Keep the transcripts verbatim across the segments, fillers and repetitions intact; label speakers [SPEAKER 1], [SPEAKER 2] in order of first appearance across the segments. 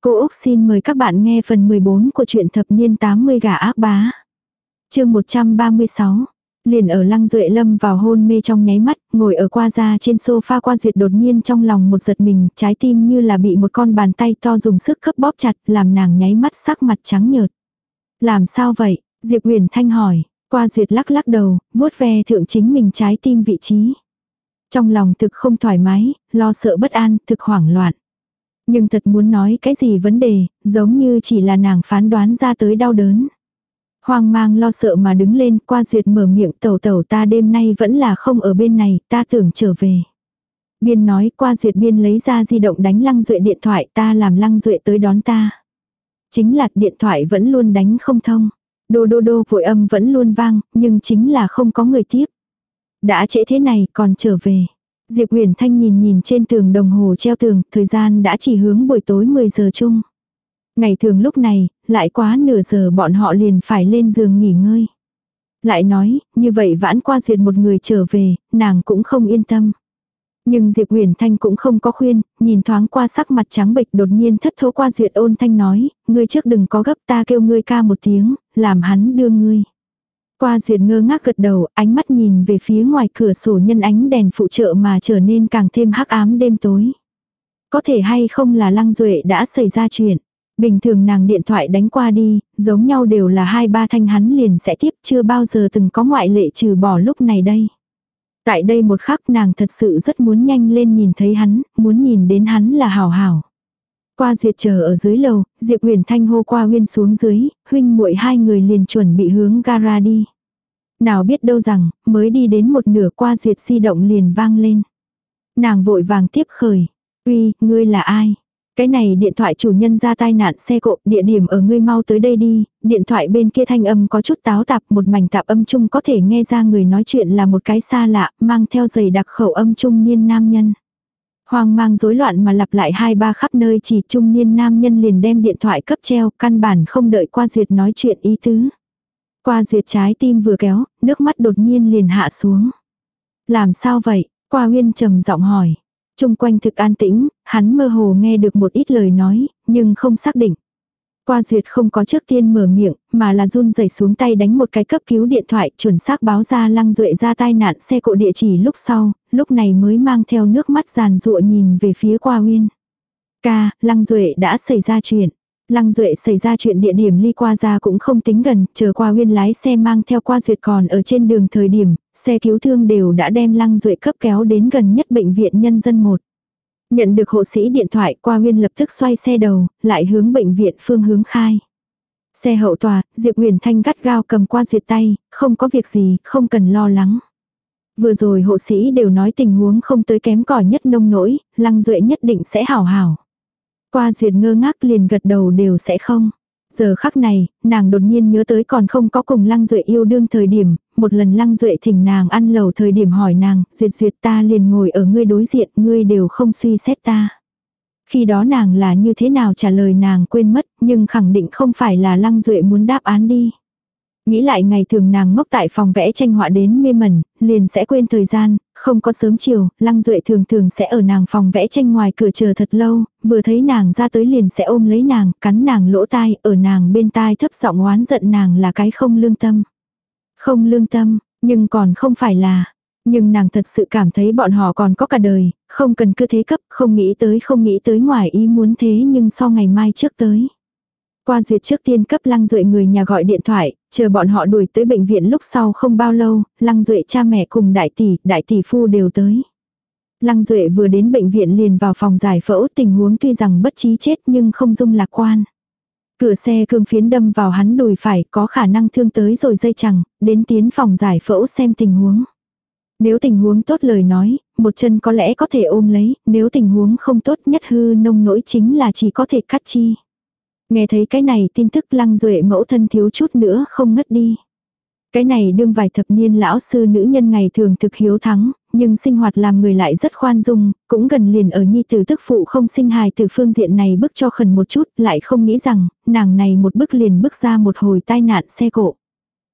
[SPEAKER 1] Cô Úc xin mời các bạn nghe phần mười bốn của truyện thập niên tám mươi gà ác bá. Chương một trăm ba mươi sáu. Liền ở Lăng Duệ lâm vào hôn mê trong nháy mắt, ngồi ở qua ra trên sofa Qua Duyệt đột nhiên trong lòng một giật mình, trái tim như là bị một con bàn tay to dùng sức khớp bóp chặt, làm nàng nháy mắt sắc mặt trắng nhợt. Làm sao vậy? Diệp Huyền Thanh hỏi. Qua Duyệt lắc lắc đầu, vuốt ve thượng chính mình trái tim vị trí. Trong lòng thực không thoải mái, lo sợ bất an, thực hoảng loạn. Nhưng thật muốn nói cái gì vấn đề, giống như chỉ là nàng phán đoán ra tới đau đớn. Hoang mang lo sợ mà đứng lên, Qua Duyệt mở miệng, tẩu tẩu ta đêm nay vẫn là không ở bên này, ta tưởng trở về. Biên nói, Qua Duyệt biên lấy ra di động đánh Lăng Duệ điện thoại, ta làm Lăng Duệ tới đón ta. Chính là điện thoại vẫn luôn đánh không thông. Đô đô đô vội âm vẫn luôn vang, nhưng chính là không có người tiếp. Đã trễ thế này còn trở về. Diệp Huyền Thanh nhìn nhìn trên tường đồng hồ treo tường, thời gian đã chỉ hướng buổi tối mười giờ chung. Ngày thường lúc này, lại quá nửa giờ bọn họ liền phải lên giường nghỉ ngơi. Lại nói, như vậy vãn Qua Duyệt một người trở về, nàng cũng không yên tâm. Nhưng Diệp Huyền Thanh cũng không có khuyên, nhìn thoáng qua sắc mặt trắng bệch đột nhiên thất thố Qua Duyệt ôn thanh nói, ngươi trước đừng có gấp ta kêu ngươi ca một tiếng, làm hắn đưa ngươi. Qua Duyệt ngơ ngác gật đầu, ánh mắt nhìn về phía ngoài cửa sổ nhân ánh đèn phụ trợ mà trở nên càng thêm hắc ám đêm tối. Có thể hay không là Lăng Duệ đã xảy ra chuyện. Bình thường nàng điện thoại đánh qua đi, giống nhau đều là hai ba thanh hắn liền sẽ tiếp, chưa bao giờ từng có ngoại lệ trừ bỏ lúc này đây. Tại đây một khắc nàng thật sự rất muốn nhanh lên nhìn thấy hắn, muốn nhìn đến hắn là hảo hảo. Qua Duyệt chờ ở dưới lầu, Diệp Huyền Thanh hô Qua Huyên xuống dưới, huynh muội hai người liền chuẩn bị hướng gara đi. Nào biết đâu rằng, mới đi đến một nửa Qua Duyệt di động liền vang lên. Nàng vội vàng tiếp khởi. Uy, ngươi là ai? Cái này điện thoại chủ nhân ra tai nạn xe cộ, địa điểm ở ngươi mau tới đây đi. Điện thoại bên kia thanh âm có chút táo tạp, một mảnh tạp âm chung có thể nghe ra người nói chuyện là một cái xa lạ, mang theo dày đặc khẩu âm trung niên nam nhân. Hoang mang rối loạn mà lặp lại hai ba khắp nơi chỉ trung niên nam nhân liền đem điện thoại cấp treo, căn bản không đợi Qua Duyệt nói chuyện ý tứ. Qua Duyệt trái tim vừa kéo, nước mắt đột nhiên liền hạ xuống. Làm sao vậy? Qua Huyên trầm giọng hỏi. Trung quanh thực an tĩnh, hắn mơ hồ nghe được một ít lời nói, nhưng không xác định. Qua Duyệt không có trước tiên mở miệng, mà là run rẩy xuống tay đánh một cái cấp cứu điện thoại, chuẩn xác báo ra Lăng Duệ ra tai nạn xe cộ địa chỉ lúc sau, lúc này mới mang theo nước mắt giàn giụa nhìn về phía Qua Huyên. Ca, Lăng Duệ đã xảy ra chuyện. Lăng Duệ xảy ra chuyện địa điểm ly Qua ra cũng không tính gần, chờ Qua Huyên lái xe mang theo Qua Duyệt còn ở trên đường thời điểm, xe cứu thương đều đã đem Lăng Duệ cấp kéo đến gần nhất bệnh viện nhân dân một. Nhận được hộ sĩ điện thoại, Qua Huyên lập tức xoay xe đầu, lại hướng bệnh viện phương hướng khai. Xe hậu tòa, Diệp Huyền Thanh gắt gao cầm Qua Duyệt tay, không có việc gì, không cần lo lắng. Vừa rồi hộ sĩ đều nói tình huống không tới kém cỏi nhất nông nỗi, Lăng Duệ nhất định sẽ hảo hảo. Qua Duyệt ngơ ngác liền gật đầu đều sẽ không. Giờ khắc này, nàng đột nhiên nhớ tới còn không có cùng Lăng Duệ yêu đương thời điểm, một lần Lăng Duệ thỉnh nàng ăn lẩu thời điểm hỏi nàng, Duyệt Duyệt ta liền ngồi ở ngươi đối diện, ngươi đều không suy xét ta. Khi đó nàng là như thế nào trả lời nàng quên mất, nhưng khẳng định không phải là Lăng Duệ muốn đáp án đi. Nghĩ lại ngày thường nàng ngốc tại phòng vẽ tranh họa đến mê mẩn, liền sẽ quên thời gian, không có sớm chiều, Lăng Duệ thường thường sẽ ở nàng phòng vẽ tranh ngoài cửa chờ thật lâu, vừa thấy nàng ra tới liền sẽ ôm lấy nàng, cắn nàng lỗ tai, ở nàng bên tai thấp giọng oán giận nàng là cái không lương tâm. Không lương tâm, nhưng còn không phải là. Nhưng nàng thật sự cảm thấy bọn họ còn có cả đời, không cần cứ thế cấp, không nghĩ tới không nghĩ tới ngoài ý muốn thế nhưng so ngày mai trước tới. Qua Duyệt trước tiên cấp Lăng Duệ người nhà gọi điện thoại, chờ bọn họ đuổi tới bệnh viện lúc sau không bao lâu, Lăng Duệ cha mẹ cùng đại tỷ, đại tỷ phu đều tới. Lăng Duệ vừa đến bệnh viện liền vào phòng giải phẫu, tình huống tuy rằng bất trí chết nhưng không dung lạc quan. Cửa xe cương phiến đâm vào hắn đùi phải, có khả năng thương tới rồi dây chằng, đến tiến phòng giải phẫu xem tình huống. Nếu tình huống tốt lời nói, một chân có lẽ có thể ôm lấy, nếu tình huống không tốt nhất hư nông nỗi chính là chỉ có thể cắt chi. Nghe thấy cái này tin tức Lăng Duệ mẫu thân thiếu chút nữa không ngất đi. Cái này đương vài thập niên lão sư nữ nhân ngày thường thực hiếu thắng, nhưng sinh hoạt làm người lại rất khoan dung, cũng gần liền ở nhi tử tức phụ không sinh hài từ phương diện này bức cho khẩn một chút, lại không nghĩ rằng, nàng này một bức liền bức ra một hồi tai nạn xe cộ.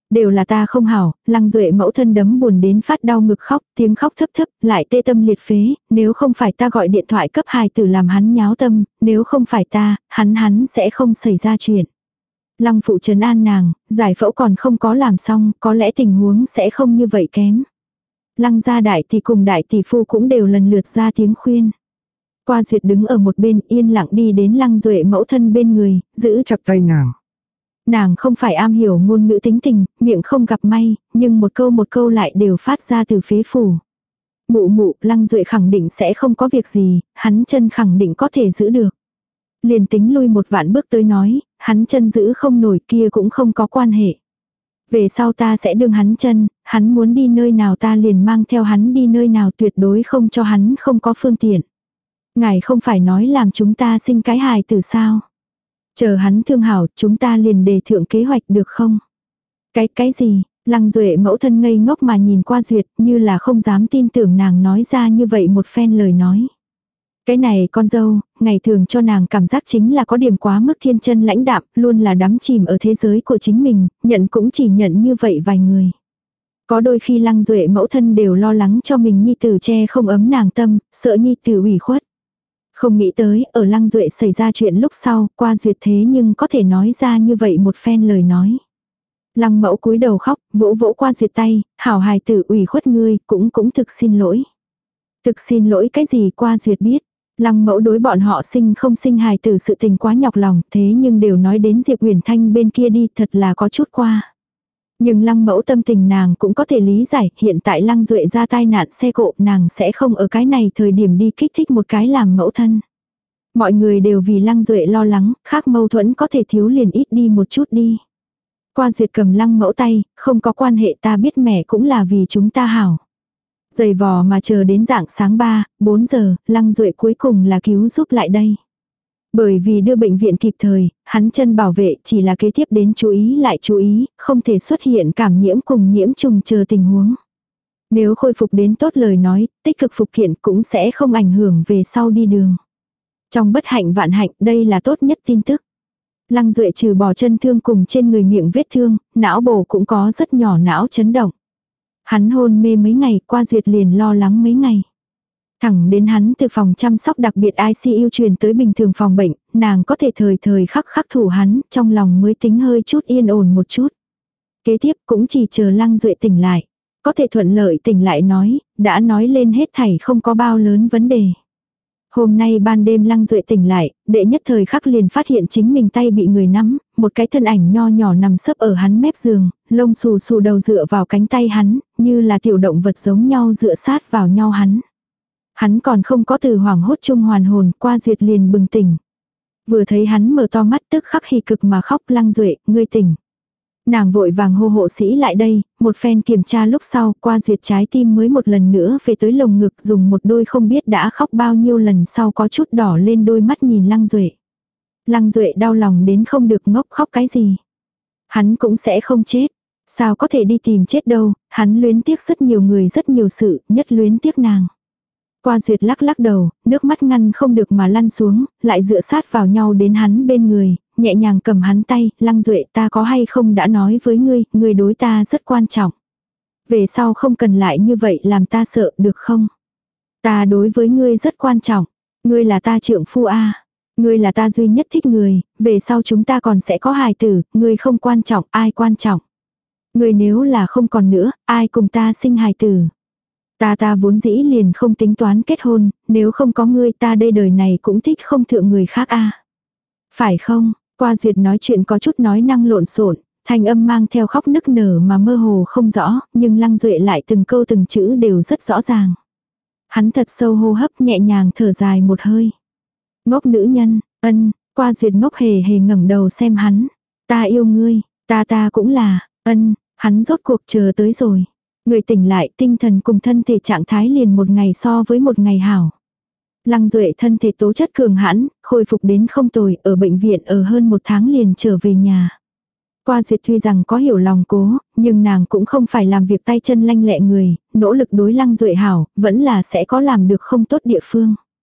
[SPEAKER 1] Đều là ta không hảo, Lăng Duệ mẫu thân đấm buồn đến phát đau ngực khóc, tiếng khóc thấp thấp, lại tê tâm liệt phế, nếu không phải ta gọi điện thoại cấp hài tử làm hắn nháo tâm, nếu không phải ta, hắn hắn sẽ không xảy ra chuyện. Lăng phụ trấn an nàng, giải phẫu còn không có làm xong, có lẽ tình huống sẽ không như vậy kém. Lăng gia đại tỷ cùng đại tỷ phu cũng đều lần lượt ra tiếng khuyên. Qua Duyệt đứng ở một bên yên lặng đi đến Lăng Duệ mẫu thân bên người, giữ chặt tay nàng. Nàng không phải am hiểu ngôn ngữ tính tình, miệng không gặp may, nhưng một câu một câu lại đều phát ra từ phế phủ. Mụ mụ, Lăng Duệ khẳng định sẽ không có việc gì, hắn chân khẳng định có thể giữ được. Liền tính lui một vạn bước tới nói, hắn chân giữ không nổi kia cũng không có quan hệ. Về sau ta sẽ đương hắn chân, hắn muốn đi nơi nào ta liền mang theo hắn đi nơi nào, tuyệt đối không cho hắn không có phương tiện. Ngài không phải nói làm chúng ta sinh cái hài tử sao? Chờ hắn thương hảo, chúng ta liền đề thượng kế hoạch được không? Cái, cái gì? Lăng Duệ mẫu thân ngây ngốc mà nhìn qua Duyệt như là không dám tin tưởng nàng nói ra như vậy một phen lời nói. Cái này con dâu, ngày thường cho nàng cảm giác chính là có điểm quá mức thiên chân lãnh đạm, luôn là đắm chìm ở thế giới của chính mình, nhận cũng chỉ nhận như vậy vài người. Có đôi khi Lăng Duệ mẫu thân đều lo lắng cho mình nhi tử che không ấm nàng tâm, sợ nhi tử ủy khuất. Không nghĩ tới, ở Lăng Duệ xảy ra chuyện lúc sau, qua Duyệt thế nhưng có thể nói ra như vậy một phen lời nói. Lăng mẫu cúi đầu khóc, vỗ vỗ qua Duyệt tay, hảo hài tử ủy khuất ngươi, cũng cũng thực xin lỗi. Thực xin lỗi cái gì qua Duyệt biết. Lăng mẫu đối bọn họ sinh không sinh hài tử sự tình quá nhọc lòng, thế nhưng đều nói đến Diệp Uyển Thanh bên kia đi, thật là có chút qua. Nhưng Lăng mẫu tâm tình nàng cũng có thể lý giải, hiện tại Lăng Duệ ra tai nạn xe cộ, nàng sẽ không ở cái này thời điểm đi kích thích một cái làm mẫu thân. Mọi người đều vì Lăng Duệ lo lắng, khác mâu thuẫn có thể thiếu liền ít đi một chút đi. Qua Duyệt cầm Lăng mẫu tay, không có quan hệ, ta biết mẹ cũng là vì chúng ta hảo. Giày vò mà chờ đến rạng sáng ba, bốn giờ, Lăng Duệ cuối cùng là cứu giúp lại đây. Bởi vì đưa bệnh viện kịp thời, hắn chân bảo vệ chỉ là kế tiếp đến chú ý lại chú ý, không thể xuất hiện cảm nhiễm cùng nhiễm trùng chờ tình huống. Nếu khôi phục đến tốt lời nói, tích cực phục kiện cũng sẽ không ảnh hưởng về sau đi đường. Trong bất hạnh vạn hạnh, đây là tốt nhất tin tức. Lăng Duệ trừ bỏ chân thương cùng trên người miệng vết thương, não bộ cũng có rất nhỏ não chấn động. Hắn hôn mê mấy ngày, qua Duyệt liền lo lắng mấy ngày. Thẳng đến hắn từ phòng chăm sóc đặc biệt i xê u truyền tới bình thường phòng bệnh, nàng có thể thời thời khắc khắc thủ hắn, trong lòng mới tính hơi chút yên ổn một chút. Kế tiếp cũng chỉ chờ Lăng Duệ tỉnh lại. Có thể thuận lợi tỉnh lại nói, đã nói lên hết thảy không có bao lớn vấn đề. Hôm nay ban đêm Lăng Duệ tỉnh lại, đệ nhất thời khắc liền phát hiện chính mình tay bị người nắm, một cái thân ảnh nho nhỏ nằm sấp ở hắn mép giường, lông xù xù đầu dựa vào cánh tay hắn, như là tiểu động vật giống nhau dựa sát vào nhau hắn. Hắn còn không có từ hoảng hốt chung hoàn hồn, qua Duyệt liền bừng tỉnh. Vừa thấy hắn mở to mắt tức khắc hỉ cực mà khóc, Lăng Duệ, ngươi tỉnh. Nàng vội vàng hô hộ sĩ lại đây, một phen kiểm tra lúc sau, qua Duyệt trái tim mới một lần nữa về tới lồng ngực, dùng một đôi không biết đã khóc bao nhiêu lần sau có chút đỏ lên đôi mắt nhìn Lăng Duệ. Lăng Duệ đau lòng đến không được ngốc, khóc cái gì. Hắn cũng sẽ không chết. Sao có thể đi tìm chết đâu, hắn luyến tiếc rất nhiều người rất nhiều sự, nhất luyến tiếc nàng. Qua Duyệt lắc lắc đầu, nước mắt ngăn không được mà lăn xuống, lại dựa sát vào nhau đến hắn bên người, nhẹ nhàng cầm hắn tay, Lăng Duệ, ta có hay không đã nói với ngươi, ngươi đối ta rất quan trọng. Về sau không cần lại như vậy làm ta sợ, được không? Ta đối với ngươi rất quan trọng, ngươi là ta trượng phu a, ngươi là ta duy nhất thích người, về sau chúng ta còn sẽ có hài tử, ngươi không quan trọng, ai quan trọng? Ngươi nếu là không còn nữa, ai cùng ta sinh hài tử? Ta ta vốn dĩ liền không tính toán kết hôn, nếu không có ngươi ta đây đời này cũng thích không thượng người khác a. Phải không? Qua Duyệt nói chuyện có chút nói năng lộn xộn, thanh âm mang theo khóc nức nở mà mơ hồ không rõ, nhưng Lăng Duệ lại từng câu từng chữ đều rất rõ ràng. Hắn thật sâu hô hấp nhẹ nhàng thở dài một hơi. Ngốc nữ nhân, ân, Qua Duyệt ngốc hề hề ngẩng đầu xem hắn. Ta yêu ngươi, ta ta cũng là, ân, hắn rốt cuộc chờ tới rồi. Người tỉnh lại, tinh thần cùng thân thể trạng thái liền một ngày so với một ngày hảo. Lăng Duệ thân thể tố chất cường hãn, khôi phục đến không tồi, ở bệnh viện ở hơn một tháng liền trở về nhà. Qua Duyệt tuy rằng có hiểu lòng cố, nhưng nàng cũng không phải làm việc tay chân lanh lẹ người, nỗ lực đối Lăng Duệ hảo, vẫn là sẽ có làm được không tốt địa phương.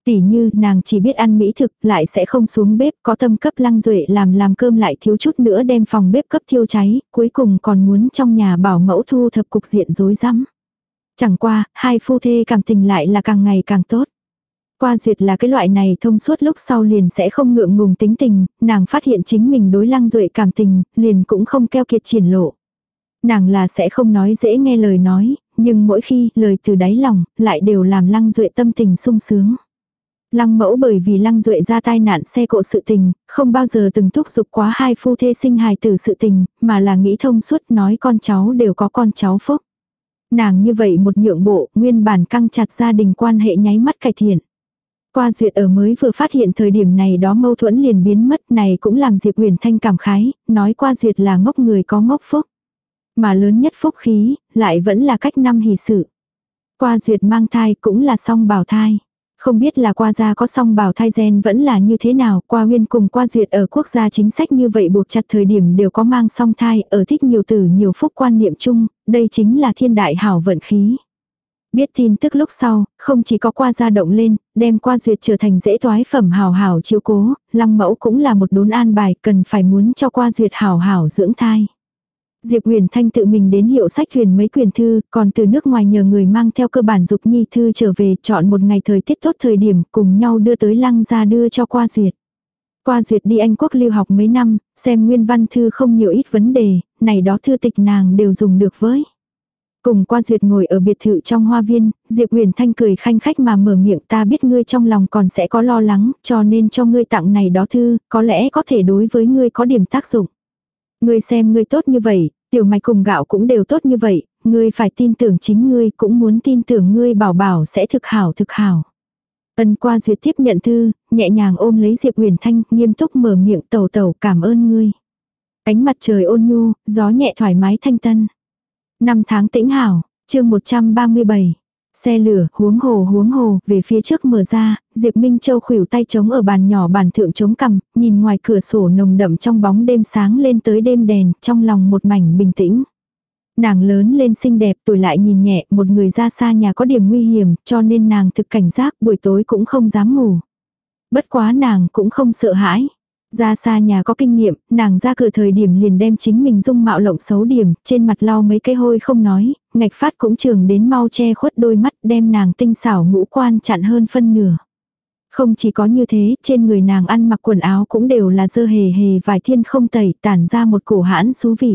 [SPEAKER 1] Tỉ như nàng chỉ biết ăn mỹ thực lại sẽ không xuống bếp, có tâm cấp Lăng Duệ làm làm cơm lại thiếu chút nữa đem phòng bếp cấp thiêu cháy, cuối cùng còn muốn trong nhà bảo mẫu thu thập cục diện rối rắm. Chẳng qua, hai phu thê cảm tình lại là càng ngày càng tốt. Qua Duyệt là cái loại này thông suốt lúc sau liền sẽ không ngượng ngùng tính tình, nàng phát hiện chính mình đối Lăng Duệ cảm tình, liền cũng không keo kiệt triển lộ. Nàng là sẽ không nói dễ nghe lời nói, nhưng mỗi khi lời từ đáy lòng, lại đều làm Lăng Duệ tâm tình sung sướng. Lăng mẫu bởi vì Lăng Duệ ra tai nạn xe cộ sự tình, không bao giờ từng thúc giục quá hai phu thê sinh hài tử sự tình, mà là nghĩ thông suốt nói con cháu đều có con cháu phúc. Nàng như vậy một nhượng bộ, nguyên bản căng chặt gia đình quan hệ nháy mắt cải thiện. Qua Duyệt ở mới vừa phát hiện thời điểm này đó mâu thuẫn liền biến mất, này cũng làm Diệp Huyền Thanh cảm khái, nói Qua Duyệt là ngốc người có ngốc phúc. Mà lớn nhất phúc khí, lại vẫn là cách năm hỷ sự. Qua Duyệt mang thai cũng là song bào thai. Không biết là Qua gia có song bào thai gen vẫn là như thế nào, Qua Huyên cùng Qua Duyệt ở quốc gia chính sách như vậy buộc chặt thời điểm đều có mang song thai, ở thích nhiều tử nhiều phúc quan niệm chung, đây chính là thiên đại hảo vận khí. Biết tin tức lúc sau, không chỉ có Qua gia động lên, đem Qua Duyệt trở thành dễ toái phẩm hảo hảo chiếu cố, Lăng mẫu cũng là một đốn an bài cần phải muốn cho Qua Duyệt hảo hảo dưỡng thai. Diệp Huyền Thanh tự mình đến hiệu sách thuyền mấy quyển thư, còn từ nước ngoài nhờ người mang theo cơ bản dục nhi thư trở về, chọn một ngày thời tiết tốt thời điểm cùng nhau đưa tới Lăng gia đưa cho Qua Duyệt. Qua Duyệt đi Anh Quốc lưu học mấy năm, xem nguyên văn thư không nhiều ít vấn đề, này đó thư tịch nàng đều dùng được với. Cùng Qua Duyệt ngồi ở biệt thự trong hoa viên, Diệp Huyền Thanh cười khanh khách mà mở miệng, ta biết ngươi trong lòng còn sẽ có lo lắng, cho nên cho ngươi tặng này đó thư, có lẽ có thể đối với ngươi có điểm tác dụng. Ngươi xem ngươi tốt như vậy, tiểu mạch cùng gạo cũng đều tốt như vậy, ngươi phải tin tưởng chính ngươi, cũng muốn tin tưởng ngươi bảo bảo sẽ thực hảo thực hảo. Ân Qua Duyệt tiếp nhận thư, nhẹ nhàng ôm lấy Diệp Huyền Thanh, nghiêm túc mở miệng, tẩu tẩu cảm ơn ngươi. Ánh mặt trời ôn nhu, gió nhẹ thoải mái thanh tân. Năm tháng tĩnh hảo, chương một trăm ba mươi bảy. Xe lửa, huống hồ huống hồ, về phía trước mở ra, Diệp Minh Châu khuỷu tay chống ở bàn nhỏ bàn thượng chống cằm, nhìn ngoài cửa sổ nồng đậm trong bóng đêm sáng lên tới đêm đèn, trong lòng một mảnh bình tĩnh. Nàng lớn lên xinh đẹp, tuổi lại nhìn nhẹ, một người ra xa nhà có điểm nguy hiểm, cho nên nàng thực cảnh giác, buổi tối cũng không dám ngủ. Bất quá nàng cũng không sợ hãi. Ra xa nhà có kinh nghiệm, nàng ra cửa thời điểm liền đem chính mình dung mạo lộng xấu điểm, trên mặt lau mấy cái hôi không nói, ngạch phát cũng trường đến mau che khuất đôi mắt, đem nàng tinh xảo ngũ quan chặn hơn phân nửa. Không chỉ có như thế, trên người nàng ăn mặc quần áo cũng đều là dơ hề hề vài thiên không tẩy, tản ra một cổ hãn xú vị.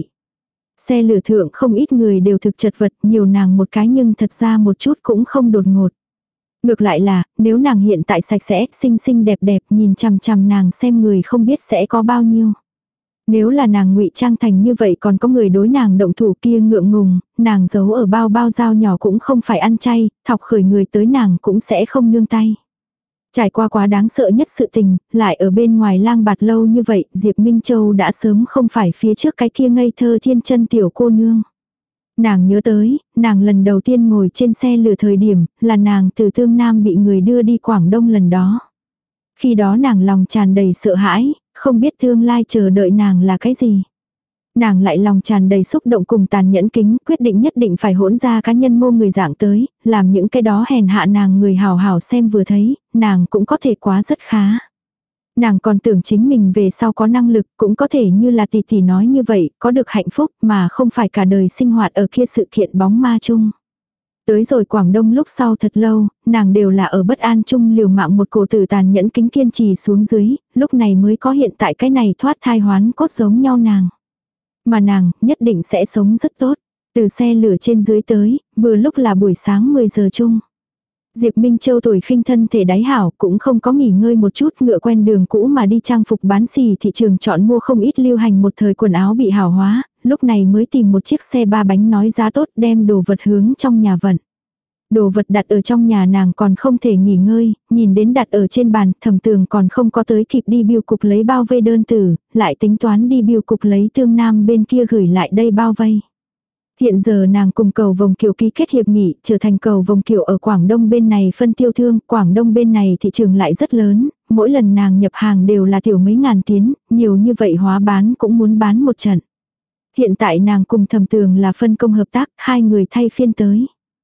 [SPEAKER 1] Xe lửa thượng không ít người đều thực chật vật, nhiều nàng một cái nhưng thật ra một chút cũng không đột ngột. Ngược lại là, nếu nàng hiện tại sạch sẽ, xinh xinh đẹp đẹp, nhìn chằm chằm nàng xem người không biết sẽ có bao nhiêu. Nếu là nàng ngụy trang thành như vậy còn có người đối nàng động thủ kia ngượng ngùng, nàng giấu ở bao bao dao nhỏ cũng không phải ăn chay, thọc khởi người tới nàng cũng sẽ không nương tay. Trải qua quá đáng sợ nhất sự tình, lại ở bên ngoài lang bạt lâu như vậy, Diệp Minh Châu đã sớm không phải phía trước cái kia ngây thơ thiên chân tiểu cô nương. Nàng nhớ tới, nàng lần đầu tiên ngồi trên xe lửa thời điểm, là nàng từ Tương Nam bị người đưa đi Quảng Đông lần đó. Khi đó nàng lòng tràn đầy sợ hãi, không biết tương lai chờ đợi nàng là cái gì. Nàng lại lòng tràn đầy xúc động cùng tàn nhẫn kính, quyết định nhất định phải hỗn ra cá nhân mô người dạng tới, làm những cái đó hèn hạ nàng người hào hào xem vừa thấy, nàng cũng có thể quá rất khá. Nàng còn tưởng chính mình về sau có năng lực, cũng có thể như là tỷ tỷ nói như vậy, có được hạnh phúc mà không phải cả đời sinh hoạt ở kia sự kiện bóng ma chung. Tới rồi Quảng Đông lúc sau thật lâu, nàng đều là ở bất an chung liều mạng một cổ tử tàn nhẫn kính kiên trì xuống dưới, lúc này mới có hiện tại cái này thoát thai hoán cốt giống nhau nàng. Mà nàng nhất định sẽ sống rất tốt. Từ xe lửa trên dưới tới, vừa lúc là buổi sáng mười giờ chung. Diệp Minh Châu tuổi khinh thân thể đáy hảo cũng không có nghỉ ngơi một chút, ngựa quen đường cũ mà đi trang phục bán xì thị trường chọn mua không ít lưu hành một thời quần áo bị hảo hóa, lúc này mới tìm một chiếc xe ba bánh nói giá tốt đem đồ vật hướng trong nhà vận. Đồ vật đặt ở trong nhà nàng còn không thể nghỉ ngơi, nhìn đến đặt ở trên bàn, Thẩm Tường còn không có tới kịp đi bưu cục lấy bao vây đơn tử, lại tính toán đi bưu cục lấy Tương Nam bên kia gửi lại đây bao vây. Hiện giờ nàng cùng Cầu Vồng Kiều ký kết hiệp nghị, trở thành Cầu Vồng Kiều ở Quảng Đông bên này phân tiêu thương, Quảng Đông bên này thị trường lại rất lớn, mỗi lần nàng nhập hàng đều là tiểu mấy ngàn tiến, nhiều như vậy hóa bán cũng muốn bán một trận. Hiện tại nàng cùng Thẩm Tường là phân công hợp tác, hai người thay phiên tới.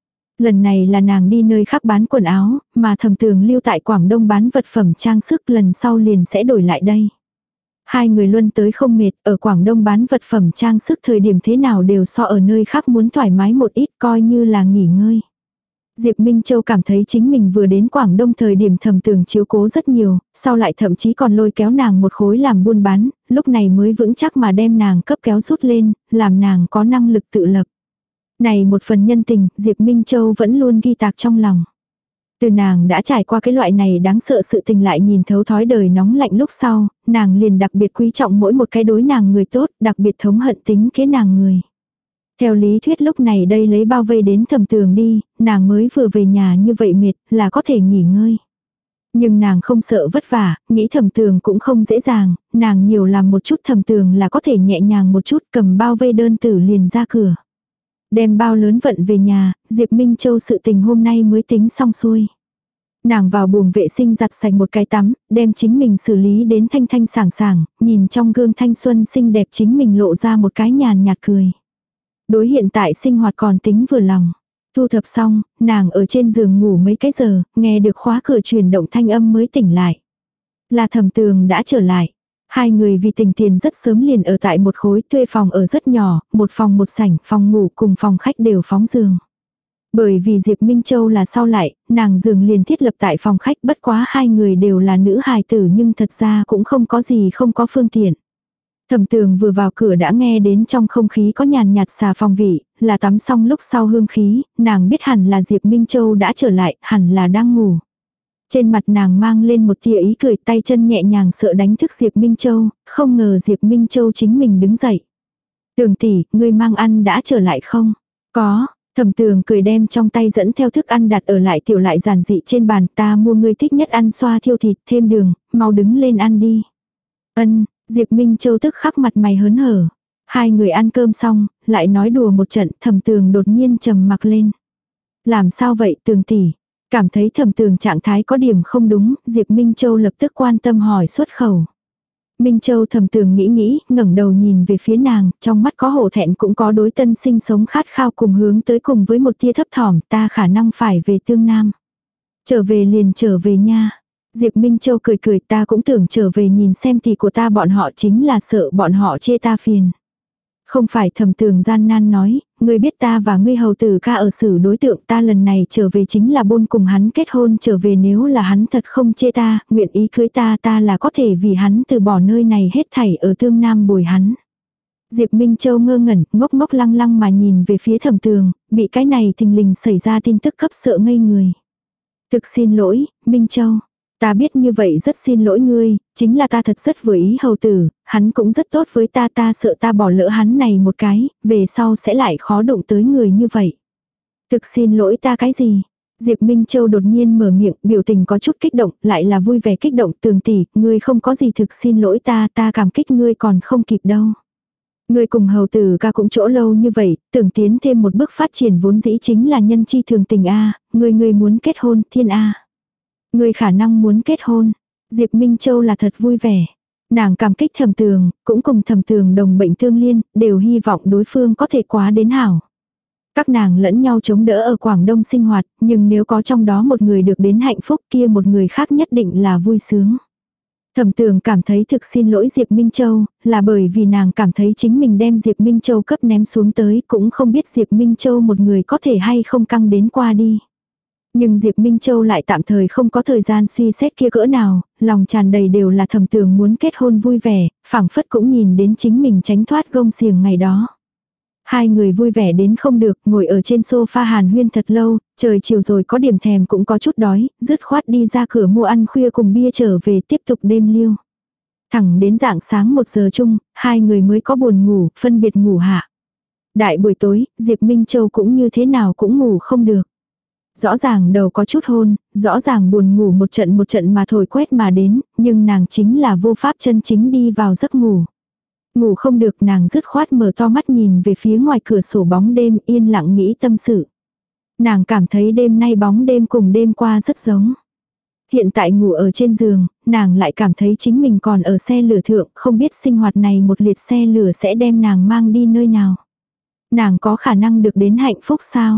[SPEAKER 1] Lần này là nàng đi nơi khác bán quần áo, mà Thẩm Tường lưu tại Quảng Đông bán vật phẩm trang sức, lần sau liền sẽ đổi lại đây. Hai người luân tới không mệt, ở Quảng Đông bán vật phẩm trang sức thời điểm thế nào đều so ở nơi khác muốn thoải mái một ít, coi như là nghỉ ngơi. Diệp Minh Châu cảm thấy chính mình vừa đến Quảng Đông thời điểm Thẩm Tường chiếu cố rất nhiều, sau lại thậm chí còn lôi kéo nàng một khối làm buôn bán, lúc này mới vững chắc mà đem nàng cấp kéo rút lên, làm nàng có năng lực tự lập. Này một phần nhân tình, Diệp Minh Châu vẫn luôn ghi tạc trong lòng. Từ nàng đã trải qua cái loại này đáng sợ sự tình lại nhìn thấu thói đời nóng lạnh lúc sau, nàng liền đặc biệt quý trọng mỗi một cái đối nàng người tốt, đặc biệt thống hận tính kế nàng người. Theo lý thuyết lúc này đây lấy bao vây đến Thẩm Tường đi, nàng mới vừa về nhà như vậy mệt, là có thể nghỉ ngơi. Nhưng nàng không sợ vất vả, nghĩ Thẩm Tường cũng không dễ dàng, nàng nhiều làm một chút Thẩm Tường là có thể nhẹ nhàng một chút, cầm bao vây đơn tử liền ra cửa. Đem bao lớn vận về nhà, Diệp Minh Châu sự tình hôm nay mới tính xong xuôi. Nàng vào buồng vệ sinh giặt sạch một cái tắm, đem chính mình xử lý đến thanh thanh sảng sảng, nhìn trong gương thanh xuân xinh đẹp chính mình lộ ra một cái nhàn nhạt cười. Đối hiện tại sinh hoạt còn tính vừa lòng. Thu thập xong, nàng ở trên giường ngủ mấy cái giờ, nghe được khóa cửa chuyển động thanh âm mới tỉnh lại. Là Thẩm Tường đã trở lại. Hai người vì tình tiền rất sớm liền ở tại một khối, thuê phòng ở rất nhỏ, một phòng một sảnh, phòng ngủ cùng phòng khách đều phóng giường. Bởi vì Diệp Minh Châu là sau lại, nàng giường liền thiết lập tại phòng khách, bất quá hai người đều là nữ hài tử nhưng thật ra cũng không có gì không có phương tiện. Thẩm Tường vừa vào cửa đã nghe đến trong không khí có nhàn nhạt xà phòng vị, là tắm xong lúc sau hương khí, nàng biết hẳn là Diệp Minh Châu đã trở lại, hẳn là đang ngủ. Trên mặt nàng mang lên một tia ý cười, tay chân nhẹ nhàng sợ đánh thức Diệp Minh Châu, không ngờ Diệp Minh Châu chính mình đứng dậy. Tường tỷ, ngươi mang ăn đã trở lại không? Có. Thẩm Tường cười đem trong tay dẫn theo thức ăn đặt ở lại tiểu lại giản dị trên bàn, ta mua ngươi thích nhất ăn xoa thiêu thịt thêm đường, mau đứng lên ăn đi. Ân, Diệp Minh Châu tức khắc mặt mày hớn hở. Hai người ăn cơm xong, lại nói đùa một trận, Thẩm Tường đột nhiên trầm mặc lên. Làm sao vậy Tường tỷ? Cảm thấy Thẩm Tường trạng thái có điểm không đúng, Diệp Minh Châu lập tức quan tâm hỏi xuất khẩu. Minh Châu Thẩm Tường nghĩ nghĩ, ngẩng đầu nhìn về phía nàng, trong mắt có hổ thẹn cũng có đối tân sinh sống khát khao cùng hướng tới cùng với một tia thấp thỏm, ta khả năng phải về Tương Nam. Trở về liền trở về nha. Diệp Minh Châu cười cười, ta cũng tưởng trở về nhìn xem thì của ta, bọn họ chính là sợ bọn họ chê ta phiền. Không phải. Thẩm Tường gian nan nói, ngươi biết ta và ngươi hầu tử ca ở xử đối tượng, ta lần này trở về chính là bôn cùng hắn kết hôn, trở về nếu là hắn thật không chê ta, nguyện ý cưới ta, ta là có thể vì hắn từ bỏ nơi này hết thảy ở Tương Nam bồi hắn. Diệp Minh Châu ngơ ngẩn, ngốc ngốc lăng lăng mà nhìn về phía Thẩm Tường, bị cái này thình lình xảy ra tin tức cấp sợ ngây người. Thực xin lỗi, Minh Châu. Ta biết như vậy rất xin lỗi ngươi, chính là ta thật rất vừa ý hầu tử, hắn cũng rất tốt với ta, ta sợ ta bỏ lỡ hắn này một cái, về sau sẽ lại khó đụng tới người như vậy. Thực xin lỗi ta cái gì? Diệp Minh Châu đột nhiên mở miệng, biểu tình có chút kích động, lại là vui vẻ kích động. Tường tỷ, ngươi không có gì thực xin lỗi ta, ta cảm kích ngươi còn không kịp đâu. Ngươi cùng hầu tử ca cũng chỗ lâu như vậy, tưởng tiến thêm một bước phát triển vốn dĩ chính là nhân chi thường tình a, ngươi ngươi muốn kết hôn, thiên a. Ngươi khả năng muốn kết hôn. Diệp Minh Châu là thật vui vẻ. Nàng cảm kích Thẩm Tường, cũng cùng Thẩm Tường đồng bệnh tương liên, đều hy vọng đối phương có thể quá đến hảo. Các nàng lẫn nhau chống đỡ ở Quảng Đông sinh hoạt, nhưng nếu có trong đó một người được đến hạnh phúc kia một người khác nhất định là vui sướng. Thẩm Tường cảm thấy thực xin lỗi Diệp Minh Châu, là bởi vì nàng cảm thấy chính mình đem Diệp Minh Châu cấp ném xuống tới, cũng không biết Diệp Minh Châu một người có thể hay không căng đến qua đi. Nhưng Diệp Minh Châu lại tạm thời không có thời gian suy xét kia cỡ nào, lòng tràn đầy đều là Thẩm Tường muốn kết hôn vui vẻ, phảng phất cũng nhìn đến chính mình tránh thoát gông xiềng ngày đó. Hai người vui vẻ đến không được, ngồi ở trên sofa hàn huyên thật lâu, trời chiều rồi có điểm thèm cũng có chút đói, dứt khoát đi ra cửa mua ăn khuya cùng bia trở về tiếp tục đêm liêu. Thẳng đến rạng sáng một giờ chung, hai người mới có buồn ngủ, phân biệt ngủ hạ. Đại buổi tối, Diệp Minh Châu cũng như thế nào cũng ngủ không được. Rõ ràng đầu có chút hôn, rõ ràng buồn ngủ một trận một trận mà thổi quét mà đến, nhưng nàng chính là vô pháp chân chính đi vào giấc ngủ. Ngủ không được, nàng dứt khoát mở to mắt nhìn về phía ngoài cửa sổ bóng đêm, yên lặng nghĩ tâm sự. Nàng cảm thấy đêm nay bóng đêm cùng đêm qua rất giống. Hiện tại ngủ ở trên giường, nàng lại cảm thấy chính mình còn ở xe lửa thượng, không biết sinh hoạt này một liệt xe lửa sẽ đem nàng mang đi nơi nào. Nàng có khả năng được đến hạnh phúc sao?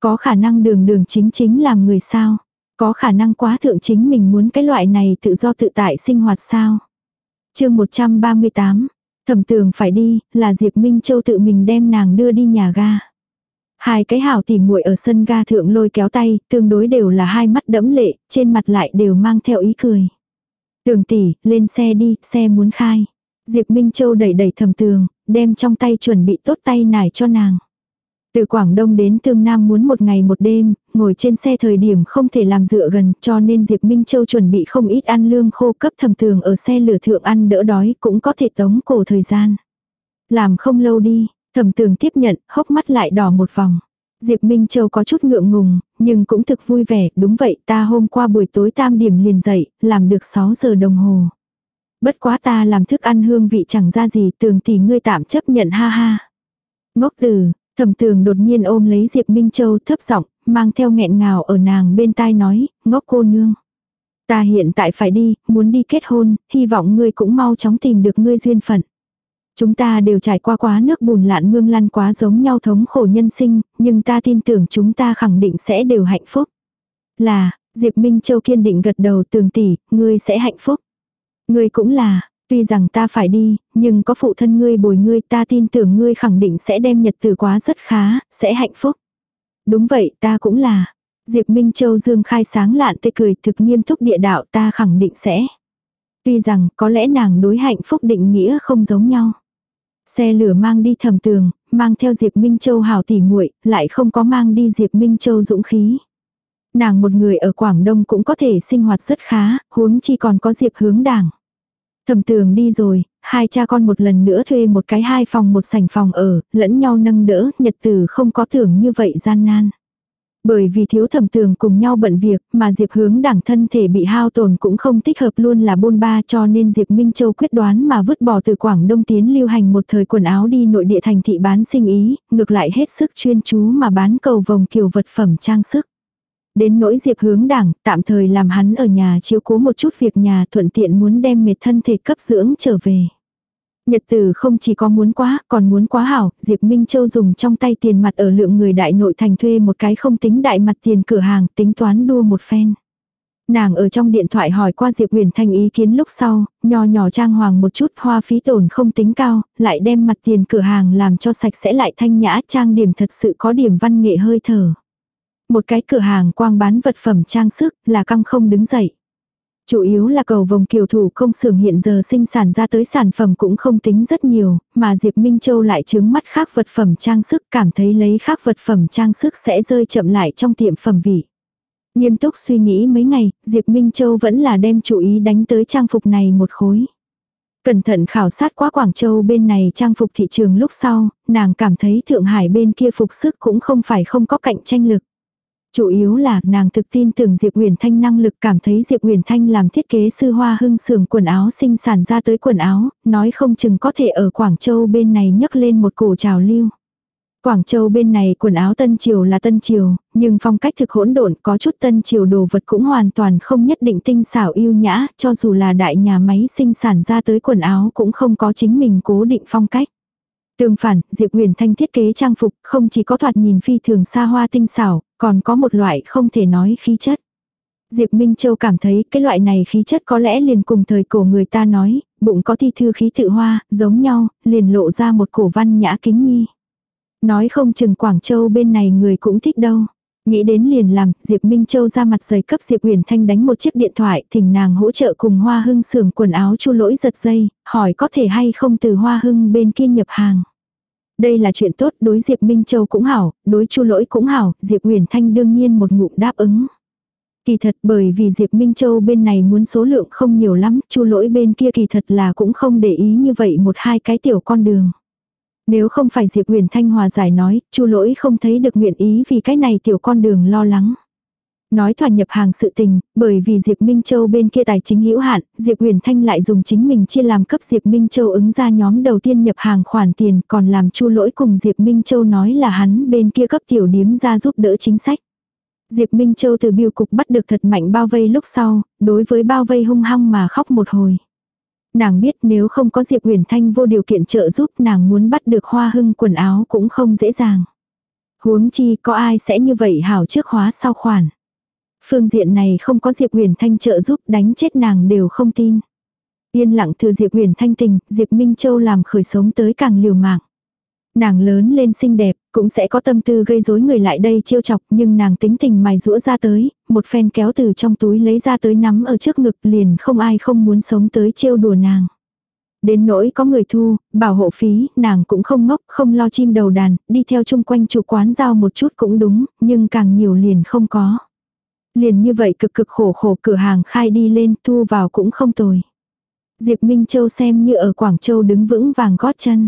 [SPEAKER 1] Có khả năng đường đường chính chính làm người sao? Có khả năng quá thượng chính mình muốn cái loại này tự do tự tại sinh hoạt sao? Chương một trăm ba mươi tám. Thẩm Tường phải đi, là Diệp Minh Châu tự mình đem nàng đưa đi nhà ga. Hai cái hảo tỉ muội ở sân ga thượng lôi kéo tay, tương đối đều là hai mắt đẫm lệ, trên mặt lại đều mang theo ý cười. Tường tỷ, lên xe đi, xe muốn khai. Diệp Minh Châu đẩy đẩy Thẩm Tường, đem trong tay chuẩn bị tốt tay nải cho nàng. Từ Quảng Đông đến Tương Nam muốn một ngày một đêm, ngồi trên xe thời điểm không thể làm dựa gần, cho nên Diệp Minh Châu chuẩn bị không ít ăn lương khô cấp Thẩm Tường ở xe lửa thượng ăn đỡ đói, cũng có thể tống cổ thời gian. Làm không lâu đi, Thẩm Tường tiếp nhận, hốc mắt lại đỏ một vòng. Diệp Minh Châu có chút ngượng ngùng, nhưng cũng thực vui vẻ, đúng vậy, ta hôm qua buổi tối tam điểm liền dậy, làm được sáu giờ đồng hồ. Bất quá ta làm thức ăn hương vị chẳng ra gì, Tường tỷ ngươi tạm chấp nhận ha ha. Ngốc từ, Thẩm Tường đột nhiên ôm lấy Diệp Minh Châu thấp giọng, mang theo nghẹn ngào ở nàng bên tai nói, ngốc cô nương. Ta hiện tại phải đi, muốn đi kết hôn, hy vọng ngươi cũng mau chóng tìm được ngươi duyên phận. Chúng ta đều trải qua quá nước bùn lạn mương lăn quá giống nhau thống khổ nhân sinh, nhưng ta tin tưởng chúng ta khẳng định sẽ đều hạnh phúc. Là, Diệp Minh Châu kiên định gật đầu, Tường tỷ, ngươi sẽ hạnh phúc. Ngươi cũng là, tuy rằng ta phải đi, nhưng có phụ thân ngươi bồi ngươi, ta tin tưởng ngươi khẳng định sẽ đem nhật tử quá rất khá, sẽ hạnh phúc. Đúng vậy, ta cũng là. Diệp Minh Châu dương khai sáng lạn tê cười, thực nghiêm túc địa đạo, ta khẳng định sẽ. Tuy rằng có lẽ nàng đối hạnh phúc định nghĩa không giống nhau. Xe lửa mang đi Thẩm Tường, mang theo Diệp Minh Châu hảo tỉ muội, lại không có mang đi Diệp Minh Châu dũng khí. Nàng một người ở Quảng Đông cũng có thể sinh hoạt rất khá, huống chi còn có Diệp Hướng Đảng. Thẩm Tường đi rồi, hai cha con một lần nữa thuê một cái hai phòng một sảnh phòng ở, lẫn nhau nâng đỡ, nhật tử không có tưởng như vậy gian nan. Bởi vì thiếu Thẩm Tường cùng nhau bận việc, mà Diệp Hướng Đảng thân thể bị hao tổn cũng không thích hợp luôn là bôn ba, cho nên Diệp Minh Châu quyết đoán mà vứt bỏ từ Quảng Đông tiến lưu hành một thời quần áo đi nội địa thành thị bán sinh ý, ngược lại hết sức chuyên chú mà bán cầu vồng kiều vật phẩm trang sức. Đến nỗi Diệp Hướng Đảng, tạm thời làm hắn ở nhà chiếu cố một chút việc nhà, thuận tiện muốn đem mệt thân thể cấp dưỡng trở về. Nhật tử không chỉ có muốn quá, còn muốn quá hảo, Diệp Minh Châu dùng trong tay tiền mặt ở lượng người đại nội thành thuê một cái không tính đại mặt tiền cửa hàng, tính toán đua một phen. Nàng ở trong điện thoại hỏi qua Diệp Huyền Thanh ý kiến lúc sau, nho nhỏ trang hoàng một chút, hoa phí tổn không tính cao, lại đem mặt tiền cửa hàng làm cho sạch sẽ lại thanh nhã, trang điểm thật sự có điểm văn nghệ hơi thở. Một cái cửa hàng quang bán vật phẩm trang sức là căng không đứng dậy. Chủ yếu là cầu vồng kiều thủ công xưởng hiện giờ sinh sản ra tới sản phẩm cũng không tính rất nhiều, mà Diệp Minh Châu lại chướng mắt khác vật phẩm trang sức, cảm thấy lấy khác vật phẩm trang sức sẽ rơi chậm lại trong tiệm phẩm vị. Nghiêm túc suy nghĩ mấy ngày, Diệp Minh Châu vẫn là đem chú ý đánh tới trang phục này một khối. Cẩn thận khảo sát qua Quảng Châu bên này trang phục thị trường lúc sau, nàng cảm thấy Thượng Hải bên kia phục sức cũng không phải không có cạnh tranh lực. Chủ yếu là nàng thực tin tưởng Diệp Huyền Thanh năng lực, cảm thấy Diệp Huyền Thanh làm thiết kế sư Hoa Hưng xưởng quần áo sinh sản ra tới quần áo, nói không chừng có thể ở Quảng Châu bên này nhấc lên một cổ trào lưu. Quảng Châu bên này quần áo tân triều là tân triều, nhưng phong cách thực hỗn độn, có chút tân triều đồ vật cũng hoàn toàn không nhất định tinh xảo yêu nhã, cho dù là đại nhà máy sinh sản ra tới quần áo cũng không có chính mình cố định phong cách. Tương phản, Diệp Huyền Thanh thiết kế trang phục không chỉ có thoạt nhìn phi thường xa hoa tinh xảo, còn có một loại không thể nói khí chất. Diệp Minh Châu cảm thấy cái loại này khí chất có lẽ liền cùng thời cổ người ta nói, bụng có thi thư khí tự hoa, giống nhau, liền lộ ra một cổ văn nhã kính nhi. Nói không chừng Quảng Châu bên này người cũng thích đâu. Nghĩ đến liền làm, Diệp Minh Châu ra mặt dày cấp Diệp Huyền Thanh đánh một chiếc điện thoại, thỉnh nàng hỗ trợ cùng Hoa Hưng xưởng quần áo Chu Lỗi giật dây, hỏi có thể hay không từ Hoa Hưng bên kia nhập hàng. Đây là chuyện tốt, đối Diệp Minh Châu cũng hảo, đối Chu Lỗi cũng hảo, Diệp Huyền Thanh đương nhiên một ngụm đáp ứng. Kỳ thật bởi vì Diệp Minh Châu bên này muốn số lượng không nhiều lắm, Chu Lỗi bên kia kỳ thật là cũng không để ý như vậy một hai cái tiểu con đường. Nếu không phải Diệp Huyền Thanh hòa giải nói, Chu Lỗi không thấy được nguyện ý vì cái này tiểu con đường lo lắng. Nói thoại nhập hàng sự tình, bởi vì Diệp Minh Châu bên kia tài chính hữu hạn, Diệp Huyền Thanh lại dùng chính mình chia làm cấp Diệp Minh Châu ứng ra nhóm đầu tiên nhập hàng khoản tiền, còn làm Chu Lỗi cùng Diệp Minh Châu nói là hắn bên kia cấp tiểu điếm ra giúp đỡ chính sách. Diệp Minh Châu từ bưu cục bắt được thật mạnh bao vây lúc sau, đối với bao vây hung hăng mà khóc một hồi. Nàng biết nếu không có Diệp Huyền Thanh vô điều kiện trợ giúp, nàng muốn bắt được Hoa Hưng quần áo cũng không dễ dàng. Huống chi có ai sẽ như vậy hảo trước hóa sau khoản. Phương diện này không có Diệp Huyền Thanh trợ giúp đánh chết nàng đều không tin. Yên lặng thừa Diệp Huyền Thanh tình, Diệp Minh Châu làm khởi sống tới càng liều mạng. Nàng lớn lên xinh đẹp, cũng sẽ có tâm tư gây rối người lại đây trêu chọc, nhưng nàng tính tình mài rũa ra tới, một phen kéo từ trong túi lấy ra tới nắm ở trước ngực, liền không ai không muốn sống tới trêu đùa nàng. Đến nỗi có người thu, bảo hộ phí, nàng cũng không ngốc, không lo chim đầu đàn, đi theo chung quanh chủ quán giao một chút cũng đúng, nhưng càng nhiều liền không có. Liền như vậy cực cực khổ khổ cửa hàng khai đi lên, thu vào cũng không tồi. Diệp Minh Châu xem như ở Quảng Châu đứng vững vàng gót chân.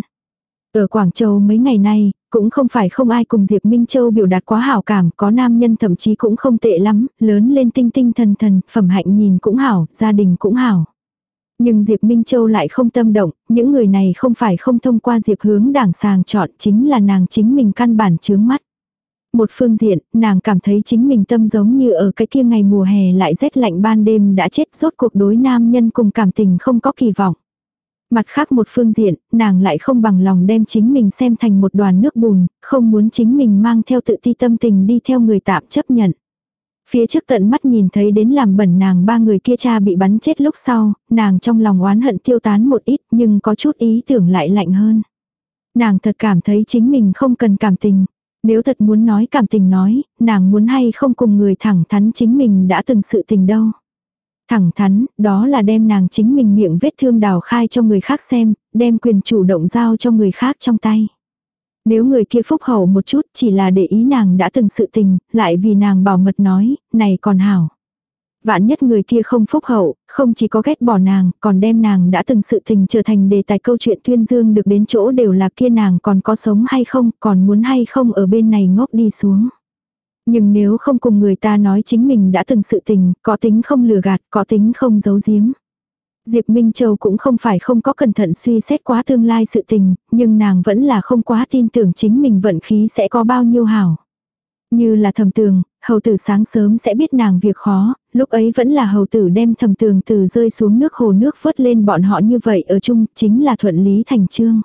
[SPEAKER 1] Ở Quảng Châu mấy ngày nay, cũng không phải không ai cùng Diệp Minh Châu biểu đạt quá hảo cảm, có nam nhân thậm chí cũng không tệ lắm, lớn lên tinh tinh thần thần, phẩm hạnh nhìn cũng hảo, gia đình cũng hảo. Nhưng Diệp Minh Châu lại không tâm động, những người này không phải không thông qua Diệp Hướng Đảng sàng chọn, chính là nàng chính mình căn bản chướng mắt. Một phương diện, nàng cảm thấy chính mình tâm giống như ở cái kia ngày mùa hè lại rét lạnh ban đêm đã chết, rốt cuộc đối nam nhân cùng cảm tình không có kỳ vọng. Mặt khác một phương diện, nàng lại không bằng lòng đem chính mình xem thành một đoàn nước bùn, không muốn chính mình mang theo tự ti tâm tình đi theo người tạm chấp nhận. Phía trước tận mắt nhìn thấy đến làm bẩn nàng ba người kia cha bị bắn chết lúc sau, nàng trong lòng oán hận tiêu tán một ít nhưng có chút ý tưởng lại lạnh hơn. Nàng thật cảm thấy chính mình không cần cảm tình. Nếu thật muốn nói cảm tình nói, nàng muốn hay không cùng người thẳng thắn chính mình đã từng sự tình đâu. Thẳng thắn, đó là đem nàng chính mình miệng vết thương đào khai cho người khác xem, đem quyền chủ động giao cho người khác trong tay. Nếu người kia phúc hậu một chút chỉ là để ý nàng đã từng sự tình, lại vì nàng bảo mật nói, này còn hảo. Vạn nhất người kia không phúc hậu, không chỉ có ghét bỏ nàng, còn đem nàng đã từng sự tình trở thành đề tài câu chuyện tuyên dương được đến chỗ đều là kia nàng còn có sống hay không, còn muốn hay không ở bên này ngốc đi xuống. Nhưng nếu không cùng người ta nói chính mình đã từng sự tình, có tính không lừa gạt, có tính không giấu giếm. Diệp Minh Châu cũng không phải không có cẩn thận suy xét quá tương lai sự tình, nhưng nàng vẫn là không quá tin tưởng chính mình vận khí sẽ có bao nhiêu hảo. Như là Thẩm Tường, hầu tử sáng sớm sẽ biết nàng việc khó, lúc ấy vẫn là hầu tử đem Thẩm Tường từ rơi xuống nước hồ nước vớt lên bọn họ như vậy ở chung, chính là thuận lý thành chương.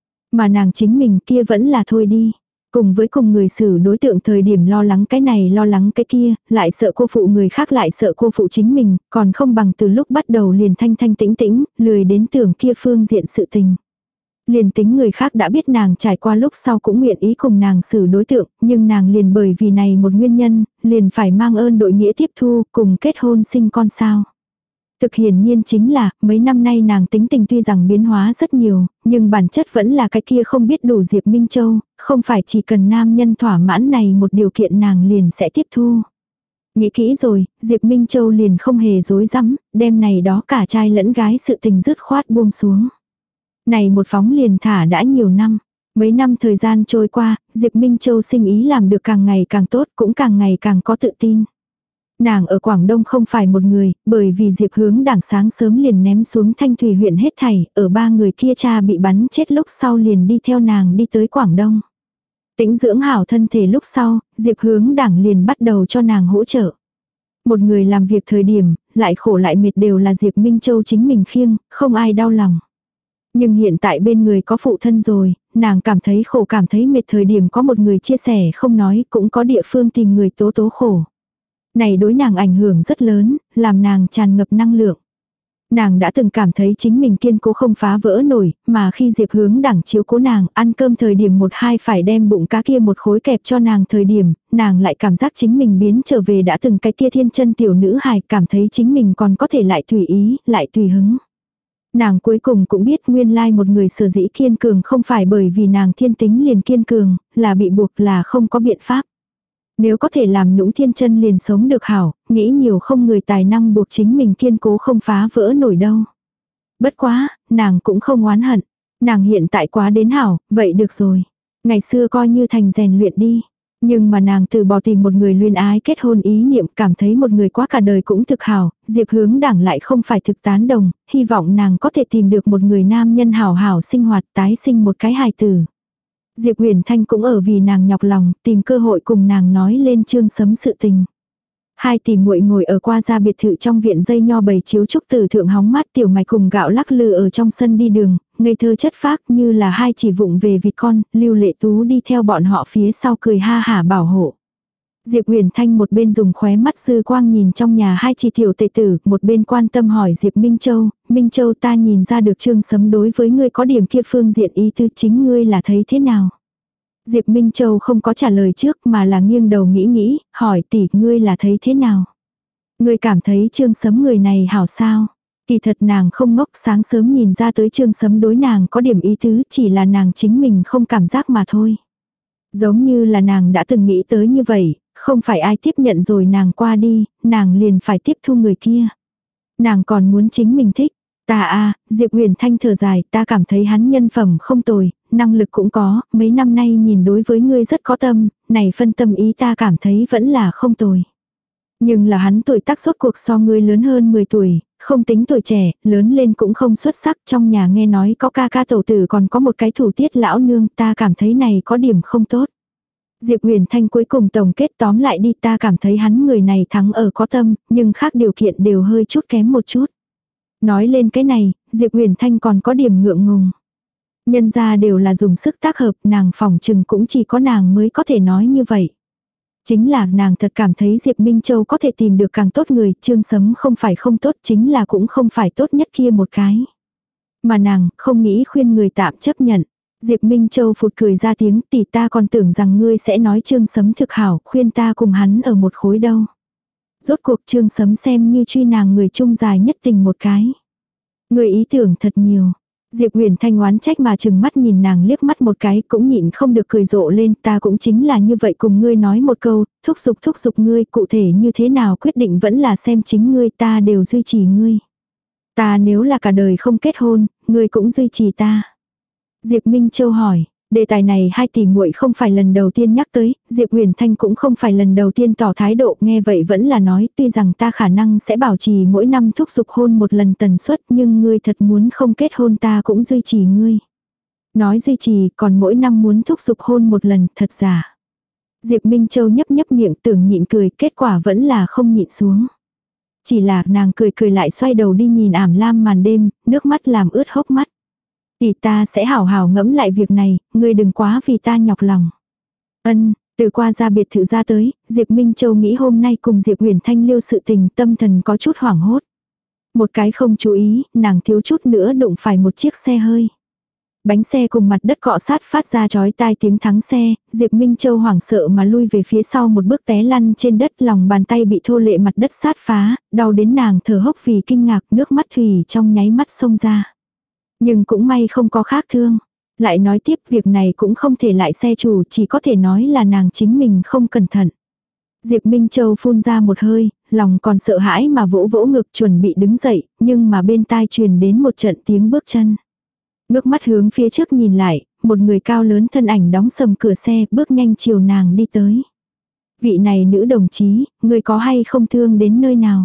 [SPEAKER 1] Mà nàng chính mình kia vẫn là thôi đi. Cùng với cùng người xử đối tượng thời điểm lo lắng cái này lo lắng cái kia, lại sợ cô phụ người khác lại sợ cô phụ chính mình, còn không bằng từ lúc bắt đầu liền thanh thanh tĩnh tĩnh, lười đến tưởng kia phương diện sự tình. Liền tính người khác đã biết nàng trải qua lúc sau cũng nguyện ý cùng nàng xử đối tượng, nhưng nàng liền bởi vì này một nguyên nhân, liền phải mang ơn đội nghĩa tiếp thu, cùng kết hôn sinh con sao. Thực hiển nhiên chính là, mấy năm nay nàng tính tình tuy rằng biến hóa rất nhiều, nhưng bản chất vẫn là cái kia không biết đủ Diệp Minh Châu, không phải chỉ cần nam nhân thỏa mãn này một điều kiện nàng liền sẽ tiếp thu. Nghĩ kỹ rồi, Diệp Minh Châu liền không hề dối rắm, đem này đó cả trai lẫn gái sự tình dứt khoát buông xuống. Này một phóng liền thả đã nhiều năm. Mấy năm thời gian trôi qua, Diệp Minh Châu sinh ý làm được càng ngày càng tốt, cũng càng ngày càng có tự tin. Nàng ở Quảng Đông không phải một người, bởi vì Diệp Hướng Đảng sáng sớm liền ném xuống Thanh Thủy huyện hết thảy, ở ba người kia cha bị bắn chết lúc sau liền đi theo nàng đi tới Quảng Đông. Tĩnh dưỡng hảo thân thể lúc sau, Diệp Hướng Đảng liền bắt đầu cho nàng hỗ trợ. Một người làm việc thời điểm, lại khổ lại mệt đều là Diệp Minh Châu chính mình khiêng, không ai đau lòng. Nhưng hiện tại bên người có phụ thân rồi, nàng cảm thấy khổ cảm thấy mệt thời điểm có một người chia sẻ không nói cũng có địa phương tìm người tố tố khổ. Này đối nàng ảnh hưởng rất lớn, làm nàng tràn ngập năng lượng. Nàng đã từng cảm thấy chính mình kiên cố không phá vỡ nổi, mà khi Diệp Hướng Đảng chiếu cố nàng, ăn cơm thời điểm một hai phải đem bụng cá kia một khối kẹp cho nàng thời điểm, nàng lại cảm giác chính mình biến trở về đã từng cái kia thiên chân tiểu nữ hài, cảm thấy chính mình còn có thể lại tùy ý, lại tùy hứng. Nàng cuối cùng cũng biết nguyên lai một người sở dĩ kiên cường không phải bởi vì nàng thiên tính liền kiên cường, là bị buộc là không có biện pháp. Nếu có thể làm nũng thiên chân liền sống được hảo, nghĩ nhiều không người tài năng buộc chính mình kiên cố không phá vỡ nổi đâu. Bất quá, nàng cũng không oán hận. Nàng hiện tại quá đến hảo, vậy được rồi. Ngày xưa coi như thành rèn luyện đi. Nhưng mà nàng từ bỏ tìm một người luyên ái kết hôn ý niệm cảm thấy một người quá cả đời cũng thực hảo, Diệp Hướng Đảng lại không phải thực tán đồng, hy vọng nàng có thể tìm được một người nam nhân hảo hảo sinh hoạt tái sinh một cái hài tử. Diệp Huyền Thanh cũng ở vì nàng nhọc lòng, tìm cơ hội cùng nàng nói lên Trương Sấm sự tình. Hai tỷ muội ngồi ở qua gia biệt thự trong viện dây nho bầy chiếu trúc tử thượng hóng mát, tiểu mạch cùng gạo lắc lư ở trong sân đi đường, ngây thơ chất phác như là hai chỉ vụng về vịt con, Lưu Lệ Tú đi theo bọn họ phía sau cười ha hả bảo hộ. Diệp Huyền Thanh một bên dùng khóe mắt dư quang nhìn trong nhà hai chỉ tiểu tệ tử, một bên quan tâm hỏi Diệp Minh Châu, Minh Châu ta nhìn ra được Trương Sấm đối với ngươi có điểm kia phương diện ý tứ, chính ngươi là thấy thế nào? Diệp Minh Châu không có trả lời trước mà là nghiêng đầu nghĩ nghĩ, hỏi tỷ ngươi là thấy thế nào? Ngươi cảm thấy Trương Sấm người này hảo sao? Kỳ thật nàng không ngốc, sáng sớm nhìn ra tới Trương Sấm đối nàng có điểm ý tứ, chỉ là nàng chính mình không cảm giác mà thôi. Giống như là nàng đã từng nghĩ tới như vậy, không phải ai tiếp nhận rồi nàng qua đi, nàng liền phải tiếp thu người kia. Nàng còn muốn chính mình thích. Ta a, Diệp Huyền Thanh thở dài, ta cảm thấy hắn nhân phẩm không tồi, năng lực cũng có, mấy năm nay nhìn đối với ngươi rất có tâm, này phân tâm ý ta cảm thấy vẫn là không tồi. Nhưng là hắn tuổi tác rốt cuộc so ngươi lớn hơn mười tuổi, không tính tuổi trẻ, lớn lên cũng không xuất sắc, trong nhà nghe nói có ca ca tẩu tử còn có một cái thủ tiết lão nương, ta cảm thấy này có điểm không tốt. Diệp Huyền Thanh cuối cùng tổng kết tóm lại đi, ta cảm thấy hắn người này thắng ở có tâm, nhưng khác điều kiện đều hơi chút kém một chút. Nói lên cái này, Diệp Huyền Thanh còn có điểm ngượng ngùng. Nhân ra đều là dùng sức tác hợp, nàng phòng trừng cũng chỉ có nàng mới có thể nói như vậy. Chính là nàng thật cảm thấy Diệp Minh Châu có thể tìm được càng tốt người, Trương Sấm không phải không tốt, chính là cũng không phải tốt nhất kia một cái. Mà nàng không nghĩ khuyên người tạm chấp nhận. Diệp Minh Châu phụt cười ra tiếng, tỷ ta còn tưởng rằng ngươi sẽ nói Trương Sấm thực hảo, khuyên ta cùng hắn ở một khối đâu. Rốt cuộc Trương Sấm xem như truy nàng người chung dài nhất tình một cái. Người ý tưởng thật nhiều. Diệp Huyền Thanh oán trách mà chừng mắt nhìn nàng liếc mắt một cái, cũng nhịn không được cười rộ lên, ta cũng chính là như vậy cùng ngươi nói một câu, thúc giục thúc giục ngươi, cụ thể như thế nào quyết định vẫn là xem chính ngươi, ta đều duy trì ngươi. Ta nếu là cả đời không kết hôn, ngươi cũng duy trì ta. Diệp Minh Châu hỏi, đề tài này hai tỷ muội không phải lần đầu tiên nhắc tới, Diệp Huyền Thanh cũng không phải lần đầu tiên tỏ thái độ, nghe vậy vẫn là nói, tuy rằng ta khả năng sẽ bảo trì mỗi năm thúc giục hôn một lần tần suất, nhưng ngươi thật muốn không kết hôn ta cũng duy trì ngươi. Nói duy trì, còn mỗi năm muốn thúc giục hôn một lần, thật giả. Diệp Minh Châu nhấp nhấp miệng tưởng nhịn cười, kết quả vẫn là không nhịn xuống. Chỉ là nàng cười cười lại xoay đầu đi nhìn ảm lam màn đêm, nước mắt làm ướt hốc mắt. Tỷ ta sẽ hảo hảo ngẫm lại việc này, ngươi đừng quá vì ta nhọc lòng. Ân, từ qua ra biệt thự ra tới, Diệp Minh Châu nghĩ hôm nay cùng Diệp Huyền Thanh liêu sự tình, tâm thần có chút hoảng hốt. Một cái không chú ý, nàng thiếu chút nữa đụng phải một chiếc xe hơi. Bánh xe cùng mặt đất cọ sát phát ra chói tai tiếng thắng xe, Diệp Minh Châu hoảng sợ mà lui về phía sau một bước té lăn trên đất, lòng bàn tay bị thô lệ mặt đất sát phá, đau đến nàng thở hốc vì kinh ngạc, nước mắt thủy trong nháy mắt xông ra. Nhưng cũng may không có khác thương. Lại nói tiếp việc này cũng không thể lại xe chủ, chỉ có thể nói là nàng chính mình không cẩn thận. Diệp Minh Châu phun ra một hơi, lòng còn sợ hãi mà vỗ vỗ ngực chuẩn bị đứng dậy, nhưng mà bên tai truyền đến một trận tiếng bước chân. Ngước mắt hướng phía trước nhìn lại, một người cao lớn thân ảnh đóng sầm cửa xe bước nhanh chiều nàng đi tới. Vị này nữ đồng chí, người có hay không thương đến nơi nào?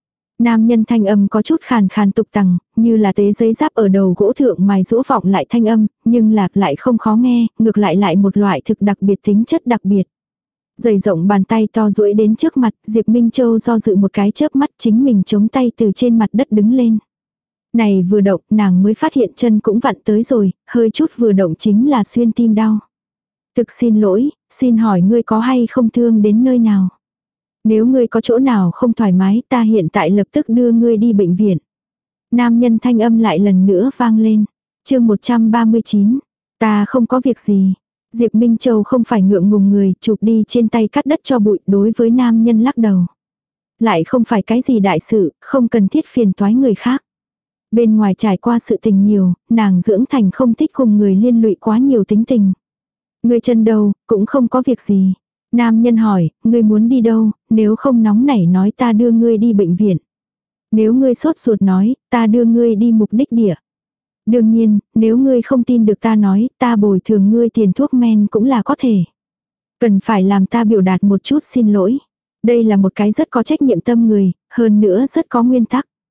[SPEAKER 1] Nam nhân thanh âm có chút khàn khàn tục tằng, như là tế giấy giáp ở đầu gỗ thượng mài rũ vọng lại thanh âm, nhưng lạc lại không khó nghe, ngược lại lại một loại thực đặc biệt tính chất đặc biệt. Dày rộng bàn tay to duỗi đến trước mặt, Diệp Minh Châu do dự một cái chớp mắt chính mình chống tay từ trên mặt đất đứng lên. Này vừa động, nàng mới phát hiện chân cũng vặn tới rồi, hơi chút vừa động chính là xuyên tim đau. Thực xin lỗi, xin hỏi ngươi có hay không thương đến nơi nào? Nếu ngươi có chỗ nào không thoải mái, ta hiện tại lập tức đưa ngươi đi bệnh viện. Nam nhân thanh âm lại lần nữa vang lên. Chương một trăm ba mươi chín. Ta không có việc gì. Diệp Minh Châu không phải ngượng ngùng người, chụp đi trên tay cắt đất cho bụi, đối với nam nhân lắc đầu. Lại không phải cái gì đại sự, không cần thiết phiền toái người khác. Bên ngoài trải qua sự tình nhiều, nàng dưỡng thành không thích cùng người liên lụy quá nhiều tính tình. Người chân đâu, cũng không có việc gì. Nam nhân hỏi, ngươi muốn đi đâu, nếu không nóng nảy nói ta đưa ngươi đi bệnh viện. Nếu ngươi sốt ruột nói, ta đưa ngươi đi mục đích địa. Đương nhiên, nếu ngươi không tin được ta nói, ta bồi thường ngươi tiền thuốc men cũng là có thể. Cần phải làm ta biểu đạt một chút xin lỗi. Đây là một cái rất có trách nhiệm tâm người, hơn nữa rất có nguyên tắc.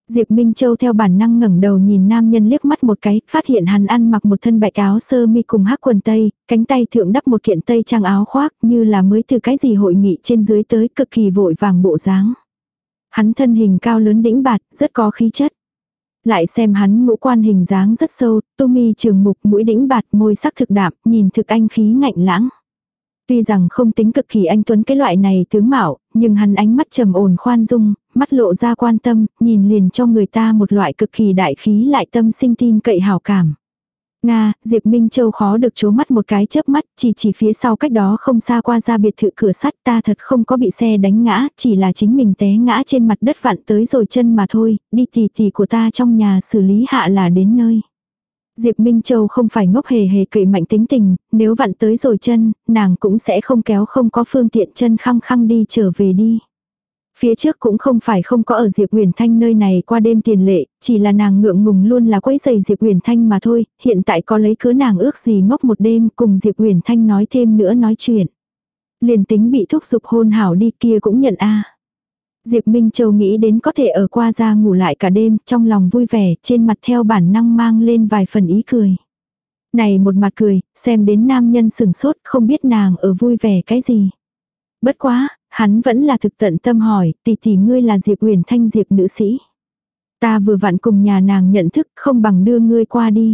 [SPEAKER 1] Diệp Minh Châu theo bản năng ngẩng đầu nhìn nam nhân liếc mắt một cái, phát hiện hắn ăn mặc một thân bạch áo sơ mi cùng hắc quần tây, cánh tay thượng đắp một kiện tây trang áo khoác như là mới từ cái gì hội nghị trên dưới tới, cực kỳ vội vàng bộ dáng. Hắn thân hình cao lớn đĩnh bạt, rất có khí chất. Lại xem hắn ngũ quan hình dáng rất sâu, tu mi trường mục, mũi đĩnh bạt, môi sắc thực đạm, nhìn thực anh khí ngạnh lãng. Tuy rằng không tính cực kỳ anh tuấn cái loại này tướng mạo, nhưng hắn ánh mắt trầm ổn khoan dung, mắt lộ ra quan tâm, nhìn liền cho người ta một loại cực kỳ đại khí lại tâm sinh tin cậy hảo cảm. Nga, Diệp Minh Châu khó được chố mắt một cái chớp mắt, chỉ chỉ phía sau cách đó không xa qua ra biệt thự cửa sắt, ta thật không có bị xe đánh ngã, chỉ là chính mình té ngã trên mặt đất vặn tới rồi chân mà thôi, đi tì tì của ta trong nhà xử lý hạ là đến nơi. Diệp Minh Châu không phải ngốc hề hề cậy mạnh tính tình, nếu vặn tới rồi chân, nàng cũng sẽ không kéo không có phương tiện chân khăng khăng đi trở về đi. Phía trước cũng không phải không có ở Diệp Huyền Thanh nơi này qua đêm tiền lệ, chỉ là nàng ngượng ngùng luôn là quấy giày Diệp Huyền Thanh mà thôi, hiện tại có lấy cớ nàng ước gì ngốc một đêm cùng Diệp Huyền Thanh nói thêm nữa nói chuyện. Liền tính bị thúc giục hôn hảo đi kia cũng nhận a. Diệp Minh Châu nghĩ đến có thể ở qua ra ngủ lại cả đêm, trong lòng vui vẻ, trên mặt theo bản năng mang lên vài phần ý cười. Này một mặt cười, xem đến nam nhân sừng sốt, không biết nàng ở vui vẻ cái gì. Bất quá, hắn vẫn là thực tận tâm hỏi, tỷ tỷ ngươi là Diệp Huyền Thanh Diệp nữ sĩ. Ta vừa vặn cùng nhà nàng nhận thức, không bằng đưa ngươi qua đi.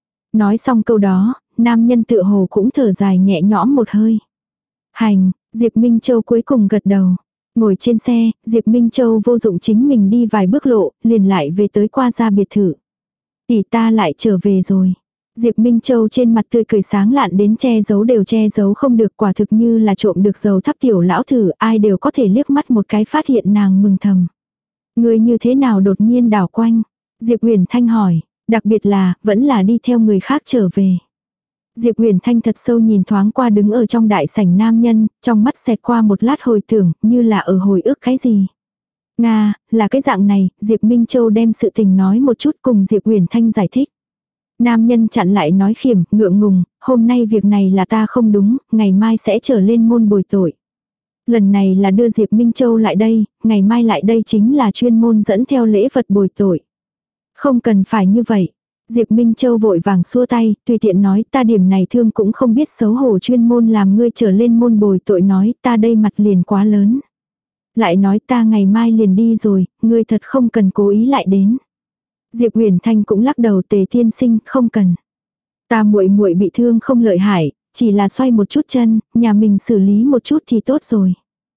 [SPEAKER 1] Nói xong câu đó, nam nhân tựa hồ cũng thở dài nhẹ nhõm một hơi. Hành, Diệp Minh Châu cuối cùng gật đầu. Ngồi trên xe, Diệp Minh Châu vô dụng chính mình đi vài bước lộ, liền lại về tới qua ra biệt thự. Tỷ ta lại trở về rồi. Diệp Minh Châu trên mặt tươi cười sáng lạn đến che giấu đều che giấu không được, quả thực như là trộm được dầu thắp tiểu lão thử, ai đều có thể liếc mắt một cái phát hiện nàng mừng thầm. Người như thế nào đột nhiên đảo quanh? Diệp Huyền Thanh hỏi, đặc biệt là, vẫn là đi theo người khác trở về. Diệp Huyền Thanh thật sâu nhìn thoáng qua đứng ở trong đại sảnh nam nhân, trong mắt xẹt qua một lát hồi tưởng, như là ở hồi ức cái gì. Nga, là cái dạng này, Diệp Minh Châu đem sự tình nói một chút cùng Diệp Huyền Thanh giải thích. Nam nhân chặn lại nói khiểm, ngượng ngùng, hôm nay việc này là ta không đúng, ngày mai sẽ trở lên môn bồi tội. Lần này là đưa Diệp Minh Châu lại đây, ngày mai lại đây chính là chuyên môn dẫn theo lễ vật bồi tội. Không cần phải như vậy. Diệp Minh Châu vội vàng xua tay, tùy tiện nói ta điểm này thương cũng không biết xấu hổ chuyên môn làm ngươi trở lên môn bồi tội, nói ta đây mặt liền quá lớn. Lại nói ta ngày mai liền đi rồi, ngươi thật không cần cố ý lại đến. Diệp Huyền Thanh cũng lắc đầu, Tề tiên sinh không cần. Ta muội muội bị thương không lợi hại, chỉ là xoay một chút chân, nhà mình xử lý một chút thì tốt rồi.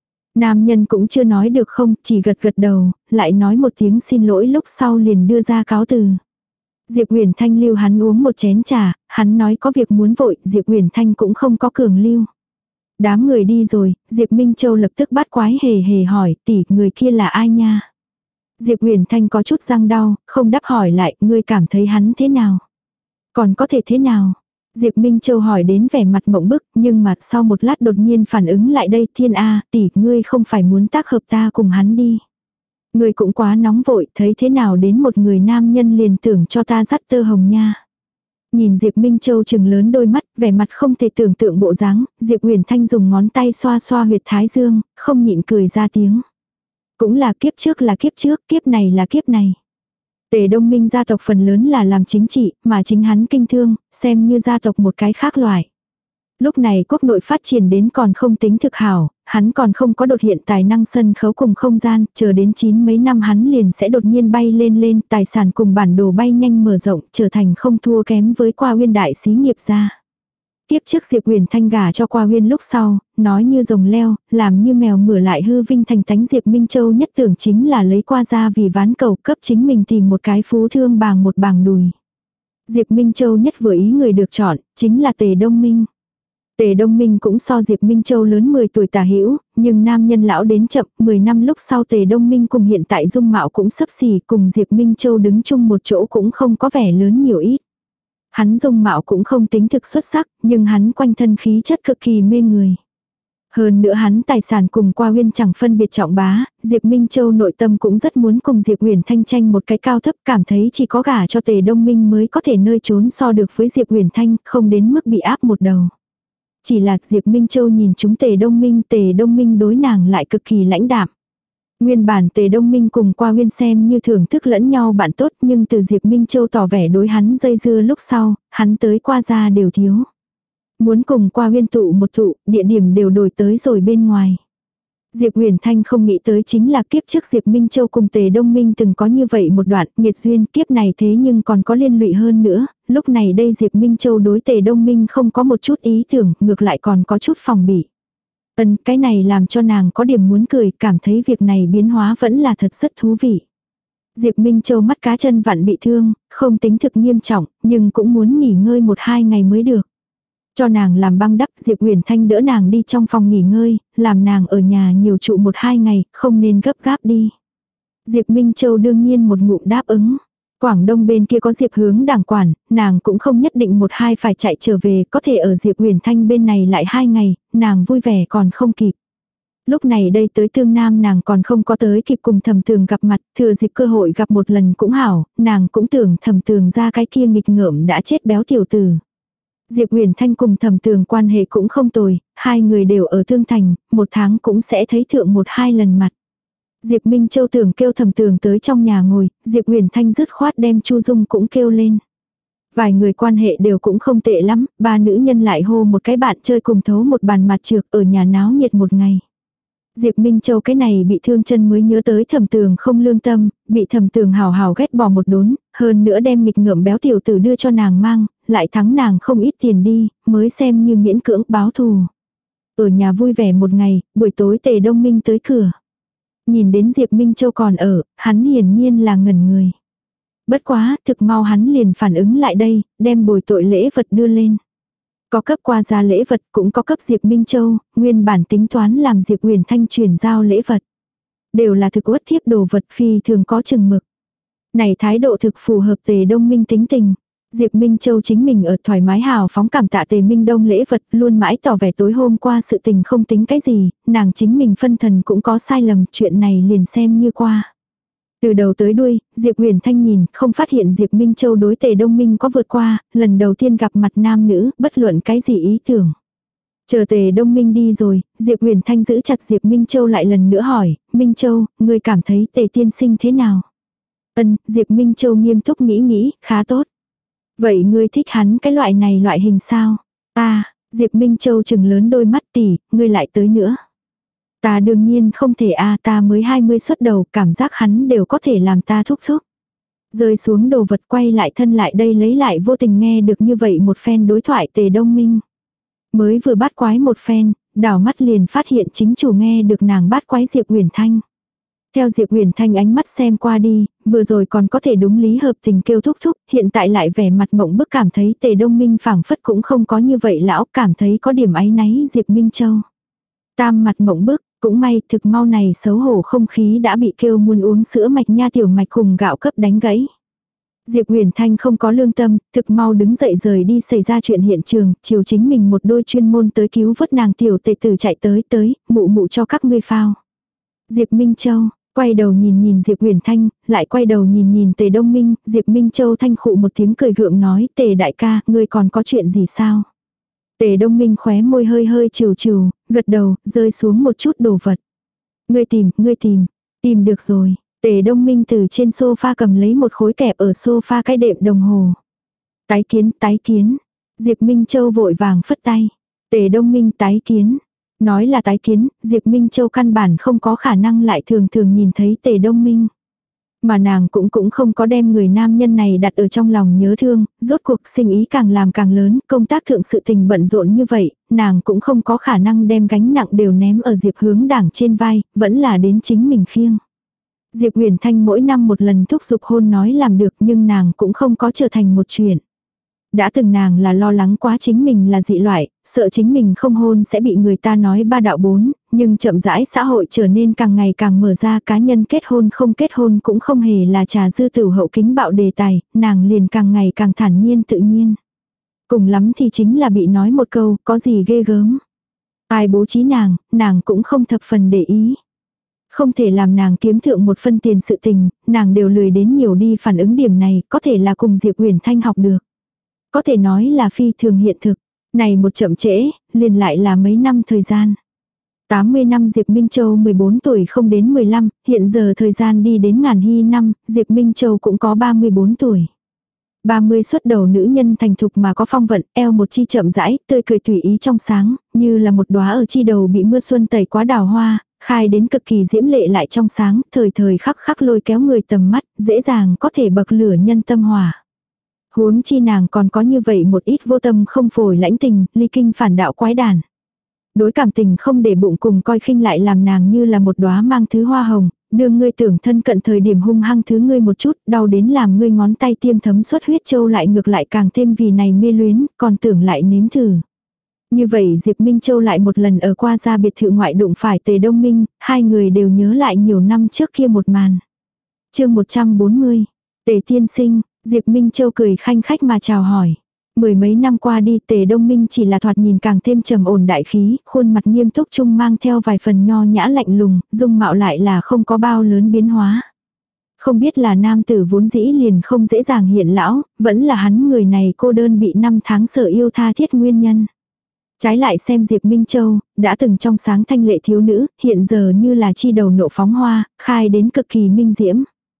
[SPEAKER 1] Nam nhân cũng chưa nói được không, chỉ gật gật đầu, lại nói một tiếng xin lỗi lúc sau liền đưa ra cáo từ. Diệp Huyền Thanh lưu hắn uống một chén trà, hắn nói có việc muốn vội, Diệp Huyền Thanh cũng không có cường lưu. Đám người đi rồi, Diệp Minh Châu lập tức bắt quái hề hề hỏi, tỷ người kia là ai nha? Diệp Huyền Thanh có chút răng đau, không đáp hỏi lại, ngươi cảm thấy hắn thế nào? Còn có thể thế nào? Diệp Minh Châu hỏi đến vẻ mặt mộng bức, nhưng mà sau một lát đột nhiên phản ứng lại đây, Thiên A, tỷ, ngươi không phải muốn tác hợp ta cùng hắn đi. Ngươi cũng quá nóng vội, thấy thế nào đến một người nam nhân liền tưởng cho ta dắt tơ hồng nha. Nhìn Diệp Minh Châu trừng lớn đôi mắt, vẻ mặt không thể tưởng tượng bộ dáng, Diệp Huyền Thanh dùng ngón tay xoa xoa huyệt thái dương, không nhịn cười ra tiếng. Cũng là kiếp trước là kiếp trước, kiếp này là kiếp này. Tề Đông Minh gia tộc phần lớn là làm chính trị, mà chính hắn kinh thương, xem như gia tộc một cái khác loại. Lúc này quốc nội phát triển đến còn không tính thực hảo, hắn còn không có đột hiện tài năng sân khấu cùng không gian, chờ đến chín mấy năm hắn liền sẽ đột nhiên bay lên lên, tài sản cùng bản đồ bay nhanh mở rộng, trở thành không thua kém với Qua Uyên đại xí nghiệp gia. Tiếp trước Diệp Huyền Thanh gả cho Qua Uyên lúc sau, nói như rồng leo, làm như mèo mửa lại hư vinh thành tánh, Diệp Minh Châu nhất tưởng chính là lấy qua ra vì ván cầu cấp chính mình tìm một cái phú thương bàng một bàng đùi. Diệp Minh Châu nhất vừa ý người được chọn, chính là Tề Đông Minh. Tề Đông Minh cũng so Diệp Minh Châu lớn mười tuổi tả hữu, nhưng nam nhân lão đến chậm, mười năm lúc sau Tề Đông Minh cùng hiện tại dung mạo cũng xấp xỉ, cùng Diệp Minh Châu đứng chung một chỗ cũng không có vẻ lớn nhiều ít. Hắn dung mạo cũng không tính thực xuất sắc, nhưng hắn quanh thân khí chất cực kỳ mê người. Hơn nữa hắn tài sản cùng Qua Uyên chẳng phân biệt trọng bá, Diệp Minh Châu nội tâm cũng rất muốn cùng Diệp Huyền Thanh tranh một cái cao thấp, cảm thấy chỉ có gả cho Tề Đông Minh mới có thể nơi trốn so được với Diệp Huyền Thanh, không đến mức bị áp một đầu. Chỉ là Diệp Minh Châu nhìn chúng Tề Đông Minh, Tề Đông Minh đối nàng lại cực kỳ lãnh đạm. Nguyên bản Tề Đông Minh cùng Qua Huyên xem như thưởng thức lẫn nhau bạn tốt, nhưng từ Diệp Minh Châu tỏ vẻ đối hắn dây dưa lúc sau, hắn tới Qua gia đều thiếu. Muốn cùng Qua Huyên tụ một tụ, địa điểm đều đổi tới rồi bên ngoài. Diệp Huyền Thanh không nghĩ tới chính là kiếp trước Diệp Minh Châu cùng Tề Đông Minh từng có như vậy một đoạn nghiệt duyên, kiếp này thế nhưng còn có liên lụy hơn nữa, lúc này đây Diệp Minh Châu đối Tề Đông Minh không có một chút ý tưởng, ngược lại còn có chút phòng bị. Ân, cái này làm cho nàng có điểm muốn cười, cảm thấy việc này biến hóa vẫn là thật rất thú vị. Diệp Minh Châu mắt cá chân vặn bị thương, không tính thực nghiêm trọng, nhưng cũng muốn nghỉ ngơi một hai ngày mới được. Cho nàng làm băng đắp, Diệp Huyền Thanh đỡ nàng đi trong phòng nghỉ ngơi, làm nàng ở nhà nhiều trụ một hai ngày, không nên gấp gáp đi. Diệp Minh Châu đương nhiên một ngụm đáp ứng. Quảng Đông bên kia có Diệp Hướng đàng quản, nàng cũng không nhất định một hai phải chạy trở về, có thể ở Diệp Huyền Thanh bên này lại hai ngày, nàng vui vẻ còn không kịp. Lúc này đây tới Tương Nam nàng còn không có tới kịp cùng Thẩm Tường gặp mặt, thừa dịp cơ hội gặp một lần cũng hảo, nàng cũng tưởng Thẩm Tường ra cái kia nghịch ngợm đã chết béo tiểu tử. Diệp Huyền Thanh cùng Thẩm Tường quan hệ cũng không tồi, hai người đều ở Tương Thành, một tháng cũng sẽ thấy thượng một hai lần mặt. Diệp Minh Châu tưởng kêu Thẩm Tường tới trong nhà ngồi, Diệp Huyền Thanh dứt khoát đem Chu Dung cũng kêu lên. Vài người quan hệ đều cũng không tệ lắm, ba nữ nhân lại hô một cái bạn chơi cùng thấu một bàn mặt trược ở nhà náo nhiệt một ngày. Diệp Minh Châu cái này bị thương chân mới nhớ tới Thẩm Tường không lương tâm, bị Thẩm Tường hào hào ghét bỏ một đốn, hơn nữa đem nghịch ngợm béo tiểu tử đưa cho nàng mang, lại thắng nàng không ít tiền đi, mới xem như miễn cưỡng báo thù. Ở nhà vui vẻ một ngày, buổi tối Tề Đông Minh tới cửa. Nhìn đến Diệp Minh Châu còn ở, hắn hiển nhiên là ngẩn người. Bất quá, thực mau hắn liền phản ứng lại đây, đem bồi tội lễ vật đưa lên. Có cấp qua ra lễ vật, cũng có cấp Diệp Minh Châu, nguyên bản tính toán làm Diệp Huyền Thanh chuyển giao lễ vật. Đều là thực uất thiếp đồ vật phi thường có chừng mực. Này thái độ thực phù hợp Tề Đông Minh tính tình. Diệp Minh Châu chính mình ở thoải mái hào phóng cảm tạ Tề Minh Đông lễ vật, luôn mãi tỏ vẻ tối hôm qua sự tình không tính cái gì, nàng chính mình phân thần cũng có sai lầm, chuyện này liền xem như qua. Từ đầu tới đuôi, Diệp Huyền Thanh nhìn, không phát hiện Diệp Minh Châu đối Tề Đông Minh có vượt qua, lần đầu tiên gặp mặt nam nữ, bất luận cái gì ý tưởng. Chờ Tề Đông Minh đi rồi, Diệp Huyền Thanh giữ chặt Diệp Minh Châu lại lần nữa hỏi, Minh Châu, ngươi cảm thấy Tề tiên sinh thế nào? Ân, Diệp Minh Châu nghiêm túc nghĩ nghĩ, khá tốt. Vậy ngươi thích hắn cái loại này loại hình sao? Ta, Diệp Minh Châu trừng lớn đôi mắt tỉ, ngươi lại tới nữa. Ta đương nhiên không thể a ta mới hai mươi xuất đầu, cảm giác hắn đều có thể làm ta thúc thúc. Rơi xuống đồ vật quay lại thân lại đây lấy lại vô tình nghe được như vậy một phen đối thoại Tề Đông Minh. Mới vừa bắt quái một phen, đảo mắt liền phát hiện chính chủ nghe được nàng bắt quái Diệp Huyền Thanh. Theo Diệp Huyền Thanh ánh mắt xem qua đi, vừa rồi còn có thể đúng lý hợp tình kêu thúc thúc, hiện tại lại vẻ mặt mộng bức cảm thấy Tề Đông Minh phảng phất cũng không có như vậy lão, cảm thấy có điểm áy náy Diệp Minh Châu. Tam mặt mộng bức, cũng may thực mau này xấu hổ không khí đã bị kêu muốn uống sữa mạch nha tiểu mạch cùng gạo cấp đánh gãy. Diệp Huyền Thanh không có lương tâm, thực mau đứng dậy rời đi xảy ra chuyện hiện trường, chiều chính mình một đôi chuyên môn tới cứu vớt nàng tiểu tệ tử chạy tới tới, mụ mụ cho các ngươi phao. Diệp Minh Châu, quay đầu nhìn nhìn Diệp Huyền Thanh, lại quay đầu nhìn nhìn Tề Đông Minh, Diệp Minh Châu thanh khụ một tiếng cười gượng nói, Tề đại ca, ngươi còn có chuyện gì sao? Tề Đông Minh khóe môi hơi hơi trừ trừ, gật đầu, rơi xuống một chút đồ vật. Ngươi tìm, ngươi tìm, tìm được rồi. Tề Đông Minh từ trên sofa cầm lấy một khối kẹp ở sofa cái đệm đồng hồ. Tái kiến, tái kiến. Diệp Minh Châu vội vàng phất tay. Tề Đông Minh tái kiến. Nói là tái kiến, Diệp Minh Châu căn bản không có khả năng lại thường thường nhìn thấy Tề Đông Minh. Mà nàng cũng cũng không có đem người nam nhân này đặt ở trong lòng nhớ thương, rốt cuộc sinh ý càng làm càng lớn, công tác thượng sự tình bận rộn như vậy, nàng cũng không có khả năng đem gánh nặng đều ném ở Diệp Hướng Đảng trên vai, vẫn là đến chính mình khiêng. Diệp Huyền Thanh mỗi năm một lần thúc giục hôn nói làm được nhưng nàng cũng không có trở thành một chuyện. Đã từng nàng là lo lắng quá chính mình là dị loại, sợ chính mình không hôn sẽ bị người ta nói ba đạo bốn, nhưng chậm rãi xã hội trở nên càng ngày càng mở ra, cá nhân kết hôn không kết hôn cũng không hề là trà dư tửu hậu kính bạo đề tài, nàng liền càng ngày càng thản nhiên tự nhiên. Cùng lắm thì chính là bị nói một câu, có gì ghê gớm. Ai bố trí nàng, nàng cũng không thập phần để ý. Không thể làm nàng kiếm thượng một phân tiền sự tình, nàng đều lười đến nhiều đi phản ứng điểm này, có thể là cùng Diệp Huyền Thanh học được. Có thể nói là phi thường hiện thực. Này một chậm trễ, liền lại là mấy năm thời gian. tám mươi năm Diệp Minh Châu mười bốn tuổi không đến mười lăm, hiện giờ thời gian đi đến ngàn hy năm, Diệp Minh Châu cũng có ba mươi bốn tuổi. ba mươi xuất đầu nữ nhân thành thục mà có phong vận, eo một chi chậm rãi, tươi cười tùy ý trong sáng, như là một đóa ở chi đầu bị mưa xuân tẩy quá đào hoa, khai đến cực kỳ diễm lệ lại trong sáng, thời thời khắc khắc lôi kéo người tầm mắt, dễ dàng có thể bậc lửa nhân tâm hỏa. Huống chi nàng còn có như vậy một ít vô tâm không phổi lãnh tình, ly kinh phản đạo quái đản. Đối cảm tình không để bụng cùng coi khinh lại làm nàng như là một đóa mang thứ hoa hồng, đương ngươi tưởng thân cận thời điểm hung hăng thứ ngươi một chút, đau đến làm ngươi ngón tay tiêm thấm xuất huyết châu lại ngược lại càng thêm vì này mê luyến, còn tưởng lại nếm thử. Như vậy Diệp Minh Châu lại một lần ở qua gia biệt thự ngoại đụng phải Tề Đông Minh, hai người đều nhớ lại nhiều năm trước kia một màn. Chương một trăm bốn mươi. Tề tiên sinh, Diệp Minh Châu cười khanh khách mà chào hỏi. Mười mấy năm qua đi Tề Đông Minh chỉ là thoạt nhìn càng thêm trầm ổn đại khí, khuôn mặt nghiêm túc chung mang theo vài phần nho nhã lạnh lùng, dung mạo lại là không có bao lớn biến hóa. Không biết là nam tử vốn dĩ liền không dễ dàng hiện lão, vẫn là hắn người này cô đơn bị năm tháng sở yêu tha thiết nguyên nhân. Trái lại xem Diệp Minh Châu, đã từng trong sáng thanh lệ thiếu nữ, hiện giờ như là chi đầu nộ phóng hoa, khai đến cực kỳ minh diễm.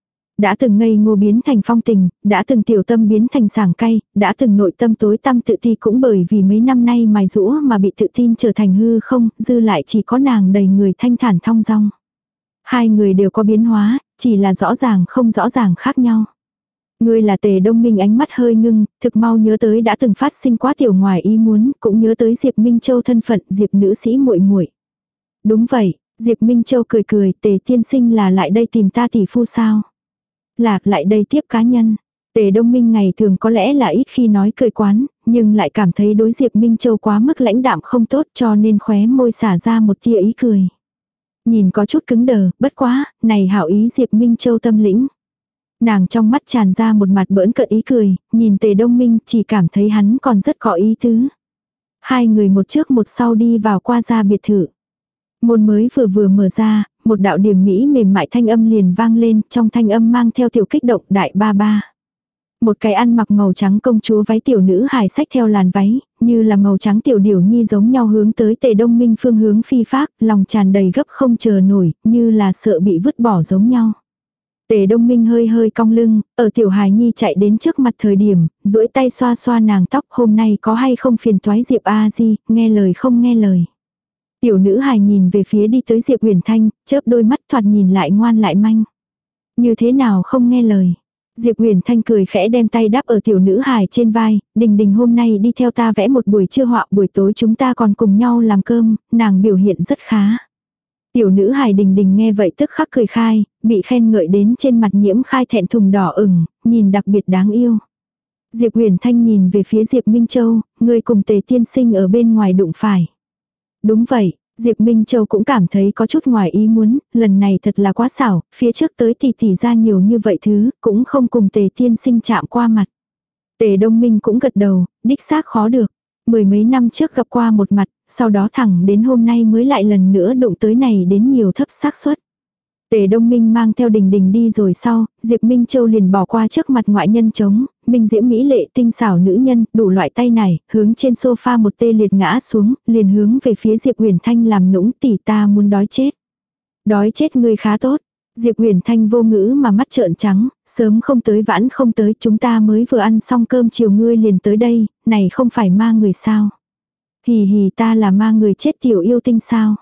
[SPEAKER 1] Đã từng ngây ngô biến thành phong tình, đã từng tiểu tâm biến thành sảng cay, đã từng nội tâm tối tăm tự ti cũng bởi vì mấy năm nay mài rũa mà bị tự tin trở thành hư không, dư lại chỉ có nàng đầy người thanh thản thong dong. Hai người đều có biến hóa, chỉ là rõ ràng không rõ ràng khác nhau. Ngươi là Tề Đông Minh, ánh mắt hơi ngưng, thực mau nhớ tới đã từng phát sinh quá tiểu ngoài ý muốn, cũng nhớ tới Diệp Minh Châu thân phận Diệp nữ sĩ muội muội. Đúng vậy, Diệp Minh Châu cười cười, Tề tiên sinh là lại đây tìm ta tỷ phu sao? Lạc lại đây tiếp cá nhân. Tề Đông Minh ngày thường có lẽ là ít khi nói cười quán, nhưng lại cảm thấy đối Diệp Minh Châu quá mức lãnh đạm không tốt cho nên khóe môi xả ra một tia ý cười. Nhìn có chút cứng đờ, bất quá, này hảo ý Diệp Minh Châu tâm lĩnh. Nàng trong mắt tràn ra một mặt bỡn cợt ý cười, nhìn Tề Đông Minh chỉ cảm thấy hắn còn rất có ý tứ. Hai người một trước một sau đi vào qua gia biệt thự. Môn mới vừa vừa mở ra, một đạo điểm mỹ mềm mại thanh âm liền vang lên, trong thanh âm mang theo tiểu kích động đại ba ba. Một cái ăn mặc màu trắng công chúa váy tiểu nữ hài xách theo làn váy, như là màu trắng tiểu điểu nhi giống nhau hướng tới Tề Đông Minh phương hướng phi phác, lòng tràn đầy gấp không chờ nổi, như là sợ bị vứt bỏ giống nhau. Tề Đông Minh hơi hơi cong lưng, ở tiểu hài nhi chạy đến trước mặt thời điểm, duỗi tay xoa xoa nàng tóc, hôm nay có hay không phiền toái Diệp A Di, nghe lời không nghe lời. Tiểu nữ hài nhìn về phía đi tới Diệp Huyền Thanh, chớp đôi mắt thoạt nhìn lại ngoan lại manh. Như thế nào không nghe lời. Diệp Huyền Thanh cười khẽ đem tay đắp ở tiểu nữ hài trên vai, Đình Đình hôm nay đi theo ta vẽ một buổi trưa họa, buổi tối chúng ta còn cùng nhau làm cơm, nàng biểu hiện rất khá. Tiểu nữ hài Đình Đình nghe vậy tức khắc cười khai, bị khen ngợi đến trên mặt nhiễm khai thẹn thùng đỏ ửng, nhìn đặc biệt đáng yêu. Diệp Huyền Thanh nhìn về phía Diệp Minh Châu, người cùng Tề tiên sinh ở bên ngoài đụng phải. Đúng vậy, Diệp Minh Châu cũng cảm thấy có chút ngoài ý muốn, lần này thật là quá xảo, phía trước tới thì tỉ ra nhiều như vậy thứ, cũng không cùng Tề tiên sinh chạm qua mặt. Tề Đông Minh cũng gật đầu, đích xác khó được. Mười mấy năm trước gặp qua một mặt, sau đó thẳng đến hôm nay mới lại lần nữa đụng tới này đến nhiều thấp xác suất. Tề Đông Minh mang theo Đình Đình đi rồi sau, Diệp Minh Châu liền bỏ qua trước mặt ngoại nhân trống, minh diễm mỹ lệ tinh xảo nữ nhân, đủ loại tay này, hướng trên sofa một tê liệt ngã xuống, liền hướng về phía Diệp Huyền Thanh làm nũng, tỷ ta muốn đói chết. Đói chết ngươi khá tốt. Diệp Huyền Thanh vô ngữ mà mắt trợn trắng, sớm không tới vãn không tới, chúng ta mới vừa ăn xong cơm chiều ngươi liền tới đây, này không phải ma người sao? Hì hì, ta là ma người chết tiểu yêu tinh sao?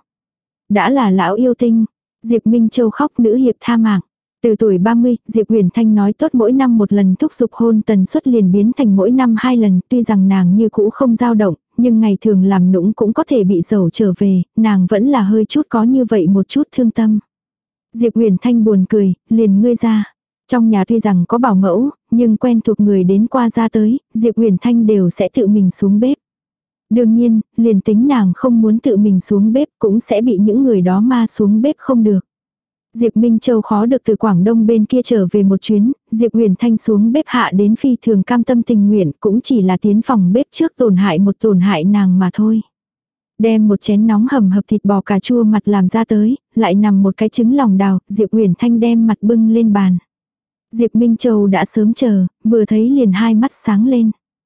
[SPEAKER 1] Đã là lão yêu tinh. Diệp Minh Châu khóc nữ hiệp tha mạng. Từ tuổi ba mươi, Diệp Huyền Thanh nói tốt mỗi năm một lần thúc giục hôn tần suất liền biến thành mỗi năm hai lần, tuy rằng nàng như cũ không dao động, nhưng ngày thường làm nũng cũng có thể bị dẩu trở về, nàng vẫn là hơi chút có như vậy một chút thương tâm. Diệp Huyền Thanh buồn cười, liền ngươi ra. Trong nhà tuy rằng có bảo mẫu, nhưng quen thuộc người đến qua ra tới, Diệp Huyền Thanh đều sẽ tự mình xuống bếp. Đương nhiên, liền tính nàng không muốn tự mình xuống bếp cũng sẽ bị những người đó ma xuống bếp không được. Diệp Minh Châu khó được từ Quảng Đông bên kia trở về một chuyến, Diệp Huyền Thanh xuống bếp hạ đến phi thường cam tâm tình nguyện, cũng chỉ là tiến phòng bếp trước tổn hại một tổn hại nàng mà thôi. Đem một chén nóng hầm hập thịt bò cà chua mặt làm ra tới, lại nằm một cái trứng lòng đào, Diệp Huyền Thanh đem mặt bưng lên bàn. Diệp Minh Châu đã sớm chờ, vừa thấy liền hai mắt sáng lên.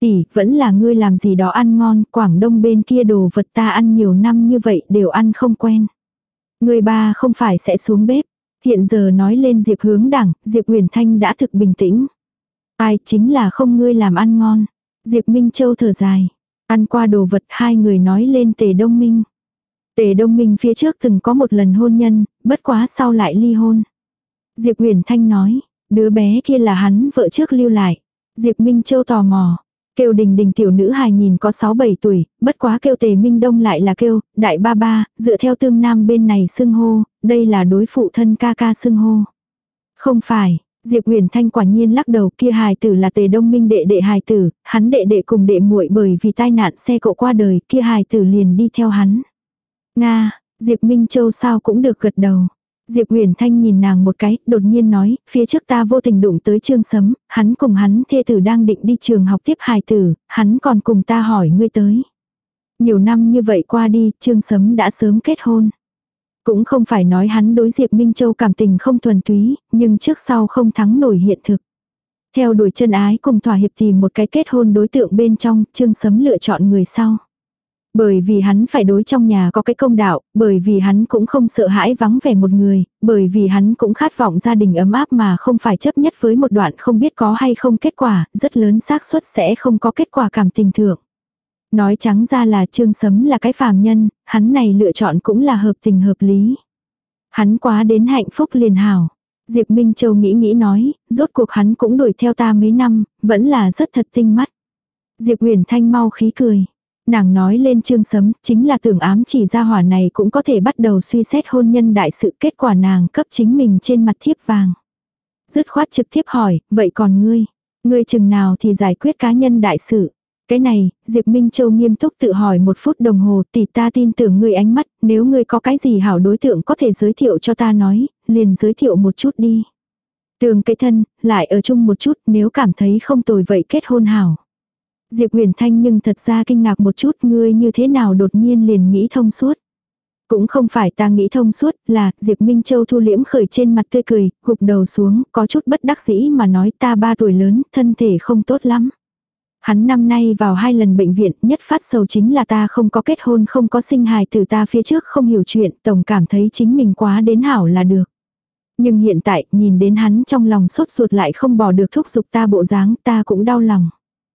[SPEAKER 1] Tỷ, vẫn là ngươi làm gì đó ăn ngon, Quảng Đông bên kia đồ vật ta ăn nhiều năm như vậy đều ăn không quen. Ngươi ba không phải sẽ xuống bếp. Hiện giờ nói lên Diệp Hướng Đẳng, Diệp Uyển Thanh đã thực bình tĩnh. Ai, chính là không ngươi làm ăn ngon. Diệp Minh Châu thở dài. Ăn qua đồ vật hai người nói lên Tề Đông Minh. Tề Đông Minh phía trước từng có một lần hôn nhân, bất quá sau lại ly hôn. Diệp Uyển Thanh nói, đứa bé kia là hắn vợ trước lưu lại. Diệp Minh Châu tò mò. Kêu Đình Đình tiểu nữ hài nhìn có sáu bảy tuổi, bất quá kêu Tề Minh Đông lại là kêu, đại ba ba, dựa theo tương nam bên này xưng hô, đây là đối phụ thân ca ca xưng hô. Không phải, Diệp Uyển Thanh quả nhiên lắc đầu, kia hài tử là Tề Đông Minh đệ đệ hài tử, hắn đệ đệ cùng đệ muội bởi vì tai nạn xe cộ qua đời, kia hài tử liền đi theo hắn. Nga, Diệp Minh Châu sao cũng được gật đầu. Diệp Uyển Thanh nhìn nàng một cái, đột nhiên nói, phía trước ta vô tình đụng tới Trương Sấm, hắn cùng hắn thê tử đang định đi trường học tiếp hài tử, hắn còn cùng ta hỏi ngươi tới. Nhiều năm như vậy qua đi, Trương Sấm đã sớm kết hôn. Cũng không phải nói hắn đối Diệp Minh Châu cảm tình không thuần túy, nhưng trước sau không thắng nổi hiện thực. Theo đuổi chân ái cùng thỏa hiệp tìm một cái kết hôn đối tượng bên trong, Trương Sấm lựa chọn người sau. Bởi vì hắn phải đối trong nhà có cái công đạo, bởi vì hắn cũng không sợ hãi vắng vẻ một người, bởi vì hắn cũng khát vọng gia đình ấm áp mà không phải chấp nhất với một đoạn không biết có hay không kết quả, rất lớn xác suất sẽ không có kết quả cảm tình thượng. Nói trắng ra là Trương Sấm là cái phàm nhân, hắn này lựa chọn cũng là hợp tình hợp lý. Hắn quá đến hạnh phúc liền hảo. Diệp Minh Châu nghĩ nghĩ nói, rốt cuộc hắn cũng đuổi theo ta mấy năm, vẫn là rất thật tinh mắt. Diệp Uyển Thanh mau khí cười. Nàng nói lên Trương Sấm, chính là tưởng ám chỉ ra hỏa này cũng có thể bắt đầu suy xét hôn nhân đại sự, kết quả nàng cấp chính mình trên mặt thiếp vàng. Dứt khoát trực tiếp hỏi, vậy còn ngươi? Ngươi chừng nào thì giải quyết cá nhân đại sự? Cái này, Diệp Minh Châu nghiêm túc tự hỏi một phút đồng hồ, tỷ ta tin tưởng ngươi ánh mắt, nếu ngươi có cái gì hảo đối tượng có thể giới thiệu cho ta nói, liền giới thiệu một chút đi. Tường cái thân, lại ở chung một chút, nếu cảm thấy không tồi vậy kết hôn hảo. Diệp Uyển Thanh nhưng thật ra kinh ngạc một chút, ngươi như thế nào đột nhiên liền nghĩ thông suốt. Cũng không phải ta nghĩ thông suốt, là Diệp Minh Châu thu liễm khởi trên mặt tươi cười, gục đầu xuống, có chút bất đắc dĩ mà nói ta ba tuổi lớn, thân thể không tốt lắm. Hắn năm nay vào hai lần bệnh viện, nhất phát sầu chính là ta không có kết hôn không có sinh hài từ ta phía trước không hiểu chuyện, tổng cảm thấy chính mình quá đến hảo là được. Nhưng hiện tại, nhìn đến hắn trong lòng sốt ruột lại không bỏ được thúc giục ta bộ dáng, ta cũng đau lòng.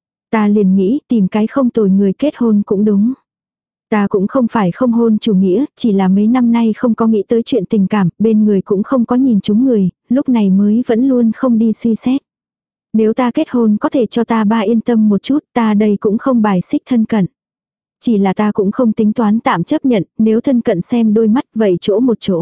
[SPEAKER 1] Ta liền nghĩ tìm cái không tồi người kết hôn cũng đúng. Ta cũng không phải không hôn chủ nghĩa, chỉ là mấy năm nay không có nghĩ tới chuyện tình cảm, bên người cũng không có nhìn chúng người, lúc này mới vẫn luôn không đi suy xét. Nếu ta kết hôn có thể cho ta ba yên tâm một chút, ta đây cũng không bài xích thân cận. Chỉ là ta cũng không tính toán tạm chấp nhận, nếu thân cận xem đôi mắt vậy chỗ một chỗ.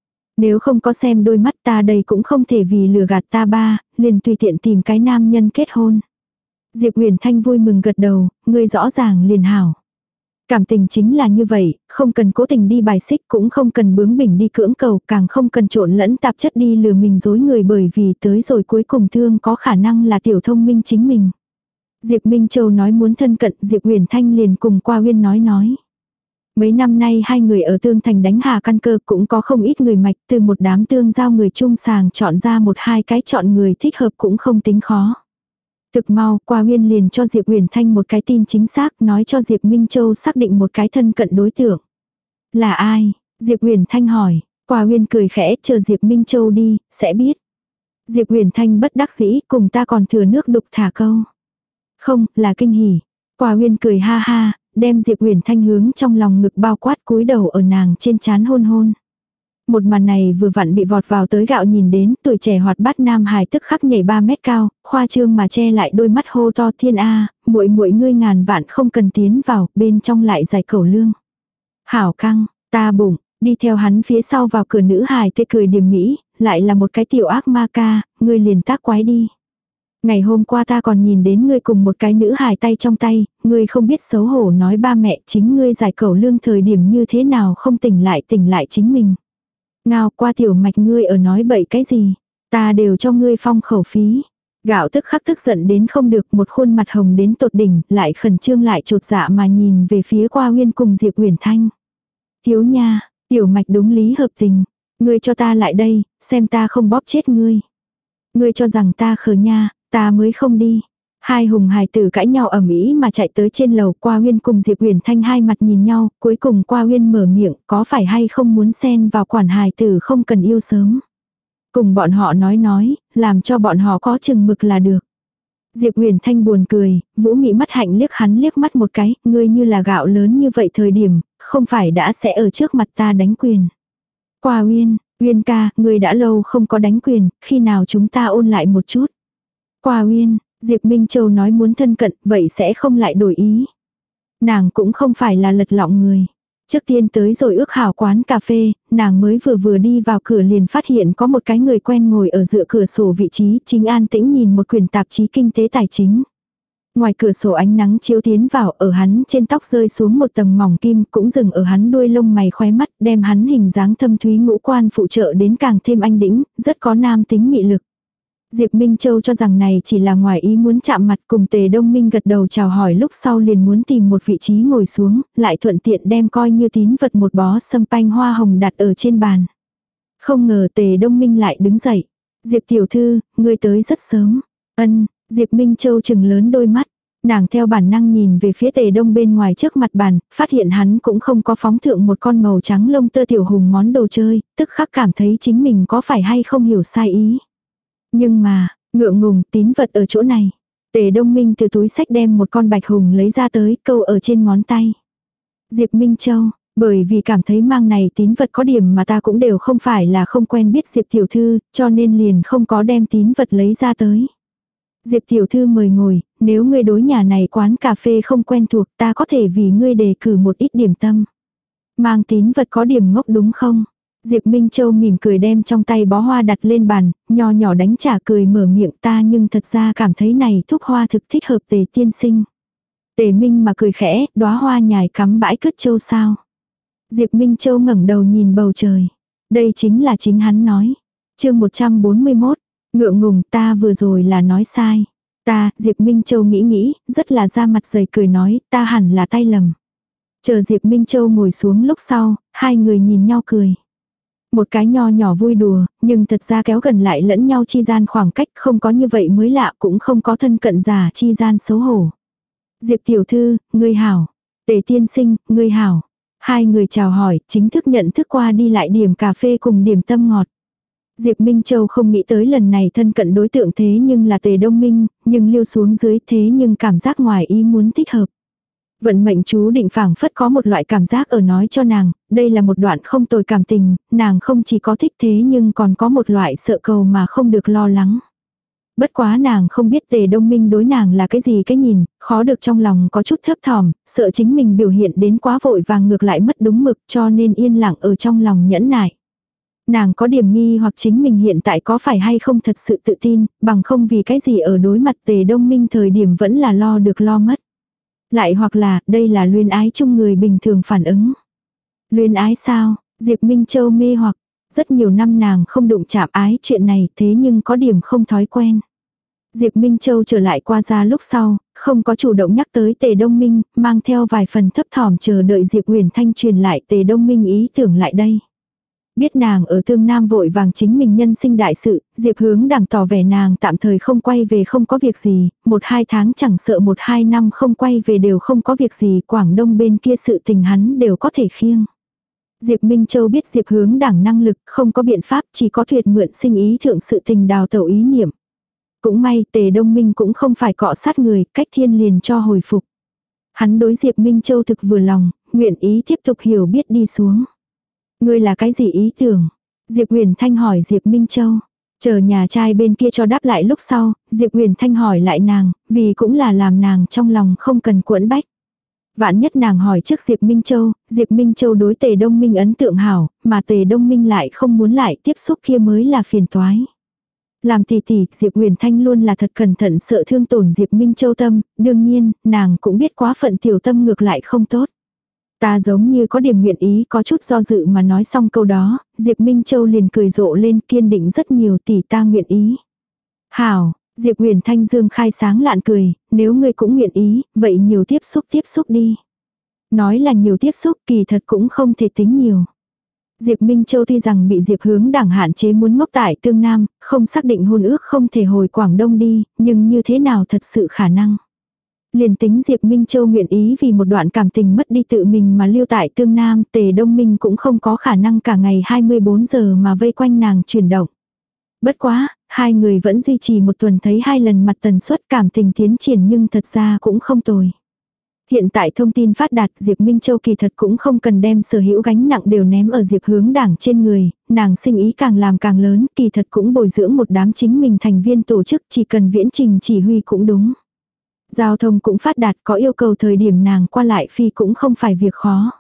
[SPEAKER 1] Nếu không có xem đôi mắt ta đây cũng không thể vì lừa gạt ta ba, liền tùy tiện tìm cái nam nhân kết hôn. Diệp Uyển Thanh vui mừng gật đầu, ngươi rõ ràng liền hảo. Cảm tình chính là như vậy, không cần cố tình đi bài xích, cũng không cần bướng bỉnh đi cưỡng cầu, càng không cần trộn lẫn tạp chất đi lừa mình dối người, bởi vì tới rồi cuối cùng thương có khả năng là tiểu thông minh chính mình. Diệp Minh Châu nói muốn thân cận, Diệp Uyển Thanh liền cùng qua Uyên nói nói. Mấy năm nay hai người ở Tương Thành đánh hà căn cơ, cũng có không ít người mạch, từ một đám tương giao người chung sàng chọn ra một hai cái chọn người thích hợp cũng không tính khó. Thực mau, Qua Uyên liền cho Diệp Uyển Thanh một cái tin chính xác, nói cho Diệp Minh Châu xác định một cái thân cận đối tượng. Là ai? Diệp Uyển Thanh hỏi. Qua Uyên cười khẽ, chờ Diệp Minh Châu đi, sẽ biết. Diệp Uyển Thanh bất đắc dĩ, cùng ta còn thừa nước đục thả câu. Không, là kinh hỉ. Qua Uyên cười ha ha, đem Diệp Uyển Thanh hướng trong lòng ngực bao quát, cúi đầu ở nàng trên trán hôn hôn. Một màn này vừa vặn bị vọt vào tới gạo nhìn đến, tuổi trẻ hoạt bát nam hài tức khắc nhảy ba mét cao, khoa trương mà che lại đôi mắt hô to thiên a, muội muội ngươi ngàn vạn không cần tiến vào, bên trong lại giải cẩu lương. Hảo căng, ta bụng, đi theo hắn phía sau vào cửa nữ hài tê cười điềm mỹ, lại là một cái tiểu ác ma ca, ngươi liền tác quái đi. Ngày hôm qua ta còn nhìn đến ngươi cùng một cái nữ hài tay trong tay, ngươi không biết xấu hổ nói ba mẹ chính ngươi giải cẩu lương thời điểm như thế nào không tỉnh lại tỉnh lại chính mình. Ngao qua tiểu mạch ngươi ở nói bậy cái gì, ta đều cho ngươi phong khẩu phí. Gạo tức khắc tức giận đến không được, một khuôn mặt hồng đến tột đỉnh, lại khẩn trương lại trột dạ mà nhìn về phía Qua Uyên cùng Diệp Uyển Thanh. Thiếu nha, tiểu mạch đúng lý hợp tình, ngươi cho ta lại đây, xem ta không bóp chết ngươi. Ngươi cho rằng ta khờ nha, ta mới không đi. Hai hùng hài tử cãi nhau ầm ĩ mà chạy tới trên lầu, Qua Uyên cùng Diệp Uyển Thanh hai mặt nhìn nhau, cuối cùng Qua Uyên mở miệng, có phải hay không muốn xen vào quản hài tử không cần yêu sớm. Cùng bọn họ nói nói, làm cho bọn họ có chừng mực là được. Diệp Uyển Thanh buồn cười, Vũ Mị mắt hạnh liếc hắn liếc mắt một cái, ngươi như là gạo lớn như vậy thời điểm, không phải đã sẽ ở trước mặt ta đánh quyền. Qua Uyên, Uyên ca, ngươi đã lâu không có đánh quyền, khi nào chúng ta ôn lại một chút. Qua Uyên, Diệp Minh Châu nói muốn thân cận, vậy sẽ không lại đổi ý. Nàng cũng không phải là lật lọng người. Trước tiên tới rồi ước hảo quán cà phê, nàng mới vừa vừa đi vào cửa liền phát hiện có một cái người quen ngồi ở dựa cửa sổ vị trí, chính an tĩnh nhìn một quyển tạp chí kinh tế tài chính. Ngoài cửa sổ ánh nắng chiếu tiến vào, ở hắn trên tóc rơi xuống một tầng mỏng kim, cũng dừng ở hắn đuôi lông mày khóe mắt, đem hắn hình dáng thâm thúy ngũ quan phụ trợ đến càng thêm anh đĩnh, rất có nam tính mị lực. Diệp Minh Châu cho rằng này chỉ là ngoài ý muốn chạm mặt, cùng Tề Đông Minh gật đầu chào hỏi, lúc sau liền muốn tìm một vị trí ngồi xuống, lại thuận tiện đem coi như tín vật một bó sâm panh hoa hồng đặt ở trên bàn. Không ngờ Tề Đông Minh lại đứng dậy. Diệp tiểu thư, ngươi tới rất sớm. Ân, Diệp Minh Châu trừng lớn đôi mắt. Nàng theo bản năng nhìn về phía Tề Đông bên ngoài trước mặt bàn, phát hiện hắn cũng không có phóng thượng một con màu trắng lông tơ tiểu hùng món đồ chơi, tức khắc cảm thấy chính mình có phải hay không hiểu sai ý. Nhưng mà, ngượng ngùng, tín vật ở chỗ này. Tề Đông Minh từ túi sách đem một con bạch hùng lấy ra tới, câu ở trên ngón tay. Diệp Minh Châu, bởi vì cảm thấy mang này tín vật có điểm mà ta cũng đều không phải là không quen biết Diệp tiểu thư, cho nên liền không có đem tín vật lấy ra tới. Diệp tiểu thư mời ngồi, nếu ngươi đối nhà này quán cà phê không quen thuộc, ta có thể vì ngươi đề cử một ít điểm tâm. Mang tín vật có điểm ngốc đúng không? Diệp Minh Châu mỉm cười đem trong tay bó hoa đặt lên bàn, nho nhỏ đánh trả cười mở miệng, ta nhưng thật ra cảm thấy này thúc hoa thực thích hợp Tề tiên sinh. Tề Minh mà cười khẽ, đóa hoa nhài cắm bãi cất châu sao. Diệp Minh Châu ngẩng đầu nhìn bầu trời. Đây chính là chính hắn nói. Chương một trăm bốn mươi mốt, ngượng ngùng, ta vừa rồi là nói sai. Ta, Diệp Minh Châu nghĩ nghĩ, rất là ra mặt dày cười nói, ta hẳn là tay lầm. Chờ Diệp Minh Châu ngồi xuống lúc sau, hai người nhìn nhau cười. Một cái nho nhỏ vui đùa, nhưng thật ra kéo gần lại lẫn nhau chi gian khoảng cách, không có như vậy mới lạ, cũng không có thân cận giả chi gian xấu hổ. Diệp tiểu thư, ngươi hảo. Tề tiên sinh, ngươi hảo. Hai người chào hỏi, chính thức nhận thức qua đi lại điểm cà phê cùng điểm tâm ngọt. Diệp Minh Châu không nghĩ tới lần này thân cận đối tượng thế nhưng là Tề Đông Minh, nhưng lưu xuống dưới thế nhưng cảm giác ngoài ý muốn thích hợp. Vận mệnh chú định phảng phất có một loại cảm giác ở nói cho nàng, đây là một đoạn không tồi cảm tình, nàng không chỉ có thích thế nhưng còn có một loại sợ cầu mà không được lo lắng. Bất quá nàng không biết Tề Đông Minh đối nàng là cái gì cái nhìn, khó được trong lòng có chút thấp thỏm, sợ chính mình biểu hiện đến quá vội vàng ngược lại mất đúng mực cho nên yên lặng ở trong lòng nhẫn nại. Nàng có điểm nghi hoặc chính mình hiện tại có phải hay không thật sự tự tin, bằng không vì cái gì ở đối mặt Tề Đông Minh thời điểm vẫn là lo được lo mất. Lại hoặc là, đây là luyến ái chung người bình thường phản ứng. Luyến ái sao? Diệp Minh Châu mê hoặc. Rất nhiều năm nàng không đụng chạm ái chuyện này thế nhưng có điểm không thói quen. Diệp Minh Châu trở lại qua ra lúc sau, không có chủ động nhắc tới Tề Đông Minh, mang theo vài phần thấp thỏm chờ đợi Diệp Uyển Thanh truyền lại Tề Đông Minh ý tưởng lại đây. Biết nàng ở Tương Nam vội vàng chính mình nhân sinh đại sự, Diệp Hướng đằng tỏ vẻ nàng tạm thời không quay về không có việc gì, một hai tháng chẳng sợ một hai năm không quay về đều không có việc gì, Quảng Đông bên kia sự tình hắn đều có thể khiêng. Diệp Minh Châu biết Diệp Hướng đằng năng lực không có biện pháp, chỉ có tuyệt mượn sinh ý thượng sự tình đào tẩu ý niệm. Cũng may Tề Đông Minh cũng không phải cọ sát người, cách thiên liền cho hồi phục. Hắn đối Diệp Minh Châu thực vừa lòng, nguyện ý tiếp tục hiểu biết đi xuống. Ngươi là cái gì ý tưởng? Diệp Uyển Thanh hỏi Diệp Minh Châu. Chờ nhà trai bên kia cho đáp lại lúc sau, Diệp Uyển Thanh hỏi lại nàng, vì cũng là làm nàng trong lòng không cần cuộn bách. Vạn nhất nàng hỏi trước Diệp Minh Châu, Diệp Minh Châu đối Tề Đông Minh ấn tượng hảo, mà Tề Đông Minh lại không muốn lại tiếp xúc kia mới là phiền toái. Làm tỷ tỷ, Diệp Uyển Thanh luôn là thật cẩn thận sợ thương tổn Diệp Minh Châu tâm, đương nhiên, nàng cũng biết quá phận tiểu tâm ngược lại không tốt. Ta giống như có điểm nguyện ý có chút do dự mà nói xong câu đó, Diệp Minh Châu liền cười rộ lên kiên định rất nhiều tỷ ta nguyện ý. Hảo, Diệp Uyển Thanh dương khai sáng lạn cười, nếu ngươi cũng nguyện ý, vậy nhiều tiếp xúc tiếp xúc đi. Nói là nhiều tiếp xúc kỳ thật cũng không thể tính nhiều. Diệp Minh Châu tuy rằng bị Diệp Hướng Đảng hạn chế muốn ngốc tại Tương Nam, không xác định hôn ước không thể hồi Quảng Đông đi, nhưng như thế nào thật sự khả năng. Liền tính Diệp Minh Châu nguyện ý vì một đoạn cảm tình mất đi tự mình mà lưu tại Tương Nam, Tề Đông Minh cũng không có khả năng cả ngày hai mươi bốn giờ mà vây quanh nàng chuyển động. Bất quá, hai người vẫn duy trì một tuần thấy hai lần mặt tần suất, cảm tình tiến triển nhưng thật ra cũng không tồi. Hiện tại thông tin phát đạt, Diệp Minh Châu kỳ thật cũng không cần đem sở hữu gánh nặng đều ném ở Diệp Hướng Đảng trên người, nàng sinh ý càng làm càng lớn, kỳ thật cũng bồi dưỡng một đám chính mình thành viên tổ chức, chỉ cần viễn trình chỉ huy cũng đúng. Giao thông cũng phát đạt, có yêu cầu thời điểm nàng qua lại phi cũng không phải việc khó.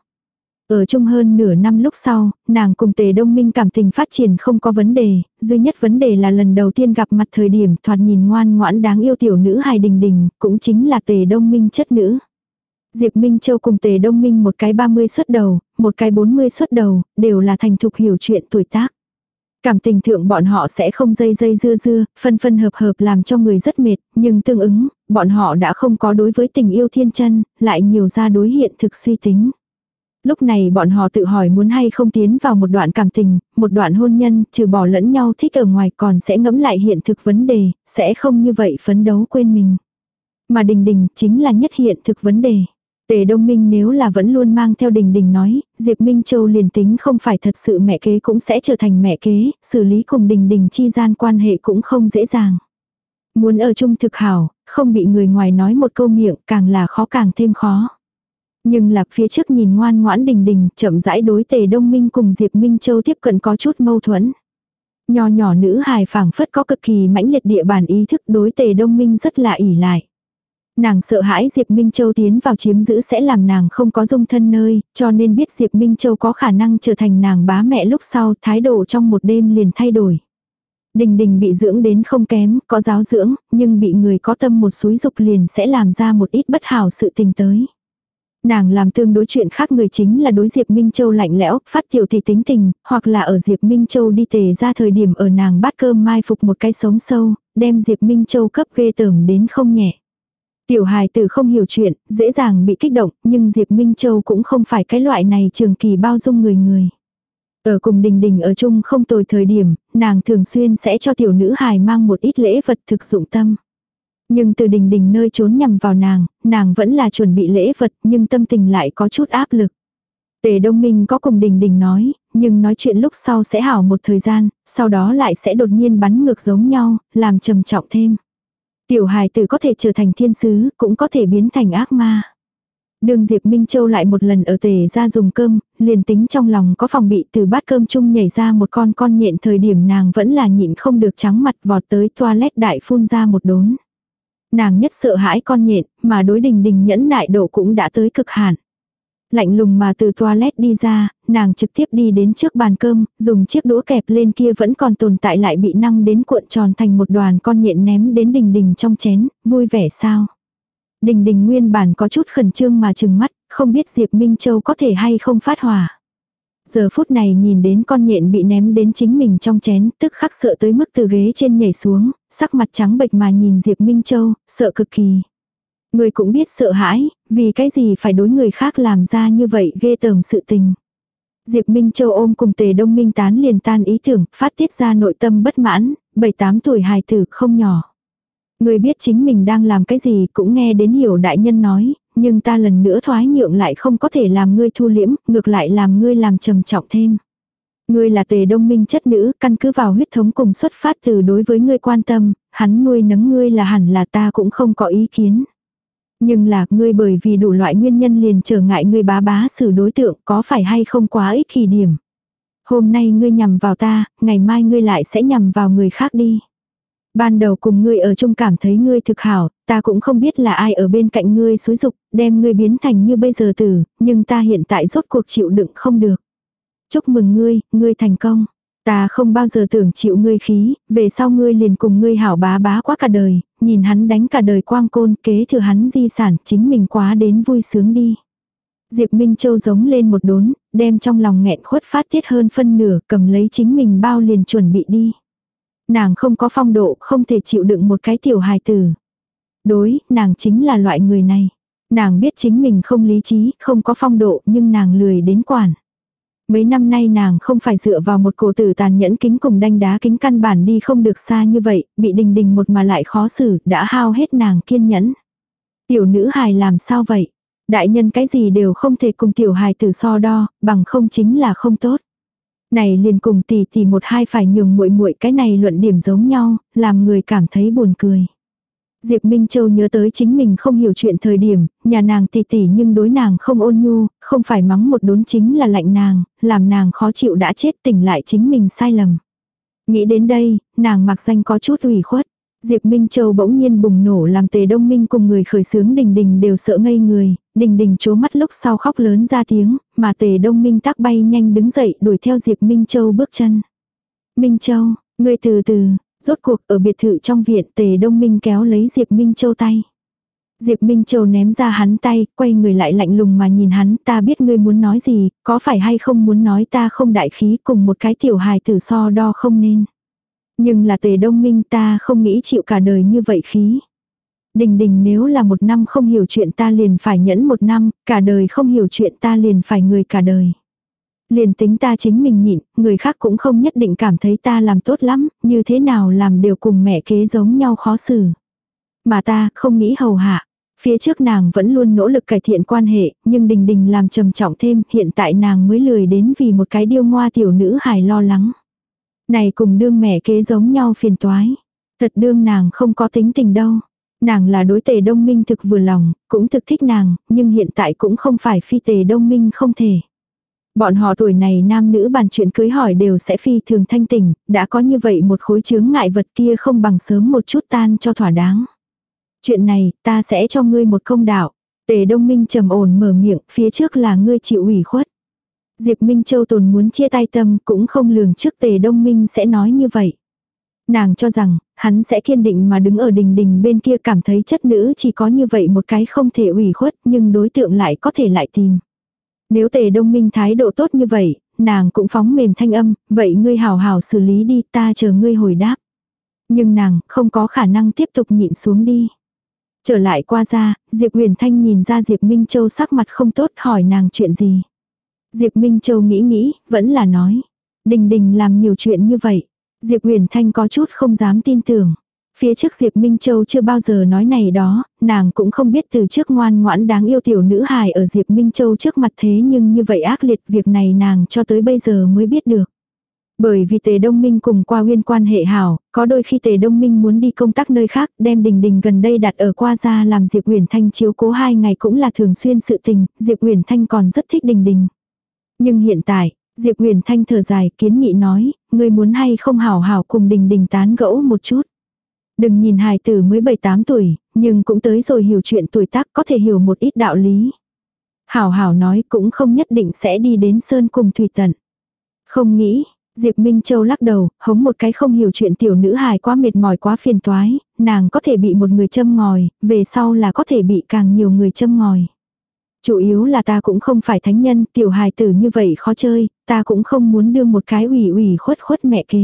[SPEAKER 1] Ở chung hơn nửa năm lúc sau, nàng cùng Tề Đông Minh cảm tình phát triển không có vấn đề, duy nhất vấn đề là lần đầu tiên gặp mặt thời điểm thoạt nhìn ngoan ngoãn đáng yêu tiểu nữ hài Đình Đình, cũng chính là Tề Đông Minh chất nữ. Diệp Minh Châu cùng Tề Đông Minh một cái ba mươi xuất đầu, một cái bốn mươi xuất đầu, đều là thành thục hiểu chuyện tuổi tác. Cảm tình thượng bọn họ sẽ không dây dây dưa dưa, phân phân hợp hợp làm cho người rất mệt, nhưng tương ứng, bọn họ đã không có đối với tình yêu thiên chân, lại nhiều ra đối hiện thực suy tính. Lúc này bọn họ tự hỏi muốn hay không tiến vào một đoạn cảm tình, một đoạn hôn nhân, trừ bỏ lẫn nhau thích ở ngoài còn sẽ ngẫm lại hiện thực vấn đề, sẽ không như vậy phấn đấu quên mình. Mà Đình Đình chính là nhất hiện thực vấn đề. Tề Đông Minh nếu là vẫn luôn mang theo Đình Đình nói, Diệp Minh Châu liền tính không phải thật sự mẹ kế cũng sẽ trở thành mẹ kế, xử lý cùng Đình Đình chi gian quan hệ cũng không dễ dàng. Muốn ở chung thực hảo, không bị người ngoài nói một câu miệng càng là khó càng thêm khó. Nhưng là phía trước nhìn ngoan ngoãn Đình Đình, chậm rãi đối Tề Đông Minh cùng Diệp Minh Châu tiếp cận có chút mâu thuẫn. Nho nhỏ nữ hài phảng phất có cực kỳ mãnh liệt địa bàn ý thức đối Tề Đông Minh rất là ỷ lại. Nàng sợ hãi Diệp Minh Châu tiến vào chiếm giữ sẽ làm nàng không có dung thân nơi, cho nên biết Diệp Minh Châu có khả năng trở thành nàng bá mẹ lúc sau, thái độ trong một đêm liền thay đổi. Đình Đình bị dưỡng đến không kém, có giáo dưỡng, nhưng bị người có tâm một xúi dục liền sẽ làm ra một ít bất hảo sự tình tới. Nàng làm tương đối chuyện khác người chính là đối Diệp Minh Châu lạnh lẽo, phát tiểu thì tính tình, hoặc là ở Diệp Minh Châu đi Tề ra thời điểm ở nàng bát cơm mai phục một cái sống sâu, đem Diệp Minh Châu cấp ghê tởm đến không nhẹ. Tiểu hài tử không hiểu chuyện, dễ dàng bị kích động, nhưng Diệp Minh Châu cũng không phải cái loại này trường kỳ bao dung người người. Ở cùng Đình Đình ở chung không tồi thời điểm, nàng thường xuyên sẽ cho tiểu nữ hài mang một ít lễ vật thực dụng tâm. Nhưng từ Đình Đình nơi trốn nhằm vào nàng, nàng vẫn là chuẩn bị lễ vật nhưng tâm tình lại có chút áp lực. Tề Đông Minh có cùng Đình Đình nói, nhưng nói chuyện lúc sau sẽ hảo một thời gian, sau đó lại sẽ đột nhiên bắn ngược giống nhau, làm trầm trọng thêm. Tiểu hài tử có thể trở thành thiên sứ, cũng có thể biến thành ác ma. Đường Diệp Minh Châu lại một lần ở Tề ra dùng cơm, liền tính trong lòng có phòng bị từ bát cơm chung nhảy ra một con con nhện thời điểm nàng vẫn là nhịn không được trắng mặt vọt tới toilet đại phun ra một đốn. Nàng nhất sợ hãi con nhện, mà đối Đình Đình nhẫn nại độ cũng đã tới cực hạn. Lạnh lùng mà từ toilet đi ra, nàng trực tiếp đi đến trước bàn cơm, dùng chiếc đũa kẹp lên kia vẫn còn tồn tại lại bị năng đến cuộn tròn thành một đoàn con nhện ném đến Đình Đình trong chén, vui vẻ sao. Đình Đình nguyên bản có chút khẩn trương mà trừng mắt, không biết Diệp Minh Châu có thể hay không phát hỏa. Giờ phút này nhìn đến con nhện bị ném đến chính mình trong chén, tức khắc sợ tới mức từ ghế trên nhảy xuống, sắc mặt trắng bệch mà nhìn Diệp Minh Châu, sợ cực kỳ. Người cũng biết sợ hãi, vì cái gì phải đối người khác làm ra như vậy ghê tởm sự tình. Diệp Minh Châu ôm cùng Tề Đông Minh tán liền tan ý tưởng, phát tiết ra nội tâm bất mãn, bảy tám tuổi hài tử không nhỏ. Người biết chính mình đang làm cái gì cũng nghe đến hiểu đại nhân nói, nhưng ta lần nữa thoái nhượng lại không có thể làm ngươi thu liễm, ngược lại làm ngươi làm trầm trọng thêm. Ngươi là Tề Đông Minh chất nữ, căn cứ vào huyết thống cùng xuất phát từ đối với ngươi quan tâm, hắn nuôi nấng ngươi là hẳn là ta cũng không có ý kiến. Nhưng là ngươi bởi vì đủ loại nguyên nhân liền trở ngại ngươi bá bá xử đối tượng có phải hay không quá ích kỷ điểm. Hôm nay ngươi nhằm vào ta, ngày mai ngươi lại sẽ nhằm vào người khác đi. Ban đầu cùng ngươi ở chung cảm thấy ngươi thực hảo, ta cũng không biết là ai ở bên cạnh ngươi xúi dục, đem ngươi biến thành như bây giờ tử, nhưng ta hiện tại rốt cuộc chịu đựng không được. Chúc mừng ngươi, ngươi thành công. Ta không bao giờ tưởng chịu ngươi khí, về sau ngươi liền cùng ngươi hảo bá bá quá cả đời, nhìn hắn đánh cả đời quang côn, kế thừa hắn di sản, chính mình quá đến vui sướng đi. Diệp Minh Châu giống lên một đốn, đem trong lòng nghẹn khuất phát tiết hơn phân nửa, cầm lấy chính mình bao liền chuẩn bị đi. Nàng không có phong độ, không thể chịu đựng một cái tiểu hài tử. Đối, nàng chính là loại người này. Nàng biết chính mình không lý trí, không có phong độ, nhưng nàng lười đến quản. Mấy năm nay nàng không phải dựa vào một cổ tử tàn nhẫn kính cùng đanh đá kính căn bản đi không được xa như vậy, bị Đình Đình một mà lại khó xử, đã hao hết nàng kiên nhẫn. Tiểu nữ hài làm sao vậy? Đại nhân cái gì đều không thể cùng tiểu hài tử so đo, bằng không chính là không tốt. Này liền cùng tỷ tỷ một hai phải nhường muội muội, cái này luận điểm giống nhau, làm người cảm thấy buồn cười. Diệp Minh Châu nhớ tới chính mình không hiểu chuyện thời điểm, nhà nàng tỷ tỷ nhưng đối nàng không ôn nhu, không phải mắng một đốn chính là lạnh nàng, làm nàng khó chịu đã chết, tỉnh lại chính mình sai lầm. Nghĩ đến đây, nàng mặc danh có chút ủy khuất. Diệp Minh Châu bỗng nhiên bùng nổ làm Tề Đông Minh cùng người khởi xướng Đình Đình đều sợ ngây người, Đình Đình trố mắt lúc sau khóc lớn ra tiếng, mà Tề Đông Minh tắc bay nhanh đứng dậy đuổi theo Diệp Minh Châu bước chân. Minh Châu, ngươi từ từ. Rốt cuộc ở biệt thự trong viện, Tề Đông Minh kéo lấy Diệp Minh Châu tay. Diệp Minh Châu ném ra hắn tay, quay người lại lạnh lùng mà nhìn hắn, ta biết ngươi muốn nói gì, có phải hay không muốn nói ta không đại khí cùng một cái tiểu hài tử so đo không nên. Nhưng là Tề Đông Minh, ta không nghĩ chịu cả đời như vậy khí. Đình Đình nếu là một năm không hiểu chuyện ta liền phải nhẫn một năm, cả đời không hiểu chuyện ta liền phải người cả đời. Liền tính ta chính mình nhịn, người khác cũng không nhất định cảm thấy ta làm tốt lắm, như thế nào làm đều cùng mẹ kế giống nhau khó xử. Mà ta không nghĩ hầu hạ. Phía trước nàng vẫn luôn nỗ lực cải thiện quan hệ, nhưng Đình Đình làm trầm trọng thêm, hiện tại nàng mới lười đến vì một cái điêu ngoa tiểu nữ hài lo lắng. Này cùng đương mẹ kế giống nhau phiền toái. Thật đương nàng không có tính tình đâu. Nàng là đối Tề Đông Minh thực vừa lòng, cũng thực thích nàng, nhưng hiện tại cũng không phải phi Tề Đông Minh không thể. Bọn họ tuổi này nam nữ bàn chuyện cưới hỏi đều sẽ phi thường thanh tỉnh, đã có như vậy một khối chướng ngại vật kia không bằng sớm một chút tan cho thỏa đáng. Chuyện này, ta sẽ cho ngươi một công đạo. Tề Đông Minh trầm ổn mở miệng, phía trước là ngươi chịu ủy khuất. Diệp Minh Châu tồn muốn chia tay tâm, cũng không lường trước Tề Đông Minh sẽ nói như vậy. Nàng cho rằng, hắn sẽ kiên định mà đứng ở Đình Đình bên kia, cảm thấy chất nữ chỉ có như vậy một cái không thể ủy khuất, nhưng đối tượng lại có thể lại tìm. Nếu Tề Đông Minh thái độ tốt như vậy, nàng cũng phóng mềm thanh âm, vậy ngươi hảo hảo xử lý đi, ta chờ ngươi hồi đáp. Nhưng nàng không có khả năng tiếp tục nhịn xuống đi. Trở lại qua ra, Diệp Huyền Thanh nhìn ra Diệp Minh Châu sắc mặt không tốt, hỏi nàng chuyện gì. Diệp Minh Châu nghĩ nghĩ, vẫn là nói. Đình Đình làm nhiều chuyện như vậy. Diệp Huyền Thanh có chút không dám tin tưởng. Phía trước Diệp Minh Châu chưa bao giờ nói này đó, nàng cũng không biết từ trước ngoan ngoãn đáng yêu tiểu nữ hài ở Diệp Minh Châu trước mặt thế nhưng như vậy ác liệt, việc này nàng cho tới bây giờ mới biết được. Bởi vì Tề Đông Minh cùng Qua Uyên quan hệ hảo, có đôi khi Tề Đông Minh muốn đi công tác nơi khác, đem Đình Đình gần đây đặt ở Qua gia làm Diệp Huyền Thanh chiếu cố hai ngày cũng là thường xuyên sự tình, Diệp Huyền Thanh còn rất thích Đình Đình. Nhưng hiện tại, Diệp Huyền Thanh thở dài kiến nghị nói, ngươi muốn hay không hảo hảo cùng Đình Đình tán gẫu một chút. Đừng nhìn hài tử mới bảy tám tuổi, nhưng cũng tới rồi hiểu chuyện tuổi tác, có thể hiểu một ít đạo lý. Hảo hảo nói cũng không nhất định sẽ đi đến sơn cùng thủy tận. Không nghĩ, Diệp Minh Châu lắc đầu, hống một cái không hiểu chuyện tiểu nữ hài quá mệt mỏi quá phiền toái, nàng có thể bị một người châm ngòi, về sau là có thể bị càng nhiều người châm ngòi. Chủ yếu là ta cũng không phải thánh nhân, tiểu hài tử như vậy khó chơi, ta cũng không muốn đương một cái ủy ủy khuất khuất mẹ kế.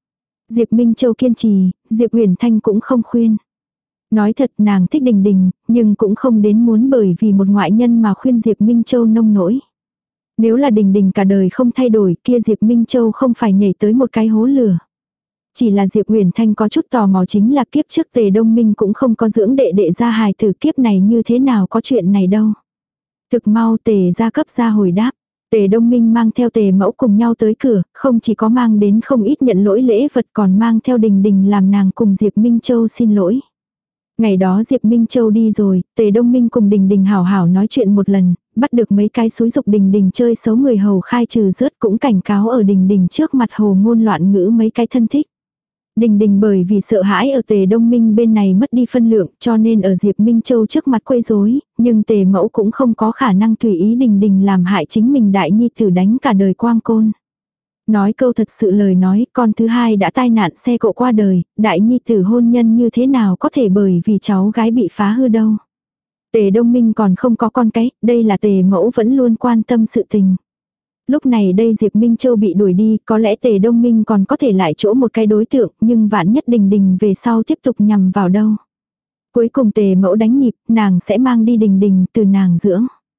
[SPEAKER 1] Diệp Minh Châu kiên trì, Diệp Huyền Thanh cũng không khuyên. Nói thật nàng thích Đình Đình, nhưng cũng không đến muốn bởi vì một ngoại nhân mà khuyên Diệp Minh Châu nông nỗi. Nếu là Đình Đình cả đời không thay đổi, kia Diệp Minh Châu không phải nhảy tới một cái hố lửa. Chỉ là Diệp Huyền Thanh có chút tò mò chính là kiếp trước Tề Đông Minh cũng không có dưỡng đệ đệ ra hài tử, kiếp này như thế nào có chuyện này đâu. Thực mau Tề gia cấp ra hồi đáp. Tề Đông Minh mang theo Tề mẫu cùng nhau tới cửa, không chỉ có mang đến không ít nhận lỗi lễ vật còn mang theo Đình Đình làm nàng cùng Diệp Minh Châu xin lỗi. Ngày đó Diệp Minh Châu đi rồi, Tề Đông Minh cùng Đình Đình hảo hảo nói chuyện một lần, bắt được mấy cái xúi dục Đình Đình chơi xấu người hầu khai trừ rớt, cũng cảnh cáo ở Đình Đình trước mặt hồ ngôn loạn ngữ mấy cái thân thích. Đình Đình bởi vì sợ hãi ở Tề Đông Minh bên này mất đi phân lượng cho nên ở Diệp Minh Châu trước mặt quấy rối, nhưng Tề mẫu cũng không có khả năng tùy ý Đình Đình làm hại chính mình đại nhi tử đánh cả đời quang côn. Nói câu thật sự lời nói, con thứ hai đã tai nạn xe cộ qua đời, đại nhi tử hôn nhân như thế nào có thể bởi vì cháu gái bị phá hư đâu. Tề Đông Minh còn không có con cái, đây là Tề mẫu vẫn luôn quan tâm sự tình. Lúc này đây Diệp Minh Châu bị đuổi đi, có lẽ Tề Đông Minh còn có thể lại chỗ một cái đối tượng, nhưng vạn nhất Đình Đình về sau tiếp tục nhằm vào đâu. Cuối cùng Tề mẫu đánh nhịp, nàng sẽ mang đi Đình Đình từ nàng dưỡng.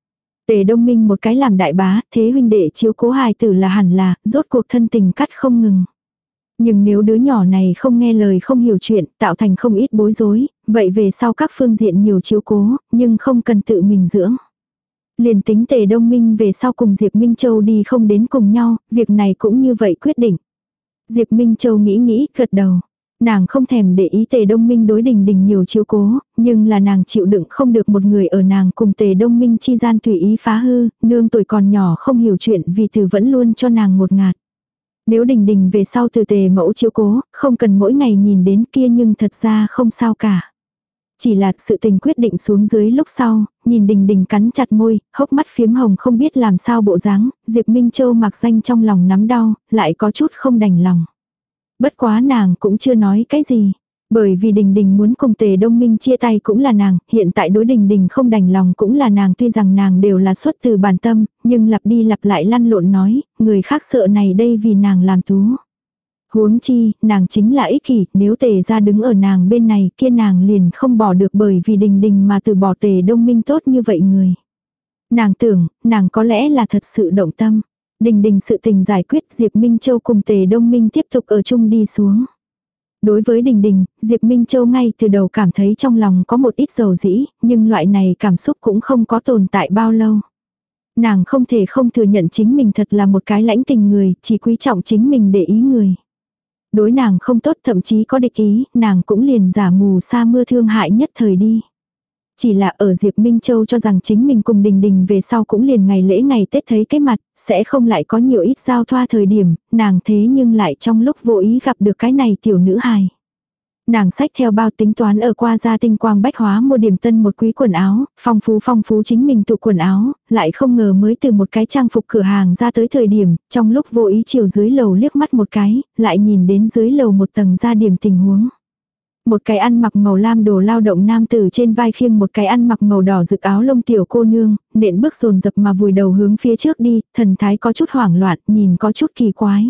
[SPEAKER 1] Tề Đông Minh một cái làm đại bá, thế huynh đệ chiếu cố hài tử là hẳn là, rốt cuộc thân tình cắt không ngừng. Nhưng nếu đứa nhỏ này không nghe lời không hiểu chuyện, tạo thành không ít bối rối, vậy về sau các phương diện nhiều chiếu cố, nhưng không cần tự mình dưỡng. Liền tính Tề Đông Minh về sau cùng Diệp Minh Châu đi không đến cùng nhau, việc này cũng như vậy quyết định. Diệp Minh Châu nghĩ nghĩ, gật đầu. Nàng không thèm để ý Tề Đông Minh đối Đình Đình nhiều chiếu cố, nhưng là nàng chịu đựng không được một người ở nàng cùng Tề Đông Minh chi gian tùy ý phá hư, nương tuổi còn nhỏ không hiểu chuyện vì từ vẫn luôn cho nàng một ngạt. Nếu Đình Đình về sau từ Tề mẫu chiếu cố, không cần mỗi ngày nhìn đến kia nhưng thật ra không sao cả. Chỉ là sự tình quyết định xuống dưới lúc sau, nhìn Đình Đình cắn chặt môi, hốc mắt phiếm hồng không biết làm sao bộ dáng, Diệp Minh Châu mặc danh trong lòng nắm đau, lại có chút không đành lòng. Bất quá nàng cũng chưa nói cái gì. Bởi vì Đình Đình muốn cùng Tề Đông Minh chia tay cũng là nàng, hiện tại đối Đình Đình không đành lòng cũng là nàng, tuy rằng nàng đều là xuất từ bản tâm, nhưng lặp đi lặp lại lăn lộn nói, người khác sợ này đây vì nàng làm tú. Huống chi, nàng chính là ích kỷ, nếu Tề ra đứng ở nàng bên này kia nàng liền không bỏ được bởi vì Đình Đình mà từ bỏ Tề Đông Minh tốt như vậy người. Nàng tưởng, nàng có lẽ là thật sự động tâm. Đình Đình sự tình giải quyết, Diệp Minh Châu cùng Tề Đông Minh tiếp tục ở chung đi xuống. Đối với Đình Đình, Diệp Minh Châu ngay từ đầu cảm thấy trong lòng có một ít dầu dĩ, nhưng loại này cảm xúc cũng không có tồn tại bao lâu. Nàng không thể không thừa nhận chính mình thật là một cái lãnh tình người, chỉ quý trọng chính mình để ý người. Đối nàng không tốt, thậm chí có địch ý, nàng cũng liền giả mù sa mưa thương hại nhất thời đi. Chỉ là ở Diệp Minh Châu cho rằng chính mình cùng Đình Đình về sau cũng liền ngày lễ ngày Tết thấy cái mặt, sẽ không lại có nhiều ít giao thoa thời điểm, nàng thế nhưng lại trong lúc vô ý gặp được cái này tiểu nữ hài. Nàng xách theo bao tính toán ở qua gia tinh quang bách hóa mua điểm tân một quý quần áo, phong phú phong phú chính mình tụ quần áo, lại không ngờ mới từ một cái trang phục cửa hàng ra tới thời điểm, trong lúc vô ý chiều dưới lầu liếc mắt một cái, lại nhìn đến dưới lầu một tầng ra điểm tình huống. Một cái ăn mặc màu lam đồ lao động nam tử trên vai khiêng một cái ăn mặc màu đỏ rực áo lông tiểu cô nương, nện bước dồn dập mà vùi đầu hướng phía trước đi, thần thái có chút hoảng loạn, nhìn có chút kỳ quái.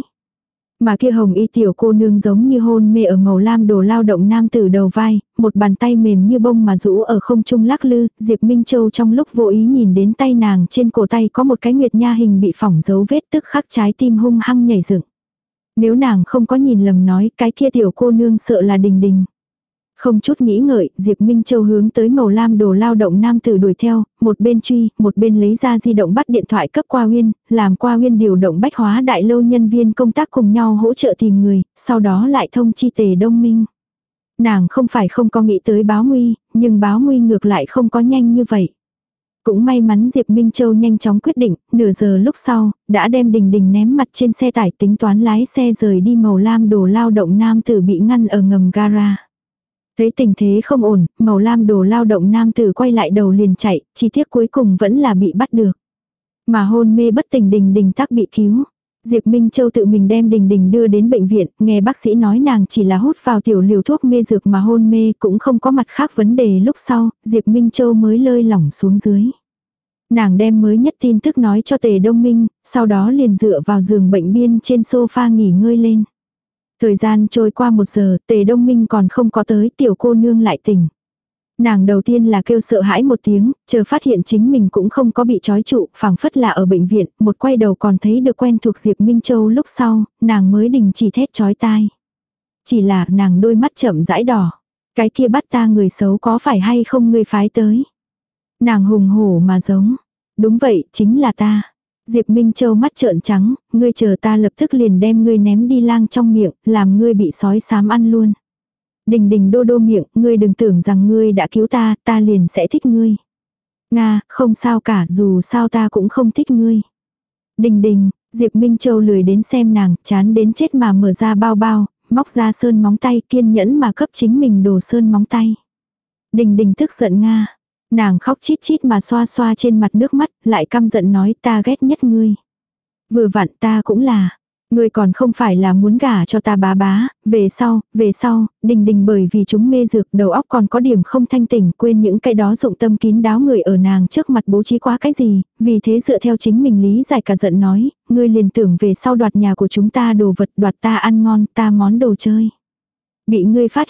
[SPEAKER 1] Mà kia hồng y tiểu cô nương giống như hôn mê ở màu lam đồ lao động nam tử đầu vai, một bàn tay mềm như bông mà rũ ở không trung lắc lư, Diệp Minh Châu trong lúc vô ý nhìn đến tay nàng trên cổ tay có một cái nguyệt nha hình bị phỏng dấu vết, tức khắc trái tim hung hăng nhảy dựng. Nếu nàng không có nhìn lầm nói, cái kia tiểu cô nương sợ là Đình Đình. Không chút nghĩ ngợi, Diệp Minh Châu hướng tới màu lam đồ lao động nam tử đuổi theo, một bên truy, một bên lấy ra di động bắt điện thoại cấp qua Uyên, làm qua Uyên điều động bách hóa đại lâu nhân viên công tác cùng nhau hỗ trợ tìm người, sau đó lại thông chi Tề Đông Minh. Nàng không phải không có nghĩ tới báo nguy, nhưng báo nguy ngược lại không có nhanh như vậy. Cũng may mắn Diệp Minh Châu nhanh chóng quyết định, nửa giờ lúc sau, đã đem Đình Đình ném mặt trên xe tải tính toán lái xe rời đi màu lam đồ lao động nam tử bị ngăn ở ngầm gara. Thấy tình thế không ổn, màu lam đồ lao động nam tử quay lại đầu liền chạy, chi tiết cuối cùng vẫn là bị bắt được. Mà hôn mê bất tỉnh Đình Đình tắc bị cứu. Diệp Minh Châu tự mình đem Đình Đình đưa đến bệnh viện, nghe bác sĩ nói nàng chỉ là hút vào tiểu liều thuốc mê dược mà hôn mê, cũng không có mặt khác vấn đề. Lúc sau, Diệp Minh Châu mới lơi lỏng xuống dưới. Nàng đem mới nhất tin tức nói cho Tề Đông Minh, sau đó liền dựa vào giường bệnh biên trên sofa nghỉ ngơi lên. Thời gian trôi qua một giờ, Tề Đông Minh còn không có tới, tiểu cô nương lại tỉnh. Nàng đầu tiên là kêu sợ hãi một tiếng, chờ phát hiện chính mình cũng không có bị trói trụ, phảng phất là ở bệnh viện, một quay đầu còn thấy được quen thuộc Diệp Minh Châu lúc sau, nàng mới đình chỉ thét chói tai. Chỉ là nàng đôi mắt chậm rãi đỏ. Cái kia bắt ta người xấu có phải hay không ngươi phái tới? Nàng hùng hổ mà giống. Đúng vậy, chính là ta. Diệp Minh Châu mắt trợn trắng, ngươi chờ ta lập tức liền đem ngươi ném đi lang trong miệng, làm ngươi bị sói xám ăn luôn. Đình Đình đô đô miệng, ngươi đừng tưởng rằng ngươi đã cứu ta, ta liền sẽ thích ngươi. Nga, không sao cả, dù sao ta cũng không thích ngươi. Đình Đình, Diệp Minh Châu lười đến xem nàng, chán đến chết mà mở ra bao bao, móc ra sơn móng tay, kiên nhẫn mà cấp chính mình đồ sơn móng tay. Đình Đình tức giận Nga. Nàng khóc chít chít mà xoa xoa trên mặt nước mắt, lại căm giận nói ta ghét nhất ngươi. Vừa vặn ta cũng là. Ngươi còn không phải là muốn gả cho ta bá bá, về sau, về sau, Đình Đình bởi vì chúng mê dược đầu óc còn có điểm không thanh tỉnh, quên những cái đó dụng tâm kín đáo người ở nàng trước mặt bố trí quá cái gì, vì thế dựa theo chính mình lý giải cả giận nói, ngươi liền tưởng về sau đoạt nhà của chúng ta đồ vật, đoạt ta ăn ngon, ta món đồ chơi. Bị ngươi phát hiện,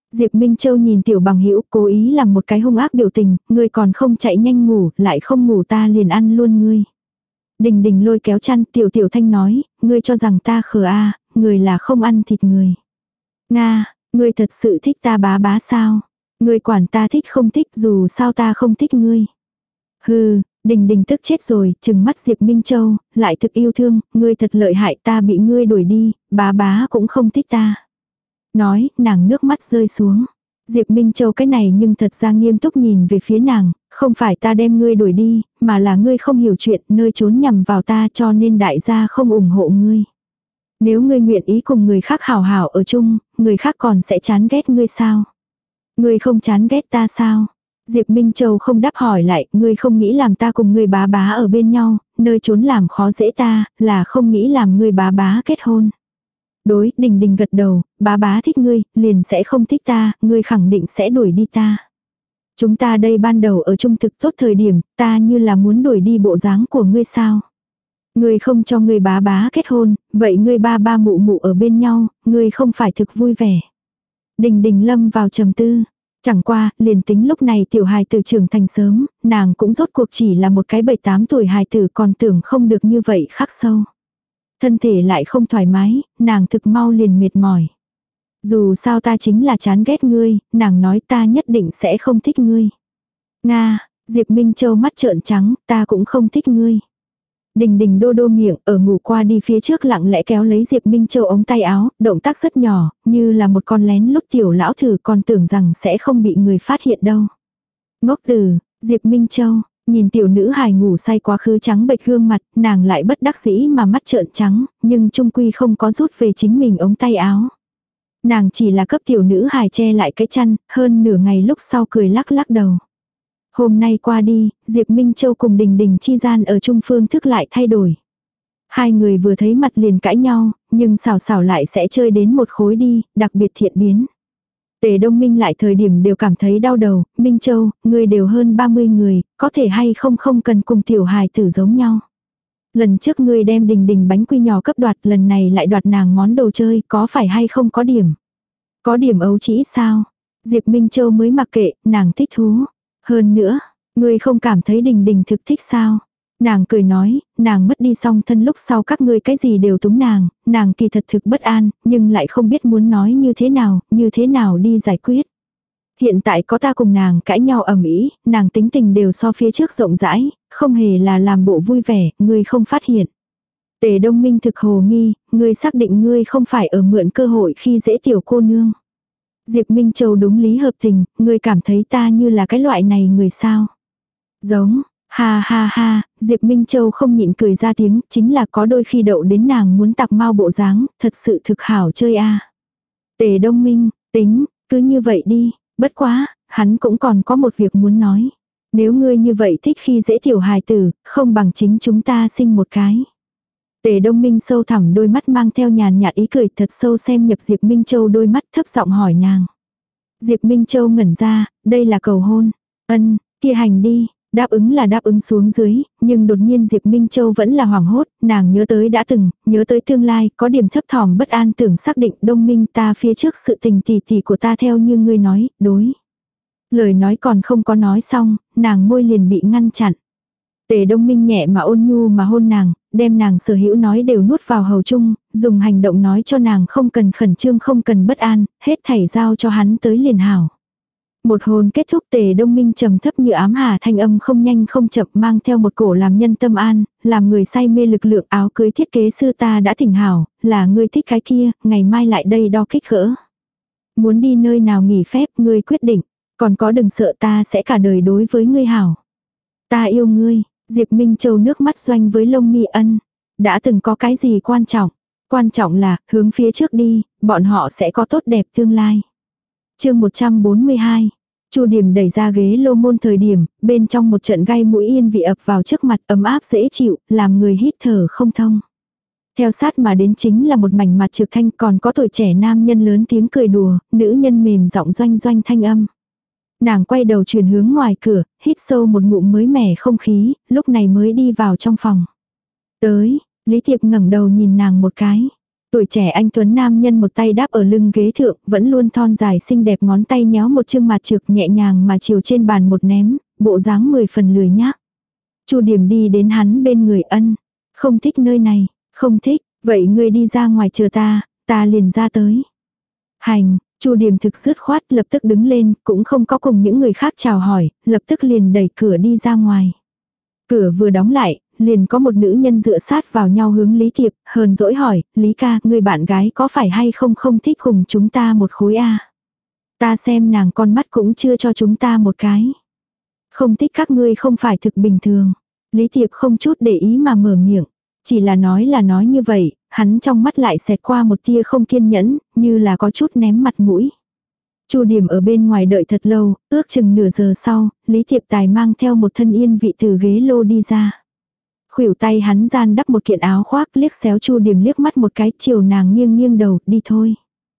[SPEAKER 1] Diệp Minh Châu nhìn tiểu bằng hữu cố ý làm một cái hung ác biểu tình, ngươi còn không chạy nhanh ngủ, lại không ngủ ta liền ăn luôn ngươi. Đình Đình lôi kéo chăn, tiểu tiểu thanh nói, ngươi cho rằng ta khờ a, à, người là không ăn thịt người. Nga, ngươi thật sự thích ta bá bá sao? Ngươi quản ta thích không thích dù sao ta không thích ngươi. Hừ, Đình Đình tức chết rồi, trừng mắt Diệp Minh Châu, lại thực yêu thương, ngươi thật lợi hại, ta bị ngươi đuổi đi, bá bá cũng không thích ta. Nói, nàng nước mắt rơi xuống. Diệp Minh Châu cái này nhưng thật ra nghiêm túc nhìn về phía nàng, không phải ta đem ngươi đuổi đi, mà là ngươi không hiểu chuyện, nơi trốn nhằm vào ta cho nên đại gia không ủng hộ ngươi. Nếu ngươi nguyện ý cùng người khác hảo hảo ở chung, người khác còn sẽ chán ghét ngươi sao? Ngươi không chán ghét ta sao? Diệp Minh Châu không đáp hỏi lại, ngươi không nghĩ làm ta cùng ngươi bá bá ở bên nhau, nơi trốn làm khó dễ ta, là không nghĩ làm ngươi bá bá kết hôn. Đối, Đình Đình gật đầu, bá bá thích ngươi, liền sẽ không thích ta, ngươi khẳng định sẽ đuổi đi ta. Chúng ta đây ban đầu ở chung thực tốt thời điểm, ta như là muốn đuổi đi bộ dáng của ngươi sao. Ngươi không cho ngươi bá bá kết hôn, vậy ngươi ba ba mụ mụ ở bên nhau, ngươi không phải thực vui vẻ. Đình Đình lâm vào trầm tư. Chẳng qua, liền tính lúc này tiểu hài tử trưởng thành sớm, nàng cũng rốt cuộc chỉ là một cái bảy tám tuổi hài tử còn tưởng không được như vậy khắc sâu. Thân thể lại không thoải mái, nàng thực mau liền mệt mỏi. Dù sao ta chính là chán ghét ngươi, nàng nói ta nhất định sẽ không thích ngươi. Nga, Diệp Minh Châu mắt trợn trắng, ta cũng không thích ngươi. Đình Đình đô đô miệng, ở ngủ qua đi phía trước lặng lẽ kéo lấy Diệp Minh Châu ống tay áo, động tác rất nhỏ, như là một con lén lút tiểu lão thử còn tưởng rằng sẽ không bị người phát hiện đâu. Ngốc tử, Diệp Minh Châu, nhìn tiểu nữ hài ngủ say quá khứ trắng bệch gương mặt, nàng lại bất đắc dĩ mà mắt trợn trắng, nhưng trung quy không có rút về chính mình ống tay áo. Nàng chỉ là cấp tiểu nữ hài che lại cái chăn, hơn nửa ngày lúc sau cười lắc lắc đầu. Hôm nay qua đi, Diệp Minh Châu cùng Đình Đình chi gian ở chung phương thức lại thay đổi. Hai người vừa thấy mặt liền cãi nhau, nhưng xảo xảo lại sẽ chơi đến một khối đi, đặc biệt thiện biến. Tề Đông Minh lại thời điểm đều cảm thấy đau đầu, Minh Châu, người đều hơn ba mươi người, có thể hay không không cần cùng tiểu hài tử giống nhau. Lần trước ngươi đem Đình Đình bánh quy nhỏ cấp đoạt, lần này lại đoạt nàng món đồ chơi, có phải hay không có điểm? Có điểm ấu trĩ sao? Diệp Minh Châu mới mặc kệ, nàng thích thú. Hơn nữa, ngươi không cảm thấy Đình Đình thực thích sao? Nàng cười nói, nàng mất đi song thân lúc sau các ngươi cái gì đều túng nàng, nàng kỳ thật thực bất an, nhưng lại không biết muốn nói như thế nào, như thế nào đi giải quyết. Hiện tại có ta cùng nàng cãi nhau ầm ĩ, nàng tính tình đều so phía trước rộng rãi, không hề là làm bộ vui vẻ, ngươi không phát hiện. Tề Đông Minh thực hồ nghi, ngươi xác định ngươi không phải ở mượn cơ hội khi dễ tiểu cô nương. Diệp Minh Châu đúng lý hợp tình, ngươi cảm thấy ta như là cái loại này người sao? Giống, ha ha ha, Diệp Minh Châu không nhịn cười ra tiếng, chính là có đôi khi đậu đến nàng muốn tặc mau bộ dáng, thật sự thực hảo chơi a. Tề Đông Minh, tính, cứ như vậy đi, bất quá, hắn cũng còn có một việc muốn nói. Nếu ngươi như vậy thích khi dễ tiểu hài tử, không bằng chính chúng ta sinh một cái. Tề Đông Minh sâu thẳm đôi mắt mang theo nhàn nhạt ý cười thật sâu xem nhập Diệp Minh Châu đôi mắt thấp giọng hỏi nàng. Diệp Minh Châu ngẩn ra, đây là cầu hôn. Ân, kia hành đi. Đáp ứng là đáp ứng xuống dưới, nhưng đột nhiên Diệp Minh Châu vẫn là hoảng hốt, nàng nhớ tới đã từng, nhớ tới tương lai, có điểm thấp thỏm bất an tưởng xác định Đông Minh ta phía trước sự tình tỉ tỉ của ta theo như ngươi nói, đối. Lời nói còn không có nói xong, nàng môi liền bị ngăn chặn. Tề Đông Minh nhẹ mà ôn nhu mà hôn nàng, đem nàng sở hữu nói đều nuốt vào hầu chung, dùng hành động nói cho nàng không cần khẩn trương không cần bất an, hết thảy giao cho hắn tới liền hảo. Một hôn kết thúc Tề Đông Minh trầm thấp như ám hà thanh âm không nhanh không chậm mang theo một cổ làm nhân tâm an, làm người say mê lực lượng áo cưới thiết kế sư ta đã thỉnh hảo, là ngươi thích cái kia, ngày mai lại đây đo kích cỡ. Muốn đi nơi nào nghỉ phép ngươi quyết định, còn có đừng sợ ta sẽ cả đời đối với ngươi hảo. Ta yêu ngươi, Diệp Minh Châu nước mắt doanh với lông mi ân, đã từng có cái gì quan trọng, quan trọng là hướng phía trước đi, bọn họ sẽ có tốt đẹp tương lai. Chương một trăm bốn mươi hai. Chu Điểm đẩy ra ghế lô môn thời điểm, bên trong một trận gai mũi yên vị ập vào trước mặt ấm áp dễ chịu, làm người hít thở không thông. Theo sát mà đến chính là một mảnh mặt trực thanh còn có tuổi trẻ nam nhân lớn tiếng cười đùa, nữ nhân mềm giọng doanh doanh thanh âm. Nàng quay đầu chuyển hướng ngoài cửa, hít sâu một ngụm mới mẻ không khí, lúc này mới đi vào trong phòng. Tới, Lý Tiệp ngẩng đầu nhìn nàng một cái. Tuổi trẻ anh tuấn nam nhân một tay đáp ở lưng ghế thượng, vẫn luôn thon dài xinh đẹp, ngón tay nhéo một chương mặt trược nhẹ nhàng mà chiều trên bàn một ném, bộ dáng mười phần lười nhác. Chu Điểm đi đến hắn bên người. Ân, không thích nơi này, không thích, vậy ngươi đi ra ngoài chờ ta, ta liền ra tới. Hành, Chu Điểm thực dứt khoát lập tức đứng lên, cũng không có cùng những người khác chào hỏi, lập tức liền đẩy cửa đi ra ngoài. Cửa vừa đóng lại, liền có một nữ nhân dựa sát vào nhau hướng Lý Tiệp, hờn dỗi hỏi, Lý ca, người bạn gái có phải hay không không thích cùng chúng ta một khối a? Ta xem nàng con mắt cũng chưa cho chúng ta một cái. Không thích các ngươi không phải thực bình thường. Lý Tiệp không chút để ý mà mở miệng. Chỉ là nói là nói như vậy, hắn trong mắt lại xẹt qua một tia không kiên nhẫn, như là có chút ném mặt mũi. Chu Điểm ở bên ngoài đợi thật lâu, ước chừng nửa giờ sau, Lý Tiệp Tài mang theo một thân yên vị từ ghế lô đi ra. Khuỷu tay hắn gian đắp một kiện áo khoác, liếc xéo Chu Điểm liếc mắt một cái, chiều nàng nghiêng nghiêng đầu, đi thôi.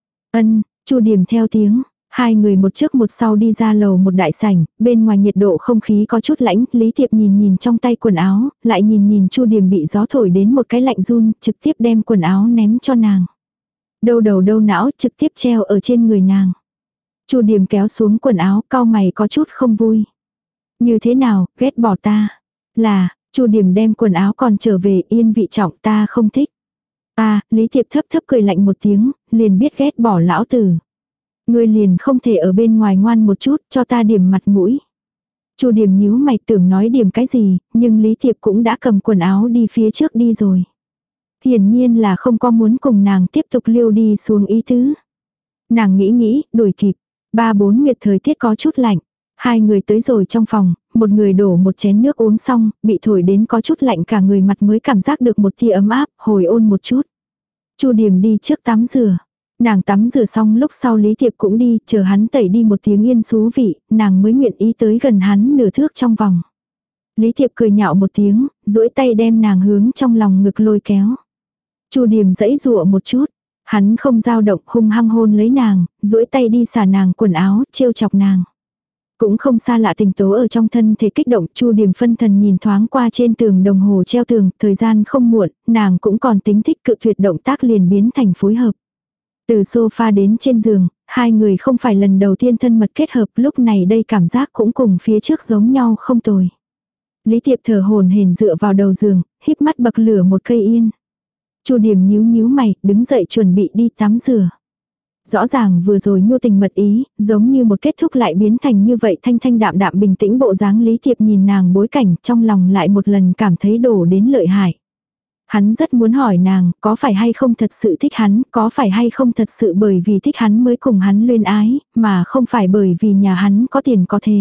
[SPEAKER 1] Ân, Chu Điểm theo tiếng, hai người một trước một sau đi ra lầu một đại sảnh, bên ngoài nhiệt độ không khí có chút lạnh, Lý Tiệp nhìn nhìn trong tay quần áo, lại nhìn nhìn Chu Điểm bị gió thổi đến một cái lạnh run, trực tiếp đem quần áo ném cho nàng. Đâu đầu đâu não trực tiếp treo ở trên người nàng. Chu Điểm kéo xuống quần áo, cau mày có chút không vui. Như thế nào, ghét bỏ ta? Là, Chu Điểm đem quần áo còn trở về, yên vị trọng, ta không thích. Ta, Lý Tiệp thấp thấp cười lạnh một tiếng, liền biết ghét bỏ lão tử. Ngươi liền không thể ở bên ngoài ngoan một chút, cho ta điểm mặt mũi. Chu Điểm nhíu mày tưởng nói điểm cái gì, nhưng Lý Tiệp cũng đã cầm quần áo đi phía trước đi rồi. Hiển nhiên là không có muốn cùng nàng tiếp tục liêu đi xuống ý tứ. Nàng nghĩ nghĩ, đuổi kịp. Ba bốn nguyệt thời tiết có chút lạnh. Hai người tới rồi trong phòng, một người đổ một chén nước uống xong, bị thổi đến có chút lạnh cả người mặt mới cảm giác được một tia ấm áp, hồi ôn một chút. Chu Điểm đi trước tắm rửa. Nàng tắm rửa xong lúc sau Lý Tiệp cũng đi, chờ hắn tẩy đi một tiếng yên xú vị, nàng mới nguyện ý tới gần hắn nửa thước trong vòng. Lý Tiệp cười nhạo một tiếng, duỗi tay đem nàng hướng trong lòng ngực lôi kéo. Chu Điểm giãy giụa một chút, hắn không dao động, hung hăng hôn lấy nàng, duỗi tay đi xả nàng quần áo, trêu chọc nàng. Cũng không xa lạ tình tố ở trong thân thể kích động, Chu Điểm phân thần nhìn thoáng qua trên tường đồng hồ treo tường, thời gian không muộn, nàng cũng còn tính thích, cự tuyệt động tác liền biến thành phối hợp. Từ sofa đến trên giường, hai người không phải lần đầu tiên thân mật kết hợp, lúc này đây cảm giác cũng cùng phía trước giống nhau không tồi. Lý Tiệp thở hổn hển dựa vào đầu giường, híp mắt bậc lửa một cây yên. Chu Điểm nhíu nhíu mày, đứng dậy chuẩn bị đi tắm rửa. Rõ ràng vừa rồi nhu tình mật ý, giống như một kết thúc lại biến thành như vậy thanh thanh đạm đạm bình tĩnh bộ dáng. Lý Tiệp nhìn nàng bối cảnh, trong lòng lại một lần cảm thấy đổ đến lợi hại. Hắn rất muốn hỏi nàng, có phải hay không thật sự thích hắn, có phải hay không thật sự bởi vì thích hắn mới cùng hắn luyến ái, mà không phải bởi vì nhà hắn có tiền có thế.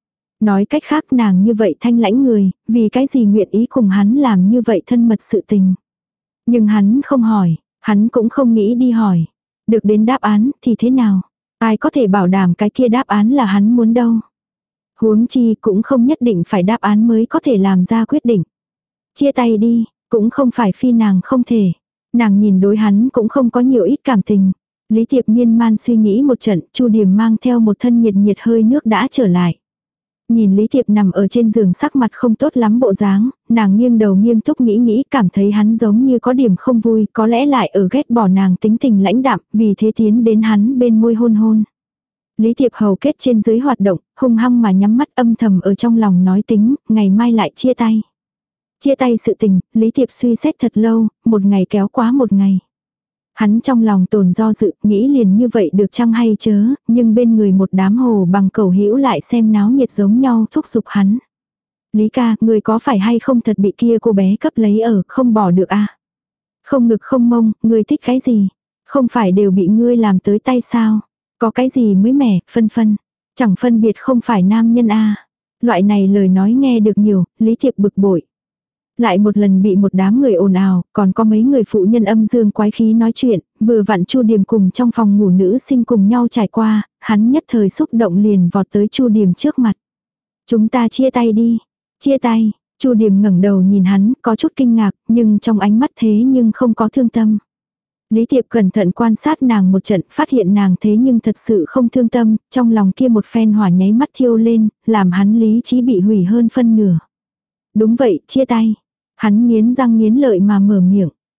[SPEAKER 1] Nói cách khác, nàng như vậy thanh lãnh người, vì cái gì nguyện ý cùng hắn làm như vậy thân mật sự tình. Nhưng hắn không hỏi, hắn cũng không nghĩ đi hỏi. Được đến đáp án thì thế nào? Ai có thể bảo đảm cái kia đáp án là hắn muốn đâu? Huống chi cũng không nhất định phải đáp án mới có thể làm ra quyết định. Chia tay đi, cũng không phải phi nàng không thể. Nàng nhìn đối hắn cũng không có nhiều ít cảm tình. Lý Tiệp miên man suy nghĩ một trận, Chu Điểm mang theo một thân nhiệt nhiệt hơi nước đã trở lại. Nhìn Lý Tiệp nằm ở trên giường sắc mặt không tốt lắm bộ dáng, nàng nghiêng đầu nghiêm túc nghĩ nghĩ, cảm thấy hắn giống như có điểm không vui, có lẽ lại ở ghét bỏ nàng tính tình lãnh đạm, vì thế tiến đến hắn bên môi hôn hôn. Lý Tiệp hầu kết trên dưới hoạt động, hung hăng mà nhắm mắt âm thầm ở trong lòng nói tính, ngày mai lại chia tay. Chia tay sự tình, Lý Tiệp suy xét thật lâu, một ngày kéo quá một ngày. Hắn trong lòng tồn do dự, nghĩ liền như vậy được chăng hay chớ, nhưng bên người một đám hồ bằng cẩu hữu lại xem náo nhiệt giống nhau thúc giục hắn. Lý ca, người có phải hay không thật bị kia cô bé cấp lấy ở, không bỏ được à? Không ngực không mông, người thích cái gì? Không phải đều bị ngươi làm tới tay sao? Có cái gì mới mẻ, phân phân. Chẳng phân biệt không phải nam nhân à? Loại này lời nói nghe được nhiều, Lý Tiệp bực bội. Lại một lần bị một đám người ồn ào, còn có mấy người phụ nhân âm dương quái khí nói chuyện, vừa vặn Chu Điểm cùng trong phòng ngủ nữ sinh cùng nhau trải qua, hắn nhất thời xúc động liền vọt tới Chu Điểm trước mặt. Chúng ta chia tay đi. Chia tay. Chu Điểm ngẩng đầu nhìn hắn, có chút kinh ngạc, nhưng trong ánh mắt thế nhưng không có thương tâm. Lý Tiệp cẩn thận quan sát nàng một trận, phát hiện nàng thế nhưng thật sự không thương tâm, trong lòng kia một phen hỏa nháy mắt thiêu lên, làm hắn lý trí bị hủy hơn phân nửa. Đúng vậy, chia tay. Hắn nghiến răng nghiến lợi mà mở miệng.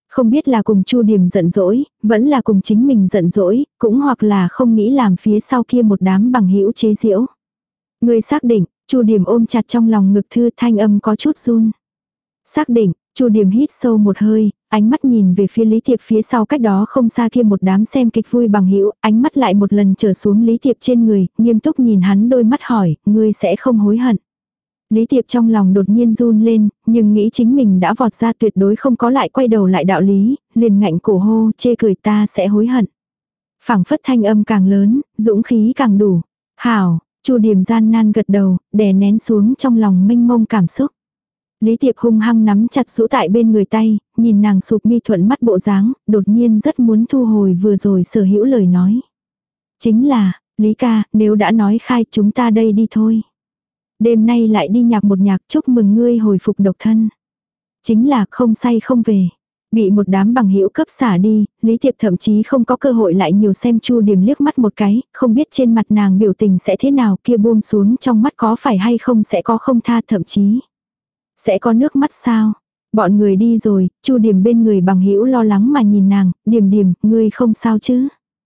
[SPEAKER 1] Không biết là cùng Chu Điểm giận dỗi, vẫn là cùng chính mình giận dỗi, cũng hoặc là không nghĩ làm phía sau kia một đám bằng hữu chế giễu. Ngươi xác định, Chu Điểm ôm chặt trong lòng ngực thư, thanh âm có chút run. Xác định, Chu Điểm hít sâu một hơi, ánh mắt nhìn về phía Lý Tiệp phía sau cách đó không xa kia một đám xem kịch vui bằng hữu, ánh mắt lại một lần trở xuống Lý Tiệp trên người, nghiêm túc nhìn hắn đôi mắt hỏi, ngươi sẽ không hối hận. Lý Tiệp trong lòng đột nhiên run lên, nhưng nghĩ chính mình đã vọt ra tuyệt đối không có lại quay đầu lại đạo lý, liền ngạnh cổ hô, chê cười ta sẽ hối hận. Phảng phất thanh âm càng lớn, dũng khí càng đủ. Hảo, Chu Điểm gian nan gật đầu, đè nén xuống trong lòng mênh mông cảm xúc. Lý Tiệp hung hăng nắm chặt rũ tại bên người tay, nhìn nàng sụp mi thuận mắt bộ dáng, đột nhiên rất muốn thu hồi vừa rồi sở hữu lời nói. Chính là, Lý ca, nếu đã nói khai chúng ta đây đi thôi. Đêm nay lại đi nhạc một nhạc chúc mừng ngươi hồi phục độc thân. Chính là không say không về. Bị một đám bằng hữu cấp xả đi, Lý Tiệp thậm chí không có cơ hội lại nhiều xem Chu Điểm liếc mắt một cái, không biết trên mặt nàng biểu tình sẽ thế nào, kia buông xuống trong mắt có phải hay không sẽ có không tha, thậm chí sẽ có nước mắt sao. Bọn người đi rồi, Chu Điểm bên người bằng hữu lo lắng mà nhìn nàng, Điểm Điểm, ngươi không sao chứ?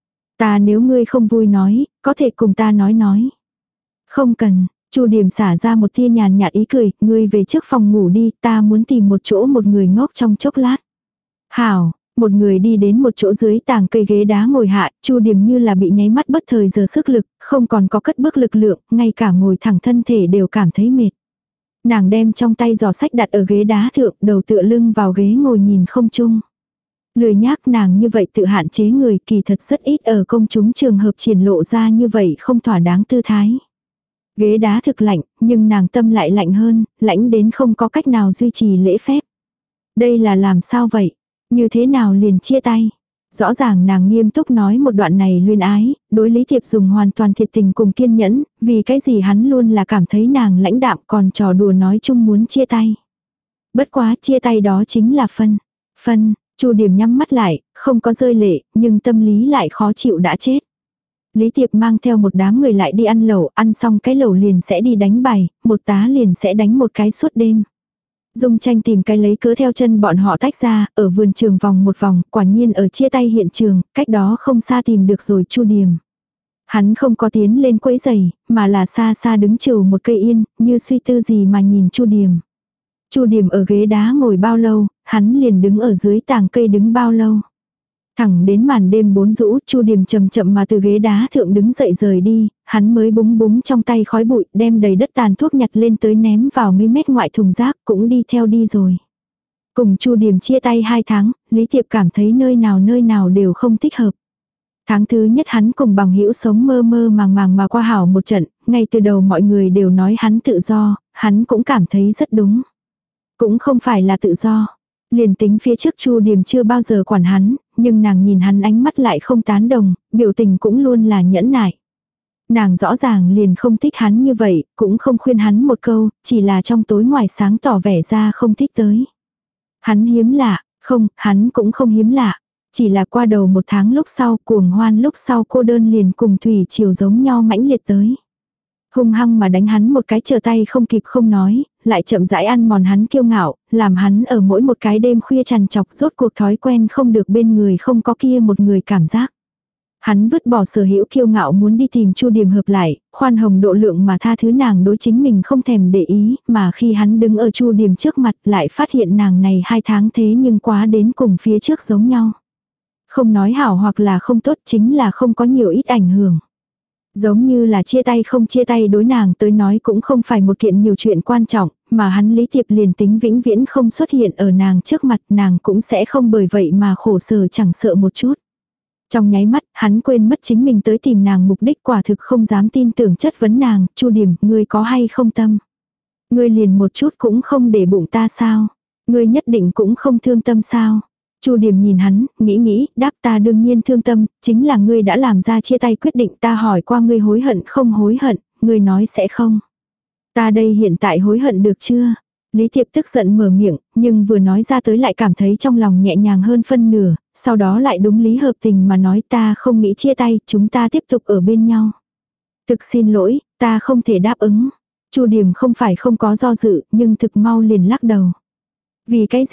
[SPEAKER 1] Ta nếu ngươi không vui nói, có thể cùng ta nói nói. Không cần. Chu Điểm xả ra một tia nhàn nhạt ý cười, ngươi về trước phòng ngủ đi, ta muốn tìm một chỗ một người ngốc trong chốc lát. Hảo, một người đi đến một chỗ dưới tảng cây ghế đá ngồi hạ, Chu Điểm như là bị nháy mắt bất thời giờ sức lực, không còn có cất bước lực lượng, ngay cả ngồi thẳng thân thể đều cảm thấy mệt. Nàng đem trong tay giỏ sách đặt ở ghế đá thượng, đầu tựa lưng vào ghế ngồi nhìn không chung. Lười nhác nàng như vậy tự hạn chế người, kỳ thật rất ít ở công chúng trường hợp triển lộ ra như vậy không thỏa đáng tư thái. Ghế đá thực lạnh, nhưng nàng tâm lại lạnh hơn, lạnh đến không có cách nào duy trì lễ phép. Đây là làm sao vậy? Như thế nào liền chia tay? Rõ ràng nàng nghiêm túc nói một đoạn này luyên ái, đối Lý Thiệp dùng hoàn toàn thiệt tình cùng kiên nhẫn, vì cái gì hắn luôn là cảm thấy nàng lãnh đạm còn trò đùa nói chung muốn chia tay. Bất quá chia tay đó chính là phân. Phân, Chu Điểm nhắm mắt lại, không có rơi lệ, nhưng tâm lý lại khó chịu đã chết. Lý Tiệp mang theo một đám người lại đi ăn lẩu, ăn xong cái lẩu liền sẽ đi đánh bài, một tá liền sẽ đánh một cái suốt đêm. Dung Tranh tìm cái lấy cớ theo chân bọn họ tách ra, ở vườn trường vòng một vòng, quả nhiên ở chia tay hiện trường, cách đó không xa tìm được rồi Chu Điểm. Hắn không có tiến lên quấy giày, mà là xa xa đứng trừ một cây yên, như suy tư gì mà nhìn Chu Điểm. Chu Điểm ở ghế đá ngồi bao lâu, hắn liền đứng ở dưới tàng cây đứng bao lâu. Thẳng đến màn đêm bốn rũ, Chu Điểm chậm chậm mà từ ghế đá thượng đứng dậy rời đi, hắn mới búng búng trong tay khói bụi, đem đầy đất tàn thuốc nhặt lên tới ném vào mấy mét ngoại thùng rác, cũng đi theo đi rồi. Cùng Chu Điểm chia tay hai tháng, Lý Tiệp cảm thấy nơi nào nơi nào đều không thích hợp. Tháng thứ nhất hắn cùng bằng hữu sống mơ mơ màng màng mà qua hảo một trận, ngay từ đầu mọi người đều nói hắn tự do, hắn cũng cảm thấy rất đúng. Cũng không phải là tự do. Liền tính phía trước Chu Điểm chưa bao giờ quản hắn, nhưng nàng nhìn hắn ánh mắt lại không tán đồng, biểu tình cũng luôn là nhẫn nại. Nàng rõ ràng liền không thích hắn như vậy, cũng không khuyên hắn một câu, chỉ là trong tối ngoài sáng tỏ vẻ ra không thích tới. Hắn hiếm lạ, không, hắn cũng không hiếm lạ. Chỉ là qua đầu một tháng lúc sau, cuồng hoan lúc sau cô đơn liền cùng thủy chiều giống nhau mãnh liệt tới. Hung hăng mà đánh hắn một cái trở tay không kịp không nói, lại chậm rãi ăn mòn hắn kiêu ngạo, làm hắn ở mỗi một cái đêm khuya trằn trọc rốt cuộc thói quen không được bên người không có kia một người cảm giác. Hắn vứt bỏ sở hữu kiêu ngạo muốn đi tìm Chu Điểm hợp lại, khoan hồng độ lượng mà tha thứ nàng đối chính mình không thèm để ý, mà khi hắn đứng ở Chu Điểm trước mặt lại phát hiện nàng này hai tháng thế nhưng quá đến cùng phía trước giống nhau. Không nói hảo hoặc là không tốt chính là không có nhiều ít ảnh hưởng. Giống như là chia tay không chia tay đối nàng tới nói cũng không phải một kiện nhiều chuyện quan trọng, mà hắn Lý Tiệp liền tính vĩnh viễn không xuất hiện ở nàng trước mặt nàng cũng sẽ không bởi vậy mà khổ sở chẳng sợ một chút. Trong nháy mắt, hắn quên mất chính mình tới tìm nàng mục đích quả thực không dám tin tưởng chất vấn nàng, Chu Điểm, ngươi có hay không tâm? Ngươi liền một chút cũng không để bụng ta sao? Ngươi nhất định cũng không thương tâm sao? Chu Điểm nhìn hắn, nghĩ nghĩ, đáp ta đương nhiên thương tâm, chính là ngươi đã làm ra chia tay quyết định ta hỏi qua ngươi hối hận không hối hận, ngươi nói sẽ không. Ta đây hiện tại hối hận được chưa? Lý Thiệp tức giận mở miệng, nhưng vừa nói ra tới lại cảm thấy trong lòng nhẹ nhàng hơn phân nửa, sau đó lại đúng lý hợp tình mà nói ta không nghĩ chia tay, chúng ta tiếp tục ở bên nhau. Thực xin lỗi, ta không thể đáp ứng. Chu Điểm không phải không có do dự, nhưng thực mau liền lắc đầu. Vì cái gì?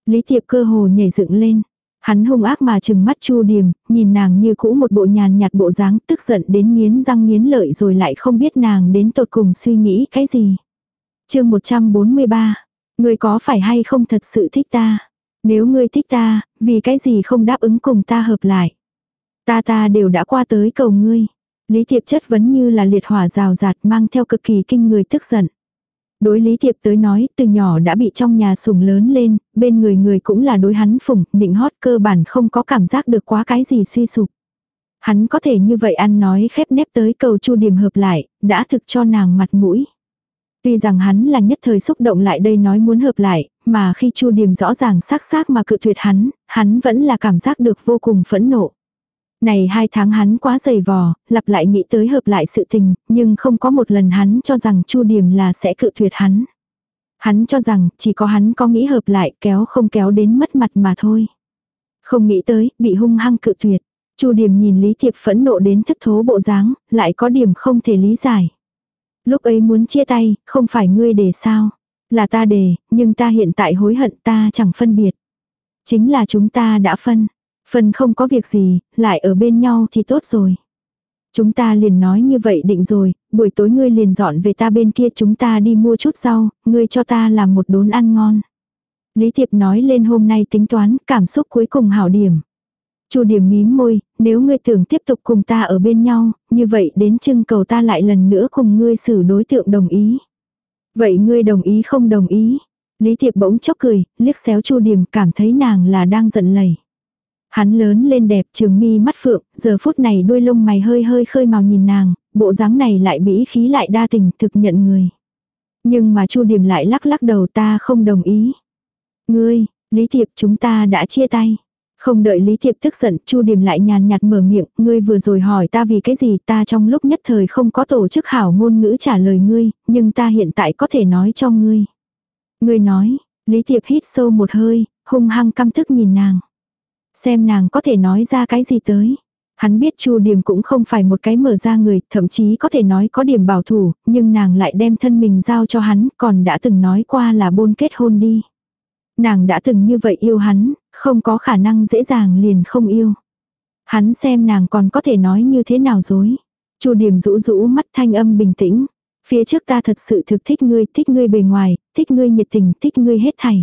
[SPEAKER 1] Lý Tiệp cơ hồ nhảy dựng lên. Hắn hung ác mà trừng mắt Chu Điềm, nhìn nàng như cũ một bộ nhàn nhạt bộ dáng, tức giận đến nghiến răng nghiến lợi rồi lại không biết nàng đến tột cùng suy nghĩ cái gì. Chương một trăm bốn mươi ba. Ngươi có phải hay không thật sự thích ta? Nếu ngươi thích ta, vì cái gì không đáp ứng cùng ta hợp lại? Ta ta đều đã qua tới cầu ngươi. Lý Tiệp chất vấn như là liệt hỏa rào rạt, mang theo cực kỳ kinh người tức giận. Đối Lý Tiệp tới nói, từ nhỏ đã bị trong nhà sủng lớn lên, bên người người cũng là đối hắn phụng, nịnh hót, cơ bản không có cảm giác được quá cái gì suy sụp. Hắn có thể như vậy ăn nói khép nép tới cầu Chu Điềm hợp lại, đã thực cho nàng mặt mũi. Tuy rằng hắn là nhất thời xúc động lại đây nói muốn hợp lại, mà khi Chu Điềm rõ ràng xác xác mà cự tuyệt hắn, hắn vẫn là cảm giác được vô cùng phẫn nộ. Này hai tháng hắn quá dày vò, lặp lại nghĩ tới hợp lại sự tình, nhưng không có một lần hắn cho rằng Chu Điềm là sẽ cự tuyệt hắn. Hắn cho rằng chỉ có hắn có nghĩ hợp lại, kéo không kéo đến mất mặt mà thôi. Không nghĩ tới, bị hung hăng cự tuyệt. Chu Điềm nhìn Lý Tiệp phẫn nộ đến thất thố bộ dáng, lại có điểm không thể lý giải. Lúc ấy muốn chia tay, không phải ngươi để sao? Là ta để, nhưng ta hiện tại hối hận, ta chẳng phân biệt. Chính là chúng ta đã phân. Phân không có việc gì, lại ở bên nhau thì tốt rồi. Chúng ta liền nói như vậy định rồi, buổi tối ngươi liền dọn về ta bên kia, chúng ta đi mua chút rau, ngươi cho ta làm một đốn ăn ngon. Lý Tiệp nói lên hôm nay tính toán, cảm xúc cuối cùng hảo điểm. Chu Điềm mím môi, nếu ngươi tưởng tiếp tục cùng ta ở bên nhau, như vậy đến trưng cầu ta lại lần nữa cùng ngươi xử đối tượng đồng ý. Vậy ngươi đồng ý không đồng ý? Lý Tiệp bỗng chốc cười, liếc xéo Chu Điềm, cảm thấy nàng là đang giận lầy. Hắn lớn lên đẹp, trường mi mắt phượng, giờ phút này đuôi lông mày hơi hơi khơi màu nhìn nàng, bộ dáng này lại bĩ khí lại đa tình, thực nhận người. Nhưng mà Chu Điềm lại lắc lắc đầu, ta không đồng ý. Ngươi, Lý Tiệp, chúng ta đã chia tay. Không đợi Lý Tiệp tức giận, Chu Điềm lại nhàn nhạt mở miệng, ngươi vừa rồi hỏi ta vì cái gì, ta trong lúc nhất thời không có tổ chức hảo ngôn ngữ trả lời ngươi, nhưng ta hiện tại có thể nói cho ngươi. Ngươi nói, Lý Tiệp hít sâu một hơi, hung hăng căm tức nhìn nàng. Xem nàng có thể nói ra cái gì tới. Hắn biết Chu Điềm cũng không phải một cái mở ra người, thậm chí có thể nói có điểm bảo thủ, nhưng nàng lại đem thân mình giao cho hắn, còn đã từng nói qua là bôn kết hôn đi. Nàng đã từng như vậy yêu hắn, không có khả năng dễ dàng liền không yêu. Hắn xem nàng còn có thể nói như thế nào dối. Chu Điềm rũ rũ mắt, thanh âm bình tĩnh. Phía trước ta thật sự thực thích ngươi, thích ngươi bề ngoài, thích ngươi nhiệt tình, thích ngươi hết thảy.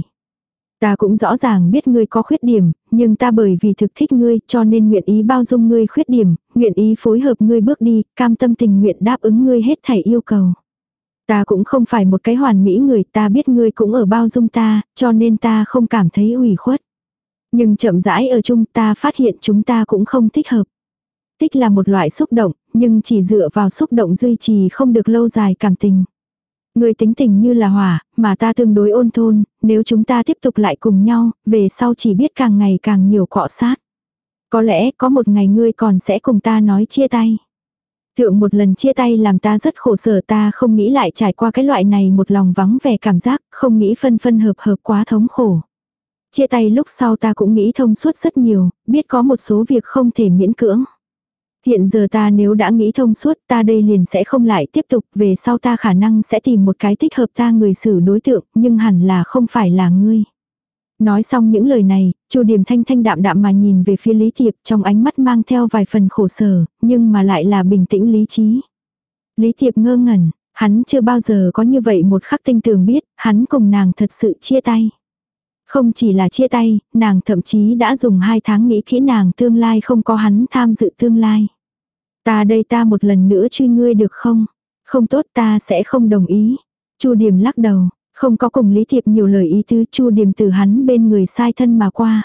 [SPEAKER 1] Ta cũng rõ ràng biết ngươi có khuyết điểm, nhưng ta bởi vì thực thích ngươi cho nên nguyện ý bao dung ngươi khuyết điểm, nguyện ý phối hợp ngươi bước đi, cam tâm tình nguyện đáp ứng ngươi hết thảy yêu cầu. Ta cũng không phải một cái hoàn mỹ người, ta biết ngươi cũng ở bao dung ta, cho nên ta không cảm thấy ủy khuất. Nhưng chậm rãi ở chung ta phát hiện chúng ta cũng không thích hợp. Thích là một loại xúc động, nhưng chỉ dựa vào xúc động duy trì không được lâu dài cảm tình. Ngươi tính tình như là hỏa, mà ta tương đối ôn thôn, nếu chúng ta tiếp tục lại cùng nhau, về sau chỉ biết càng ngày càng nhiều cọ sát. Có lẽ có một ngày ngươi còn sẽ cùng ta nói chia tay. Thượng một lần chia tay làm ta rất khổ sở, ta không nghĩ lại trải qua cái loại này một lòng vắng vẻ cảm giác, không nghĩ phân phân hợp hợp quá thống khổ. Chia tay lúc sau ta cũng nghĩ thông suốt rất nhiều, biết có một số việc không thể miễn cưỡng. Hiện giờ ta nếu đã nghĩ thông suốt, ta đây liền sẽ không lại tiếp tục, về sau ta khả năng sẽ tìm một cái thích hợp ta người xử đối tượng, nhưng hẳn là không phải là ngươi. Nói xong những lời này, Chu Điềm thanh thanh đạm đạm mà nhìn về phía Lý Tiệp, trong ánh mắt mang theo vài phần khổ sở, nhưng mà lại là bình tĩnh lý trí. Lý Tiệp ngơ ngẩn, hắn chưa bao giờ có như vậy một khắc tinh tường biết, hắn cùng nàng thật sự chia tay. Không chỉ là chia tay, nàng thậm chí đã dùng hai tháng nghĩ kỹ nàng tương lai không có hắn tham dự tương lai. Ta đây ta một lần nữa truy ngươi được không? Không tốt, ta sẽ không đồng ý. Chu Điềm lắc đầu, không có cùng Lý Tiệp nhiều lời ý tứ, Chu Điềm từ hắn bên người sai thân mà qua.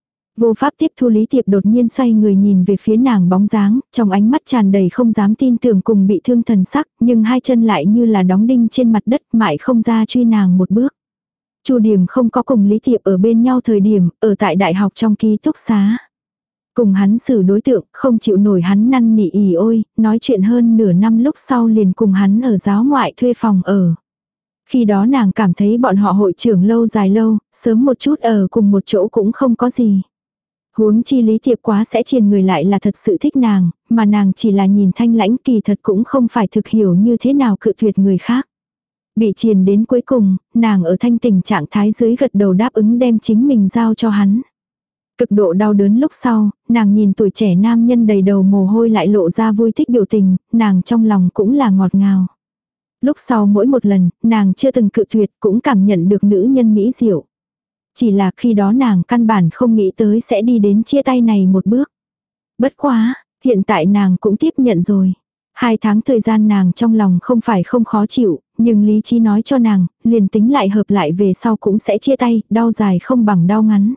[SPEAKER 1] Vô pháp tiếp thu, Lý Tiệp đột nhiên xoay người nhìn về phía nàng bóng dáng, trong ánh mắt tràn đầy không dám tin tưởng cùng bị thương thần sắc, nhưng hai chân lại như là đóng đinh trên mặt đất, mãi không ra truy nàng một bước. Chu Điềm không có cùng Lý Tiệp ở bên nhau thời điểm, ở tại đại học trong ký túc xá. Cùng hắn xử đối tượng, không chịu nổi hắn năn nỉ ỉ ôi, nói chuyện hơn nửa năm lúc sau liền cùng hắn ở giáo ngoại thuê phòng ở. Khi đó nàng cảm thấy bọn họ hội trưởng lâu dài lâu, sớm một chút ở cùng một chỗ cũng không có gì. Huống chi Lý Tiệp quá sẽ triền người lại là thật sự thích nàng, mà nàng chỉ là nhìn thanh lãnh, kỳ thật cũng không phải thực hiểu như thế nào cự tuyệt người khác. Bị triền đến cuối cùng, nàng ở thanh tỉnh trạng thái dưới gật đầu đáp ứng đem chính mình giao cho hắn. Cực độ đau đớn lúc sau, nàng nhìn tuổi trẻ nam nhân đầy đầu mồ hôi lại lộ ra vui thích biểu tình, nàng trong lòng cũng là ngọt ngào. Lúc sau mỗi một lần, nàng chưa từng cự tuyệt cũng cảm nhận được nữ nhân mỹ diệu. Chỉ là khi đó nàng căn bản không nghĩ tới sẽ đi đến chia tay này một bước. Bất quá, hiện tại nàng cũng tiếp nhận rồi. Hai tháng thời gian nàng trong lòng không phải không khó chịu, nhưng lý trí nói cho nàng, liền tính lại hợp lại về sau cũng sẽ chia tay, đau dài không bằng đau ngắn.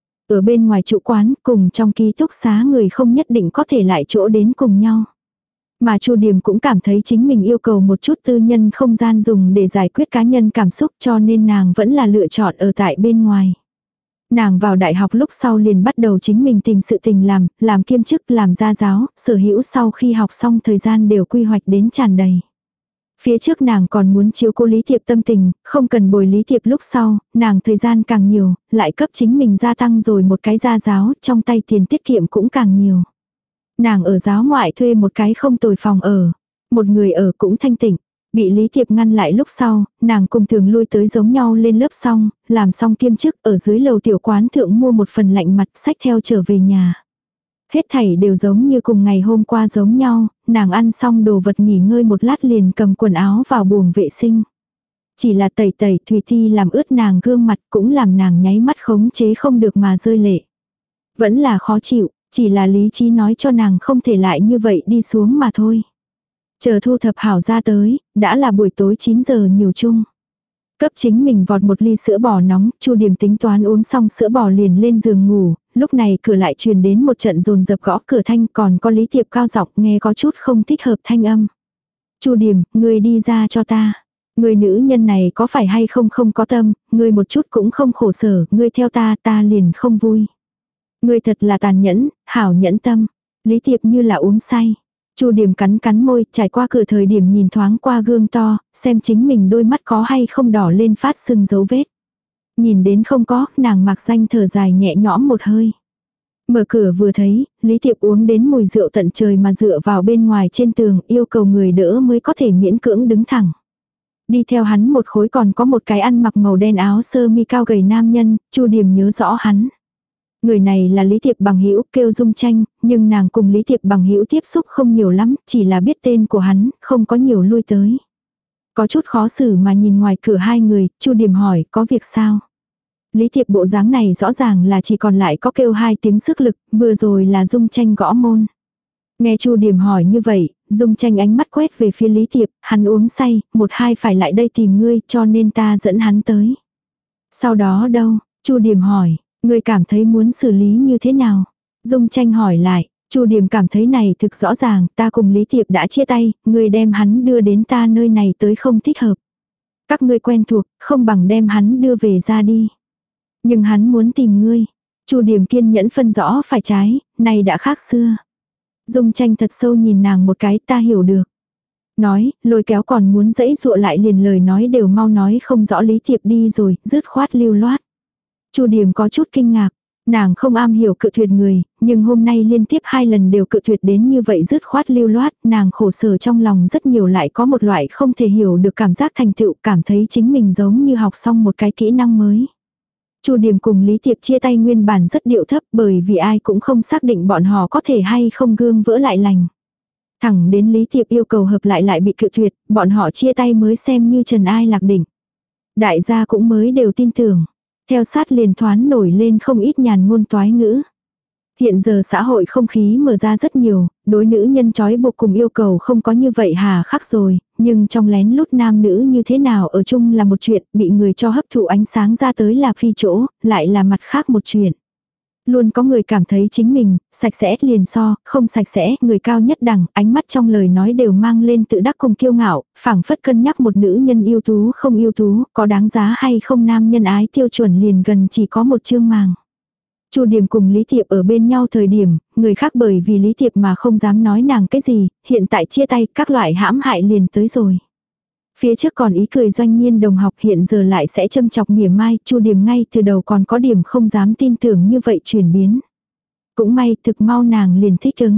[SPEAKER 1] Ở bên ngoài trụ quán, cùng trong ký túc xá người không nhất định có thể lại chỗ đến cùng nhau. Mà Chu Điềm cũng cảm thấy chính mình yêu cầu một chút tư nhân không gian dùng để giải quyết cá nhân cảm xúc, cho nên nàng vẫn là lựa chọn ở tại bên ngoài. Nàng vào đại học lúc sau liền bắt đầu chính mình tìm sự tình làm, làm kiêm chức, làm gia giáo, sở hữu sau khi học xong thời gian đều quy hoạch đến tràn đầy. Phía trước nàng còn muốn chiếu cố Lý Thiệp tâm tình, không cần bồi Lý Thiệp lúc sau, nàng thời gian càng nhiều, lại cấp chính mình gia tăng rồi một cái gia giáo, trong tay tiền tiết kiệm cũng càng nhiều. Nàng ở giáo ngoại thuê một cái không tồi phòng ở, một người ở cũng thanh tịnh. Bị Lý Thiệp ngăn lại lúc sau, nàng cùng thường lui tới giống nhau lên lớp xong, làm xong kiêm chức ở dưới lầu tiểu quán thượng mua một phần lạnh mặt xách theo trở về nhà. Hết thảy đều giống như cùng ngày hôm qua giống nhau, nàng ăn xong đồ vật nghỉ ngơi một lát liền cầm quần áo vào buồng vệ sinh. Chỉ là tẩy tẩy Thủy Thi làm ướt nàng gương mặt cũng làm nàng nháy mắt khống chế không được mà rơi lệ. Vẫn là khó chịu, chỉ là lý trí nói cho nàng không thể lại như vậy đi xuống mà thôi. Chờ thu thập hảo ra tới, đã là buổi tối chín giờ nhiều chung. Cấp chính mình vọt một ly sữa bò nóng, Chu Điềm tính toán uống xong sữa bò liền lên giường ngủ, lúc này cửa lại truyền đến một trận dồn dập gõ cửa thanh, còn có Lý Thiệp cao giọng nghe có chút không thích hợp thanh âm. Chu Điềm, ngươi đi ra cho ta. Người nữ nhân này có phải hay không không có tâm, ngươi một chút cũng không khổ sở, ngươi theo ta ta liền không vui. Ngươi thật là tàn nhẫn, hảo nhẫn tâm. Lý Thiệp như là uống say. Chu Điềm cắn cắn môi, trải qua cửa thời điểm nhìn thoáng qua gương to, xem chính mình đôi mắt có hay không đỏ lên phát sưng dấu vết. Nhìn đến không có, nàng mặc danh thở dài nhẹ nhõm một hơi. Mở cửa vừa thấy, Lý Thiệp uống đến mùi rượu tận trời mà dựa vào bên ngoài trên tường, yêu cầu người đỡ mới có thể miễn cưỡng đứng thẳng. Đi theo hắn một khối còn có một cái ăn mặc màu đen áo sơ mi cao gầy nam nhân, Chu Điềm nhớ rõ hắn. Người này là Lý Thiệp bằng hữu kêu Dung Tranh, nhưng nàng cùng Lý Thiệp bằng hữu tiếp xúc không nhiều lắm, chỉ là biết tên của hắn, không có nhiều lui tới. Có chút khó xử mà nhìn ngoài cửa hai người, Chu Điềm hỏi có việc sao? Lý Thiệp bộ dáng này rõ ràng là chỉ còn lại có kêu hai tiếng sức lực, vừa rồi là Dung Tranh gõ môn. Nghe Chu Điềm hỏi như vậy, Dung Tranh ánh mắt quét về phía Lý Thiệp, hắn uống say, một hai phải lại đây tìm ngươi cho nên ta dẫn hắn tới. Sau đó đâu? Chu Điềm hỏi. Ngươi cảm thấy muốn xử lý như thế nào? Dung Tranh hỏi lại, Chu Điềm cảm thấy này thực rõ ràng, ta cùng Lý Thiệp đã chia tay, ngươi đem hắn đưa đến ta nơi này tới không thích hợp. Các ngươi quen thuộc, không bằng đem hắn đưa về ra đi. Nhưng hắn muốn tìm ngươi. Chu Điềm kiên nhẫn phân rõ phải trái, này đã khác xưa. Dung Tranh thật sâu nhìn nàng một cái, ta hiểu được. Nói, lôi kéo còn muốn dãy dụa lại liền lời nói đều mau nói không rõ Lý Thiệp đi rồi, dứt khoát lưu loát. Chu Điềm có chút kinh ngạc, nàng không am hiểu cự tuyệt người, nhưng hôm nay liên tiếp hai lần đều cự tuyệt đến như vậy dứt khoát lưu loát, nàng khổ sở trong lòng rất nhiều lại có một loại không thể hiểu được cảm giác thành tựu, cảm thấy chính mình giống như học xong một cái kỹ năng mới. Chu Điềm cùng Lý Thiệp chia tay nguyên bản rất điệu thấp bởi vì ai cũng không xác định bọn họ có thể hay không gương vỡ lại lành. Thẳng đến Lý Thiệp yêu cầu hợp lại lại bị cự tuyệt, bọn họ chia tay mới xem như trần ai lạc đỉnh. Đại gia cũng mới đều tin tưởng. Theo sát liền thoán nổi lên không ít nhàn ngôn toái ngữ. Hiện giờ xã hội không khí mở ra rất nhiều, đối nữ nhân trói buộc cùng yêu cầu không có như vậy hà khắc rồi, nhưng trong lén lút nam nữ như thế nào ở chung là một chuyện, bị người cho hấp thụ ánh sáng ra tới là phi chỗ, lại là mặt khác một chuyện. Luôn có người cảm thấy chính mình, sạch sẽ liền so, không sạch sẽ, người cao nhất đẳng, ánh mắt trong lời nói đều mang lên tự đắc cùng kiêu ngạo, phảng phất cân nhắc một nữ nhân yêu tú không yêu tú, có đáng giá hay không nam nhân ái tiêu chuẩn liền gần chỉ có một chương màng. Chu Điềm cùng Lý Thiệp ở bên nhau thời điểm, người khác bởi vì Lý Thiệp mà không dám nói nàng cái gì, hiện tại chia tay các loại hãm hại liền tới rồi. Phía trước còn ý cười doanh nhiên đồng học hiện giờ lại sẽ châm chọc mỉa mai, Chu Điềm ngay từ đầu còn có điểm không dám tin tưởng như vậy chuyển biến. Cũng may thực mau nàng liền thích ứng.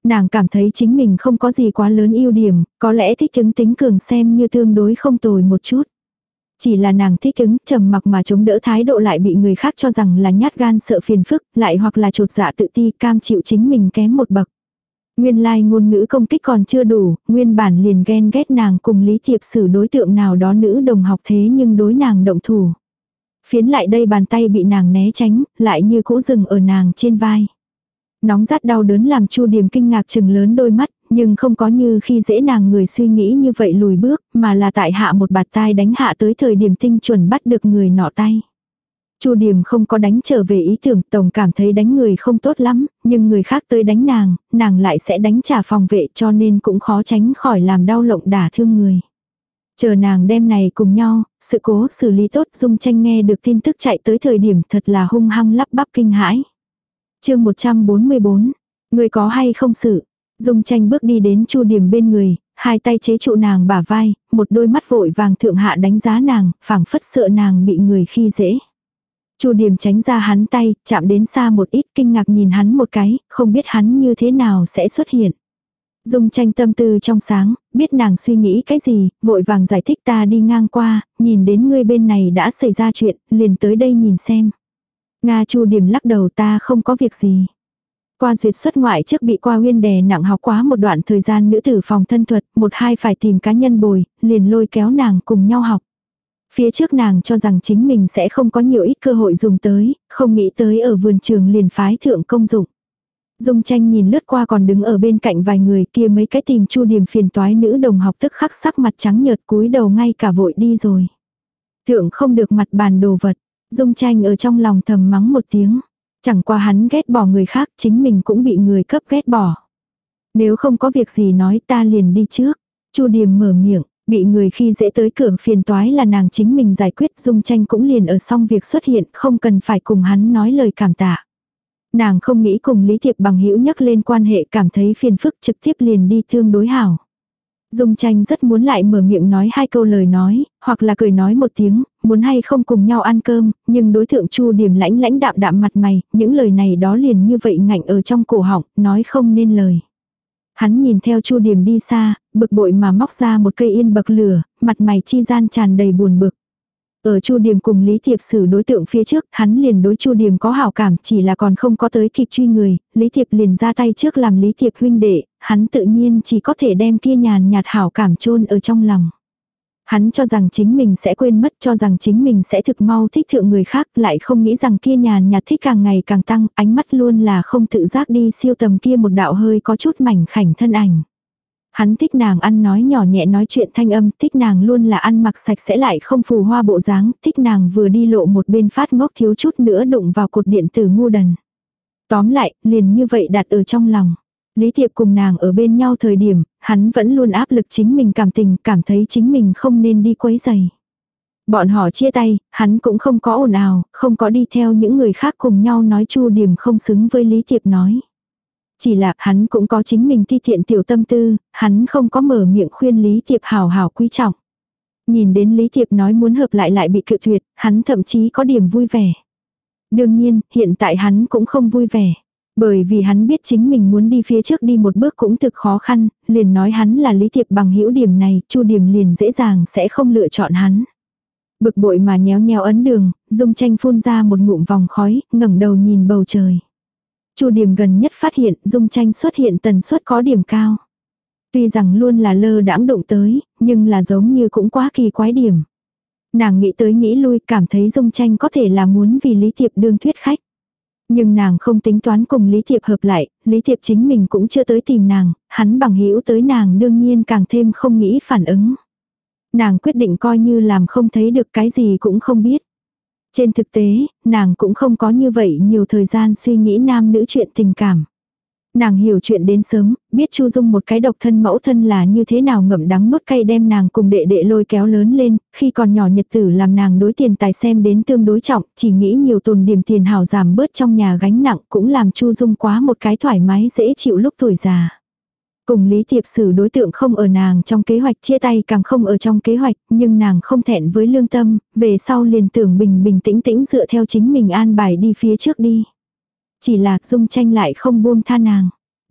[SPEAKER 1] Nàng cảm thấy chính mình không có gì quá lớn ưu điểm, có lẽ thích ứng tính cường xem như tương đối không tồi một chút. Chỉ là nàng thích ứng, trầm mặc mà chống đỡ thái độ lại bị người khác cho rằng là nhát gan sợ phiền phức, lại hoặc là trột dạ tự ti cam chịu chính mình kém một bậc. Nguyên lai like ngôn ngữ công kích còn chưa đủ, nguyên bản liền ghen ghét nàng cùng Lý Thiệp xử đối tượng nào đó nữ đồng học thế nhưng đối nàng động thủ. Phiến lại đây bàn tay bị nàng né tránh, lại như cũ dừng ở nàng trên vai. Nóng rát đau đớn làm Chu Điềm kinh ngạc chừng lớn đôi mắt, nhưng không có như khi dễ nàng người suy nghĩ như vậy lùi bước, mà là tại hạ một bạt tai đánh hạ tới thời điểm tinh chuẩn bắt được người nọ tay. Chu Điềm không có đánh trở về ý tưởng, tổng cảm thấy đánh người không tốt lắm, nhưng người khác tới đánh nàng, nàng lại sẽ đánh trả phòng vệ cho nên cũng khó tránh khỏi làm đau lộng đả thương người. Chờ nàng đem này cùng nhau, sự cố xử lý tốt, Dung Tranh nghe được tin tức chạy tới thời điểm thật là hung hăng lắp bắp kinh hãi. Chương một trăm bốn mươi bốn, người có hay không sự. Dung Tranh bước đi đến Chu Điềm bên người, hai tay chế trụ nàng bả vai, một đôi mắt vội vàng thượng hạ đánh giá nàng, phảng phất sợ nàng bị người khi dễ. Chu Điềm tránh ra hắn tay, chạm đến xa một ít, kinh ngạc nhìn hắn một cái, không biết hắn như thế nào sẽ xuất hiện. Dung Tranh tâm tư trong sáng, biết nàng suy nghĩ cái gì, vội vàng giải thích ta đi ngang qua, nhìn đến ngươi bên này đã xảy ra chuyện, liền tới đây nhìn xem. Nga Chu Điềm lắc đầu ta không có việc gì. Qua duyệt xuất ngoại trước bị Qua Uyên đè nặng học quá một đoạn thời gian nữ tử phòng thân thuật, một hai phải tìm cá nhân bồi, liền lôi kéo nàng cùng nhau học. Phía trước nàng cho rằng chính mình sẽ không có nhiều ít cơ hội dùng tới, không nghĩ tới ở vườn trường liền phái thượng công dụng. Dung Tranh nhìn lướt qua còn đứng ở bên cạnh vài người kia mấy cái tìm Chu Điềm phiền toái nữ đồng học tức khắc sắc mặt trắng nhợt cúi đầu ngay cả vội đi rồi. Thượng không được mặt bàn đồ vật, Dung Tranh ở trong lòng thầm mắng một tiếng. Chẳng qua hắn ghét bỏ người khác, chính mình cũng bị người cấp ghét bỏ. Nếu không có việc gì nói ta liền đi trước. Chu Điềm mở miệng, bị người khi dễ tới cửa phiền toái là nàng chính mình giải quyết, Dung Tranh cũng liền ở xong việc xuất hiện, không cần phải cùng hắn nói lời cảm tạ. Nàng không nghĩ cùng Lý Thiệp bằng hữu nhắc lên quan hệ, cảm thấy phiền phức trực tiếp liền đi tương đối hảo. Dung Tranh rất muốn lại mở miệng nói hai câu lời nói, hoặc là cười nói một tiếng, muốn hay không cùng nhau ăn cơm, nhưng đối tượng Chu Điềm lãnh lãnh đạm đạm mặt mày, những lời này đó liền như vậy ngạnh ở trong cổ họng, nói không nên lời. Hắn nhìn theo Chu Điềm đi xa, bực bội mà móc ra một cây yên bậc lửa, mặt mày chi gian tràn đầy buồn bực. Ở Chu Điềm cùng Lý Thiệp xử đối tượng phía trước, hắn liền đối Chu Điềm có hảo cảm, chỉ là còn không có tới kịp truy người, Lý Thiệp liền ra tay trước làm Lý Thiệp huynh đệ, hắn tự nhiên chỉ có thể đem kia nhàn nhạt hảo cảm chôn ở trong lòng. Hắn cho rằng chính mình sẽ quên mất, cho rằng chính mình sẽ thực mau thích thượng người khác, lại không nghĩ rằng kia nhàn nhạt thích càng ngày càng tăng, ánh mắt luôn là không tự giác đi siêu tầm kia một đạo hơi có chút mảnh khảnh thân ảnh. Hắn thích nàng ăn nói nhỏ nhẹ nói chuyện thanh âm, thích nàng luôn là ăn mặc sạch sẽ lại không phù hoa bộ dáng, thích nàng vừa đi lộ một bên phát ngốc thiếu chút nữa đụng vào cột điện tử ngu đần. Tóm lại, liền như vậy đặt ở trong lòng. Lý Thiệp cùng nàng ở bên nhau thời điểm, hắn vẫn luôn áp lực chính mình cảm tình, cảm thấy chính mình không nên đi quấy rầy. Bọn họ chia tay, hắn cũng không có ồn ào, không có đi theo những người khác cùng nhau nói Chu Điềm không xứng với Lý Thiệp nói. Chỉ là hắn cũng có chính mình thi thiện tiểu tâm tư, hắn không có mở miệng khuyên Lý Thiệp hào hào quý trọng. Nhìn đến Lý Thiệp nói muốn hợp lại lại bị cự tuyệt, hắn thậm chí có điểm vui vẻ. Đương nhiên, hiện tại hắn cũng không vui vẻ. Bởi vì hắn biết chính mình muốn đi phía trước đi một bước cũng thực khó khăn, liền nói hắn là Lý Thiệp bằng hữu điểm này, Chu Điềm liền dễ dàng sẽ không lựa chọn hắn. Bực bội mà nhéo nhéo ấn đường, Dung Tranh phun ra một ngụm vòng khói, ngẩng đầu nhìn bầu trời. Chu Điềm gần nhất phát hiện Dung Tranh xuất hiện tần suất có điểm cao. Tuy rằng luôn là lơ đãng đụng tới, nhưng là giống như cũng quá kỳ quái điểm. Nàng nghĩ tới nghĩ lui cảm thấy Dung Tranh có thể là muốn vì Lý Thiệp đương thuyết khách. Nhưng nàng không tính toán cùng Lý Thiệp hợp lại, Lý Thiệp chính mình cũng chưa tới tìm nàng, hắn bằng hữu tới nàng đương nhiên càng thêm không nghĩ phản ứng. Nàng quyết định coi như làm không thấy được cái gì cũng không biết. Trên thực tế, nàng cũng không có như vậy nhiều thời gian suy nghĩ nam nữ chuyện tình cảm. Nàng hiểu chuyện đến sớm, biết Chu Dung một cái độc thân mẫu thân là như thế nào ngậm đắng nuốt cay đem nàng cùng đệ đệ lôi kéo lớn lên, khi còn nhỏ nhật tử làm nàng đối tiền tài xem đến tương đối trọng, chỉ nghĩ nhiều tồn điểm tiền hào giảm bớt trong nhà gánh nặng cũng làm Chu Dung quá một cái thoải mái dễ chịu lúc tuổi già. Cùng Lý Thiệp xử đối tượng không ở nàng trong kế hoạch, chia tay càng không ở trong kế hoạch, nhưng nàng không thẹn với lương tâm, về sau liền tưởng bình bình tĩnh tĩnh dựa theo chính mình an bài đi phía trước đi. Chỉ là Dung Tranh lại không buông tha nàng.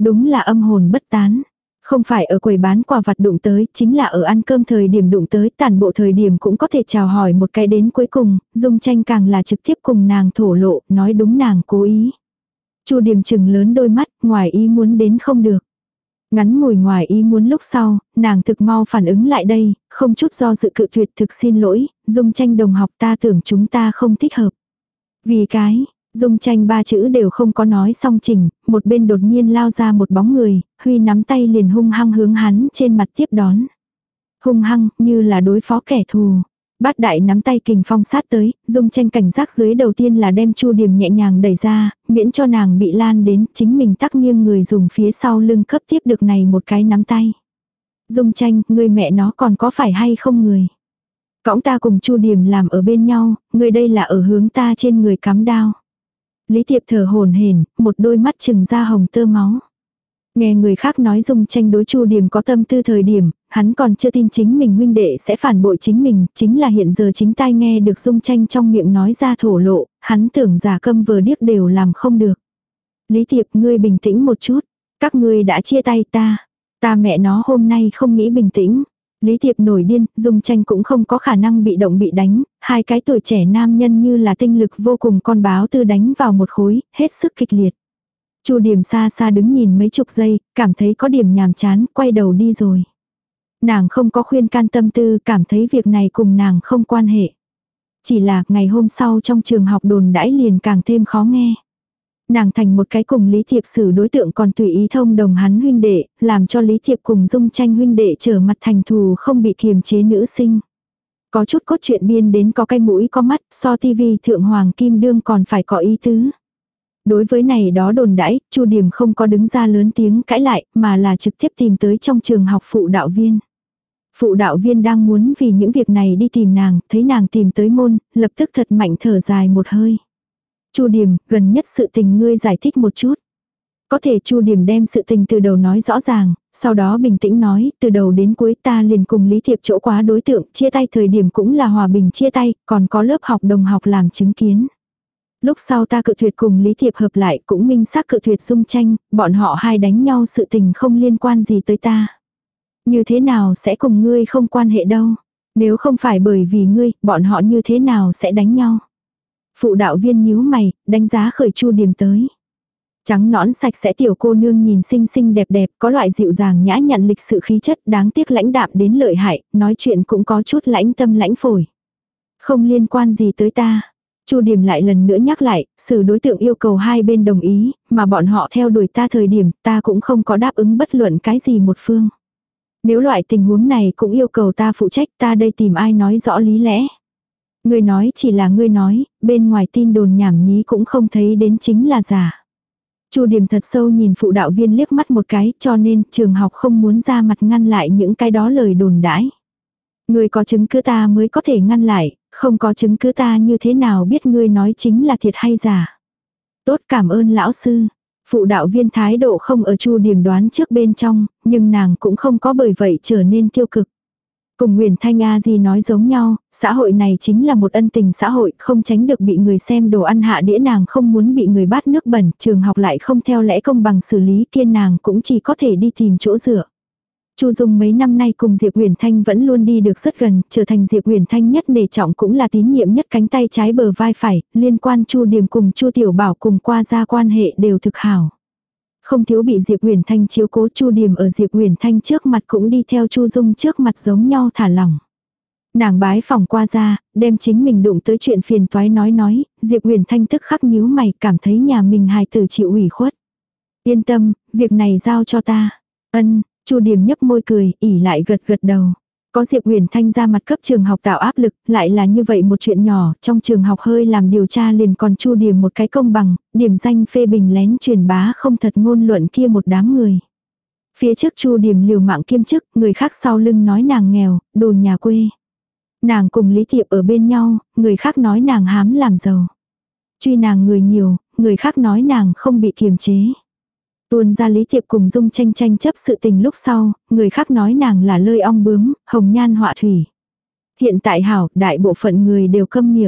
[SPEAKER 1] Đúng là âm hồn bất tán. Không phải ở quầy bán quà vặt đụng tới, chính là ở ăn cơm thời điểm đụng tới, tản bộ thời điểm cũng có thể chào hỏi một cái đến cuối cùng, Dung Tranh càng là trực tiếp cùng nàng thổ lộ, nói đúng nàng cố ý. Chu Điềm chừng lớn đôi mắt, ngoài ý muốn đến không được. Ngắn ngủi ngoài ý muốn lúc sau, nàng thực mau phản ứng lại đây, không chút do dự cự tuyệt thực xin lỗi, Dung Tranh đồng học ta tưởng chúng ta không thích hợp. Vì cái, Dung Tranh ba chữ đều không có nói xong chỉnh, một bên đột nhiên lao ra một bóng người, Huy nắm tay liền hung hăng hướng hắn trên mặt tiếp đón. Hung hăng, như là đối phó kẻ thù. Bát đại nắm tay kình phong sát tới, Dung Tranh cảnh giác dưới đầu tiên là đem Chu Điềm nhẹ nhàng đẩy ra, miễn cho nàng bị lan đến, chính mình tắc nghiêng người dùng phía sau lưng cấp tiếp được này một cái nắm tay. Dung Tranh, người mẹ nó còn có phải hay không người? Cõng ta cùng Chu Điềm làm ở bên nhau, người đây là ở hướng ta trên người cắm đao. Lý Tiệp thở hổn hển, một đôi mắt trừng ra hồng tơ máu. Nghe người khác nói Dung Tranh đối Chu Điềm có tâm tư thời điểm, hắn còn chưa tin chính mình huynh đệ sẽ phản bội chính mình, chính là hiện giờ chính tai nghe được Dung Tranh trong miệng nói ra thổ lộ, hắn tưởng giả câm vờ điếc đều làm không được. Lý Tiệp, ngươi bình tĩnh một chút, các ngươi đã chia tay ta, ta mẹ nó hôm nay không nghĩ bình tĩnh. Lý Tiệp nổi điên, Dung Tranh cũng không có khả năng bị động bị đánh, hai cái tuổi trẻ nam nhân như là tinh lực vô cùng con báo tư đánh vào một khối, hết sức kịch liệt. Chu Điềm xa xa đứng nhìn mấy chục giây, cảm thấy có điểm nhàm chán, quay đầu đi rồi. Nàng không có khuyên can tâm tư, cảm thấy việc này cùng nàng không quan hệ. Chỉ là ngày hôm sau trong trường học đồn đãi liền càng thêm khó nghe. Nàng thành một cái cùng Lý Thiệp xử đối tượng còn tùy ý thông đồng hắn huynh đệ, làm cho Lý Thiệp cùng Dung Tranh huynh đệ trở mặt thành thù không bị kiềm chế nữ sinh. Có chút cốt truyện biên đến có cái mũi có mắt, so tivi thượng hoàng kim đương còn phải có ý tứ. Đối với này đó đồn đãi, Chu Điềm không có đứng ra lớn tiếng cãi lại, mà là trực tiếp tìm tới trong trường học phụ đạo viên. Phụ đạo viên đang muốn vì những việc này đi tìm nàng, thấy nàng tìm tới môn, lập tức thật mạnh thở dài một hơi. Chu Điềm, gần nhất sự tình ngươi giải thích một chút. Có thể Chu Điềm đem sự tình từ đầu nói rõ ràng, sau đó bình tĩnh nói, từ đầu đến cuối ta liền cùng Lý Thiệp chỗ quá đối tượng, chia tay thời điểm cũng là hòa bình chia tay, còn có lớp học đồng học làm chứng kiến. Lúc sau ta cự tuyệt cùng Lý Thiệp hợp lại cũng minh xác cự tuyệt Dung Tranh, bọn họ hai đánh nhau sự tình không liên quan gì tới ta. Như thế nào sẽ cùng ngươi không quan hệ đâu. Nếu không phải bởi vì ngươi, bọn họ như thế nào sẽ đánh nhau. Phụ đạo viên nhíu mày, đánh giá khởi Chu Điềm tới. Trắng nõn sạch sẽ tiểu cô nương nhìn xinh xinh đẹp đẹp, có loại dịu dàng nhã nhặn lịch sự khí chất, đáng tiếc lãnh đạm đến lợi hại, nói chuyện cũng có chút lãnh tâm lãnh phổi. Không liên quan gì tới ta. Chu Điềm lại lần nữa nhắc lại, xử đối tượng yêu cầu hai bên đồng ý, mà bọn họ theo đuổi ta thời điểm, ta cũng không có đáp ứng bất luận cái gì một phương. Nếu loại tình huống này cũng yêu cầu ta phụ trách, ta đây tìm ai nói rõ lý lẽ. Ngươi nói chỉ là ngươi nói, bên ngoài tin đồn nhảm nhí cũng không thấy đến chính là giả. Chu Điềm thật sâu nhìn phụ đạo viên liếc mắt một cái, cho nên trường học không muốn ra mặt ngăn lại những cái đó lời đồn đãi. Ngươi có chứng cứ ta mới có thể ngăn lại, không có chứng cứ ta như thế nào biết ngươi nói chính là thiệt hay giả. Tốt, cảm ơn lão sư. Phụ đạo viên thái độ không ở Chu Điềm đoán trước bên trong, nhưng nàng cũng không có bởi vậy trở nên tiêu cực. Cùng Nguyễn Thanh A Di nói giống nhau, xã hội này chính là một ân tình xã hội, không tránh được bị người xem đồ ăn hạ đĩa, nàng không muốn bị người bát nước bẩn, trường học lại không theo lẽ công bằng xử lý, kiên nàng cũng chỉ có thể đi tìm chỗ dựa. Chu Dung mấy năm nay cùng Diệp Uyển Thanh vẫn luôn đi được rất gần, trở thành Diệp Uyển Thanh nhất nể trọng cũng là tín nhiệm nhất cánh tay trái bờ vai phải, liên quan Chu Điềm cùng Chu Tiểu Bảo cùng qua gia quan hệ đều thực hảo. Không thiếu bị Diệp Uyển Thanh chiếu cố, Chu Điềm ở Diệp Uyển Thanh trước mặt cũng đi theo Chu Dung trước mặt giống nhau thả lỏng. Nàng bái phòng qua gia, đem chính mình đụng tới chuyện phiền toái nói nói, Diệp Uyển Thanh tức khắc nhíu mày, cảm thấy nhà mình hài tử chịu ủy khuất. Yên tâm, việc này giao cho ta. Ân. Chu Điềm nhấp môi cười, ỉ lại gật gật đầu. Có Diệp Uyển Thanh ra mặt cấp trường học tạo áp lực, lại là như vậy một chuyện nhỏ, trong trường học hơi làm điều tra liền còn Chu Điềm một cái công bằng, điểm danh phê bình lén truyền bá không thật ngôn luận kia một đám người. Phía trước Chu Điềm liều mạng kiêm chức, người khác sau lưng nói nàng nghèo, đồ nhà quê. Nàng cùng Lý Thiệp ở bên nhau, người khác nói nàng hám làm giàu. Truy nàng người nhiều, người khác nói nàng không bị kiềm chế. Tuôn ra Lý Thiệp cùng Dung Tranh tranh chấp sự tình lúc sau, người khác nói nàng là lơi ong bướm, hồng nhan họa thủy. Hiện tại hảo, đại bộ phận người đều câm miệng.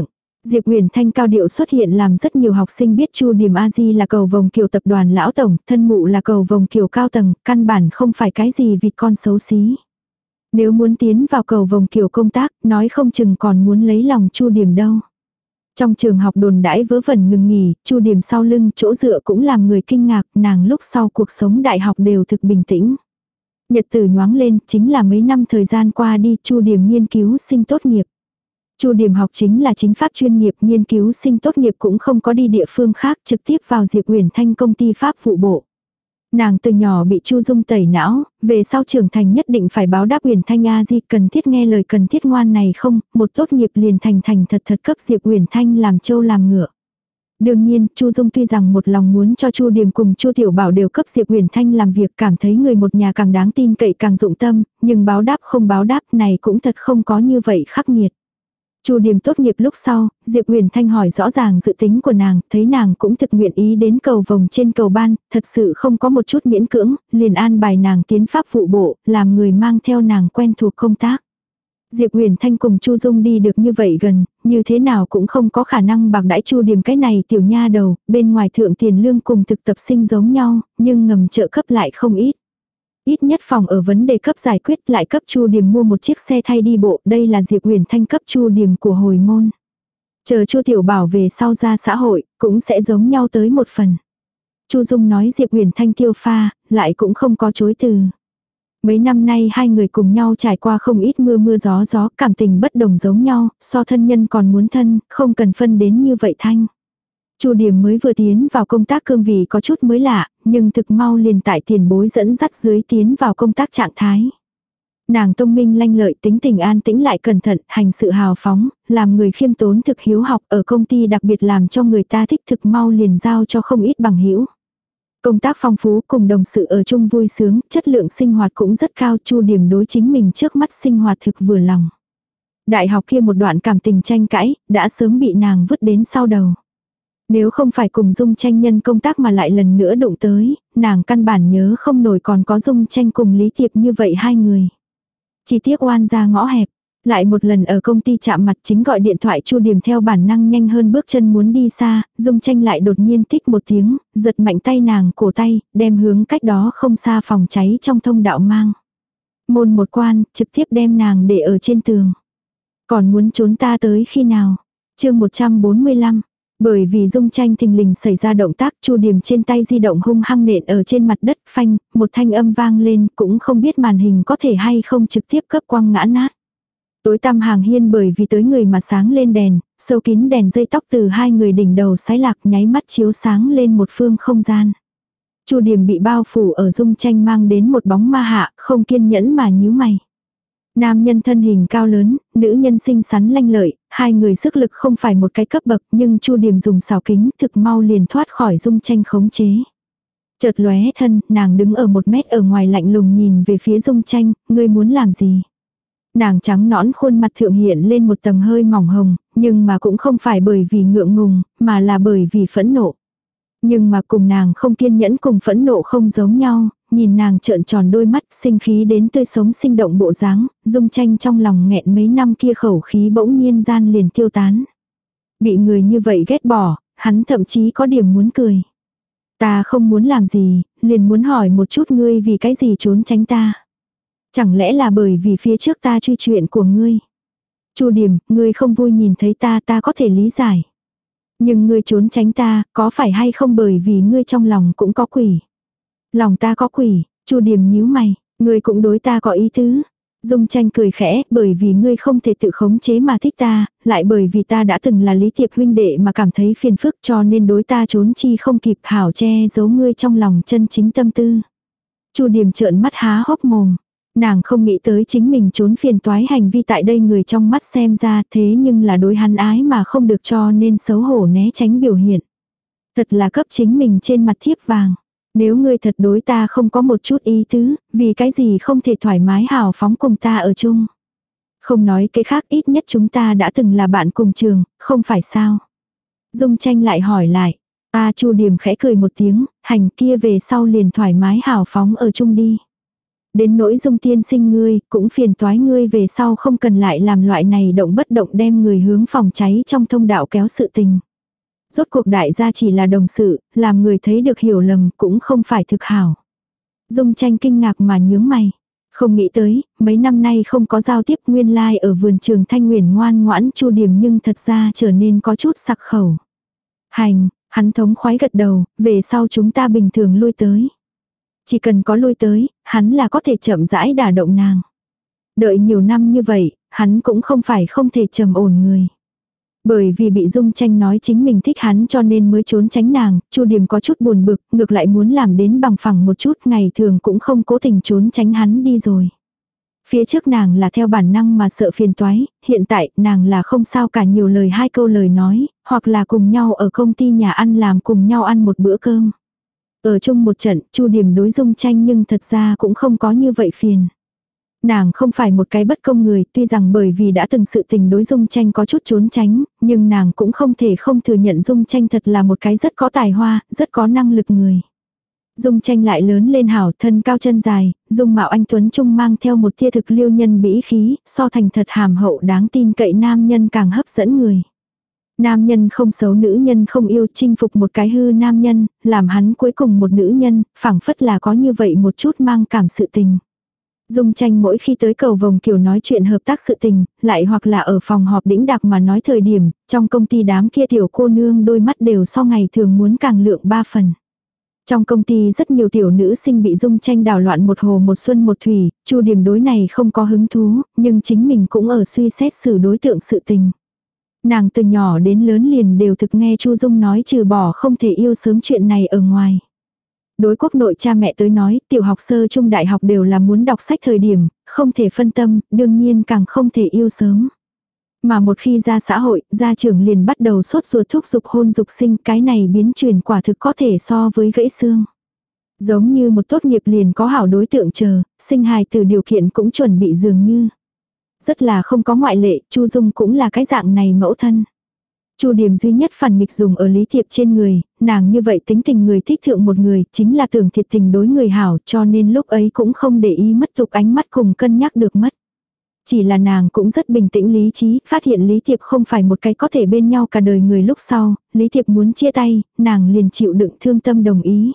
[SPEAKER 1] Diệp Uyển Thanh cao điệu xuất hiện làm rất nhiều học sinh biết Chu Điểm A Di là cầu vồng kiều tập đoàn lão tổng, thân mụ là cầu vồng kiều cao tầng, căn bản không phải cái gì vịt con xấu xí. Nếu muốn tiến vào cầu vồng kiều công tác, nói không chừng còn muốn lấy lòng Chu Điểm đâu. Trong trường học đồn đãi vớ vẩn ngừng nghỉ, Chu Điểm sau lưng chỗ dựa cũng làm người kinh ngạc, nàng lúc sau cuộc sống đại học đều thực bình tĩnh. Nhật tử nhoáng lên, chính là mấy năm thời gian qua đi, Chu Điểm nghiên cứu sinh tốt nghiệp. Chu Điểm học chính là chính pháp chuyên nghiệp, nghiên cứu sinh tốt nghiệp cũng không có đi địa phương khác, trực tiếp vào Diệp Uyển Thanh công ty pháp vụ bộ. Nàng từ nhỏ bị Chu Dung tẩy não, về sau trưởng thành nhất định phải báo đáp Uyển Thanh A Di, cần thiết nghe lời cần thiết ngoan này không, một tốt nghiệp liền thành thành thật thật cấp Diệp Uyển Thanh làm trâu làm ngựa. Đương nhiên, Chu Dung tuy rằng một lòng muốn cho Chu Điểm cùng Chu Tiểu Bảo đều cấp Diệp Uyển Thanh làm việc, cảm thấy người một nhà càng đáng tin cậy càng dụng tâm, nhưng báo đáp không báo đáp này cũng thật không có như vậy khắc nghiệt. Chu Điểm tốt nghiệp lúc sau, Diệp Uyển Thanh hỏi rõ ràng dự tính của nàng, thấy nàng cũng thực nguyện ý đến cầu vồng trên cầu ban, thật sự không có một chút miễn cưỡng, liền an bài nàng tiến pháp vụ bộ, làm người mang theo nàng quen thuộc công tác. Diệp Uyển Thanh cùng Chu Dung đi được như vậy gần, như thế nào cũng không có khả năng bạc đãi Chu Điểm cái này tiểu nha đầu, bên ngoài thượng tiền lương cùng thực tập sinh giống nhau, nhưng ngầm trợ cấp lại không ít. Ít nhất phòng ở vấn đề cấp giải quyết lại cấp Chu Điểm mua một chiếc xe thay đi bộ, đây là Diệp Uyển Thanh cấp Chu Điểm của hồi môn. Chờ Chu Tiểu Bảo về sau ra xã hội, cũng sẽ giống nhau tới một phần. Chu Dung nói Diệp Uyển Thanh tiêu pha, lại cũng không có chối từ. Mấy năm nay hai người cùng nhau trải qua không ít mưa mưa gió gió, cảm tình bất đồng giống nhau, so thân nhân còn muốn thân, không cần phân đến như vậy Thanh. Chu Điểm mới vừa tiến vào công tác cương vị có chút mới lạ, nhưng thực mau liền tại tiền bối dẫn dắt dưới tiến vào công tác trạng thái. Nàng thông minh lanh lợi, tính tình an tĩnh lại cẩn thận, hành sự hào phóng, làm người khiêm tốn thực hiếu học, ở công ty đặc biệt làm cho người ta thích, thực mau liền giao cho không ít bằng hữu. Công tác phong phú cùng đồng sự ở chung vui sướng, chất lượng sinh hoạt cũng rất cao, Chu Điểm đối chính mình trước mắt sinh hoạt thực vừa lòng. Đại học kia một đoạn cảm tình tranh cãi, đã sớm bị nàng vứt đến sau đầu. Nếu không phải cùng Dung Tranh nhân công tác mà lại lần nữa đụng tới, nàng căn bản nhớ không nổi còn có Dung Tranh cùng Lý Tiệp như vậy hai người. Chỉ tiếc oan ra ngõ hẹp, lại một lần ở công ty chạm mặt chính gọi điện thoại Chu Điểm theo bản năng nhanh hơn bước chân muốn đi xa, Dung Tranh lại đột nhiên tích một tiếng, giật mạnh tay nàng cổ tay, đem hướng cách đó không xa phòng cháy trong thông đạo mang. Môn một quan, trực tiếp đem nàng để ở trên tường. Còn muốn trốn ta tới khi nào? Chương một trăm bốn mươi lăm. Bởi vì Dung Tranh thình lình xảy ra động tác, Chu Điểm trên tay di động hung hăng nện ở trên mặt đất, phanh, một thanh âm vang lên, cũng không biết màn hình có thể hay không trực tiếp cấp quăng ngã nát. Tối tăm hàng hiên bởi vì tới người mà sáng lên đèn, sâu kín đèn dây tóc từ hai người đỉnh đầu sái lạc nháy mắt chiếu sáng lên một phương không gian. Chu Điểm bị bao phủ ở Dung Tranh mang đến một bóng ma hạ, không kiên nhẫn mà nhíu mày. Nam nhân thân hình cao lớn, nữ nhân xinh xắn lanh lợi, hai người sức lực không phải một cái cấp bậc, nhưng Chu Điểm dùng xào kính thực mau liền thoát khỏi Dung Tranh khống chế. Chợt lóe thân, nàng đứng ở một mét ở ngoài lạnh lùng nhìn về phía Dung Tranh, ngươi muốn làm gì? Nàng trắng nõn khuôn mặt thượng hiện lên một tầng hơi mỏng hồng, nhưng mà cũng không phải bởi vì ngượng ngùng, mà là bởi vì phẫn nộ. Nhưng mà cùng nàng không kiên nhẫn cùng phẫn nộ không giống nhau, nhìn nàng trợn tròn đôi mắt sinh khí đến tươi sống sinh động bộ dáng, Dung Tranh trong lòng nghẹn mấy năm kia khẩu khí bỗng nhiên gian liền tiêu tán. Bị người như vậy ghét bỏ, hắn thậm chí có điểm muốn cười. Ta không muốn làm gì, liền muốn hỏi một chút ngươi vì cái gì trốn tránh ta. Chẳng lẽ là bởi vì phía trước ta truy chuyện của ngươi. Chu Điểm, ngươi không vui nhìn thấy ta ta có thể lý giải. Nhưng ngươi trốn tránh ta, có phải hay không bởi vì ngươi trong lòng cũng có quỷ. Lòng ta có quỷ, Chu Điểm nhíu mày, ngươi cũng đối ta có ý tứ. Dung Tranh cười khẽ, bởi vì ngươi không thể tự khống chế mà thích ta, lại bởi vì ta đã từng là Lý Tiệp huynh đệ mà cảm thấy phiền phức cho nên đối ta trốn chi không kịp hảo che giấu ngươi trong lòng chân chính tâm tư. Chu Điểm trợn mắt há hốc mồm. Nàng không nghĩ tới chính mình trốn phiền toái hành vi tại đây người trong mắt xem ra thế nhưng là đối hắn ái mà không được cho nên xấu hổ né tránh biểu hiện. Thật là cấp chính mình trên mặt thiếp vàng. Nếu ngươi thật đối ta không có một chút ý tứ, vì cái gì không thể thoải mái hào phóng cùng ta ở chung. Không nói cái khác ít nhất chúng ta đã từng là bạn cùng trường, không phải sao. Dung Tranh lại hỏi lại. Ta Chu Điểm khẽ cười một tiếng, hành kia về sau liền thoải mái hào phóng ở chung đi. Đến nỗi Dung tiên sinh ngươi, cũng phiền toái ngươi về sau không cần lại làm loại này động bất động đem người hướng phòng cháy trong thông đạo kéo sự tình. Rốt cuộc đại gia chỉ là đồng sự, làm người thấy được hiểu lầm cũng không phải thực hảo. Dung Tranh kinh ngạc mà nhướng mày. Không nghĩ tới, mấy năm nay không có giao tiếp nguyên lai like ở vườn trường Thanh Nguyền ngoan ngoãn Chu Điểm nhưng thật ra trở nên có chút sặc khẩu. Hành, hắn thống khoái gật đầu, về sau chúng ta bình thường lui tới. Chỉ cần có lui tới, hắn là có thể chậm rãi đả động nàng. Đợi nhiều năm như vậy, hắn cũng không phải không thể trầm ổn người. Bởi vì bị Dung Tranh nói chính mình thích hắn cho nên mới trốn tránh nàng, Chu Điểm có chút buồn bực, ngược lại muốn làm đến bằng phẳng một chút, ngày thường cũng không cố tình trốn tránh hắn đi rồi. Phía trước nàng là theo bản năng mà sợ phiền toái, hiện tại nàng là không sao cả nhiều lời hai câu lời nói, hoặc là cùng nhau ở công ty nhà ăn làm cùng nhau ăn một bữa cơm. Ở chung một trận, Chu Điểm đối Dung Tranh nhưng thật ra cũng không có như vậy phiền. Nàng không phải một cái bất công người, tuy rằng bởi vì đã từng sự tình đối Dung Tranh có chút trốn tránh, nhưng nàng cũng không thể không thừa nhận Dung Tranh thật là một cái rất có tài hoa, rất có năng lực người. Dung Tranh lại lớn lên hảo, thân cao chân dài, dung mạo anh tuấn trung mang theo một tia thực liêu nhân bĩ khí, so thành thật hàm hậu đáng tin cậy nam nhân càng hấp dẫn người. Nam nhân không xấu, nữ nhân không yêu, chinh phục một cái hư nam nhân, làm hắn cuối cùng một nữ nhân, phảng phất là có như vậy một chút mang cảm sự tình. Dung Tranh mỗi khi tới cầu vồng kiểu nói chuyện hợp tác sự tình, lại hoặc là ở phòng họp đĩnh đặc mà nói thời điểm, trong công ty đám kia tiểu cô nương đôi mắt đều so ngày thường muốn càng lượng ba phần. Trong công ty rất nhiều tiểu nữ sinh bị Dung Tranh đảo loạn một hồ một xuân một thủy, Chu Điểm đối này không có hứng thú, nhưng chính mình cũng ở suy xét xử đối tượng sự tình. Nàng từ nhỏ đến lớn liền đều thực nghe Chu Dung nói trừ bỏ không thể yêu sớm chuyện này ở ngoài. Đối quốc nội cha mẹ tới nói, tiểu học sơ trung đại học đều là muốn đọc sách thời điểm, không thể phân tâm, đương nhiên càng không thể yêu sớm. Mà một khi ra xã hội, gia trưởng liền bắt đầu sốt ruột thúc giục hôn dục sinh, cái này biến chuyển quả thực có thể so với gãy xương. Giống như một tốt nghiệp liền có hảo đối tượng chờ, sinh hài từ điều kiện cũng chuẩn bị dường như. Rất là không có ngoại lệ, Chu Dung cũng là cái dạng này mẫu thân. Chu Điểm duy nhất phản nghịch dùng ở Lý Thiệp trên người, nàng như vậy tính tình người thích thượng một người, chính là tưởng thiệt tình đối người hảo, cho nên lúc ấy cũng không để ý mất tục ánh mắt cùng cân nhắc được mất. Chỉ là nàng cũng rất bình tĩnh lý trí, phát hiện Lý Thiệp không phải một cái có thể bên nhau cả đời người lúc sau, Lý Thiệp muốn chia tay, nàng liền chịu đựng thương tâm đồng ý.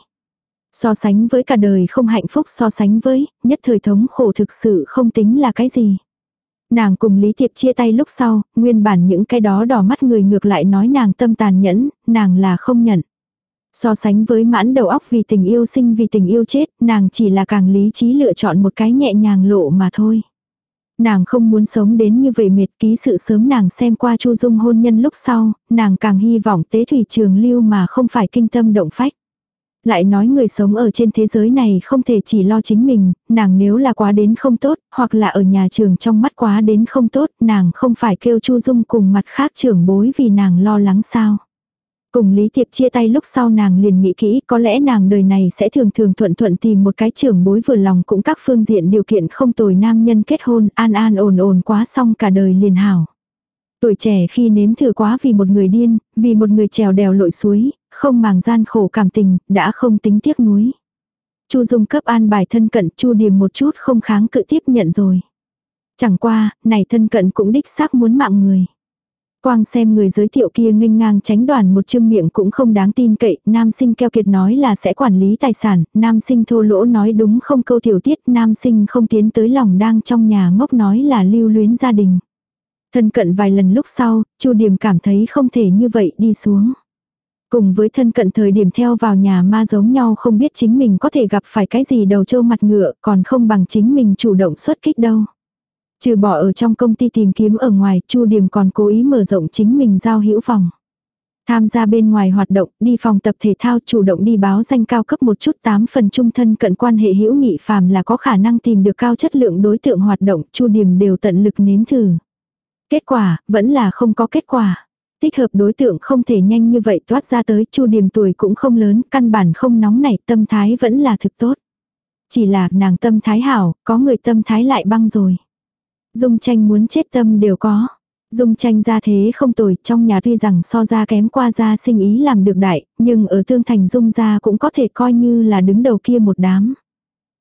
[SPEAKER 1] So sánh với cả đời không hạnh phúc, so sánh với, nhất thời thống khổ thực sự không tính là cái gì. Nàng cùng Lý Thiệp chia tay lúc sau, nguyên bản những cái đó đỏ mắt người ngược lại nói nàng tâm tàn nhẫn, nàng là không nhận. So sánh với mãn đầu óc vì tình yêu sinh vì tình yêu chết, nàng chỉ là càng lý trí lựa chọn một cái nhẹ nhàng lộ mà thôi. Nàng không muốn sống đến như vậy mệt, ký sự sớm nàng xem qua Chu Dung hôn nhân lúc sau, nàng càng hy vọng tế thủy trường lưu mà không phải kinh tâm động phách. Lại nói người sống ở trên thế giới này không thể chỉ lo chính mình, nàng nếu là quá đến không tốt, hoặc là ở nhà trường trong mắt quá đến không tốt, nàng không phải kêu Chu Dung cùng mặt khác trưởng bối vì nàng lo lắng sao. Cùng Lý Thiệp chia tay lúc sau nàng liền nghĩ kỹ, có lẽ nàng đời này sẽ thường thường thuận thuận tìm một cái trưởng bối vừa lòng cũng các phương diện điều kiện không tồi nam nhân kết hôn, an an ổn ổn quá xong cả đời liền hảo. Tuổi trẻ khi nếm thử quá vì một người điên, vì một người trèo đèo lội suối, không màng gian khổ cảm tình, đã không tính tiếc nuối. Chu Dung cấp an bài thân cận, Chu Điểm một chút không kháng cự tiếp nhận rồi. Chẳng qua, này thân cận cũng đích xác muốn mạng người. Quang xem người giới thiệu kia nghênh ngang tránh đoàn một chương miệng cũng không đáng tin cậy, nam sinh keo kiệt nói là sẽ quản lý tài sản, nam sinh thô lỗ nói đúng không câu tiểu tiết, nam sinh không tiến tới lòng đang trong nhà ngốc nói là lưu luyến gia đình. Thân cận vài lần lúc sau, Chu Điểm cảm thấy không thể như vậy đi xuống. Cùng với thân cận thời điểm theo vào nhà ma giống nhau không biết chính mình có thể gặp phải cái gì đầu trâu mặt ngựa, còn không bằng chính mình chủ động xuất kích đâu. Trừ bỏ ở trong công ty tìm kiếm ở ngoài, Chu Điểm còn cố ý mở rộng chính mình giao hữu phòng. Tham gia bên ngoài hoạt động, đi phòng tập thể thao, chủ động đi báo danh cao cấp một chút, tám phần trung thân cận quan hệ hữu nghị phàm là có khả năng tìm được cao chất lượng đối tượng hoạt động, Chu Điểm đều tận lực nếm thử. Kết quả, vẫn là không có kết quả. Thích hợp đối tượng không thể nhanh như vậy toát ra tới, Chu Điểm tuổi cũng không lớn, căn bản không nóng nảy, tâm thái vẫn là thực tốt. Chỉ là nàng tâm thái hảo, có người tâm thái lại băng rồi. Dung Tranh muốn chết tâm đều có. Dung Tranh ra thế không tồi, trong nhà tuy rằng so ra kém qua gia sinh ý làm được đại, nhưng ở Tương Thành Dung gia cũng có thể coi như là đứng đầu kia một đám.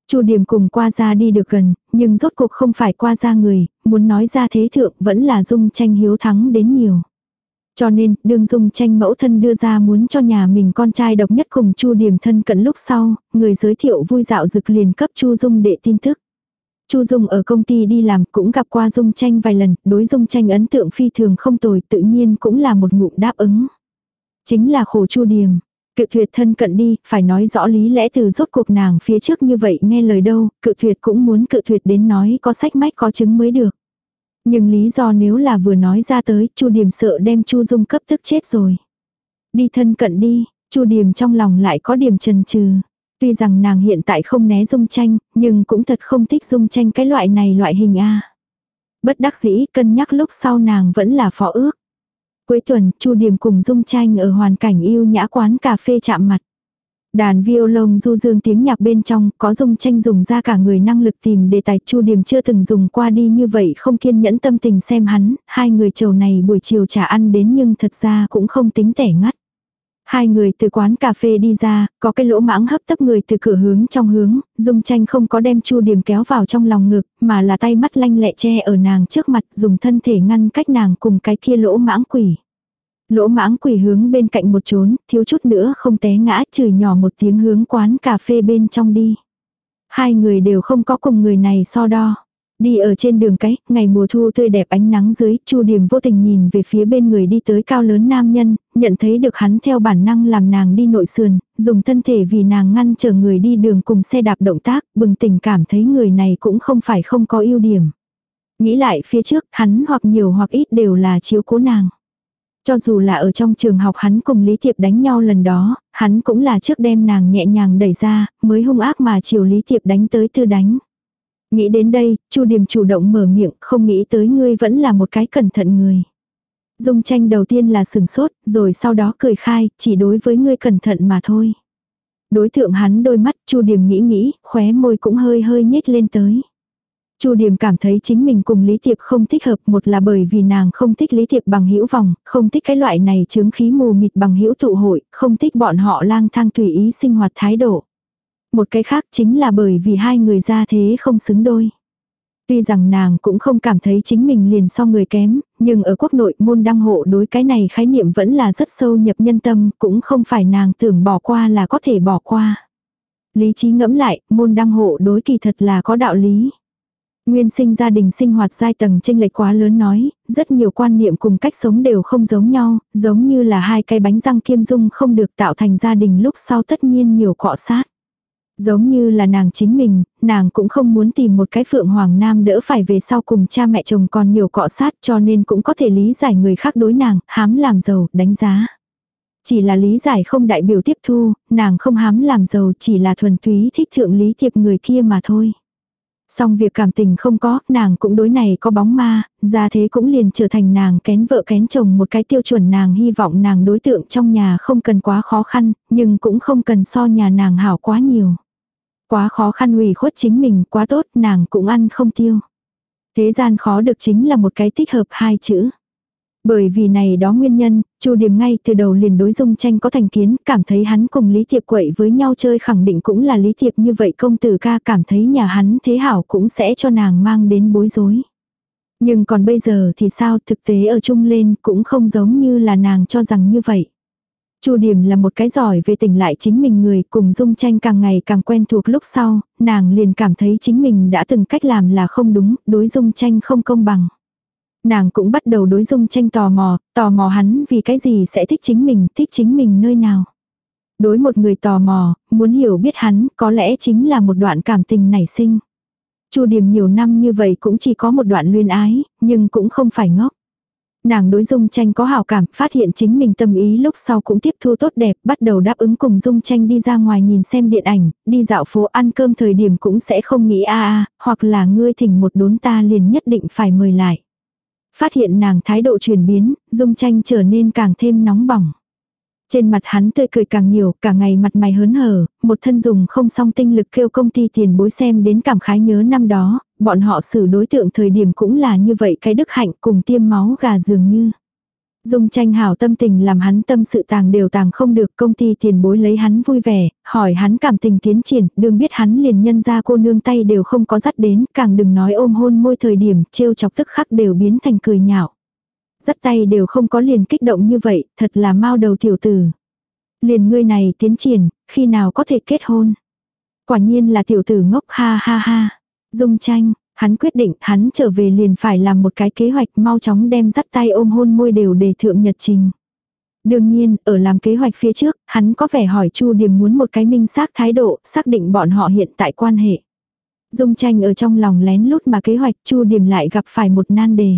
[SPEAKER 1] Chu Điểm cùng Qua Gia đi được gần, nhưng rốt cuộc không phải Qua Gia người, muốn nói ra thế thượng vẫn là Dung Tranh hiếu thắng đến nhiều. Cho nên, đương Dung Tranh mẫu thân đưa ra muốn cho nhà mình con trai độc nhất cùng Chu Điểm thân cận lúc sau, người giới thiệu vui dạo dực liền cấp Chu Dung đệ tin tức. Chu Dung ở công ty đi làm cũng gặp qua Dung Tranh vài lần, đối Dung Tranh ấn tượng phi thường không tồi, tự nhiên cũng là một ngụm đáp ứng. Chính là khổ Chu Điểm. Cự tuyệt thân cận đi, phải nói rõ lý lẽ từ rốt cuộc nàng phía trước như vậy nghe lời đâu, cự tuyệt cũng muốn cự tuyệt đến nói có sách mách có chứng mới được. Nhưng lý do nếu là vừa nói ra tới, Chu Điểm sợ đem Chu Dung cấp tức chết rồi. Đi thân cận đi, Chu Điểm trong lòng lại có điểm chần chừ. Tuy rằng nàng hiện tại không né Dung Tranh, nhưng cũng thật không thích Dung Tranh cái loại này loại hình a. Bất đắc dĩ cân nhắc lúc sau nàng vẫn là phó ước. Cuối tuần, Chu Điểm cùng Dung Tranh ở hoàn cảnh yêu nhã quán cà phê chạm mặt. Đàn violon du dương tiếng nhạc bên trong, có Dung Tranh dùng ra cả người năng lực tìm đề tài. Chu Điểm chưa từng dùng qua đi như vậy không kiên nhẫn tâm tình xem hắn, hai người trầu này buổi chiều trà ăn đến nhưng thật ra cũng không tính tẻ ngắt. Hai người từ quán cà phê đi ra, có cái lỗ mãng hấp tấp người từ cửa hướng trong hướng, Dung Tranh không có đem Chu Điểm kéo vào trong lòng ngực, mà là tay mắt lanh lẹ che ở nàng trước mặt, dùng thân thể ngăn cách nàng cùng cái kia lỗ mãng quỷ. Lỗ mãng quỷ hướng bên cạnh một trốn, thiếu chút nữa không té ngã, chửi nhỏ một tiếng hướng quán cà phê bên trong đi. Hai người đều không có cùng người này so đo. Đi ở trên đường cái, ngày mùa thu tươi đẹp ánh nắng dưới, Chu Điểm vô tình nhìn về phía bên người đi tới cao lớn nam nhân, nhận thấy được hắn theo bản năng làm nàng đi nội sườn, dùng thân thể vì nàng ngăn trở người đi đường cùng xe đạp động tác, bừng tỉnh cảm thấy người này cũng không phải không có ưu điểm. Nghĩ lại phía trước, hắn hoặc nhiều hoặc ít đều là chiếu cố nàng. Cho dù là ở trong trường học hắn cùng Lý Thiệp đánh nhau lần đó, hắn cũng là trước đem nàng nhẹ nhàng đẩy ra, mới hung ác mà chiều Lý Thiệp đánh tới tư đánh. Nghĩ đến đây, Chu Điểm chủ động mở miệng, không nghĩ tới ngươi vẫn là một cái cẩn thận người. Dung Tranh đầu tiên là sừng sốt, rồi sau đó cười khai, chỉ đối với ngươi cẩn thận mà thôi. Đối tượng hắn đôi mắt, Chu Điểm nghĩ nghĩ, khóe môi cũng hơi hơi nhếch lên tới. Chu Điểm cảm thấy chính mình cùng Lý Thiệp không thích hợp, một là bởi vì nàng không thích Lý Thiệp bằng hữu vòng, không thích cái loại này chướng khí mù mịt bằng hữu tụ hội, không thích bọn họ lang thang tùy ý sinh hoạt thái độ. Một cái khác chính là bởi vì hai người ra thế không xứng đôi. Tuy rằng nàng cũng không cảm thấy chính mình liền so người kém, nhưng ở quốc nội môn đăng hộ đối cái này khái niệm vẫn là rất sâu nhập nhân tâm, cũng không phải nàng tưởng bỏ qua là có thể bỏ qua. Lý trí ngẫm lại, môn đăng hộ đối kỳ thật là có đạo lý. Nguyên sinh gia đình sinh hoạt giai tầng chênh lệch quá lớn nói, rất nhiều quan niệm cùng cách sống đều không giống nhau, giống như là hai cái bánh răng kiêm dung không được tạo thành gia đình lúc sau tất nhiên nhiều cọ sát. Giống như là nàng chính mình, nàng cũng không muốn tìm một cái phượng hoàng nam đỡ phải về sau cùng cha mẹ chồng còn nhiều cọ sát, cho nên cũng có thể lý giải người khác đối nàng, hám làm giàu, đánh giá. Chỉ là lý giải không đại biểu tiếp thu, nàng không hám làm giàu, chỉ là thuần túy thích thượng Lý Thiệp người kia mà thôi. Song việc cảm tình không có, nàng cũng đối này có bóng ma, ra thế cũng liền trở thành nàng kén vợ kén chồng một cái tiêu chuẩn. Nàng hy vọng nàng đối tượng trong nhà không cần quá khó khăn, nhưng cũng không cần so nhà nàng hảo quá nhiều. Quá khó khăn ủy khuất chính mình, quá tốt nàng cũng ăn không tiêu. Thế gian khó được chính là một cái thích hợp hai chữ. Bởi vì này đó nguyên nhân, Chu Điểm ngay từ đầu liền đối Dung Tranh có thành kiến, cảm thấy hắn cùng Lý Thiệp quậy với nhau chơi khẳng định cũng là Lý Thiệp như vậy, công tử ca cảm thấy nhà hắn thế hảo cũng sẽ cho nàng mang đến bối rối. Nhưng còn bây giờ thì sao, thực tế ở chung lên cũng không giống như là nàng cho rằng như vậy. Chu Điểm là một cái giỏi về tỉnh lại chính mình người, cùng Dung Tranh càng ngày càng quen thuộc lúc sau, nàng liền cảm thấy chính mình đã từng cách làm là không đúng, đối Dung Tranh không công bằng. Nàng cũng bắt đầu đối Dung Tranh tò mò, tò mò hắn vì cái gì sẽ thích chính mình, thích chính mình nơi nào. Đối một người tò mò, muốn hiểu biết hắn, có lẽ chính là một đoạn cảm tình nảy sinh. Chu Điểm nhiều năm như vậy cũng chỉ có một đoạn luyến ái, nhưng cũng không phải ngốc. Nàng đối Dung Tranh có hảo cảm, phát hiện chính mình tâm ý lúc sau cũng tiếp thu tốt đẹp, bắt đầu đáp ứng cùng Dung Tranh đi ra ngoài nhìn xem điện ảnh, đi dạo phố ăn cơm thời điểm cũng sẽ không nghĩ a a, hoặc là ngươi thỉnh một đốn ta liền nhất định phải mời lại. Phát hiện nàng thái độ chuyển biến, Dung Tranh trở nên càng thêm nóng bỏng. Trên mặt hắn tươi cười càng nhiều, cả ngày mặt mày hớn hở, một thân dùng không song tinh lực kêu công ty tiền bối xem đến cảm khái nhớ năm đó, bọn họ xử đối tượng thời điểm cũng là như vậy, cái đức hạnh cùng tiêm máu gà dường như. Dung Tranh hảo tâm tình làm hắn tâm sự tàng đều tàng không được, công ty tiền bối lấy hắn vui vẻ, hỏi hắn cảm tình tiến triển, đương biết hắn liền nhân ra cô nương tay đều không có dắt đến, càng đừng nói ôm hôn môi thời điểm, trêu chọc tức khắc đều biến thành cười nhạo. Dắt tay đều không có liền kích động như vậy, thật là mau đầu tiểu tử. Liền ngươi này tiến triển, khi nào có thể kết hôn. Quả nhiên là tiểu tử ngốc, ha ha ha. Dung Tranh, hắn quyết định hắn trở về liền phải làm một cái kế hoạch mau chóng đem dắt tay ôm hôn môi đều đề thượng nhật trình. Đương nhiên, ở làm kế hoạch phía trước, hắn có vẻ hỏi Chu Điềm muốn một cái minh xác thái độ, xác định bọn họ hiện tại quan hệ. Dung Tranh ở trong lòng lén lút mà kế hoạch, Chu Điềm lại gặp phải một nan đề.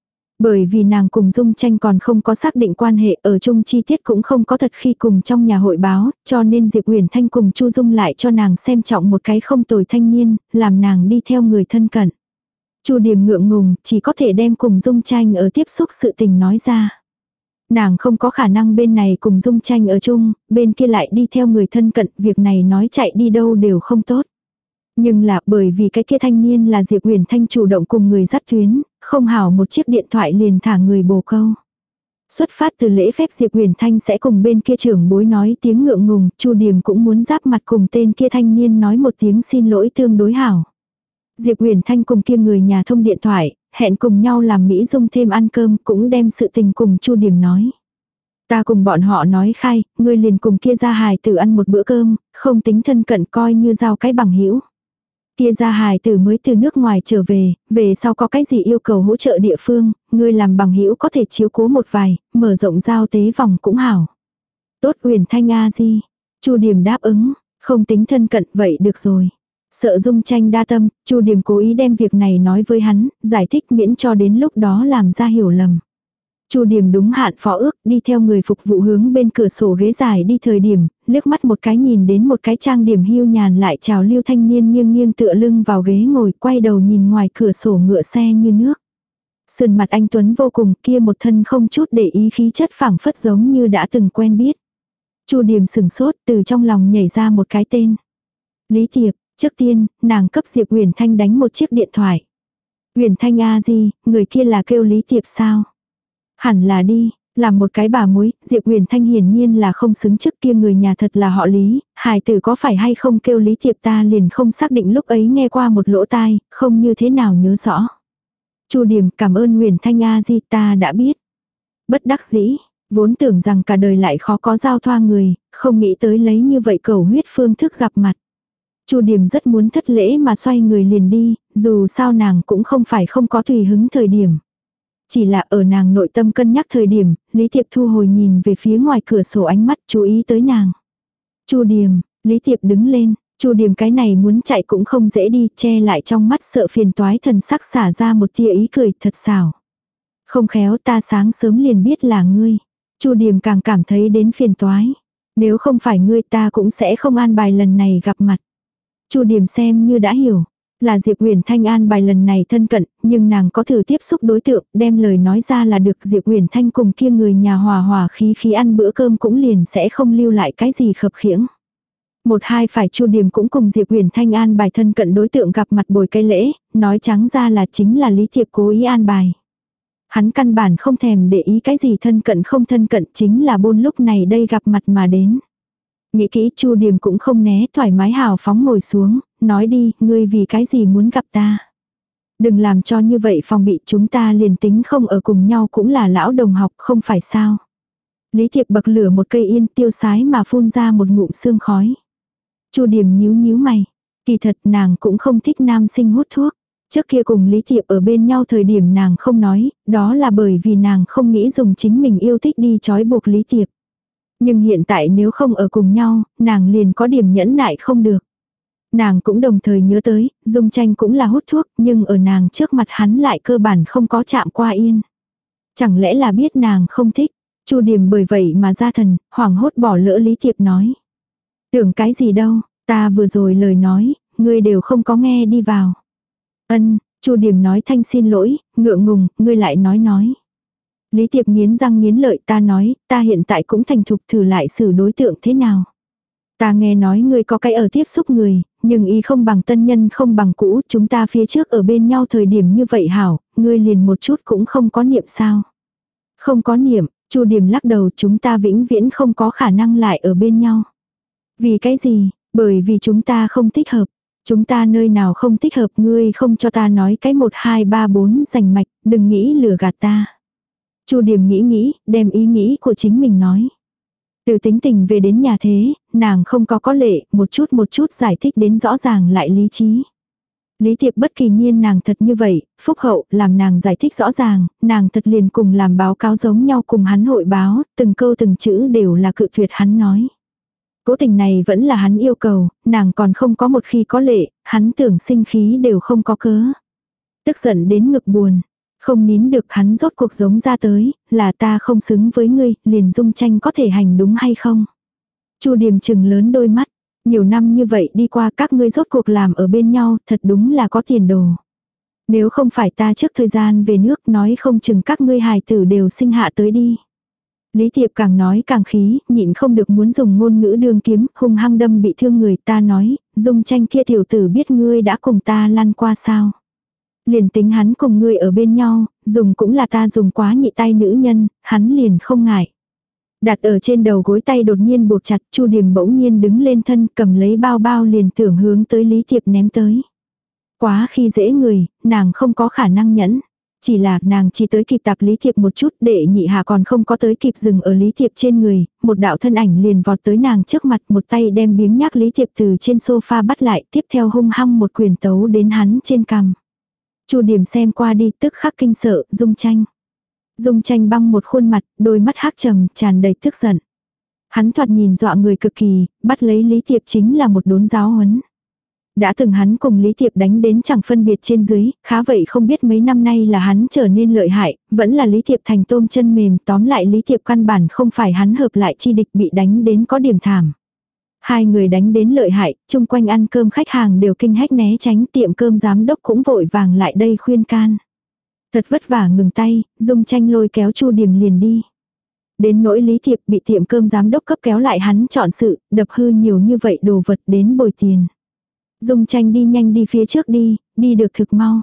[SPEAKER 1] Bởi vì nàng cùng Dung Tranh còn không có xác định quan hệ, ở chung chi tiết cũng không có thật khi cùng trong nhà hội báo, cho nên Diệp Uyển Thanh cùng Chu Dung lại cho nàng xem trọng một cái không tồi thanh niên, làm nàng đi theo người thân cận. Chu Điềm ngượng ngùng, chỉ có thể đem cùng Dung Tranh ở tiếp xúc sự tình nói ra. Nàng không có khả năng bên này cùng Dung Tranh ở chung, bên kia lại đi theo người thân cận, việc này nói chạy đi đâu đều không tốt. Nhưng là bởi vì cái kia thanh niên là Diệp Uyển Thanh chủ động cùng người dắt tuyến, không hảo một chiếc điện thoại liền thả người bồ câu. Xuất phát từ lễ phép Diệp Uyển Thanh sẽ cùng bên kia trưởng bối nói tiếng ngượng ngùng, Chu Điềm cũng muốn giáp mặt cùng tên kia thanh niên nói một tiếng xin lỗi tương đối hảo. Diệp Uyển Thanh cùng kia người nhà thông điện thoại, hẹn cùng nhau làm Mỹ Dung thêm ăn cơm, cũng đem sự tình cùng Chu Điềm nói. Ta cùng bọn họ nói khai, ngươi liền cùng kia gia hài tử ăn một bữa cơm, không tính thân cận coi như giao cái bằng hữu. Kia gia hài tử mới từ nước ngoài trở về, về sau có cái gì yêu cầu hỗ trợ địa phương, ngươi làm bằng hữu có thể chiếu cố một vài, mở rộng giao tế vòng cũng hảo. Tốt Uyển Thanh a di. Chu Điềm đáp ứng, không tính thân cận vậy được rồi. Sợ Dung Tranh đa tâm, Chu Điềm cố ý đem việc này nói với hắn, giải thích miễn cho đến lúc đó làm ra hiểu lầm. Chu Điềm đúng hạn phó ước, đi theo người phục vụ hướng bên cửa sổ ghế dài đi thời điểm, liếc mắt một cái nhìn đến một cái trang điểm hưu nhàn lại trào lưu thanh niên nghiêng nghiêng tựa lưng vào ghế ngồi, quay đầu nhìn ngoài cửa sổ ngựa xe như nước. Sườn mặt anh tuấn vô cùng, kia một thân không chút để ý khí chất phảng phất giống như đã từng quen biết. Chu Điềm sừng sốt, từ trong lòng nhảy ra một cái tên. Lý Tiệp. Trước tiên, nàng cấp Diệp Uyển Thanh đánh một chiếc điện thoại. Uyển Thanh a di, người kia là kêu Lý Tiệp sao? Hẳn là đi, làm một cái bà mối, Diệp Uyển Thanh hiển nhiên là không xứng trước kia người nhà thật là họ Lý, hài tử có phải hay không kêu Lý Tiệp ta liền không xác định lúc ấy nghe qua một lỗ tai, không như thế nào nhớ rõ. Chu Điềm cảm ơn Uyển Thanh a di ta đã biết. Bất đắc dĩ, vốn tưởng rằng cả đời lại khó có giao thoa người, không nghĩ tới lấy như vậy cầu huyết phương thức gặp mặt. Chu Điềm rất muốn thất lễ mà xoay người liền đi, dù sao nàng cũng không phải không có tùy hứng thời điểm. Chỉ là ở nàng nội tâm cân nhắc thời điểm, Lý Tiệp thu hồi nhìn về phía ngoài cửa sổ ánh mắt chú ý tới nàng. Chu Điềm, Lý Tiệp đứng lên, Chu Điềm cái này muốn chạy cũng không dễ đi, che lại trong mắt sợ phiền toái thần sắc xả ra một tia ý cười thật xảo. Không khéo ta sáng sớm liền biết là ngươi. Chu Điềm càng cảm thấy đến phiền toái. Nếu không phải ngươi ta cũng sẽ không an bài lần này gặp mặt. Chu Điềm xem như đã hiểu, là Diệp Uyển Thanh an bài lần này thân cận, nhưng nàng có thử tiếp xúc đối tượng, đem lời nói ra là được Diệp Uyển Thanh cùng kia người nhà hòa hòa khí khí ăn bữa cơm cũng liền sẽ không lưu lại cái gì khập khiễng. Một hai phải Chu Điềm cũng cùng Diệp Uyển Thanh an bài thân cận đối tượng gặp mặt bồi cái lễ, nói trắng ra là chính là Lý Tiệp cố ý an bài. Hắn căn bản không thèm để ý cái gì thân cận không thân cận, chính là bôn lúc này đây gặp mặt mà đến. Nghĩ kỹ Chu Điềm cũng không né, thoải mái hào phóng ngồi xuống, nói đi, ngươi vì cái gì muốn gặp ta. Đừng làm cho như vậy phòng bị, chúng ta liền tính không ở cùng nhau cũng là lão đồng học không phải sao. Lý Thiệp bậc lửa một cây yên tiêu sái mà phun ra một ngụm sương khói. Chu Điềm nhíu nhíu mày, kỳ thật nàng cũng không thích nam sinh hút thuốc. Trước kia cùng Lý Thiệp ở bên nhau thời điểm nàng không nói, đó là bởi vì nàng không nghĩ dùng chính mình yêu thích đi trói buộc Lý Thiệp. Nhưng hiện tại nếu không ở cùng nhau, nàng liền có điểm nhẫn nại không được. Nàng cũng đồng thời nhớ tới, Dung Tranh cũng là hút thuốc, nhưng ở nàng trước mặt hắn lại cơ bản không có chạm qua yên. Chẳng lẽ là biết nàng không thích, Chu Điềm bởi vậy mà ra thần, hoảng hốt bỏ lỡ Lý Thiệp nói. Tưởng cái gì đâu, ta vừa rồi lời nói, ngươi đều không có nghe đi vào. Ân, Chu Điềm nói thanh xin lỗi, ngượng ngùng, ngươi lại nói nói. Lý Tiệp nghiến răng nghiến lợi, ta nói, ta hiện tại cũng thành thục, thử lại xử đối tượng thế nào. Ta nghe nói ngươi có cái ở tiếp xúc người, nhưng ý không bằng tân nhân không bằng cũ, chúng ta phía trước ở bên nhau thời điểm như vậy hảo, ngươi liền một chút cũng không có niệm sao. Không có niệm, Chu Điểm lắc đầu, chúng ta vĩnh viễn không có khả năng lại ở bên nhau. Vì cái gì? Bởi vì chúng ta không thích hợp. Chúng ta nơi nào không thích hợp, ngươi không cho ta nói cái một hai ba bốn rành mạch, đừng nghĩ lừa gạt ta. Chu Điểm nghĩ nghĩ, đem ý nghĩ của chính mình nói. Từ tính tình về đến nhà thế, nàng không có có lệ, một chút một chút giải thích đến rõ ràng lại lý trí. Lý Tiệp bất kỳ nhiên nàng thật như vậy, phúc hậu, làm nàng giải thích rõ ràng, nàng thật liền cùng làm báo cáo giống nhau cùng hắn hội báo, từng câu từng chữ đều là cự tuyệt hắn nói. Cố tình này vẫn là hắn yêu cầu, nàng còn không có một khi có lệ, hắn tưởng sinh khí đều không có cớ. Tức giận đến ngực buồn, không nín được hắn rốt cuộc giống ra tới, là ta không xứng với ngươi, liền Dung Tranh có thể hành đúng hay không? Chu Điểm trừng lớn đôi mắt, nhiều năm như vậy đi qua các ngươi rốt cuộc làm ở bên nhau, thật đúng là có tiền đồ. Nếu không phải ta trước thời gian về nước nói không chừng các ngươi hài tử đều sinh hạ tới đi. Lý Tiệp càng nói càng khí, nhịn không được muốn dùng ngôn ngữ đương kiếm, hung hăng đâm bị thương người. Ta nói, Dung Tranh kia tiểu tử biết ngươi đã cùng ta lăn qua sao. Liền tính hắn cùng ngươi ở bên nhau, dùng cũng là ta dùng quá nhị tay nữ nhân, hắn liền không ngại. Đặt ở trên đầu gối tay đột nhiên buộc chặt, Chu Điểm bỗng nhiên đứng lên thân, cầm lấy bao bao liền tưởng hướng tới Lý Tiệp ném tới. Quá khi dễ người, nàng không có khả năng nhẫn. Chỉ là nàng chỉ tới kịp tạp Lý Tiệp một chút, để nhị hà còn không có tới kịp dừng ở Lý Tiệp trên người, một đạo thân ảnh liền vọt tới nàng trước mặt, một tay đem biếng nhác Lý Tiệp từ trên sofa bắt lại, tiếp theo hung hăng một quyền tấu đến hắn trên cằm. Chu Điểm xem qua đi tức khắc kinh sợ, Dung Tranh. Dung Tranh băng một khuôn mặt, đôi mắt hắc trầm, tràn đầy tức giận. Hắn thoạt nhìn dọa người cực kỳ, bắt lấy Lý Tiệp chính là một đốn giáo huấn. Đã từng hắn cùng Lý Tiệp đánh đến chẳng phân biệt trên dưới, khá vậy không biết mấy năm nay là hắn trở nên lợi hại, vẫn là Lý Tiệp thành tôm chân mềm, tóm lại Lý Tiệp căn bản không phải hắn hợp lại chi địch, bị đánh đến có điểm thảm. Hai người đánh đến lợi hại, chung quanh ăn cơm khách hàng đều kinh hách né tránh, tiệm cơm giám đốc cũng vội vàng lại đây khuyên can. Thật vất vả ngừng tay, Dung Tranh lôi kéo Chu Điểm liền đi. Đến nỗi Lý Tiệp bị tiệm cơm giám đốc cấp kéo lại hắn chọn sự, đập hư nhiều như vậy đồ vật đến bồi tiền. Dung Tranh đi nhanh đi phía trước đi, đi được thực mau.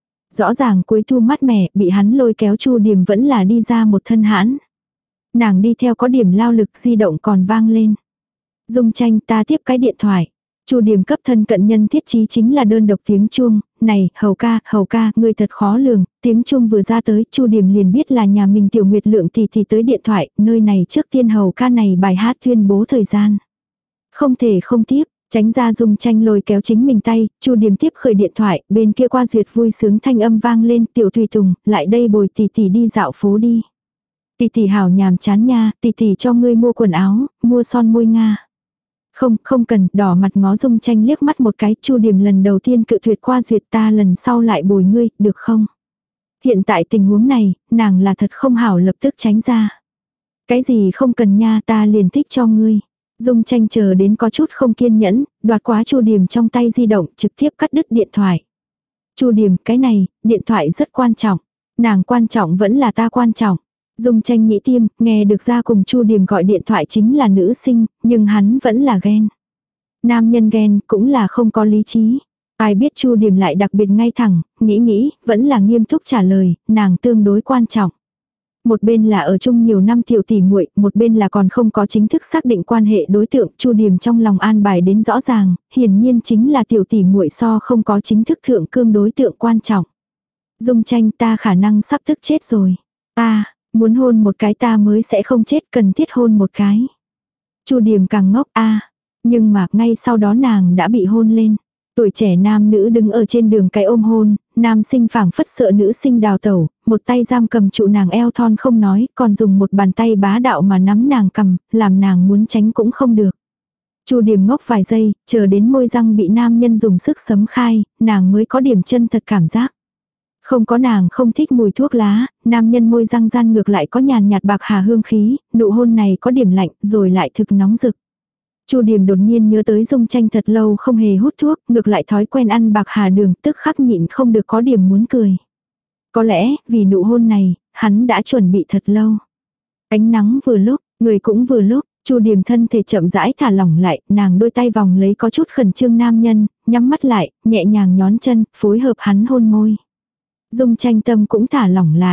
[SPEAKER 1] Rõ ràng cuối thu mát mẻ, bị hắn lôi kéo Chu Điểm vẫn là đi ra một thân hãn. Nàng đi theo có điểm lao lực, di động còn vang lên. Dung Tranh, ta tiếp cái điện thoại. Chu Điểm cấp thân cận nhân thiết trí chính là đơn độc tiếng chuông, này, hầu ca, hầu ca, ngươi thật khó lường, tiếng chuông vừa ra tới, Chu Điểm liền biết là nhà mình Tiểu Nguyệt Lượng thì thì tới điện thoại, nơi này trước tiên hầu ca này bài hát tuyên bố thời gian. Không thể không tiếp, tránh ra Dung Tranh lôi kéo chính mình tay, Chu Điểm tiếp khởi điện thoại, bên kia qua duyệt vui sướng thanh âm vang lên, Tiểu Thùy Tùng, lại đây bồi tỷ tỷ đi dạo phố đi. Tỷ tỷ hảo nhàm chán nha, tỷ tỷ cho ngươi mua quần áo, mua son môi Nga. Không, không cần, đỏ mặt ngó Dung Tranh liếc mắt một cái, Chu Điểm lần đầu tiên cự tuyệt qua duyệt, ta lần sau lại bồi ngươi, được không? Hiện tại tình huống này, nàng là thật không hảo, lập tức tránh ra. Cái gì không cần nha, ta liền thích cho ngươi. Dung Tranh chờ đến có chút không kiên nhẫn, đoạt quá Chu Điểm trong tay di động, trực tiếp cắt đứt điện thoại. Chu Điểm, cái này, điện thoại rất quan trọng. Nàng quan trọng vẫn là ta quan trọng. Dung Tranh nhĩ tiêm, nghe được ra cùng Chu Điểm gọi điện thoại chính là nữ sinh, nhưng hắn vẫn là ghen. Nam nhân ghen cũng là không có lý trí. Ai biết Chu Điểm lại đặc biệt ngay thẳng, nghĩ nghĩ, vẫn là nghiêm túc trả lời, nàng tương đối quan trọng. Một bên là ở chung nhiều năm tiểu tỷ muội, một bên là còn không có chính thức xác định quan hệ đối tượng, Chu Điểm trong lòng an bài đến rõ ràng, hiển nhiên chính là tiểu tỷ muội so không có chính thức thượng cương đối tượng quan trọng. Dung Tranh, ta khả năng sắp tức chết rồi. Ta, muốn hôn một cái ta mới sẽ không chết, cần thiết hôn một cái. Chu Điểm càng ngốc a, nhưng mà ngay sau đó nàng đã bị hôn lên. Tuổi trẻ nam nữ đứng ở trên đường cái ôm hôn, nam sinh phảng phất sợ nữ sinh đào tẩu, một tay giam cầm trụ nàng eo thon không nói, còn dùng một bàn tay bá đạo mà nắm nàng cầm, làm nàng muốn tránh cũng không được. Chu Điểm ngốc vài giây, chờ đến môi răng bị nam nhân dùng sức sấm khai, nàng mới có điểm chân thật cảm giác. Không có nàng không thích mùi thuốc lá, nam nhân môi răng gian ngược lại có nhàn nhạt bạc hà hương khí, nụ hôn này có điểm lạnh rồi lại thực nóng rực. Chu Điểm đột nhiên nhớ tới Dung Tranh thật lâu không hề hút thuốc, ngược lại thói quen ăn bạc hà đường, tức khắc nhịn không được có điểm muốn cười. Có lẽ, vì nụ hôn này, hắn đã chuẩn bị thật lâu. Ánh nắng vừa lúc, người cũng vừa lúc, Chu Điểm thân thể chậm rãi thả lỏng lại, nàng đôi tay vòng lấy có chút khẩn trương nam nhân, nhắm mắt lại, nhẹ nhàng nhón chân, phối hợp hắn hôn môi. Dung Tranh tâm cũng thả lỏng lại.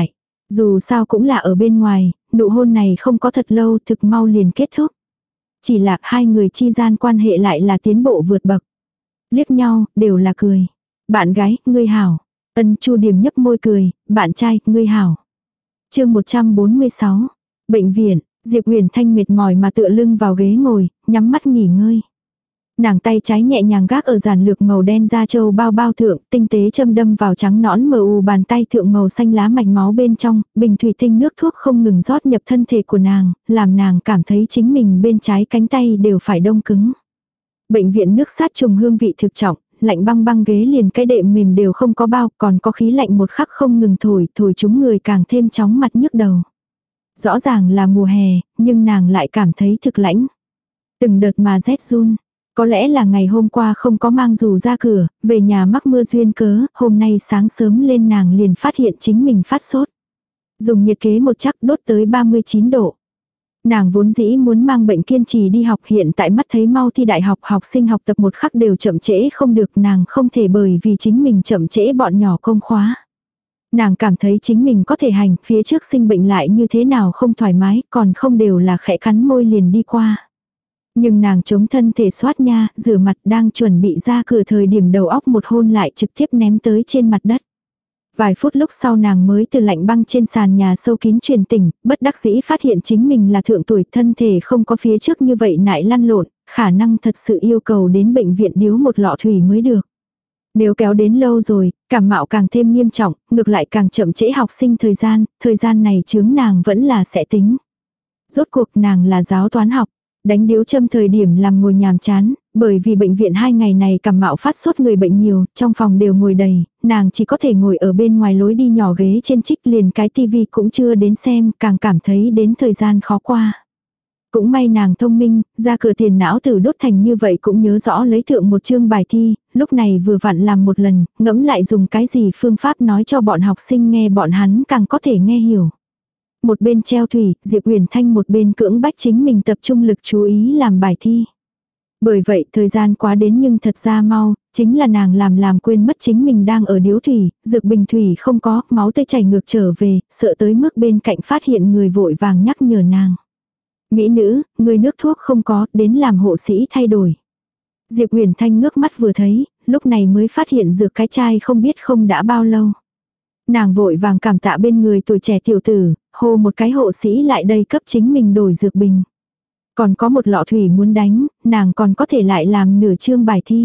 [SPEAKER 1] Dù sao cũng là ở bên ngoài, nụ hôn này không có thật lâu thực mau liền kết thúc. Chỉ là hai người chi gian quan hệ lại là tiến bộ vượt bậc. Liếc nhau, đều là cười. Bạn gái, ngươi hảo. Ân Chu Điểm nhấp môi cười, bạn trai, ngươi hảo. Chương một trăm bốn mươi sáu. Bệnh viện, Diệp Huyền Thanh mệt mỏi mà tựa lưng vào ghế ngồi, nhắm mắt nghỉ ngơi. Nàng tay trái nhẹ nhàng gác ở giản lược màu đen da trâu bao bao thượng, tinh tế châm đâm vào trắng nõn mờ u bàn tay thượng màu xanh lá mạch máu bên trong, bình thủy tinh nước thuốc không ngừng rót nhập thân thể của nàng, làm nàng cảm thấy chính mình bên trái cánh tay đều phải đông cứng. Bệnh viện nước sát trùng hương vị thực trọng, lạnh băng băng ghế liền cái đệm mềm đều không có bao, còn có khí lạnh một khắc không ngừng thổi, thổi chúng người càng thêm chóng mặt nhức đầu. Rõ ràng là mùa hè, nhưng nàng lại cảm thấy thực lãnh. Từng đợt mà rét run. Có lẽ là ngày hôm qua không có mang dù ra cửa, về nhà mắc mưa duyên cớ, hôm nay sáng sớm lên nàng liền phát hiện chính mình phát sốt. Dùng nhiệt kế một chắc đốt tới ba mươi chín độ. Nàng vốn dĩ muốn mang bệnh kiên trì đi học, hiện tại mắt thấy mau thi đại học, học sinh học tập một khắc đều chậm trễ không được, nàng không thể bởi vì chính mình chậm trễ bọn nhỏ công khóa. Nàng cảm thấy chính mình có thể hành, phía trước sinh bệnh lại như thế nào không thoải mái, còn không đều là khẽ cắn môi liền đi qua. Nhưng nàng chống thân thể xoát nha, rửa mặt đang chuẩn bị ra cửa thời điểm đầu óc một hôn lại trực tiếp ném tới trên mặt đất. Vài phút lúc sau nàng mới từ lạnh băng trên sàn nhà sâu kín truyền tỉnh, bất đắc dĩ phát hiện chính mình là thượng tuổi, thân thể không có phía trước như vậy nại lăn lộn, khả năng thật sự yêu cầu đến bệnh viện điếu một lọ thủy mới được. Nếu kéo đến lâu rồi, cảm mạo càng thêm nghiêm trọng, ngược lại càng chậm trễ học sinh thời gian, thời gian này chướng nàng vẫn là sẽ tính. Rốt cuộc nàng là giáo toán học. Đánh điếu châm thời điểm làm ngồi nhàm chán, bởi vì bệnh viện hai ngày này cảm mạo phát sốt người bệnh nhiều, trong phòng đều ngồi đầy, nàng chỉ có thể ngồi ở bên ngoài lối đi nhỏ ghế trên trích liền cái tivi cũng chưa đến xem, càng cảm thấy đến thời gian khó qua. Cũng may nàng thông minh, ra cửa tiền não tử đốt thành như vậy cũng nhớ rõ lấy thượng một chương bài thi, lúc này vừa vặn làm một lần, ngẫm lại dùng cái gì phương pháp nói cho bọn học sinh nghe bọn hắn càng có thể nghe hiểu. Một bên treo thủy, Diệp Huyền Thanh một bên cưỡng bách chính mình tập trung lực chú ý làm bài thi. Bởi vậy thời gian quá đến nhưng thật ra mau, chính là nàng làm làm quên mất chính mình đang ở điếu thủy, dược bình thủy không có, máu tươi chảy ngược trở về, sợ tới mức bên cạnh phát hiện người vội vàng nhắc nhở nàng. Mỹ nữ, người nước thuốc không có, đến làm hộ sĩ thay đổi. Diệp Huyền Thanh ngước mắt vừa thấy, lúc này mới phát hiện dược cái chai không biết không đã bao lâu. Nàng vội vàng cảm tạ bên người tuổi trẻ tiểu tử, hô một cái hộ sĩ lại đây cấp chính mình đổi dược bình. Còn có một lọ thủy muốn đánh, nàng còn có thể lại làm nửa chương bài thi.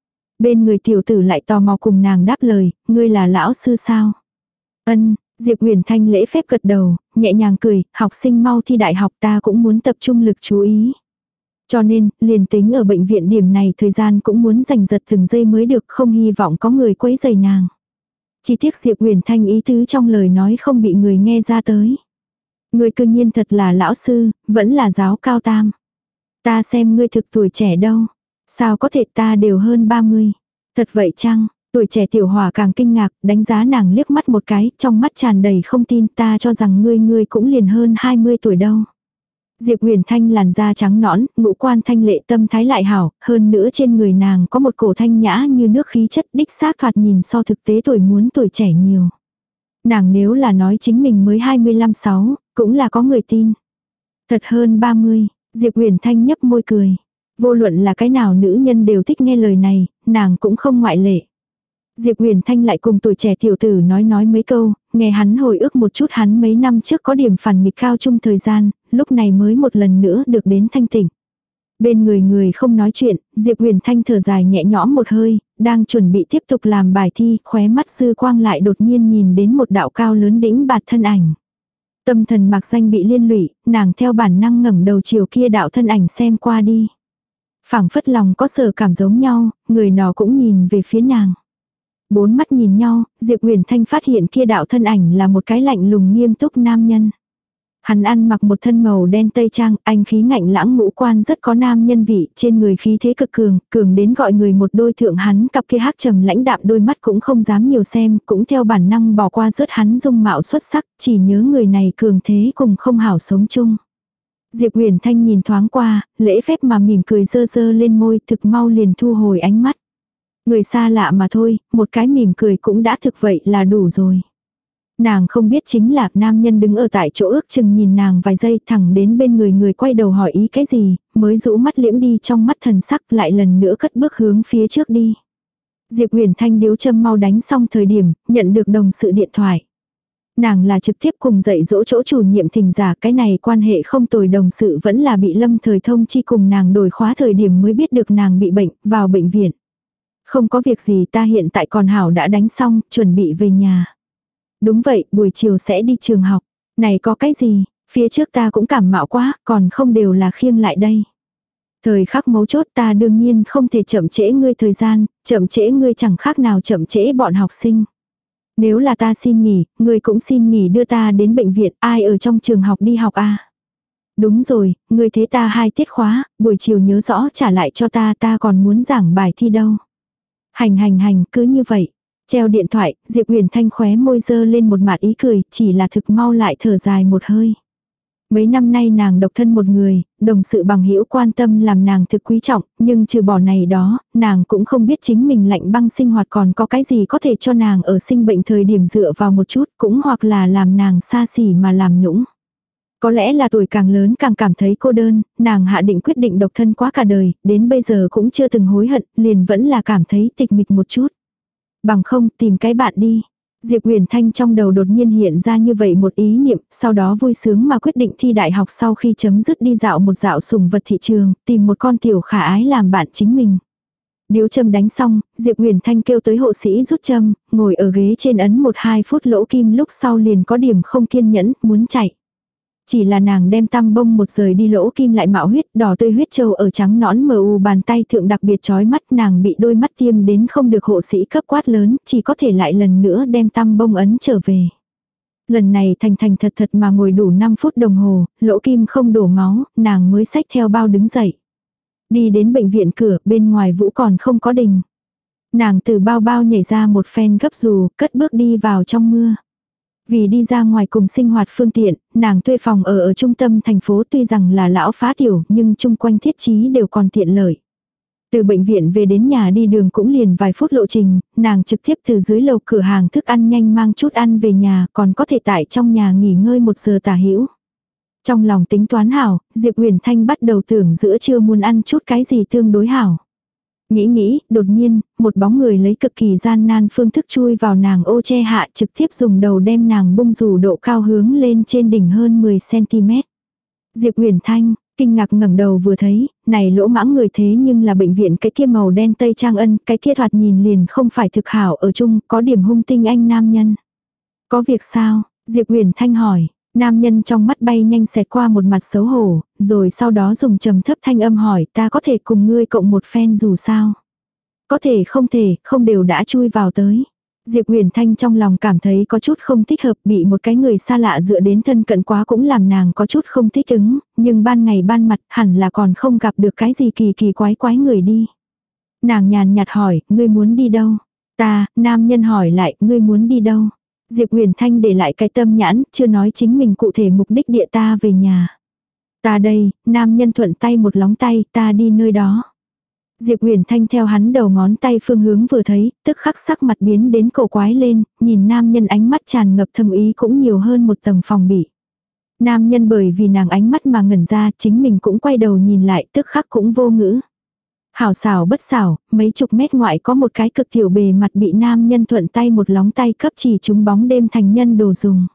[SPEAKER 1] Bên người tiểu tử lại tò mò cùng nàng đáp lời, ngươi là lão sư sao? Ân, Diệp Huyền Thanh lễ phép gật đầu, nhẹ nhàng cười, học sinh mau thi đại học ta cũng muốn tập trung lực chú ý. Cho nên, liền tính ở bệnh viện điểm này thời gian cũng muốn giành giật từng giây mới được, không hy vọng có người quấy rầy nàng. Chỉ tiếc Diệp Huyền Thanh ý tứ trong lời nói không bị người nghe ra tới. Ngươi cư nhiên thật là lão sư, vẫn là giáo cao tam. Ta xem ngươi thực tuổi trẻ đâu. Sao có thể ta đều hơn ba mươi. Thật vậy chăng? Tuổi trẻ tiểu hòa càng kinh ngạc, đánh giá nàng liếc mắt một cái, trong mắt tràn đầy không tin, ta cho rằng ngươi ngươi cũng liền hơn hai mươi tuổi đâu. Diệp Huyền Thanh làn da trắng nõn, ngũ quan thanh lệ, tâm thái lại hảo, hơn nữa trên người nàng có một cổ thanh nhã như nước khí chất, đích xác thoạt nhìn so thực tế tuổi muốn tuổi trẻ nhiều. Nàng nếu là nói chính mình mới hai mươi lăm sáu, cũng là có người tin. Thật hơn ba mươi, Diệp Huyền Thanh nhấp môi cười. Vô luận là cái nào nữ nhân đều thích nghe lời này, nàng cũng không ngoại lệ. Diệp Huyền Thanh lại cùng tuổi trẻ tiểu tử nói nói mấy câu, nghe hắn hồi ức một chút hắn mấy năm trước có điểm phản nghịch cao chung thời gian, lúc này mới một lần nữa được đến thanh tỉnh. Bên người người không nói chuyện, Diệp Huyền Thanh thở dài nhẹ nhõm một hơi, đang chuẩn bị tiếp tục làm bài thi, khóe mắt dư quang lại đột nhiên nhìn đến một đạo cao lớn đĩnh bạt thân ảnh. Tâm thần mạc danh bị liên lụy, nàng theo bản năng ngẩng đầu chiều kia đạo thân ảnh xem qua đi. Phảng phất lòng có sở cảm giống nhau, người nó cũng nhìn về phía nàng. Bốn mắt nhìn nhau, Diệp Huyền Thanh phát hiện kia đạo thân ảnh là một cái lạnh lùng nghiêm túc nam nhân. Hắn ăn mặc một thân màu đen tây trang, anh khí ngạnh lãng, ngũ quan rất có nam nhân vị, trên người khí thế cực cường, cường đến gọi người một đôi thượng hắn cặp kia hắc trầm lãnh đạm đôi mắt cũng không dám nhiều xem, cũng theo bản năng bỏ qua rớt hắn dung mạo xuất sắc, chỉ nhớ người này cường thế cùng không hảo sống chung. Diệp Huyền Thanh nhìn thoáng qua, lễ phép mà mỉm cười dơ dơ lên môi, thực mau liền thu hồi ánh mắt. Người xa lạ mà thôi, một cái mỉm cười cũng đã thực vậy là đủ rồi. Nàng không biết chính là nam nhân đứng ở tại chỗ ước chừng nhìn nàng vài giây thẳng đến bên người người quay đầu hỏi ý cái gì, mới rũ mắt liễm đi trong mắt thần sắc lại lần nữa cất bước hướng phía trước đi. Diệp Huyền Thanh điếu châm mau đánh xong thời điểm, nhận được đồng sự điện thoại. Nàng là trực tiếp cùng dạy dỗ chỗ chủ nhiệm thỉnh giả, cái này quan hệ không tồi đồng sự vẫn là bị Lâm Thời thông chi cùng nàng đổi khóa thời điểm mới biết được nàng bị bệnh, vào bệnh viện. Không có việc gì, ta hiện tại còn hảo đã đánh xong, chuẩn bị về nhà. Đúng vậy, buổi chiều sẽ đi trường học. Này có cái gì, phía trước ta cũng cảm mạo quá, còn không đều là khiêng lại đây. Thời khắc mấu chốt ta đương nhiên không thể chậm trễ ngươi thời gian, chậm trễ ngươi chẳng khác nào chậm trễ bọn học sinh. Nếu là ta xin nghỉ, ngươi cũng xin nghỉ đưa ta đến bệnh viện, ai ở trong trường học đi học a? Đúng rồi, ngươi thế ta hai tiết khóa, buổi chiều nhớ rõ trả lại cho ta, ta còn muốn giảng bài thi đâu. Hành hành hành, cứ như vậy. Treo điện thoại, Diệp Huyền Thanh khóe môi dơ lên một mặt ý cười, chỉ là thực mau lại thở dài một hơi. Mấy năm nay nàng độc thân một người, đồng sự bằng hữu quan tâm làm nàng thực quý trọng, nhưng trừ bỏ này đó, nàng cũng không biết chính mình lạnh băng sinh hoạt còn có cái gì có thể cho nàng ở sinh bệnh thời điểm dựa vào một chút, cũng hoặc là làm nàng xa xỉ mà làm nũng. Có lẽ là tuổi càng lớn càng cảm thấy cô đơn, nàng hạ định quyết định độc thân quá cả đời, đến bây giờ cũng chưa từng hối hận, liền vẫn là cảm thấy tịch mịch một chút. Bằng không tìm cái bạn đi. Diệp Huyền Thanh trong đầu đột nhiên hiện ra như vậy một ý niệm, sau đó vui sướng mà quyết định thi đại học sau khi chấm dứt đi dạo một dạo sùng vật thị trường, tìm một con tiểu khả ái làm bạn chính mình. Điếu châm đánh xong, Diệp Huyền Thanh kêu tới hộ sĩ rút châm, ngồi ở ghế trên ấn một hai phút lỗ kim lúc sau liền có điểm không kiên nhẫn, muốn chạy. Chỉ là nàng đem tăm bông một rời đi lỗ kim lại mạo huyết, đỏ tươi huyết châu ở trắng nõn mờ u bàn tay thượng đặc biệt chói mắt, nàng bị đôi mắt tiêm đến không được hộ sĩ cấp quát lớn, chỉ có thể lại lần nữa đem tăm bông ấn trở về. Lần này thành thành thật thật mà ngồi đủ năm phút đồng hồ, lỗ kim không đổ máu, nàng mới xách theo bao đứng dậy. Đi đến bệnh viện cửa, bên ngoài vũ còn không có đình. Nàng từ bao bao nhảy ra một phen gấp dù, cất bước đi vào trong mưa. Vì đi ra ngoài cùng sinh hoạt phương tiện, nàng thuê phòng ở ở trung tâm thành phố tuy rằng là lão phá tiểu nhưng chung quanh thiết trí đều còn tiện lợi. Từ bệnh viện về đến nhà đi đường cũng liền vài phút lộ trình, nàng trực tiếp từ dưới lầu cửa hàng thức ăn nhanh mang chút ăn về nhà còn có thể tại trong nhà nghỉ ngơi một giờ tả hữu. Trong lòng tính toán hảo, Diệp Huyền Thanh bắt đầu tưởng giữa trưa muốn ăn chút cái gì tương đối hảo. Nghĩ nghĩ, đột nhiên, một bóng người lấy cực kỳ gian nan phương thức chui vào nàng ô che hạ trực tiếp dùng đầu đem nàng bung dù độ cao hướng lên trên đỉnh hơn mười xăng-ti-mét. Diệp Huyền Thanh, kinh ngạc ngẩng đầu vừa thấy, này lỗ mãng người thế nhưng là bệnh viện cái kia màu đen tây trang ân, cái kia thoạt nhìn liền không phải thực hảo ở chung, có điểm hung tinh anh nam nhân. Có việc sao? Diệp Huyền Thanh hỏi. Nam nhân trong mắt bay nhanh xẹt qua một mặt xấu hổ, rồi sau đó dùng trầm thấp thanh âm hỏi ta có thể cùng ngươi cộng một phen dù sao. Có thể không thể, không đều đã chui vào tới. Diệp Huyền Thanh trong lòng cảm thấy có chút không thích hợp, bị một cái người xa lạ dựa đến thân cận quá cũng làm nàng có chút không thích ứng, nhưng ban ngày ban mặt hẳn là còn không gặp được cái gì kỳ kỳ quái quái người đi. Nàng nhàn nhạt hỏi, ngươi muốn đi đâu? Ta, nam nhân hỏi lại, ngươi muốn đi đâu? Diệp Huyền Thanh để lại cái tâm nhãn, chưa nói chính mình cụ thể mục đích địa ta về nhà. Ta đây, nam nhân thuận tay một lóng tay, ta đi nơi đó. Diệp Huyền Thanh theo hắn đầu ngón tay phương hướng vừa thấy, tức khắc sắc mặt biến đến cổ quái lên, nhìn nam nhân ánh mắt tràn ngập thâm ý cũng nhiều hơn một tầng phòng bị. Nam nhân bởi vì nàng ánh mắt mà ngẩn ra, chính mình cũng quay đầu nhìn lại, tức khắc cũng vô ngữ. Hảo xảo bất xảo, mấy chục mét ngoại có một cái cực tiểu bề mặt bị nam nhân thuận tay một lóng tay cấp chỉ trúng bóng đêm thành nhân đồ dùng.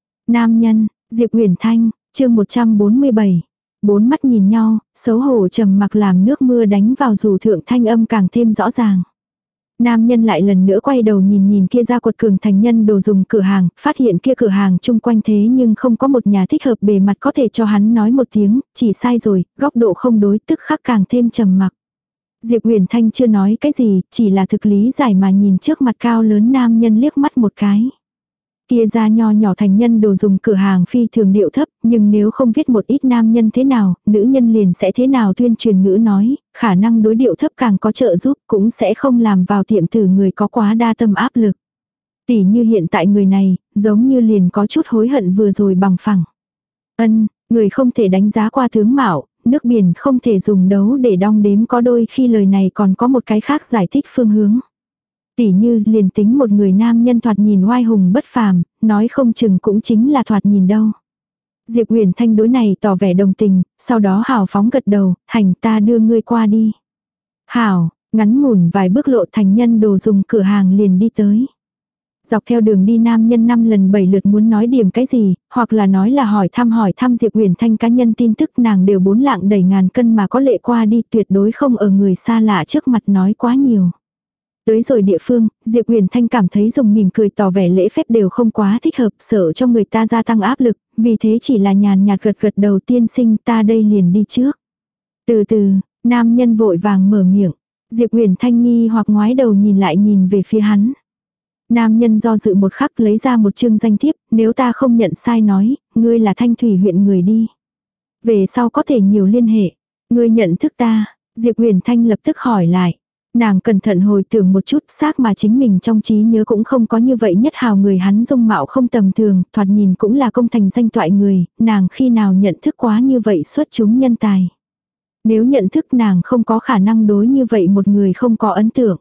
[SPEAKER 1] Nam nhân, Diệp Huyền Thanh, chương một trăm bốn mươi bảy. Bốn mắt nhìn nhau, xấu hổ trầm mặc làm nước mưa đánh vào dù thượng thanh âm càng thêm rõ ràng. Nam nhân lại lần nữa quay đầu nhìn nhìn kia ra quật cường thành nhân đồ dùng cửa hàng, phát hiện kia cửa hàng chung quanh thế nhưng không có một nhà thích hợp bề mặt có thể cho hắn nói một tiếng, chỉ sai rồi, góc độ không đối tức khắc càng thêm trầm mặc. Diệp Huyền Thanh chưa nói cái gì, chỉ là thực lý giải mà nhìn trước mặt cao lớn nam nhân liếc mắt một cái. Kia ra nho nhỏ thành nhân đồ dùng cửa hàng phi thường điệu thấp, nhưng nếu không viết một ít nam nhân thế nào, nữ nhân liền sẽ thế nào tuyên truyền ngữ nói, khả năng đối điệu thấp càng có trợ giúp cũng sẽ không làm vào tiệm tử người có quá đa tâm áp lực. Tỉ như hiện tại người này, giống như liền có chút hối hận vừa rồi bằng phẳng. Ân, người không thể đánh giá qua tướng mạo, nước biển không thể dùng đấu để đong đếm có đôi khi lời này còn có một cái khác giải thích phương hướng. Tỉ như liền tính một người nam nhân thoạt nhìn oai hùng bất phàm, nói không chừng cũng chính là thoạt nhìn đâu. Diệp Huyền Thanh đối này tỏ vẻ đồng tình, sau đó hào phóng gật đầu, hành ta đưa ngươi qua đi. Hảo, ngắn ngủn vài bước lộ thành nhân đồ dùng cửa hàng liền đi tới. Dọc theo đường đi nam nhân năm lần bảy lượt muốn nói điểm cái gì, hoặc là nói là hỏi thăm hỏi thăm Diệp Huyền Thanh cá nhân tin tức, nàng đều bốn lạng đẩy ngàn cân mà có lệ qua đi, tuyệt đối không ở người xa lạ trước mặt nói quá nhiều. Tới rồi địa phương, Diệp Huyền Thanh cảm thấy dùng mỉm cười tỏ vẻ lễ phép đều không quá thích hợp, sợ cho người ta gia tăng áp lực, vì thế chỉ là nhàn nhạt gật gật đầu, tiên sinh ta đây liền đi trước. Từ từ, nam nhân vội vàng mở miệng. Diệp Huyền Thanh nghi hoặc ngoái đầu nhìn lại nhìn về phía hắn. Nam nhân do dự một khắc lấy ra một chương danh thiếp, nếu ta không nhận sai nói, ngươi là Thanh Thủy huyện người đi. Về sau có thể nhiều liên hệ. Ngươi nhận thức ta, Diệp Huyền Thanh lập tức hỏi lại. Nàng cẩn thận hồi tưởng một chút, xác mà chính mình trong trí nhớ cũng không có như vậy, nhất hào người hắn dung mạo không tầm thường, thoạt nhìn cũng là công thành danh toại người, nàng khi nào nhận thức quá như vậy xuất chúng nhân tài. Nếu nhận thức nàng không có khả năng đối như vậy một người không có ấn tượng.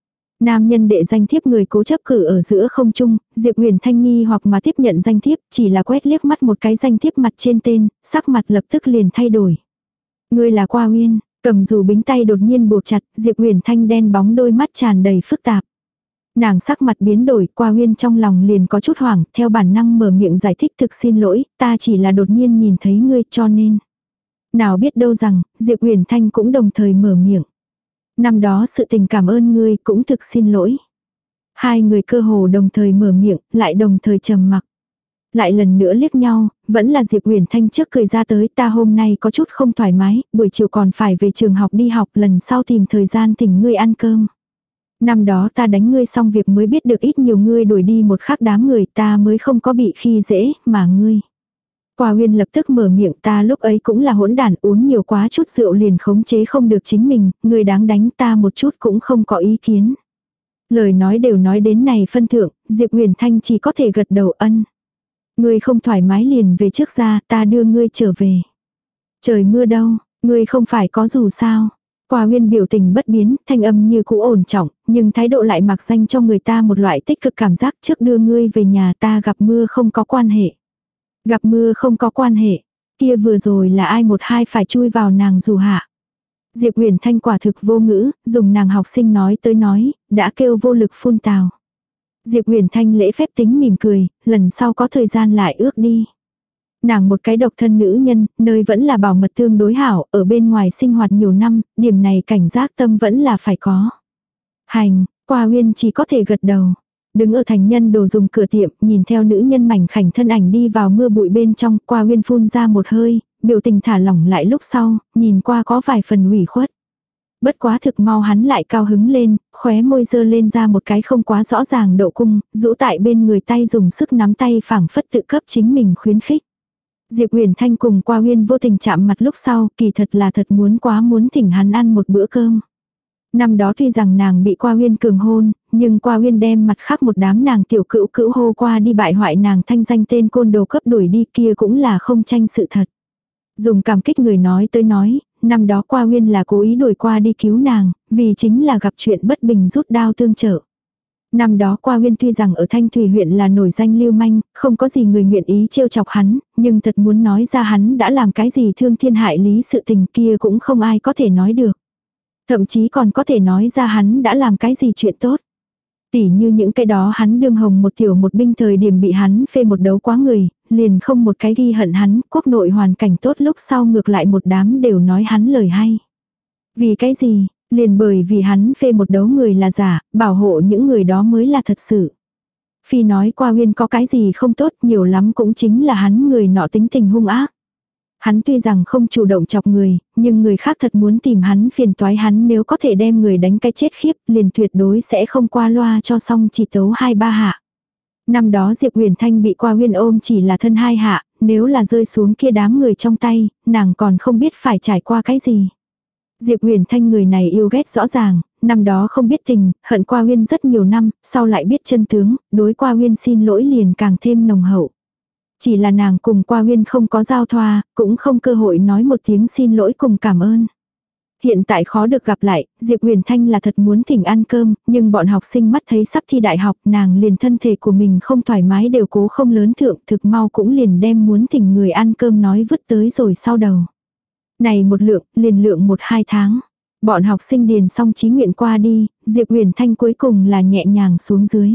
[SPEAKER 1] Nam nhân đệ danh thiếp người cố chấp cử ở giữa không trung, Diệp Huyền Thanh nghi hoặc mà tiếp nhận danh thiếp, chỉ là quét liếc mắt một cái danh thiếp mặt trên tên, sắc mặt lập tức liền thay đổi. Ngươi là Qua Uyên, cầm dù bính tay đột nhiên buộc chặt, Diệp Huyền Thanh đen bóng đôi mắt tràn đầy phức tạp. Nàng sắc mặt biến đổi, Qua Uyên trong lòng liền có chút hoảng, theo bản năng mở miệng giải thích, thực xin lỗi, ta chỉ là đột nhiên nhìn thấy ngươi cho nên. Nào biết đâu rằng, Diệp Huyền Thanh cũng đồng thời mở miệng. Năm đó sự tình cảm ơn ngươi, cũng thực xin lỗi. Hai người cơ hồ đồng thời mở miệng, lại đồng thời trầm mặc. Lại lần nữa liếc nhau, vẫn là Diệp Huyền Thanh trước cười ra tới, ta hôm nay có chút không thoải mái, buổi chiều còn phải về trường học đi học, lần sau tìm thời gian thỉnh ngươi ăn cơm. Năm đó ta đánh ngươi xong việc mới biết được ít nhiều ngươi đuổi đi một khác đám người, ta mới không có bị khi dễ, mà ngươi. Qua Uyên lập tức mở miệng, ta lúc ấy cũng là hỗn đản, uống nhiều quá chút rượu liền khống chế không được chính mình, ngươi đáng đánh ta một chút cũng không có ý kiến. Lời nói đều nói đến này phân thượng, Diệp Huyền Thanh chỉ có thể gật đầu ân. Ngươi không thoải mái liền về trước ra, ta đưa ngươi trở về. Trời mưa đâu, ngươi không phải có dù sao. Qua Uyên biểu tình bất biến, thanh âm như cũ ổn trọng, nhưng thái độ lại mặc danh cho người ta một loại tích cực cảm giác, trước đưa ngươi về nhà, ta gặp mưa không có quan hệ. Gặp mưa không có quan hệ, kia vừa rồi là ai một hai phải chui vào nàng dù hạ. Diệp Huyền Thanh quả thực vô ngữ, dùng nàng học sinh nói tới nói, đã kêu vô lực phun tào. Diệp Huyền Thanh lễ phép tính mỉm cười, lần sau có thời gian lại ước đi. Nàng một cái độc thân nữ nhân, nơi vẫn là bảo mật tương đối hảo, ở bên ngoài sinh hoạt nhiều năm, điểm này cảnh giác tâm vẫn là phải có. Hành, Qua Uyên chỉ có thể gật đầu. Đứng ở thành nhân đồ dùng cửa tiệm, nhìn theo nữ nhân mảnh khảnh thân ảnh đi vào mưa bụi bên trong, Qua Uyên phun ra một hơi, biểu tình thả lỏng lại lúc sau, nhìn qua có vài phần ủy khuất. Bất quá thực mau hắn lại cao hứng lên, khóe môi dơ lên ra một cái không quá rõ ràng độ cung, rũ tại bên người tay dùng sức nắm tay phảng phất tự cấp chính mình khuyến khích. Diệp Huyền Thanh cùng Qua Uyên vô tình chạm mặt lúc sau, kỳ thật là thật muốn quá muốn thỉnh hắn ăn một bữa cơm. Năm đó tuy rằng nàng bị Qua Uyên cường hôn, nhưng Qua Uyên đem mặt khác một đám nàng tiểu cữu cữu hô qua đi bại hoại nàng thanh danh tên côn đồ cấp đuổi đi, kia cũng là không tranh sự thật. Dùng cảm kích người nói tới nói, năm đó Qua Uyên là cố ý đuổi qua đi cứu nàng, vì chính là gặp chuyện bất bình rút đao tương trợ. Năm đó Qua Uyên tuy rằng ở Thanh Thủy huyện là nổi danh lưu manh, không có gì người nguyện ý trêu chọc hắn, nhưng thật muốn nói ra hắn đã làm cái gì thương thiên hại lý sự tình kia cũng không ai có thể nói được. Thậm chí còn có thể nói ra hắn đã làm cái gì chuyện tốt. Tỉ như những cái đó hắn đương hồng một tiểu một binh thời điểm bị hắn phê một đấu quá người, liền không một cái ghi hận hắn, quốc nội hoàn cảnh tốt lúc sau ngược lại một đám đều nói hắn lời hay. Vì cái gì? Liền bởi vì hắn phê một đấu người là giả, bảo hộ những người đó mới là thật sự. Phi nói Qua Uyên có cái gì không tốt, nhiều lắm cũng chính là hắn người nọ tính tình hung ác. Hắn tuy rằng không chủ động chọc người, nhưng người khác thật muốn tìm hắn phiền toái, hắn nếu có thể đem người đánh cái chết khiếp, liền tuyệt đối sẽ không qua loa cho xong chỉ tấu hai ba hạ. Năm đó Diệp Huyền Thanh bị Qua Uyên ôm chỉ là thân hai hạ, nếu là rơi xuống kia đám người trong tay, nàng còn không biết phải trải qua cái gì. Diệp Huyền Thanh người này yêu ghét rõ ràng, năm đó không biết tình, hận Qua Uyên rất nhiều năm, sau lại biết chân tướng, đối Qua Uyên xin lỗi liền càng thêm nồng hậu. Chỉ là nàng cùng Qua Uyên không có giao thoa, cũng không cơ hội nói một tiếng xin lỗi cùng cảm ơn. Hiện tại khó được gặp lại, Diệp Huyền Thanh là thật muốn thỉnh ăn cơm, nhưng bọn học sinh mắt thấy sắp thi đại học, nàng liền thân thể của mình không thoải mái đều cố không lớn thượng, thực mau cũng liền đem muốn thỉnh người ăn cơm nói vứt tới rồi sau đầu. Này một lượng, liền lượng một hai tháng. Bọn học sinh điền xong chí nguyện qua đi, Diệp Huyền Thanh cuối cùng là nhẹ nhàng xuống dưới.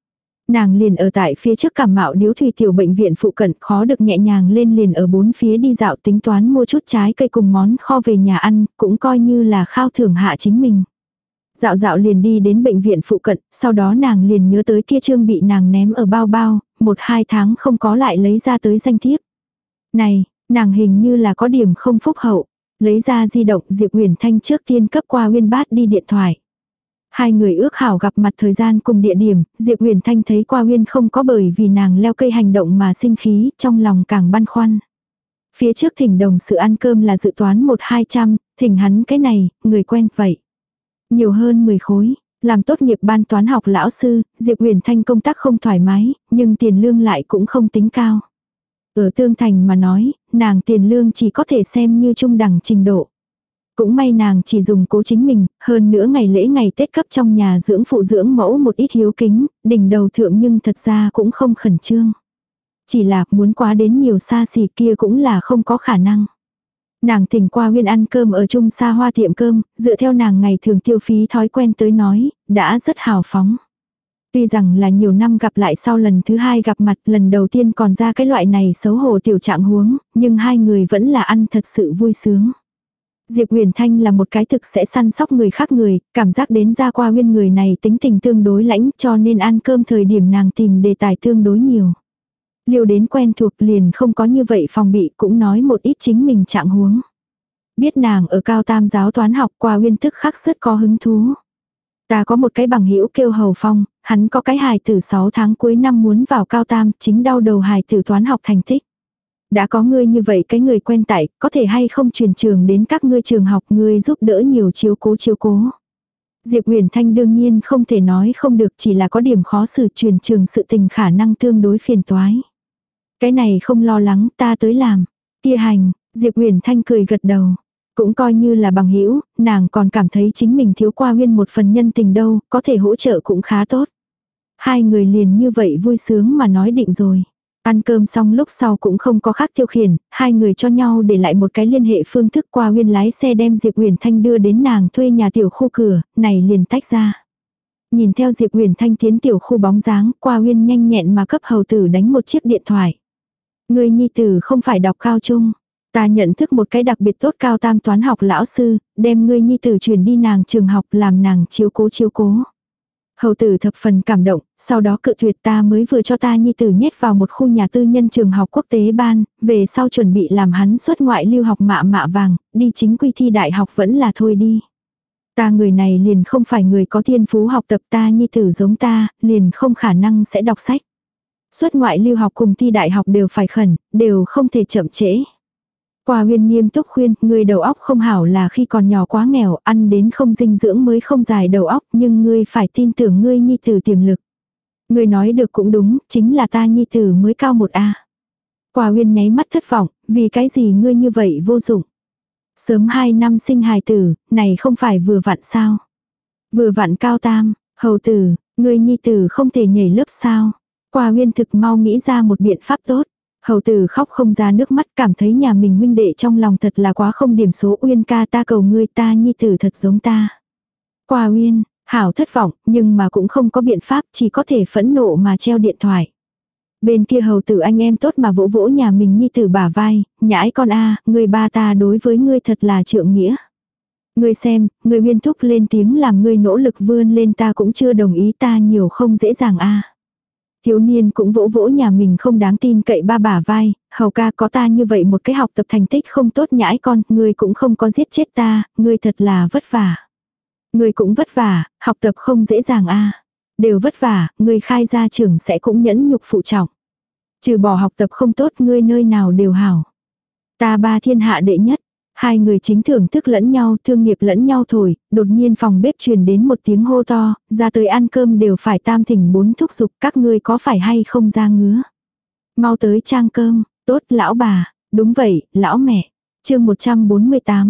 [SPEAKER 1] Nàng liền ở tại phía trước Cẩm Mạo Điếu Thủy tiểu bệnh viện phụ cận, khó được nhẹ nhàng lên liền ở bốn phía đi dạo, tính toán mua chút trái cây cùng món kho về nhà ăn, cũng coi như là khao thưởng hạ chính mình. Dạo dạo liền đi đến bệnh viện phụ cận, sau đó nàng liền nhớ tới kia trương bị nàng ném ở bao bao, một hai tháng không có lại lấy ra tới danh thiếp. Này, nàng hình như là có điểm không phúc hậu. Lấy ra di động, Diệp Huyền Thanh trước tiên cấp qua Uyên Bát đi điện thoại. Hai người ước hảo gặp mặt thời gian cùng địa điểm, Diệp Huyền Thanh thấy qua Uyên không có bởi vì nàng leo cây hành động mà sinh khí, trong lòng càng băn khoăn. Phía trước thỉnh đồng sự ăn cơm là dự toán một hai trăm, thỉnh hắn cái này, người quen vậy. Nhiều hơn mười khối, làm tốt nghiệp ban toán học lão sư, Diệp Huyền Thanh công tác không thoải mái, nhưng tiền lương lại cũng không tính cao. Ở Tương Thành mà nói, nàng tiền lương chỉ có thể xem như trung đẳng trình độ. Cũng may nàng chỉ dùng cố chính mình, hơn nữa ngày lễ ngày Tết cấp trong nhà dưỡng phụ dưỡng mẫu một ít hiếu kính, đỉnh đầu thượng nhưng thật ra cũng không khẩn trương. Chỉ là muốn quá đến nhiều xa xỉ kia cũng là không có khả năng. Nàng thỉnh qua Uyên ăn cơm ở Trung Sa Hoa tiệm cơm, dựa theo nàng ngày thường tiêu phí thói quen tới nói, đã rất hào phóng. Tuy rằng là nhiều năm gặp lại sau lần thứ hai gặp mặt, lần đầu tiên còn ra cái loại này xấu hổ tiểu trạng huống, nhưng hai người vẫn là ăn thật sự vui sướng. Diệp Huyền Thanh là một cái thực sẽ săn sóc người khác người, cảm giác đến ra qua Uyên người này tính tình tương đối lãnh, cho nên ăn cơm thời điểm nàng tìm đề tài tương đối nhiều. Liêu đến quen thuộc liền không có như vậy phòng bị, cũng nói một ít chính mình trạng huống. Biết nàng ở cao tam giáo toán học, qua Uyên tức khắc rất có hứng thú. Ta có một cái bằng hữu kêu Hầu Phong, hắn có cái hài tử sáu tháng cuối năm muốn vào cao tam, chính đau đầu hài tử toán học thành tích. Đã có ngươi như vậy cái người quen tại, có thể hay không truyền trường đến các ngươi trường học, ngươi giúp đỡ nhiều chiếu cố chiếu cố. Diệp Huyền Thanh đương nhiên không thể nói không được, chỉ là có điểm khó xử, truyền trường sự tình khả năng tương đối phiền toái. Cái này không lo lắng, ta tới làm. Kia hành, Diệp Huyền Thanh cười gật đầu. Cũng coi như là bằng hữu, nàng còn cảm thấy chính mình thiếu qua Uyên một phần nhân tình đâu, có thể hỗ trợ cũng khá tốt. Hai người liền như vậy vui sướng mà nói định rồi. Ăn cơm xong lúc sau cũng không có khác tiêu khiển, hai người cho nhau để lại một cái liên hệ phương thức. Qua Uyên lái xe đem Diệp Huyền Thanh đưa đến nàng thuê nhà tiểu khu cửa, này liền tách ra. Nhìn theo Diệp Huyền Thanh tiến tiểu khu bóng dáng, Qua Uyên nhanh nhẹn mà cấp hầu tử đánh một chiếc điện thoại. Người nhi tử không phải đọc cao trung. Ta nhận thức một cái đặc biệt tốt cao tam toán học lão sư, đem ngươi nhi tử chuyển đi nàng trường học làm nàng chiếu cố chiếu cố. Hầu tử thập phần cảm động, sau đó cự tuyệt, ta mới vừa cho ta nhi tử nhét vào một khu nhà tư nhân trường học quốc tế ban, về sau chuẩn bị làm hắn xuất ngoại lưu học mạ mạ vàng, đi chính quy thi đại học vẫn là thôi đi. Ta người này liền không phải người có thiên phú học tập, ta nhi tử giống ta, liền không khả năng sẽ đọc sách. Xuất ngoại lưu học cùng thi đại học đều phải khẩn, đều không thể chậm trễ. Qua Uyên nghiêm túc khuyên, ngươi đầu óc không hảo là khi còn nhỏ quá nghèo, ăn đến không dinh dưỡng mới không dài đầu óc, nhưng ngươi phải tin tưởng ngươi nhi tử tiềm lực. Ngươi nói được cũng đúng, chính là ta nhi tử mới cao một A. Qua Uyên nháy mắt thất vọng, vì cái gì ngươi như vậy vô dụng. Sớm hai năm sinh hài tử, này không phải vừa vặn sao. Vừa vặn cao tam, hầu tử, ngươi nhi tử không thể nhảy lớp sao. Qua Uyên thực mau nghĩ ra một biện pháp tốt. Hầu tử khóc không ra nước mắt, cảm thấy nhà mình huynh đệ trong lòng thật là quá không điểm số. Uyên ca, ta cầu ngươi, ta nhi tử thật giống ta. Qua Uyên, hảo thất vọng, nhưng mà cũng không có biện pháp, chỉ có thể phẫn nộ mà treo điện thoại. Bên kia hầu tử anh em tốt mà vỗ vỗ nhà mình nhi tử bả vai, nhãi con a, người ba ta đối với ngươi thật là trượng nghĩa. Ngươi xem, ngươi Uyên thúc lên tiếng làm ngươi nỗ lực vươn lên, ta cũng chưa đồng ý, ta nhiều không dễ dàng a. Thiếu niên cũng vỗ vỗ nhà mình không đáng tin cậy ba bả vai, hầu ca, có ta như vậy một cái học tập thành tích không tốt nhãi con, ngươi cũng không có giết chết ta, ngươi thật là vất vả. Ngươi cũng vất vả, học tập không dễ dàng a. Đều vất vả, ngươi khai ra trưởng sẽ cũng nhẫn nhục phụ trọng. Trừ bỏ học tập không tốt, ngươi nơi nào đều hảo. Ta ba thiên hạ đệ nhất. Hai người chính thưởng thức lẫn nhau, thương nghiệp lẫn nhau thổi, đột nhiên phòng bếp truyền đến một tiếng hô to, ra tới ăn cơm đều phải tam thỉnh bốn thúc giục, các ngươi có phải hay không ra ngứa. Mau tới trang cơm, tốt lão bà, đúng vậy, lão mẹ. Chương một trăm bốn mươi tám.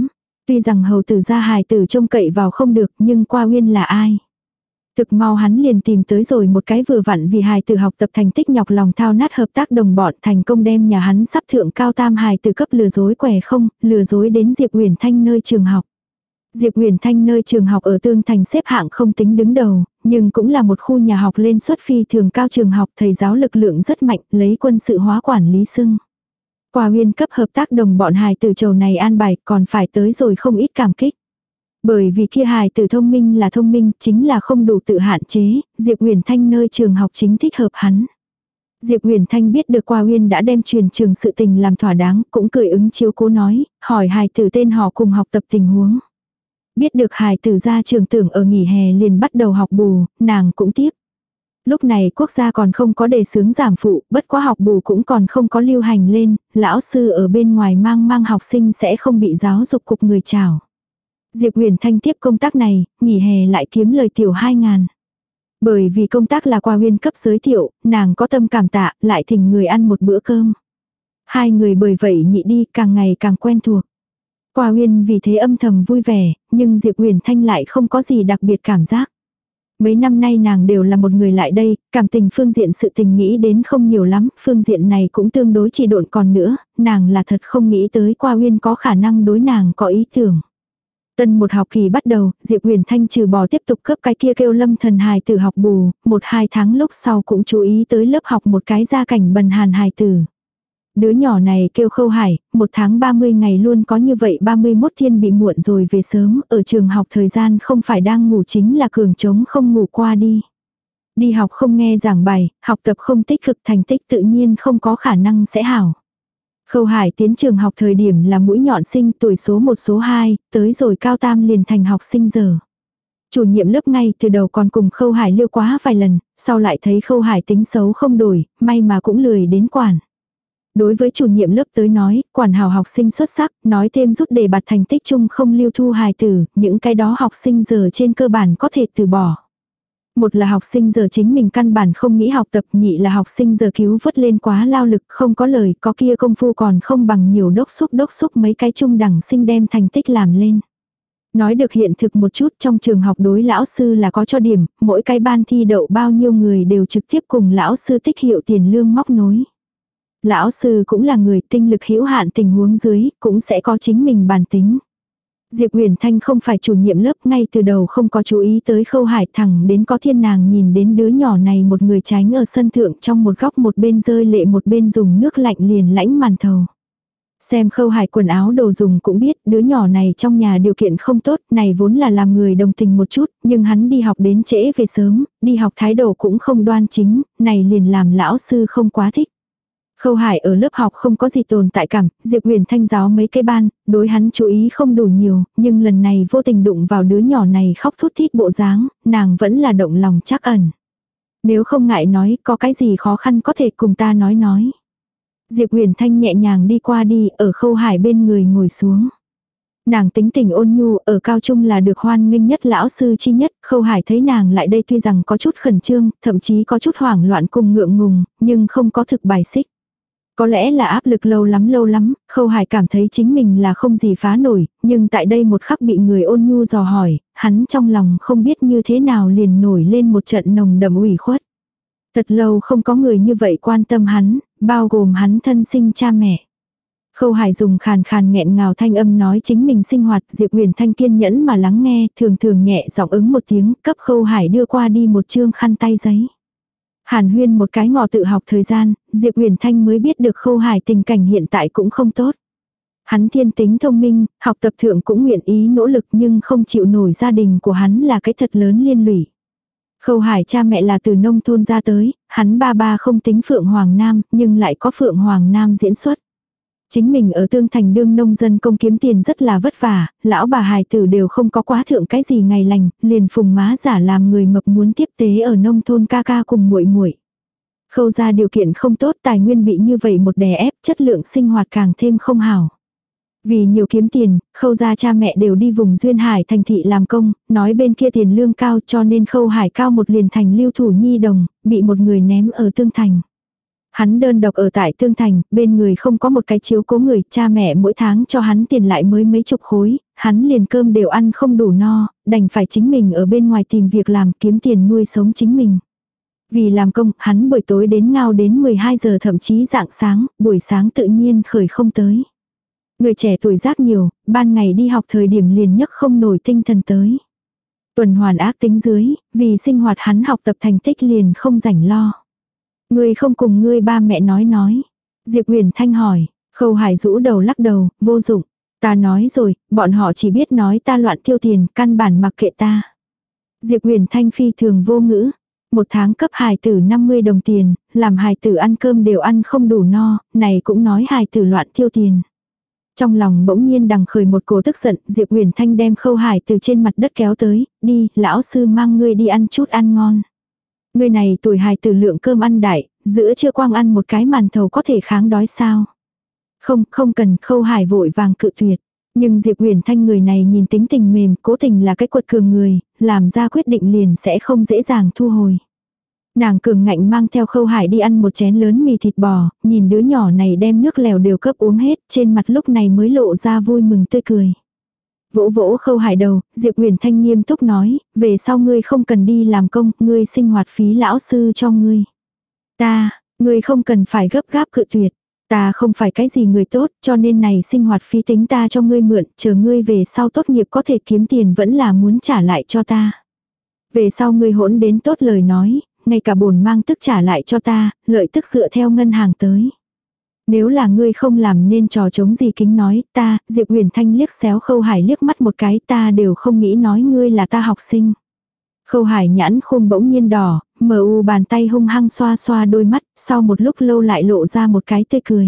[SPEAKER 1] Tuy rằng hầu tử gia hài tử trông cậy vào không được, nhưng Qua Uyên là ai? Thực mau hắn liền tìm tới rồi một cái vừa vặn vì hài tử học tập thành tích nhọc lòng thao nát hợp tác đồng bọn, thành công đem nhà hắn sắp thượng cao tam hài tử cấp lừa dối quẻ không, lừa dối đến Diệp Uyển Thanh nơi trường học. Diệp Uyển Thanh nơi trường học ở Tương Thành xếp hạng không tính đứng đầu, nhưng cũng là một khu nhà học lên suất phi thường cao trường học, thầy giáo lực lượng rất mạnh, lấy quân sự hóa quản lý xưng. Qua Uyên cấp hợp tác đồng bọn hài tử trầu này an bài, còn phải tới rồi không ít cảm kích. Bởi vì kia hài tử thông minh là thông minh, chính là không đủ tự hạn chế, Diệp Uyển Thanh nơi trường học chính thích hợp hắn. Diệp Uyển Thanh biết được Qua Uyên đã đem truyền trường sự tình làm thỏa đáng, cũng cười ứng chiếu cố nói, hỏi hài tử tên họ cùng học tập tình huống. Biết được hài tử ra trường tưởng ở nghỉ hè liền bắt đầu học bù, nàng cũng tiếp. Lúc này quốc gia còn không có đề xướng giảm phụ, bất quá học bù cũng còn không có lưu hành lên, lão sư ở bên ngoài mang mang học sinh sẽ không bị giáo dục cục người chào. Diệp Uyển Thanh tiếp công tác này, nghỉ hè lại kiếm lời tiểu hai ngàn. Bởi vì công tác là Qua Uyên cấp giới thiệu, nàng có tâm cảm tạ, lại thỉnh người ăn một bữa cơm. Hai người bởi vậy nhị đi càng ngày càng quen thuộc. Qua Uyên vì thế âm thầm vui vẻ, nhưng Diệp Uyển Thanh lại không có gì đặc biệt cảm giác. Mấy năm nay nàng đều là một người lại đây, cảm tình phương diện sự tình nghĩ đến không nhiều lắm, phương diện này cũng tương đối chỉ độn còn nữa, nàng là thật không nghĩ tới Qua Uyên có khả năng đối nàng có ý tưởng. Tân một học kỳ bắt đầu, Diệp Uyển Thanh trừ bỏ tiếp tục cấp cái kia kêu Lâm Thần hài tử học bù, một hai tháng lúc sau cũng chú ý tới lớp học một cái gia cảnh bần hàn hài tử. Đứa nhỏ này kêu Khâu Hải, một tháng ba mươi ngày luôn có như vậy ba mươi mốt thiên bị muộn rồi về sớm, ở trường học thời gian không phải đang ngủ chính là cường trống không ngủ qua đi. Đi học không nghe giảng bài, học tập không tích cực thành tích tự nhiên không có khả năng sẽ hảo. Khâu Hải tiến trường học thời điểm là mũi nhọn sinh tuổi số một số hai, tới rồi cao tam liền thành học sinh giờ. Chủ nhiệm lớp ngay từ đầu còn cùng Khâu Hải liêu quá vài lần, sau lại thấy Khâu Hải tính xấu không đổi, may mà cũng lười đến quản. Đối với chủ nhiệm lớp tới nói, quản hảo học sinh xuất sắc, nói thêm rút đề bạt thành tích chung không lưu thu hài tử, những cái đó học sinh giờ trên cơ bản có thể từ bỏ. Một là học sinh giờ chính mình căn bản không nghĩ học tập, nhị là học sinh giờ cứu vớt lên quá lao lực, không có lời, có kia công phu còn không bằng nhiều đốc xúc đốc xúc mấy cái trung đẳng sinh đem thành tích làm lên. Nói được hiện thực một chút, trong trường học đối lão sư là có cho điểm, mỗi cái ban thi đậu bao nhiêu người đều trực tiếp cùng lão sư tích hiệu tiền lương móc nối. Lão sư cũng là người tinh lực hữu hạn tình huống dưới, cũng sẽ có chính mình bản tính. Diệp Uyển Thanh không phải chủ nhiệm lớp, ngay từ đầu không có chú ý tới Khâu Hải, thẳng đến có thiên nàng nhìn đến đứa nhỏ này một người tránh ở sân thượng trong một góc, một bên rơi lệ một bên dùng nước lạnh liền lãnh màn thầu. Xem Khâu Hải quần áo đồ dùng cũng biết đứa nhỏ này trong nhà điều kiện không tốt, này vốn là làm người đồng tình một chút, nhưng hắn đi học đến trễ về sớm, đi học thái độ cũng không đoan chính, này liền làm lão sư không quá thích. Khâu Hải ở lớp học không có gì tồn tại cảm, Diệp Uyển Thanh giáo mấy cái ban, đối hắn chú ý không đủ nhiều, nhưng lần này vô tình đụng vào đứa nhỏ này khóc thút thít bộ dáng, nàng vẫn là động lòng trắc ẩn. Nếu không ngại nói, có cái gì khó khăn có thể cùng ta nói nói. Diệp Uyển Thanh nhẹ nhàng đi qua đi, ở Khâu Hải bên người ngồi xuống. Nàng tính tình ôn nhu, ở cao trung là được hoan nghênh nhất lão sư chi nhất, Khâu Hải thấy nàng lại đây tuy rằng có chút khẩn trương, thậm chí có chút hoảng loạn cùng ngượng ngùng, nhưng không có thực bài xích. Có lẽ là áp lực lâu lắm lâu lắm, Khâu Hải cảm thấy chính mình là không gì phá nổi, nhưng tại đây một khắc bị người ôn nhu dò hỏi, hắn trong lòng không biết như thế nào liền nổi lên một trận nồng đậm ủy khuất. Thật lâu không có người như vậy quan tâm hắn, bao gồm hắn thân sinh cha mẹ. Khâu Hải dùng khàn khàn nghẹn ngào thanh âm nói chính mình sinh hoạt, Diệp Uyển Thanh kiên nhẫn mà lắng nghe, thường thường nhẹ giọng ứng một tiếng, cấp Khâu Hải đưa qua đi một chương khăn tay giấy. Hàn huyên một cái ngọ tự học thời gian, Diệp Uyển Thanh mới biết được Khâu Hải tình cảnh hiện tại cũng không tốt. Hắn thiên tính thông minh, học tập thượng cũng nguyện ý nỗ lực nhưng không chịu nổi gia đình của hắn là cái thật lớn liên lụy. Khâu Hải cha mẹ là từ nông thôn ra tới, hắn ba ba không tính Phượng Hoàng Nam nhưng lại có Phượng Hoàng Nam diễn xuất. Chính mình ở Tương Thành đương nông dân công kiếm tiền rất là vất vả, lão bà hài tử đều không có quá thượng cái gì ngày lành, liền phùng má giả làm người mập muốn tiếp tế ở nông thôn ca ca cùng muội muội. Khâu ra điều kiện không tốt, tài nguyên bị như vậy một đè ép, chất lượng sinh hoạt càng thêm không hảo. Vì nhiều kiếm tiền, Khâu ra cha mẹ đều đi vùng Duyên Hải thành thị làm công, nói bên kia tiền lương cao cho nên Khâu Hải cao một liền thành lưu thủ nhi đồng, bị một người ném ở Tương Thành. Hắn đơn độc ở tại Tương Thành, bên người không có một cái chiếu cố người, cha mẹ mỗi tháng cho hắn tiền lại mới mấy chục khối, hắn liền cơm đều ăn không đủ no, đành phải chính mình ở bên ngoài tìm việc làm kiếm tiền nuôi sống chính mình. Vì làm công, hắn buổi tối đến ngao đến mười hai giờ thậm chí rạng sáng, buổi sáng tự nhiên khởi không tới. Người trẻ tuổi giác nhiều, ban ngày đi học thời điểm liền nhấc không nổi tinh thần tới. Tuần hoàn ác tính dưới, vì sinh hoạt hắn học tập thành tích liền không rảnh lo. Ngươi không cùng ngươi ba mẹ nói nói. Diệp Huyền Thanh hỏi, Khâu Hải rũ đầu lắc đầu, vô dụng. Ta nói rồi, bọn họ chỉ biết nói ta loạn tiêu tiền, căn bản mặc kệ ta. Diệp Huyền Thanh phi thường vô ngữ. Một tháng cấp hài tử năm mươi đồng tiền, làm hài tử ăn cơm đều ăn không đủ no, này cũng nói hài tử loạn tiêu tiền. Trong lòng bỗng nhiên đằng khởi một cổ tức giận, Diệp Huyền Thanh đem Khâu Hải từ trên mặt đất kéo tới, đi, lão sư mang ngươi đi ăn chút ăn ngon. Ngươi này tuổi hài tử lượng cơm ăn đại, giữa trưa quang ăn một cái màn thầu có thể kháng đói sao. Không, không cần, Khâu Hải vội vàng cự tuyệt. Nhưng Diệp Huyền Thanh người này nhìn tính tình mềm, cố tình là cái quật cường người, làm ra quyết định liền sẽ không dễ dàng thu hồi. Nàng cường ngạnh mang theo Khâu Hải đi ăn một chén lớn mì thịt bò, nhìn đứa nhỏ này đem nước lèo đều cấp uống hết, trên mặt lúc này mới lộ ra vui mừng tươi cười. Vỗ vỗ Khâu Hải đầu, Diệp Huyền Thanh nghiêm túc nói, về sau ngươi không cần đi làm công, ngươi sinh hoạt phí lão sư cho ngươi. Ta, ngươi không cần phải gấp gáp cự tuyệt. Ta không phải cái gì người tốt, cho nên này sinh hoạt phí tính ta cho ngươi mượn, chờ ngươi về sau tốt nghiệp có thể kiếm tiền vẫn là muốn trả lại cho ta. Về sau ngươi hỗn đến tốt lời nói, ngay cả bổn mang tức trả lại cho ta, lợi tức dựa theo ngân hàng tới. Nếu là ngươi không làm nên trò chống gì kính nói, ta, Diệp Huyền Thanh liếc xéo Khâu Hải liếc mắt một cái, ta đều không nghĩ nói ngươi là ta học sinh. Khâu Hải nhãn khôn bỗng nhiên đỏ, mờ u bàn tay hung hăng xoa xoa đôi mắt, sau một lúc lâu lại lộ ra một cái tươi cười.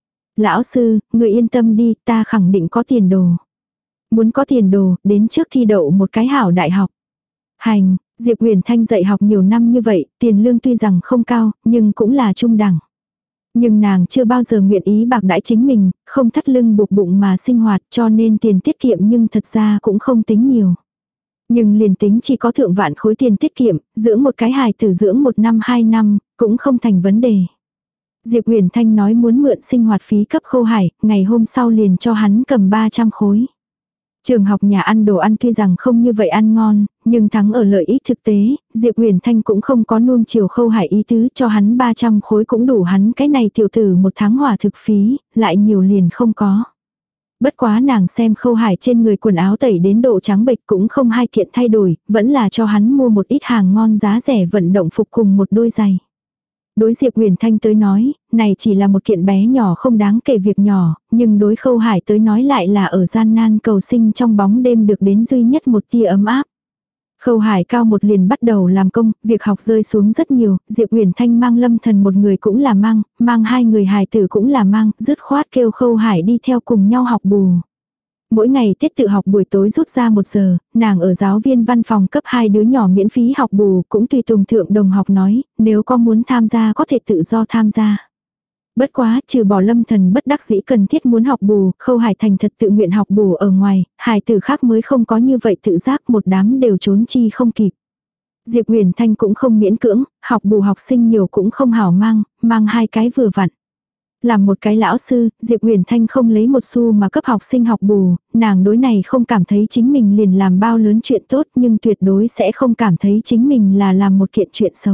[SPEAKER 1] Lão sư, ngươi yên tâm đi, ta khẳng định có tiền đồ. Muốn có tiền đồ, đến trước thi đậu một cái hảo đại học. Hành, Diệp Huyền Thanh dạy học nhiều năm như vậy, tiền lương tuy rằng không cao, nhưng cũng là trung đẳng. Nhưng nàng chưa bao giờ nguyện ý bạc đãi chính mình, không thắt lưng buộc bụng mà sinh hoạt cho nên tiền tiết kiệm nhưng thật ra cũng không tính nhiều. Nhưng liền tính chỉ có thượng vạn khối tiền tiết kiệm, dưỡng một cái hài tử dưỡng một năm hai năm, cũng không thành vấn đề. Diệp Huyền Thanh nói muốn mượn sinh hoạt phí cấp Khâu Hải, ngày hôm sau liền cho hắn cầm ba trăm khối. Trường học nhà ăn đồ ăn tuy rằng không như vậy ăn ngon, nhưng thắng ở lợi ích thực tế, Diệp Huyền Thanh cũng không có nuông chiều Khâu Hải ý tứ cho hắn ba trăm khối cũng đủ hắn cái này tiểu tử một tháng hỏa thực phí, lại nhiều liền không có. Bất quá nàng xem Khâu Hải trên người quần áo tẩy đến độ trắng bệch cũng không hai kiện thay đổi, vẫn là cho hắn mua một ít hàng ngon giá rẻ vận động phục cùng một đôi giày. Đối Diệp Huyền Thanh tới nói, này chỉ là một kiện bé nhỏ không đáng kể việc nhỏ, nhưng đối Khâu Hải tới nói lại là ở gian nan cầu sinh trong bóng đêm được đến duy nhất một tia ấm áp. Khâu Hải cao một liền bắt đầu làm công, việc học rơi xuống rất nhiều, Diệp Huyền Thanh mang Lâm Thần một người cũng là mang, mang hai người hài tử cũng là mang, dứt khoát kêu Khâu Hải đi theo cùng nhau học bù. Mỗi ngày tiết tự học buổi tối rút ra một giờ, nàng ở giáo viên văn phòng cấp hai đứa nhỏ miễn phí học bù, cũng tùy tùng thượng đồng học nói, nếu có muốn tham gia có thể tự do tham gia. Bất quá, trừ bỏ Lâm Thần bất đắc dĩ cần thiết muốn học bù, Khâu Hải thành thật tự nguyện học bù ở ngoài, hài tử khác mới không có như vậy tự giác, một đám đều trốn chi không kịp. Diệp Huyền Thanh cũng không miễn cưỡng, học bù học sinh nhiều cũng không hảo mang, mang hai cái vừa vặn. Làm một cái lão sư, Diệp Huyền Thanh không lấy một xu mà cấp học sinh học bù, nàng đối này không cảm thấy chính mình liền làm bao lớn chuyện tốt nhưng tuyệt đối sẽ không cảm thấy chính mình là làm một kiện chuyện xấu.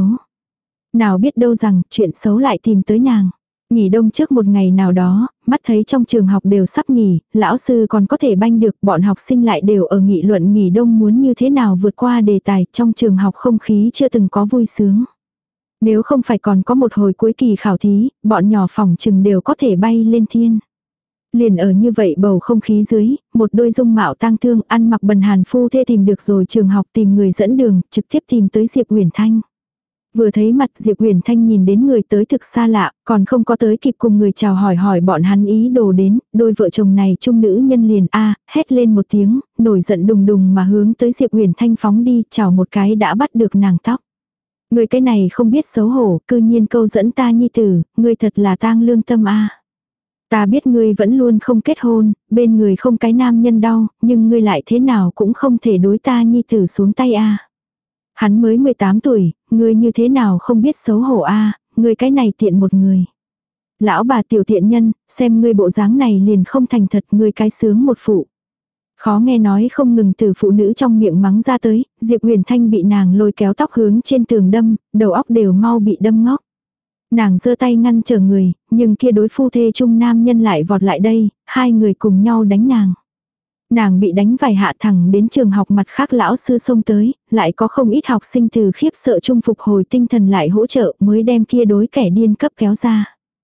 [SPEAKER 1] Nào biết đâu rằng chuyện xấu lại tìm tới nàng. Nghỉ đông trước một ngày nào đó, mắt thấy trong trường học đều sắp nghỉ, lão sư còn có thể banh được, bọn học sinh lại đều ở nghị luận nghỉ đông muốn như thế nào vượt qua đề tài, trong trường học không khí chưa từng có vui sướng. Nếu không phải còn có một hồi cuối kỳ khảo thí, bọn nhỏ phòng trừng đều có thể bay lên thiên. Liền ở như vậy bầu không khí dưới, một đôi dung mạo tang thương ăn mặc bần hàn phu thê tìm được rồi trường học tìm người dẫn đường, trực tiếp tìm tới Diệp Huyền Thanh. Vừa thấy mặt Diệp Huyền Thanh nhìn đến người tới thực xa lạ, còn không có tới kịp cùng người chào hỏi hỏi bọn hắn ý đồ đến, đôi vợ chồng này chung nữ nhân liền a hét lên một tiếng, nổi giận đùng đùng mà hướng tới Diệp Huyền Thanh phóng đi, chào một cái đã bắt được nàng tóc. Người cái này không biết xấu hổ, cư nhiên câu dẫn ta nhi tử, ngươi thật là tang lương tâm a. Ta biết ngươi vẫn luôn không kết hôn, bên người không cái nam nhân đau, nhưng ngươi lại thế nào cũng không thể đối ta nhi tử xuống tay a. Hắn mới mười tám tuổi, ngươi như thế nào không biết xấu hổ a, ngươi cái này tiện một người. Lão bà tiểu tiện nhân, xem ngươi bộ dáng này liền không thành thật, ngươi cái sướng một phụ. Khó nghe nói không ngừng từ phụ nữ trong miệng mắng ra tới, Diệp Huyền Thanh bị nàng lôi kéo tóc hướng trên tường đâm, đầu óc đều mau bị đâm ngóc. Nàng giơ tay ngăn trở người, nhưng kia đối phu thê chung nam nhân lại vọt lại đây, hai người cùng nhau đánh nàng. Nàng bị đánh vài hạ thẳng đến trường học, mặt khác lão sư xông tới, lại có không ít học sinh từ khiếp sợ chung phục hồi tinh thần lại hỗ trợ mới đem kia đối kẻ điên cấp kéo ra.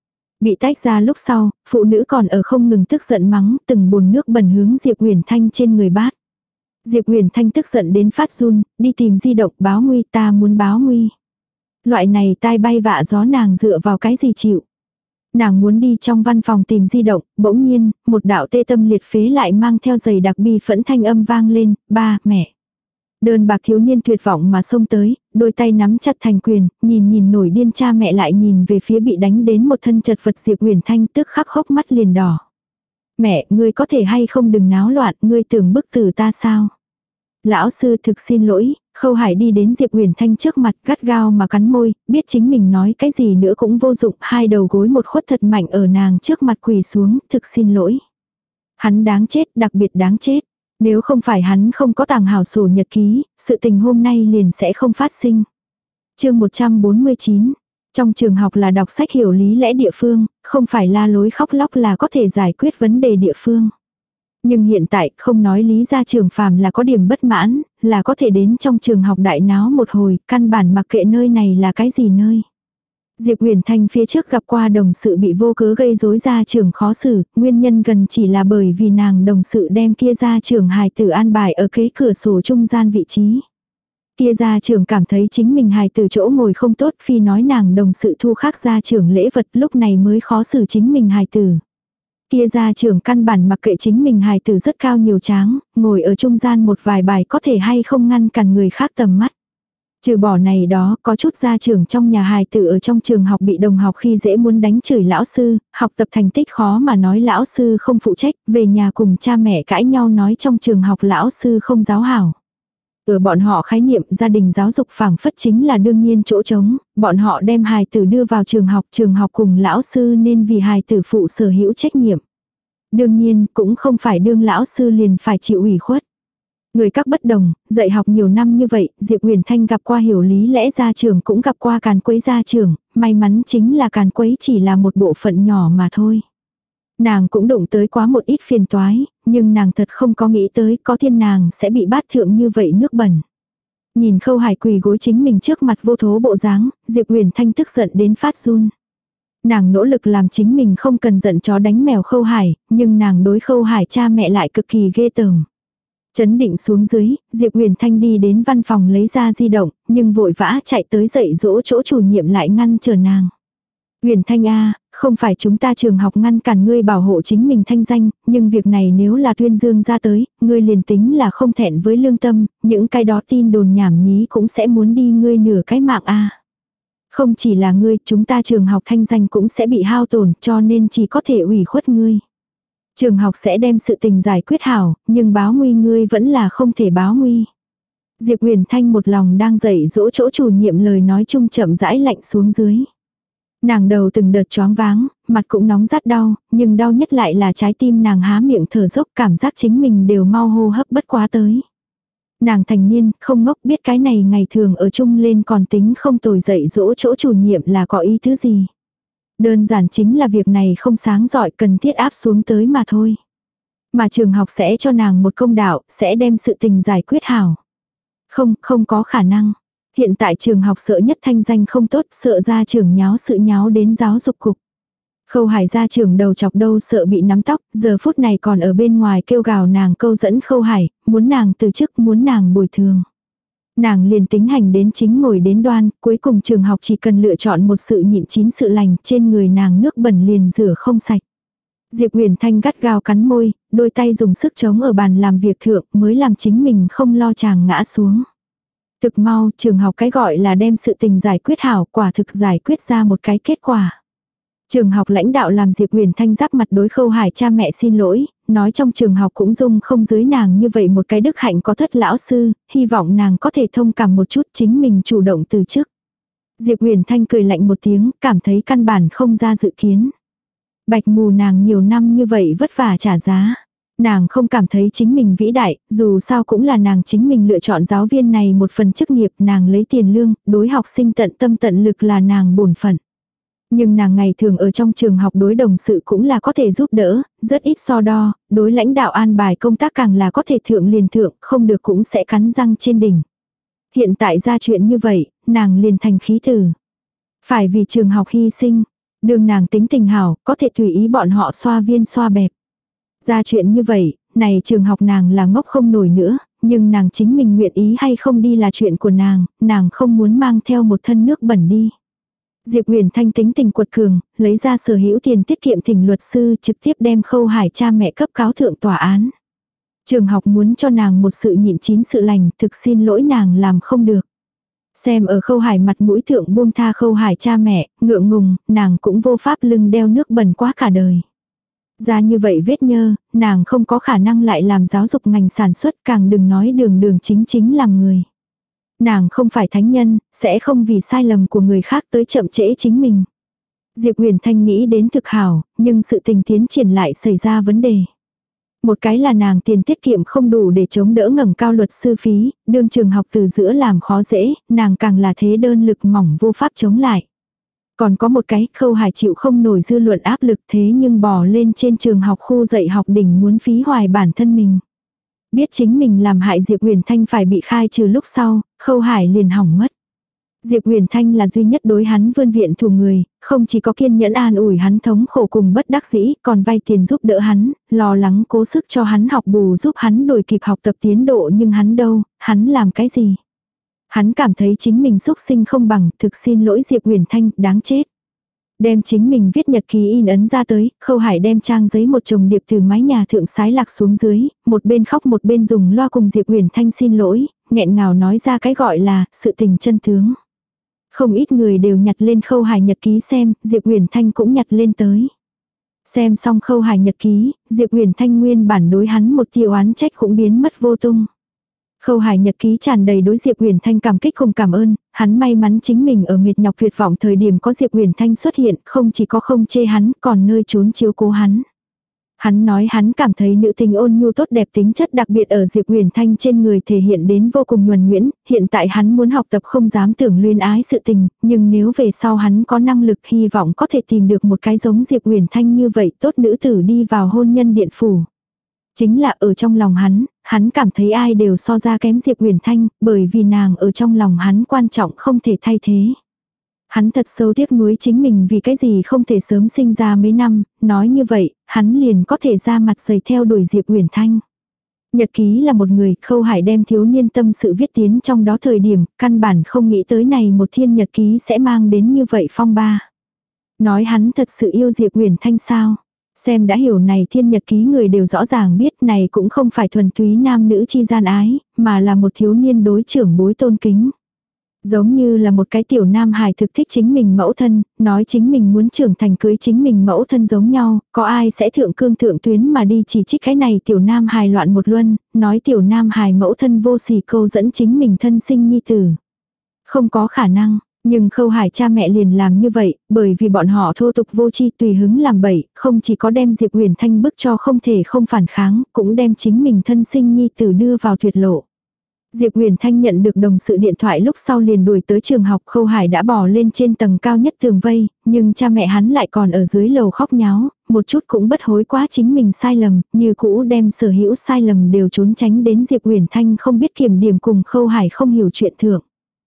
[SPEAKER 1] Bị tách ra lúc sau, phụ nữ còn ở không ngừng tức giận mắng, từng bồn nước bẩn hướng Diệp Huyền Thanh trên người bát. Diệp Huyền Thanh tức giận đến phát run, đi tìm di động, báo nguy, ta muốn báo nguy. Loại này tai bay vạ gió nàng dựa vào cái gì chịu. Nàng muốn đi trong văn phòng tìm di động, bỗng nhiên, một đạo tê tâm liệt phế lại mang theo giày đặc bi phẫn thanh âm vang lên, ba, mẹ. Đơn bạc thiếu niên tuyệt vọng mà xông tới, đôi tay nắm chặt thành quyền, nhìn nhìn nổi điên cha mẹ lại nhìn về phía bị đánh đến một thân chật vật Diệp Huyền Thanh, tức khắc hốc mắt liền đỏ. Mẹ, ngươi có thể hay không đừng náo loạn, ngươi tưởng bức tử ta sao? Lão sư thực xin lỗi, Khâu Hải đi đến Diệp Huyền Thanh trước mặt gắt gao mà cắn môi, biết chính mình nói cái gì nữa cũng vô dụng, hai đầu gối một khuất thật mạnh ở nàng trước mặt quỳ xuống, thực xin lỗi. Hắn đáng chết, đặc biệt đáng chết. Nếu không phải hắn không có tàng hảo sổ nhật ký, sự tình hôm nay liền sẽ không phát sinh. Chương một trăm bốn mươi chín. Trong trường học là đọc sách hiểu lý lẽ địa phương, không phải la lối khóc lóc là có thể giải quyết vấn đề địa phương. Nhưng hiện tại không nói lý gia trường phàm là có điểm bất mãn, là có thể đến trong trường học đại náo một hồi, căn bản mặc kệ nơi này là cái gì nơi. Diệp Huyền Thanh phía trước gặp qua đồng sự bị vô cớ gây rối ra trường khó xử, nguyên nhân gần chỉ là bởi vì nàng đồng sự đem kia ra trường hài tử an bài ở kế cửa sổ trung gian vị trí. Kia gia trưởng cảm thấy chính mình hài tử chỗ ngồi không tốt, phi nói nàng đồng sự thu khác gia trưởng lễ vật, lúc này mới khó xử chính mình hài tử. Kia gia trưởng căn bản mặc kệ chính mình hài tử rất cao nhiều tráng, ngồi ở trung gian một vài bài có thể hay không ngăn cản người khác tầm mắt. Trừ bỏ này đó, có chút gia trưởng trong nhà hài tử ở trong trường học bị đồng học khi dễ muốn đánh chửi lão sư, học tập thành tích khó mà nói lão sư không phụ trách, về nhà cùng cha mẹ cãi nhau nói trong trường học lão sư không giáo hảo. Ở bọn họ khái niệm gia đình giáo dục phảng phất chính là đương nhiên chỗ trống, bọn họ đem hài tử đưa vào trường học, trường học cùng lão sư nên vì hài tử phụ sở hữu trách nhiệm. Đương nhiên, cũng không phải đương lão sư liền phải chịu ủy khuất. Người các bất đồng, dạy học nhiều năm như vậy, Diệp Huyền Thanh gặp qua hiểu lý lẽ gia trưởng cũng gặp qua càn quấy gia trưởng, may mắn chính là càn quấy chỉ là một bộ phận nhỏ mà thôi. Nàng cũng đụng tới quá một ít phiền toái, nhưng nàng thật không có nghĩ tới có thiên nàng sẽ bị bát thượng như vậy nước bẩn. Nhìn Khâu Hải quỳ gối chính mình trước mặt vô thố bộ dáng, Diệp Huyền Thanh tức giận đến phát run. Nàng nỗ lực làm chính mình không cần giận chó đánh mèo Khâu Hải, nhưng nàng đối Khâu Hải cha mẹ lại cực kỳ ghê tởm. Chấn định xuống dưới, Diệp Huyền Thanh đi đến văn phòng lấy ra di động, nhưng vội vã chạy tới dạy dỗ chỗ chủ nhiệm lại ngăn trở nàng. Huyền Thanh A, không phải chúng ta trường học ngăn cản ngươi bảo hộ chính mình thanh danh, nhưng việc này nếu là tuyên dương ra tới, ngươi liền tính là không thẹn với lương tâm, những cái đó tin đồn nhảm nhí cũng sẽ muốn đi ngươi nửa cái mạng A. Không chỉ là ngươi, chúng ta trường học thanh danh cũng sẽ bị hao tổn, cho nên chỉ có thể ủy khuất ngươi. Trường học sẽ đem sự tình giải quyết hảo, nhưng báo nguy ngươi vẫn là không thể báo nguy. Diệp Huyền Thanh một lòng đang dạy dỗ chỗ chủ nhiệm lời nói chung chậm rãi lạnh xuống dưới. Nàng đầu từng đợt choáng váng, mặt cũng nóng rát đau, nhưng đau nhất lại là trái tim nàng há miệng thở dốc, cảm giác chính mình đều mau hô hấp bất quá tới. Nàng thành niên, không ngốc, biết cái này ngày thường ở chung lên còn tính không tồi, dạy dỗ chỗ chủ nhiệm là có ý thứ gì. Đơn giản chính là việc này không sáng giỏi, cần thiết áp xuống tới mà thôi. Mà trường học sẽ cho nàng một công đạo, sẽ đem sự tình giải quyết hảo. Không, không có khả năng. Hiện tại trường học sợ nhất thanh danh không tốt, sợ ra trường nháo sự nháo đến giáo dục cục. Khâu Hải ra trường đầu chọc đâu sợ bị nắm tóc, giờ phút này còn ở bên ngoài kêu gào nàng câu dẫn Khâu Hải, muốn nàng từ chức, muốn nàng bồi thường. Nàng liền tính hành đến chính ngồi đến đoan, cuối cùng trường học chỉ cần lựa chọn một sự nhịn chín sự lành, trên người nàng nước bẩn liền rửa không sạch. Diệp Huyền Thanh gắt gao cắn môi, đôi tay dùng sức chống ở bàn làm việc thượng mới làm chính mình không lo chàng ngã xuống. Thực mau, trường học cái gọi là đem sự tình giải quyết hảo, quả thực giải quyết ra một cái kết quả. Trường học lãnh đạo làm Diệp Huyền Thanh giáp mặt đối Khâu Hải cha mẹ xin lỗi, nói trong trường học cũng dung không dưới nàng như vậy một cái đức hạnh có thất lão sư, hy vọng nàng có thể thông cảm một chút, chính mình chủ động từ chức. Diệp Huyền Thanh cười lạnh một tiếng, cảm thấy căn bản không ra dự kiến. Bạch mù nàng nhiều năm như vậy vất vả trả giá. Nàng không cảm thấy chính mình vĩ đại, dù sao cũng là nàng chính mình lựa chọn giáo viên này một phần chức nghiệp, nàng lấy tiền lương, đối học sinh tận tâm tận lực là nàng bổn phận. Nhưng nàng ngày thường ở trong trường học đối đồng sự cũng là có thể giúp đỡ, rất ít so đo, đối lãnh đạo an bài công tác càng là có thể thượng liền thượng, không được cũng sẽ cắn răng trên đỉnh. Hiện tại ra chuyện như vậy, nàng liền thành khí tử. Phải vì trường học hy sinh, đường nàng tính tình hảo, có thể tùy ý bọn họ xoa viên xoa bẹp. Ra chuyện như vậy, này trường học nàng là ngốc không nổi nữa, nhưng nàng chính mình nguyện ý hay không đi là chuyện của nàng, nàng không muốn mang theo một thân nước bẩn đi. Diệp Huyền Thanh tính tình quật cường, lấy ra sở hữu tiền tiết kiệm thỉnh luật sư trực tiếp đem Khâu Hải cha mẹ cấp cáo thượng tòa án. Trường học muốn cho nàng một sự nhịn chín sự lành, thực xin lỗi nàng làm không được. Xem ở Khâu Hải mặt mũi thượng buông tha Khâu Hải cha mẹ, ngượng ngùng, nàng cũng vô pháp lưng đeo nước bẩn quá cả đời. Ra như vậy vết nhơ, nàng không có khả năng lại làm giáo dục ngành sản xuất, càng đừng nói đường đường chính chính làm người. Nàng không phải thánh nhân, sẽ không vì sai lầm của người khác tới chậm trễ chính mình. Diệp Huyền Thanh nghĩ đến thực hảo, nhưng sự tình tiến triển lại xảy ra vấn đề. Một cái là nàng tiền tiết kiệm không đủ để chống đỡ ngẩng cao luật sư phí, đương trường học từ giữa làm khó dễ, nàng càng là thế đơn lực mỏng vô pháp chống lại. Còn có một cái, Khâu Hải chịu không nổi dư luận áp lực thế nhưng bò lên trên trường học khu dạy học đỉnh muốn phí hoài bản thân mình. Biết chính mình làm hại Diệp Huyền Thanh phải bị khai trừ lúc sau, Khâu Hải liền hỏng mất. Diệp Huyền Thanh là duy nhất đối hắn vươn viện thủ người, không chỉ có kiên nhẫn an ủi hắn thống khổ cùng bất đắc dĩ, còn vay tiền giúp đỡ hắn, lo lắng cố sức cho hắn học bù giúp hắn đổi kịp học tập tiến độ, nhưng hắn đâu, hắn làm cái gì? Hắn cảm thấy chính mình xúc sinh không bằng, thực xin lỗi Diệp Huyền Thanh, đáng chết. Đem chính mình viết nhật ký in ấn ra tới, Khâu Hải đem trang giấy một chồng điệp từ mái nhà thượng sái lạc xuống dưới, một bên khóc một bên dùng loa cùng Diệp Huyền Thanh xin lỗi, nghẹn ngào nói ra cái gọi là sự tình chân tướng. Không ít người đều nhặt lên Khâu Hải nhật ký xem, Diệp Huyền Thanh cũng nhặt lên tới. Xem xong Khâu Hải nhật ký, Diệp Huyền Thanh nguyên bản đối hắn một tiêu oán trách cũng biến mất vô tung. Khâu Hải nhật ký tràn đầy đối Diệp Huyền Thanh cảm kích cùng cảm ơn, hắn may mắn chính mình ở mệt nhọc tuyệt vọng thời điểm có Diệp Huyền Thanh xuất hiện, không chỉ có không chê hắn, còn nơi trốn chiếu cố hắn. Hắn nói hắn cảm thấy nữ tình ôn nhu tốt đẹp tính chất đặc biệt ở Diệp Huyền Thanh trên người thể hiện đến vô cùng nhuần nhuyễn, hiện tại hắn muốn học tập không dám tưởng luyến ái sự tình, nhưng nếu về sau hắn có năng lực hy vọng có thể tìm được một cái giống Diệp Huyền Thanh như vậy tốt nữ tử đi vào hôn nhân điện phủ. Chính là ở trong lòng hắn, hắn cảm thấy ai đều so ra kém Diệp Huyền Thanh, bởi vì nàng ở trong lòng hắn quan trọng không thể thay thế. Hắn thật sâu tiếc nuối chính mình vì cái gì không thể sớm sinh ra mấy năm, nói như vậy, hắn liền có thể ra mặt dày theo đuổi Diệp Huyền Thanh. Nhật ký là một người, Khâu Hải đem thiếu niên tâm sự viết tiến trong đó thời điểm, căn bản không nghĩ tới này một thiên nhật ký sẽ mang đến như vậy phong ba. Nói hắn thật sự yêu Diệp Huyền Thanh sao? Xem đã hiểu này thiên nhật ký người đều rõ ràng biết này cũng không phải thuần túy nam nữ chi gian ái, mà là một thiếu niên đối trưởng bối tôn kính. Giống như là một cái tiểu nam hài thực thích chính mình mẫu thân, nói chính mình muốn trưởng thành cưới chính mình mẫu thân giống nhau, có ai sẽ thượng cương thượng tuyến mà đi chỉ trích cái này tiểu nam hài loạn một luân, nói tiểu nam hài mẫu thân vô sỉ câu dẫn chính mình thân sinh nhi tử. Không có khả năng. Nhưng Khâu Hải cha mẹ liền làm như vậy, bởi vì bọn họ thô tục vô tri tùy hứng làm bậy, không chỉ có đem Diệp Huyền Thanh bức cho không thể không phản kháng, cũng đem chính mình thân sinh nhi tử đưa vào tuyệt lộ. Diệp Huyền Thanh nhận được đồng sự điện thoại lúc sau liền đuổi tới trường học, Khâu Hải đã bò lên trên tầng cao nhất tường vây, nhưng cha mẹ hắn lại còn ở dưới lầu khóc nháo, một chút cũng bất hối quá chính mình sai lầm, như cũ đem sở hữu sai lầm đều trốn tránh đến Diệp Huyền Thanh không biết kiểm điểm cùng Khâu Hải không hiểu chuyện thượng.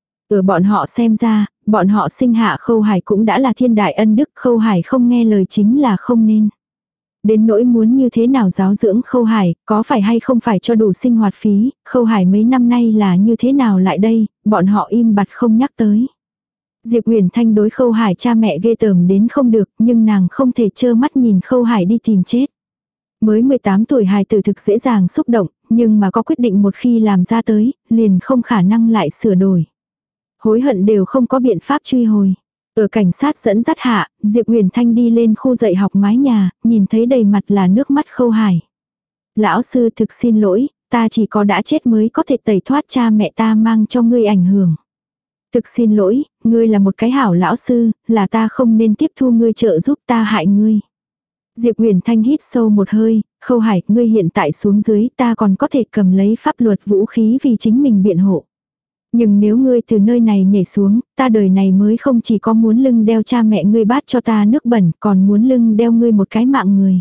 [SPEAKER 1] Ở bọn họ xem ra, bọn họ sinh hạ Khâu Hải cũng đã là thiên đại ân đức, Khâu Hải không nghe lời chính là không nên. Đến nỗi muốn như thế nào giáo dưỡng Khâu Hải, có phải hay không phải cho đủ sinh hoạt phí, Khâu Hải mấy năm nay là như thế nào lại đây, bọn họ im bặt không nhắc tới. Diệp Huyền Thanh đối Khâu Hải cha mẹ ghê tởm đến không được, nhưng nàng không thể trơ mắt nhìn Khâu Hải đi tìm chết. Mới mười tám tuổi hài tử thực dễ dàng xúc động, nhưng mà có quyết định một khi làm ra tới, liền không khả năng lại sửa đổi. Hối hận đều không có biện pháp truy hồi. Ở cảnh sát dẫn dắt hạ, Diệp Huyền Thanh đi lên khu dạy học mái nhà, nhìn thấy đầy mặt là nước mắt Khâu Hải. Lão sư thực xin lỗi, ta chỉ có đã chết mới có thể tẩy thoát cha mẹ ta mang cho ngươi ảnh hưởng. Thực xin lỗi, ngươi là một cái hảo lão sư, là ta không nên tiếp thu ngươi trợ giúp ta hại ngươi. Diệp Huyền Thanh hít sâu một hơi, Khâu Hải, ngươi hiện tại xuống dưới ta còn có thể cầm lấy pháp luật vũ khí vì chính mình biện hộ. Nhưng nếu ngươi từ nơi này nhảy xuống, ta đời này mới không chỉ có muốn lưng đeo cha mẹ ngươi bát cho ta nước bẩn, còn muốn lưng đeo ngươi một cái mạng người.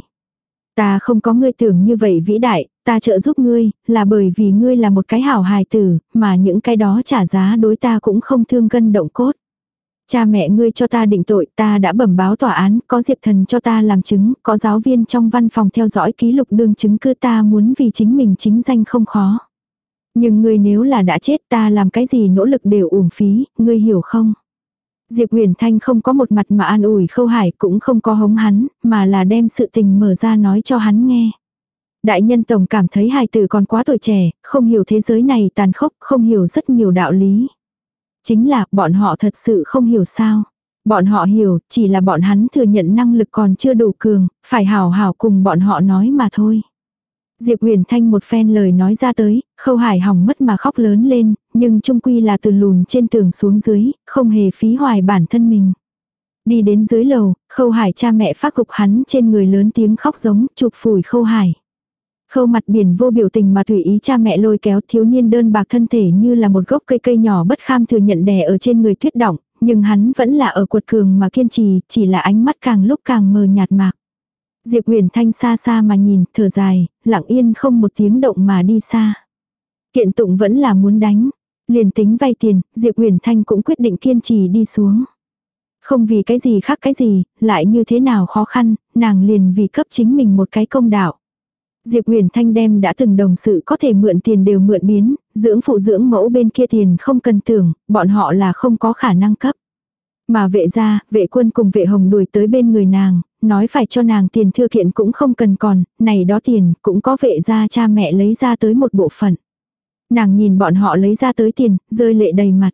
[SPEAKER 1] Ta không có ngươi tưởng như vậy vĩ đại, ta trợ giúp ngươi, là bởi vì ngươi là một cái hảo hài tử, mà những cái đó trả giá đối ta cũng không thương gân động cốt. Cha mẹ ngươi cho ta định tội, ta đã bẩm báo tòa án, có Diệp Thần cho ta làm chứng, có giáo viên trong văn phòng theo dõi ký lục đương chứng cứ, ta muốn vì chính mình chính danh không khó. Nhưng ngươi nếu là đã chết, ta làm cái gì nỗ lực đều uổng phí, ngươi hiểu không? Diệp Huyền Thanh không có một mặt mà an ủi Khâu Hải, cũng không có hống hắn, mà là đem sự tình mở ra nói cho hắn nghe. Đại nhân tổng cảm thấy hài tử còn quá tuổi trẻ, không hiểu thế giới này tàn khốc, không hiểu rất nhiều đạo lý. Chính là bọn họ thật sự không hiểu sao. Bọn họ hiểu, chỉ là bọn hắn thừa nhận năng lực còn chưa đủ cường, phải hảo hảo cùng bọn họ nói mà thôi. Diệp Huyền Thanh một phen lời nói ra tới, Khâu Hải hỏng mất mà khóc lớn lên, nhưng chung quy là từ lùn trên tường xuống dưới, không hề phí hoài bản thân mình. Đi đến dưới lầu, Khâu Hải cha mẹ phát gục hắn trên người lớn tiếng khóc giống, chụp phủi Khâu Hải. Khâu mặt biển vô biểu tình mà tùy ý cha mẹ lôi kéo thiếu niên đơn bạc thân thể như là một gốc cây cây nhỏ bất kham thừa nhận đè ở trên người tuyết động, nhưng hắn vẫn là ở cuột cường mà kiên trì, chỉ là ánh mắt càng lúc càng mờ nhạt mạc. Diệp Huyền Thanh xa xa mà nhìn, thở dài, lặng yên không một tiếng động mà đi xa. Kiện tụng vẫn là muốn đánh. Liền tính vay tiền, Diệp Huyền Thanh cũng quyết định kiên trì đi xuống. Không vì cái gì khác cái gì, lại như thế nào khó khăn, nàng liền vì cấp chính mình một cái công đạo. Diệp Huyền Thanh đem đã từng đồng sự có thể mượn tiền đều mượn biến, dưỡng phụ dưỡng mẫu bên kia tiền không cần tưởng, bọn họ là không có khả năng cấp. Mà vệ gia, vệ quân cùng vệ hồng đuổi tới bên người nàng, nói phải cho nàng tiền thư kiện cũng không cần còn, này đó tiền cũng có vệ gia cha mẹ lấy ra tới một bộ phận. Nàng nhìn bọn họ lấy ra tới tiền, rơi lệ đầy mặt.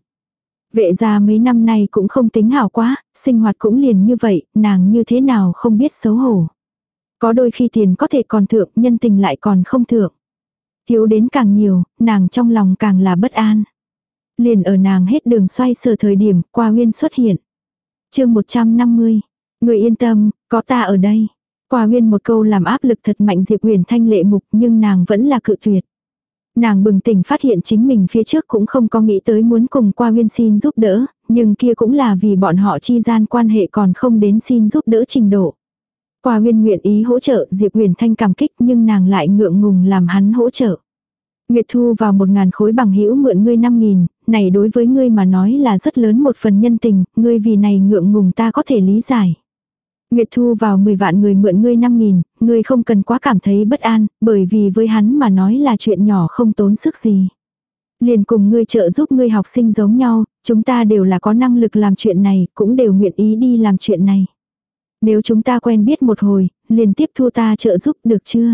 [SPEAKER 1] Vệ gia mấy năm nay cũng không tính hảo quá, sinh hoạt cũng liền như vậy, nàng như thế nào không biết xấu hổ. Có đôi khi tiền có thể còn thượng, nhân tình lại còn không thượng. Thiếu đến càng nhiều, nàng trong lòng càng là bất an. Liền ở nàng hết đường xoay sở thời điểm, Qua Huyên xuất hiện. Chương một trăm năm mươi. Người yên tâm, có ta ở đây. Qua Huyên một câu làm áp lực thật mạnh Diệp Huyền Thanh lệ mục, nhưng nàng vẫn là cự tuyệt. Nàng bừng tỉnh phát hiện chính mình phía trước cũng không có nghĩ tới muốn cùng Qua Huyên xin giúp đỡ, nhưng kia cũng là vì bọn họ chi gian quan hệ còn không đến xin giúp đỡ trình độ. Qua Huyên nguyện ý hỗ trợ, Diệp Huyền Thanh cảm kích, nhưng nàng lại ngượng ngùng làm hắn hỗ trợ. Nguyệt thu vào một ngàn khối bằng hữu mượn ngươi năm nghìn, này đối với ngươi mà nói là rất lớn một phần nhân tình, ngươi vì này ngượng ngùng ta có thể lý giải. Nguyệt thu vào mười vạn người mượn ngươi năm nghìn, ngươi không cần quá cảm thấy bất an, bởi vì với hắn mà nói là chuyện nhỏ không tốn sức gì. Liền cùng ngươi trợ giúp ngươi học sinh giống nhau, chúng ta đều là có năng lực làm chuyện này, cũng đều nguyện ý đi làm chuyện này. Nếu chúng ta quen biết một hồi, liền tiếp thu ta trợ giúp được chưa?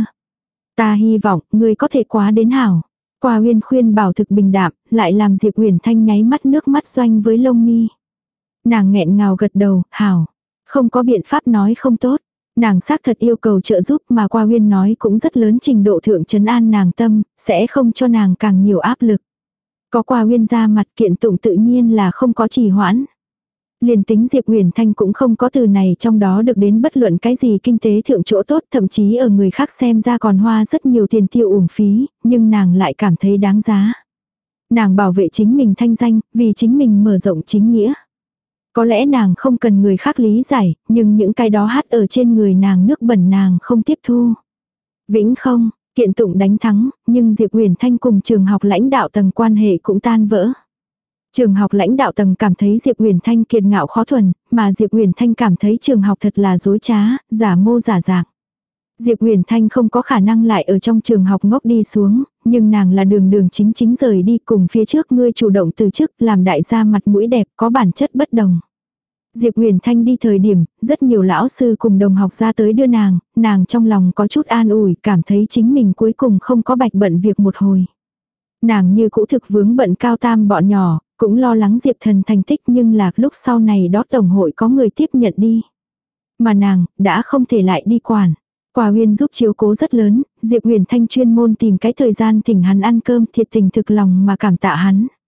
[SPEAKER 1] Ta hy vọng, ngươi có thể quá đến hảo. Qua Huyên khuyên bảo thực bình đạm, lại làm Diệp Huyền Thanh nháy mắt nước mắt doanh với lông mi. Nàng nghẹn ngào gật đầu, hảo. Không có biện pháp nói không tốt. Nàng xác thật yêu cầu trợ giúp mà Qua Huyên nói cũng rất lớn trình độ thượng trấn an nàng tâm, sẽ không cho nàng càng nhiều áp lực. Có Qua Huyên ra mặt kiện tụng tự nhiên là không có trì hoãn. Liền tính Diệp Huyền Thanh cũng không có từ này trong đó được đến bất luận cái gì kinh tế thượng chỗ tốt, thậm chí ở người khác xem ra còn hoa rất nhiều tiền tiêu uổng phí, nhưng nàng lại cảm thấy đáng giá. Nàng bảo vệ chính mình thanh danh, vì chính mình mở rộng chính nghĩa. Có lẽ nàng không cần người khác lý giải, nhưng những cái đó hát ở trên người nàng nước bẩn nàng không tiếp thu. Vĩnh không, kiện tụng đánh thắng, nhưng Diệp Huyền Thanh cùng trường học lãnh đạo tầng quan hệ cũng tan vỡ. Trường học lãnh đạo tầng cảm thấy Diệp Huyền Thanh kiệt ngạo khó thuần, mà Diệp Huyền Thanh cảm thấy trường học thật là dối trá, giả mô giả dạng. Diệp Huyền Thanh không có khả năng lại ở trong trường học ngốc đi xuống, nhưng nàng là đường đường chính chính rời đi cùng phía trước ngươi chủ động từ chức làm đại gia mặt mũi đẹp có bản chất bất đồng. Diệp Huyền Thanh đi thời điểm, rất nhiều lão sư cùng đồng học ra tới đưa nàng, nàng trong lòng có chút an ủi, cảm thấy chính mình cuối cùng không có bạch bận việc một hồi. Nàng như cũ thực vướng bận Cao Tam bọn nhỏ, cũng lo lắng Diệp Thần thành tích nhưng là lúc sau này đó tổng hội có người tiếp nhận đi. Mà nàng, đã không thể lại đi quản. Qua Huyên giúp chiếu cố rất lớn, Diệp Huyền Thanh chuyên môn tìm cái thời gian thỉnh hắn ăn cơm thiệt tình thực lòng mà cảm tạ hắn.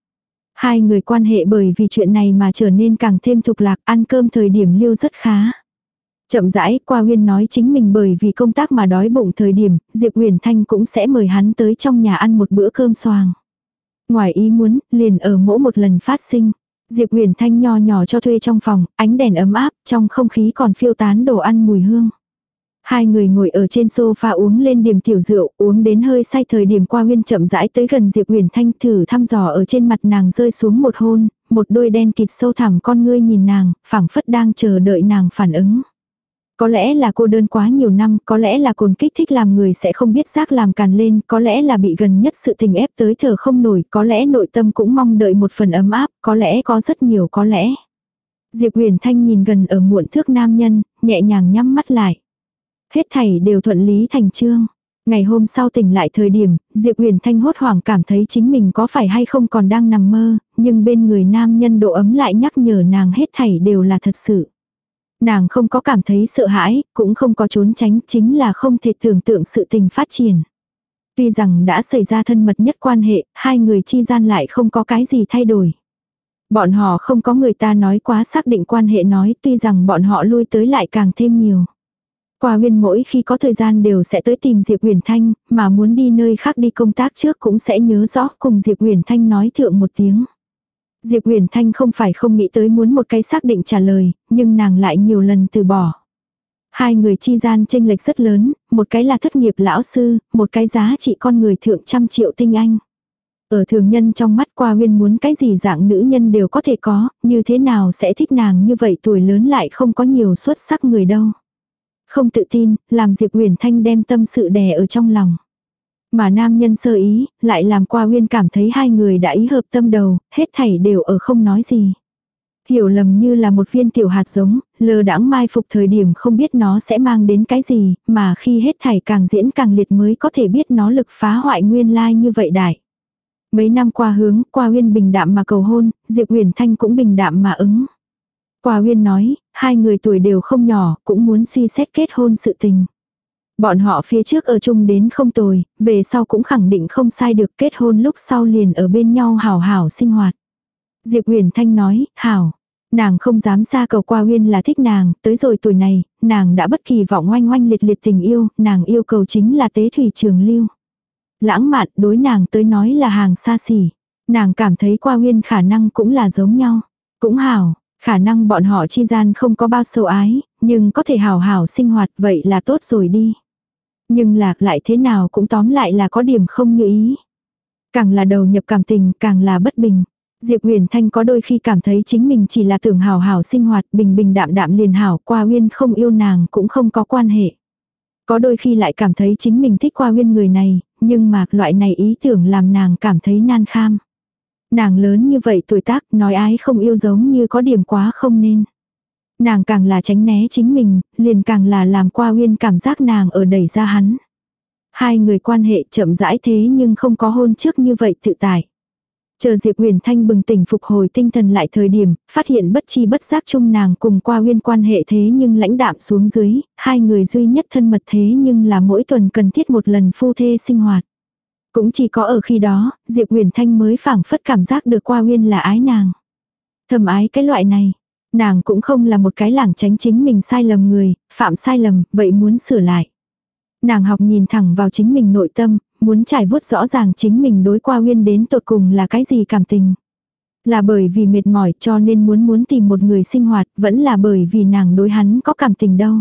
[SPEAKER 1] Hai người quan hệ bởi vì chuyện này mà trở nên càng thêm thục lạc, ăn cơm thời điểm Liêu rất khá. Chậm rãi, Qua Uyên nói chính mình bởi vì công tác mà đói bụng thời điểm, Diệp Uyển Thanh cũng sẽ mời hắn tới trong nhà ăn một bữa cơm xoàng. Ngoài ý muốn, liền ở mỗi một lần phát sinh. Diệp Uyển Thanh nho nhỏ cho thuê trong phòng, ánh đèn ấm áp, trong không khí còn phiêu tán đồ ăn mùi hương. Hai người ngồi ở trên sofa uống lên điểm tiểu rượu, uống đến hơi say thời điểm Qua Uyên chậm rãi tới gần Diệp Uyển Thanh thử thăm dò ở trên mặt nàng rơi xuống một hôn, một đôi đen kịt sâu thẳm con ngươi nhìn nàng, phảng phất đang chờ đợi nàng phản ứng. Có lẽ là cô đơn quá nhiều năm, có lẽ là cồn kích thích làm người sẽ không biết giác làm càn lên, có lẽ là bị gần nhất sự tình ép tới thở không nổi, có lẽ nội tâm cũng mong đợi một phần ấm áp, có lẽ có rất nhiều có lẽ. Diệp Uyển Thanh nhìn gần ở muộn thước nam nhân, nhẹ nhàng nhắm mắt lại. Hết thảy đều thuận lý thành chương. Ngày hôm sau tỉnh lại thời điểm, Diệp Uyển Thanh hốt hoảng cảm thấy chính mình có phải hay không còn đang nằm mơ, nhưng bên người nam nhân độ ấm lại nhắc nhở nàng hết thảy đều là thật sự. Nàng không có cảm thấy sợ hãi, cũng không có trốn tránh, chính là không thể tưởng tượng sự tình phát triển. Tuy rằng đã xảy ra thân mật nhất quan hệ, hai người chi gian lại không có cái gì thay đổi. Bọn họ không có người ta nói quá xác định quan hệ nói, tuy rằng bọn họ lui tới lại càng thêm nhiều. Qua Uyên mỗi khi có thời gian đều sẽ tới tìm Diệp Uyển Thanh, mà muốn đi nơi khác đi công tác trước cũng sẽ nhớ rõ cùng Diệp Uyển Thanh nói thượng một tiếng. Diệp Uyển Thanh không phải không nghĩ tới muốn một cái xác định trả lời, nhưng nàng lại nhiều lần từ bỏ. Hai người chi gian chênh lệch rất lớn, một cái là thất nghiệp lão sư, một cái giá trị con người thượng trăm triệu tinh anh. Ở thường nhân trong mắt Qua Uyên muốn cái gì dạng nữ nhân đều có thể có, như thế nào sẽ thích nàng như vậy tuổi lớn lại không có nhiều xuất sắc người đâu. Không tự tin, làm Diệp Uyển Thanh đem tâm sự đè ở trong lòng. Mà nam nhân sơ ý, lại làm Qua Uyên cảm thấy hai người đã ý hợp tâm đầu, hết thảy đều ở không nói gì. Hiểu lầm như là một viên tiểu hạt giống, lơ đãng mai phục thời điểm không biết nó sẽ mang đến cái gì, mà khi hết thảy càng diễn càng liệt mới có thể biết nó lực phá hoại nguyên lai như vậy đại. Mấy năm qua hướng, Qua Uyên bình đạm mà cầu hôn, Diệp Uyển Thanh cũng bình đạm mà ứng. Qua Uyên nói, hai người tuổi đều không nhỏ, cũng muốn suy xét kết hôn sự tình. Bọn họ phía trước ở chung đến không tồi, về sau cũng khẳng định không sai được, kết hôn lúc sau liền ở bên nhau hảo hảo sinh hoạt. Diệp Uyển Thanh nói, hảo. Nàng không dám xa cầu Qua Uyên là thích nàng, tới rồi tuổi này, nàng đã bất kỳ vọng oanh oanh liệt liệt tình yêu, nàng yêu cầu chính là tế thủy trường lưu. Lãng mạn đối nàng tới nói là hàng xa xỉ. Nàng cảm thấy Qua Uyên khả năng cũng là giống nhau. Cũng hảo, khả năng bọn họ chi gian không có bao sâu ái, nhưng có thể hảo hảo sinh hoạt vậy là tốt rồi đi. Nhưng lạc lại thế nào cũng tóm lại là có điểm không như ý. Càng là đầu nhập cảm tình càng là bất bình. Diệp Uyển Thanh có đôi khi cảm thấy chính mình chỉ là tưởng hảo hảo sinh hoạt bình bình đạm đạm liền hảo, Qua Uyên không yêu nàng cũng không có quan hệ. Có đôi khi lại cảm thấy chính mình thích Qua Uyên người này, nhưng mà loại này ý tưởng làm nàng cảm thấy nan kham. Nàng lớn như vậy tuổi tác nói ái không yêu giống như có điểm quá không nên. Nàng càng là tránh né chính mình, liền càng là làm Qua Uyên cảm giác nàng ở đẩy ra hắn. Hai người quan hệ chậm rãi thế nhưng không có hôn trước như vậy tự tại. Chờ Diệp Uyển Thanh bừng tỉnh phục hồi tinh thần lại thời điểm, phát hiện bất chi bất giác chung nàng cùng Qua Uyên quan hệ thế nhưng lãnh đạm xuống dưới, hai người duy nhất thân mật thế nhưng là mỗi tuần cần thiết một lần phu thê sinh hoạt. Cũng chỉ có ở khi đó, Diệp Uyển Thanh mới phảng phất cảm giác được Qua Uyên là ái nàng. Thầm ái cái loại này, nàng cũng không là một cái lảng tránh chính mình sai lầm người, phạm sai lầm, vậy muốn sửa lại. Nàng học nhìn thẳng vào chính mình nội tâm, muốn trải vuốt rõ ràng chính mình đối Qua Uyên đến tột cùng là cái gì cảm tình. Là bởi vì mệt mỏi cho nên muốn muốn tìm một người sinh hoạt, vẫn là bởi vì nàng đối hắn có cảm tình đâu.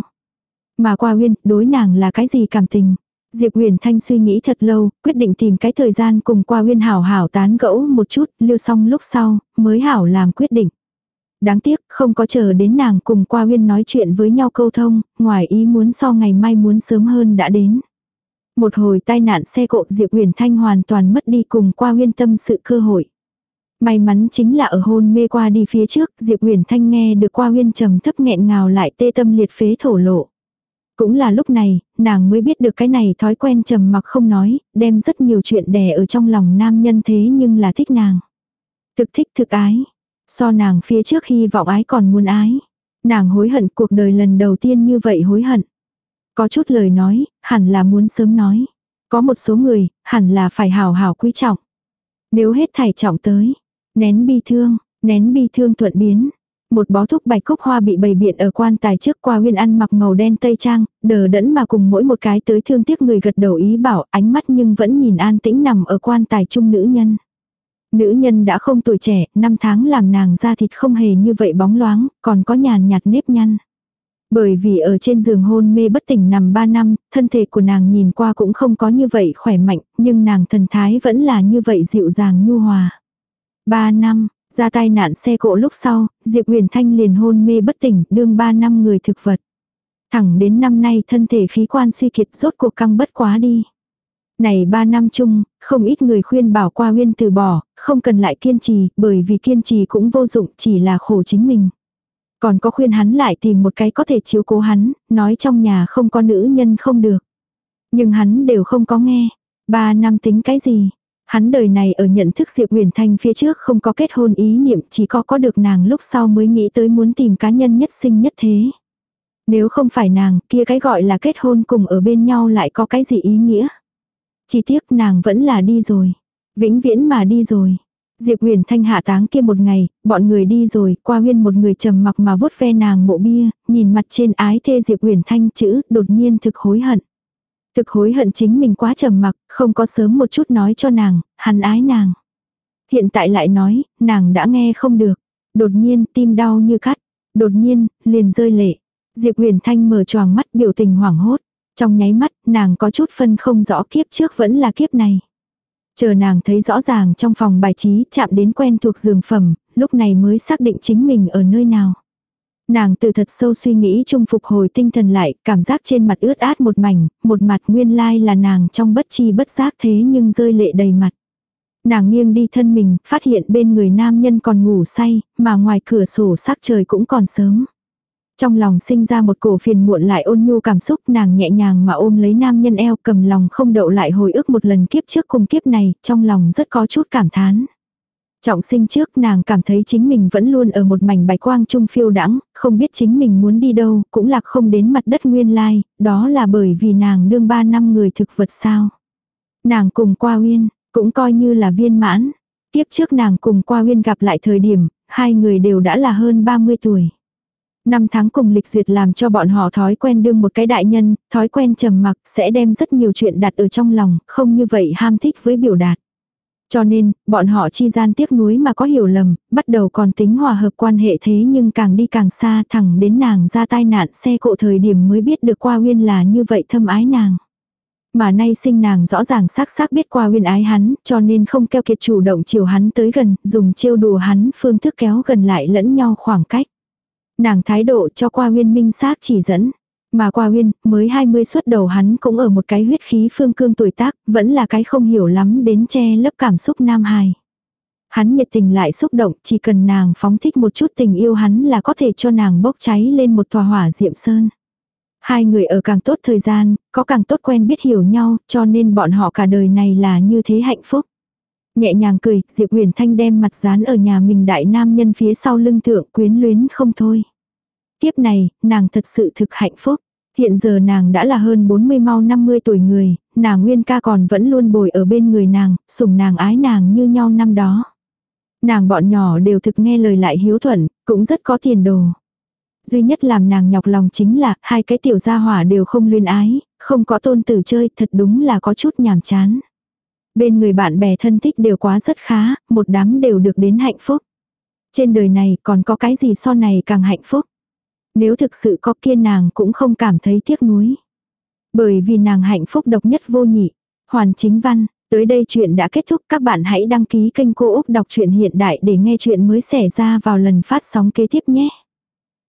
[SPEAKER 1] Mà Qua Uyên, đối nàng là cái gì cảm tình. Diệp Uyển Thanh suy nghĩ thật lâu, quyết định tìm cái thời gian cùng Qua Uyên hảo hảo tán gẫu một chút, lưu xong lúc sau, mới hảo làm quyết định. Đáng tiếc, không có chờ đến nàng cùng Qua Uyên nói chuyện với nhau câu thông, ngoài ý muốn so ngày mai muốn sớm hơn đã đến. Một hồi tai nạn xe cộ Diệp Uyển Thanh hoàn toàn mất đi cùng Qua Uyên tâm sự cơ hội. May mắn chính là ở hôn mê qua đi phía trước, Diệp Uyển Thanh nghe được Qua Uyên trầm thấp nghẹn ngào lại tê tâm liệt phế thổ lộ. Cũng là lúc này, nàng mới biết được cái này thói quen trầm mặc không nói, đem rất nhiều chuyện đè ở trong lòng nam nhân thế nhưng là thích nàng. Thực thích thực ái. So nàng phía trước hy vọng ái còn muốn ái. Nàng hối hận cuộc đời lần đầu tiên như vậy hối hận. Có chút lời nói, hẳn là muốn sớm nói. Có một số người, hẳn là phải hào hào quý trọng. Nếu hết thảy trọng tới, Nén bi thương, nén bi thương thuận biến. Một bó thúc bạch cúc hoa bị bày biện ở quan tài trước, Qua Uyên ăn mặc màu đen tây trang, đờ đẫn mà cùng mỗi một cái tới thương tiếc người gật đầu ý bảo, ánh mắt nhưng vẫn nhìn an tĩnh nằm ở quan tài chung nữ nhân. Nữ nhân đã không tuổi trẻ, năm tháng làm nàng da thịt không hề như vậy bóng loáng, còn có nhàn nhạt nếp nhăn. Bởi vì ở trên giường hôn mê bất tỉnh nằm ba năm, thân thể của nàng nhìn qua cũng không có như vậy khỏe mạnh, nhưng nàng thần thái vẫn là như vậy dịu dàng nhu hòa. ba năm, ra tai nạn xe cộ lúc sau, Diệp Huyền Thanh liền hôn mê bất tỉnh, đương ba năm người thực vật. Thẳng đến năm nay thân thể khí quan suy kiệt rốt cuộc căng bất quá đi. Này ba năm chung, không ít người khuyên bảo Qua Uyên từ bỏ, không cần lại kiên trì, bởi vì kiên trì cũng vô dụng, chỉ là khổ chính mình. Còn có khuyên hắn lại tìm một cái có thể chiếu cố hắn, nói trong nhà không có nữ nhân không được. Nhưng hắn đều không có nghe. Ba năm tính cái gì? Hắn đời này ở nhận thức Diệp Huyền Thanh phía trước không có kết hôn ý niệm, chỉ có có được nàng lúc sau mới nghĩ tới muốn tìm cá nhân nhất sinh nhất thế. Nếu không phải nàng, kia cái gọi là kết hôn cùng ở bên nhau lại có cái gì ý nghĩa? Chỉ tiếc nàng vẫn là đi rồi. Vĩnh viễn mà đi rồi. Diệp Huyền Thanh hạ táng kia một ngày, bọn người đi rồi, Qua Uyên một người trầm mặc mà vuốt ve nàng mộ bia, nhìn mặt trên ái thê Diệp Huyền Thanh chữ, đột nhiên thực hối hận. Thực hối hận chính mình quá trầm mặc, không có sớm một chút nói cho nàng, hắn ái nàng. Hiện tại lại nói, nàng đã nghe không được. Đột nhiên tim đau như cắt, đột nhiên, liền rơi lệ. Diệp Huyền Thanh mở choàng mắt biểu tình hoảng hốt. Trong nháy mắt, nàng có chút phân không rõ kiếp trước vẫn là kiếp này. Chờ nàng thấy rõ ràng trong phòng bài trí chạm đến quen thuộc giường phẩm, lúc này mới xác định chính mình ở nơi nào. Nàng từ thật sâu suy nghĩ chung phục hồi tinh thần lại, cảm giác trên mặt ướt át một mảnh, một mặt nguyên lai là nàng trong bất chi bất giác thế nhưng rơi lệ đầy mặt. Nàng nghiêng đi thân mình, phát hiện bên người nam nhân còn ngủ say, mà ngoài cửa sổ sắc trời cũng còn sớm. Trong lòng sinh ra một cổ phiền muộn lại ôn nhu cảm xúc, nàng nhẹ nhàng mà ôm lấy nam nhân eo, cầm lòng không đậu lại hồi ức một lần kiếp trước cùng kiếp này, trong lòng rất có chút cảm thán. Trọng sinh trước nàng cảm thấy chính mình vẫn luôn ở một mảnh bạch quang trung phiêu đãng, không biết chính mình muốn đi đâu, cũng lạc không đến mặt đất nguyên lai, đó là bởi vì nàng đương ba năm người thực vật sao. Nàng cùng Qua Uyên, cũng coi như là viên mãn. Tiếp trước nàng cùng Qua Uyên gặp lại thời điểm, hai người đều đã là hơn ba mươi tuổi. Năm tháng cùng lịch duyệt làm cho bọn họ thói quen đương một cái đại nhân, thói quen trầm mặc, sẽ đem rất nhiều chuyện đặt ở trong lòng, không như vậy ham thích với biểu đạt. Cho nên, bọn họ chi gian tiếc nuối mà có hiểu lầm, bắt đầu còn tính hòa hợp quan hệ thế nhưng càng đi càng xa, thẳng đến nàng ra tai nạn xe cộ thời điểm mới biết được Qua Uyên là như vậy thâm ái nàng. Mà nay sinh nàng rõ ràng xác xác biết Qua Uyên ái hắn, cho nên không keo kiệt chủ động chiều hắn tới gần, dùng trêu đùa hắn phương thức kéo gần lại lẫn nhau khoảng cách. Nàng thái độ cho Qua Uyên minh xác chỉ dẫn. Mà Qua Uyên, mới hai mươi xuất đầu hắn cũng ở một cái huyết khí phương cương tuổi tác, vẫn là cái không hiểu lắm đến che lấp cảm xúc nam hài. Hắn nhiệt tình lại xúc động, chỉ cần nàng phóng thích một chút tình yêu hắn là có thể cho nàng bốc cháy lên một tòa hỏa diệm sơn. Hai người ở càng tốt thời gian, có càng tốt quen biết hiểu nhau, cho nên bọn họ cả đời này là như thế hạnh phúc. Nhẹ nhàng cười, Diệp Huyền Thanh đem mặt dán ở nhà mình đại nam nhân phía sau lưng thượng quyến luyến không thôi. Tiếp này, nàng thật sự thực hạnh phúc. Hiện giờ nàng đã là hơn bốn mươi mau năm mươi tuổi người, nàng Nguyên ca còn vẫn luôn bồi ở bên người nàng, sủng nàng ái nàng như nhau năm đó. Nàng bọn nhỏ đều thực nghe lời lại hiếu thuận, cũng rất có tiền đồ. Duy nhất làm nàng nhọc lòng chính là hai cái tiểu gia hỏa đều không luyến ái, không có tôn tử chơi, thật đúng là có chút nhàm chán. Bên người bạn bè thân thích đều quá rất khá, một đám đều được đến hạnh phúc. Trên đời này còn có cái gì so này càng hạnh phúc. Nếu thực sự có kia nàng cũng không cảm thấy tiếc nuối. Bởi vì nàng hạnh phúc độc nhất vô nhị. Hoàn Chính Văn, tới đây chuyện đã kết thúc, các bạn hãy đăng ký kênh Cô Úc Đọc truyện hiện đại để nghe chuyện mới xảy ra vào lần phát sóng kế tiếp nhé.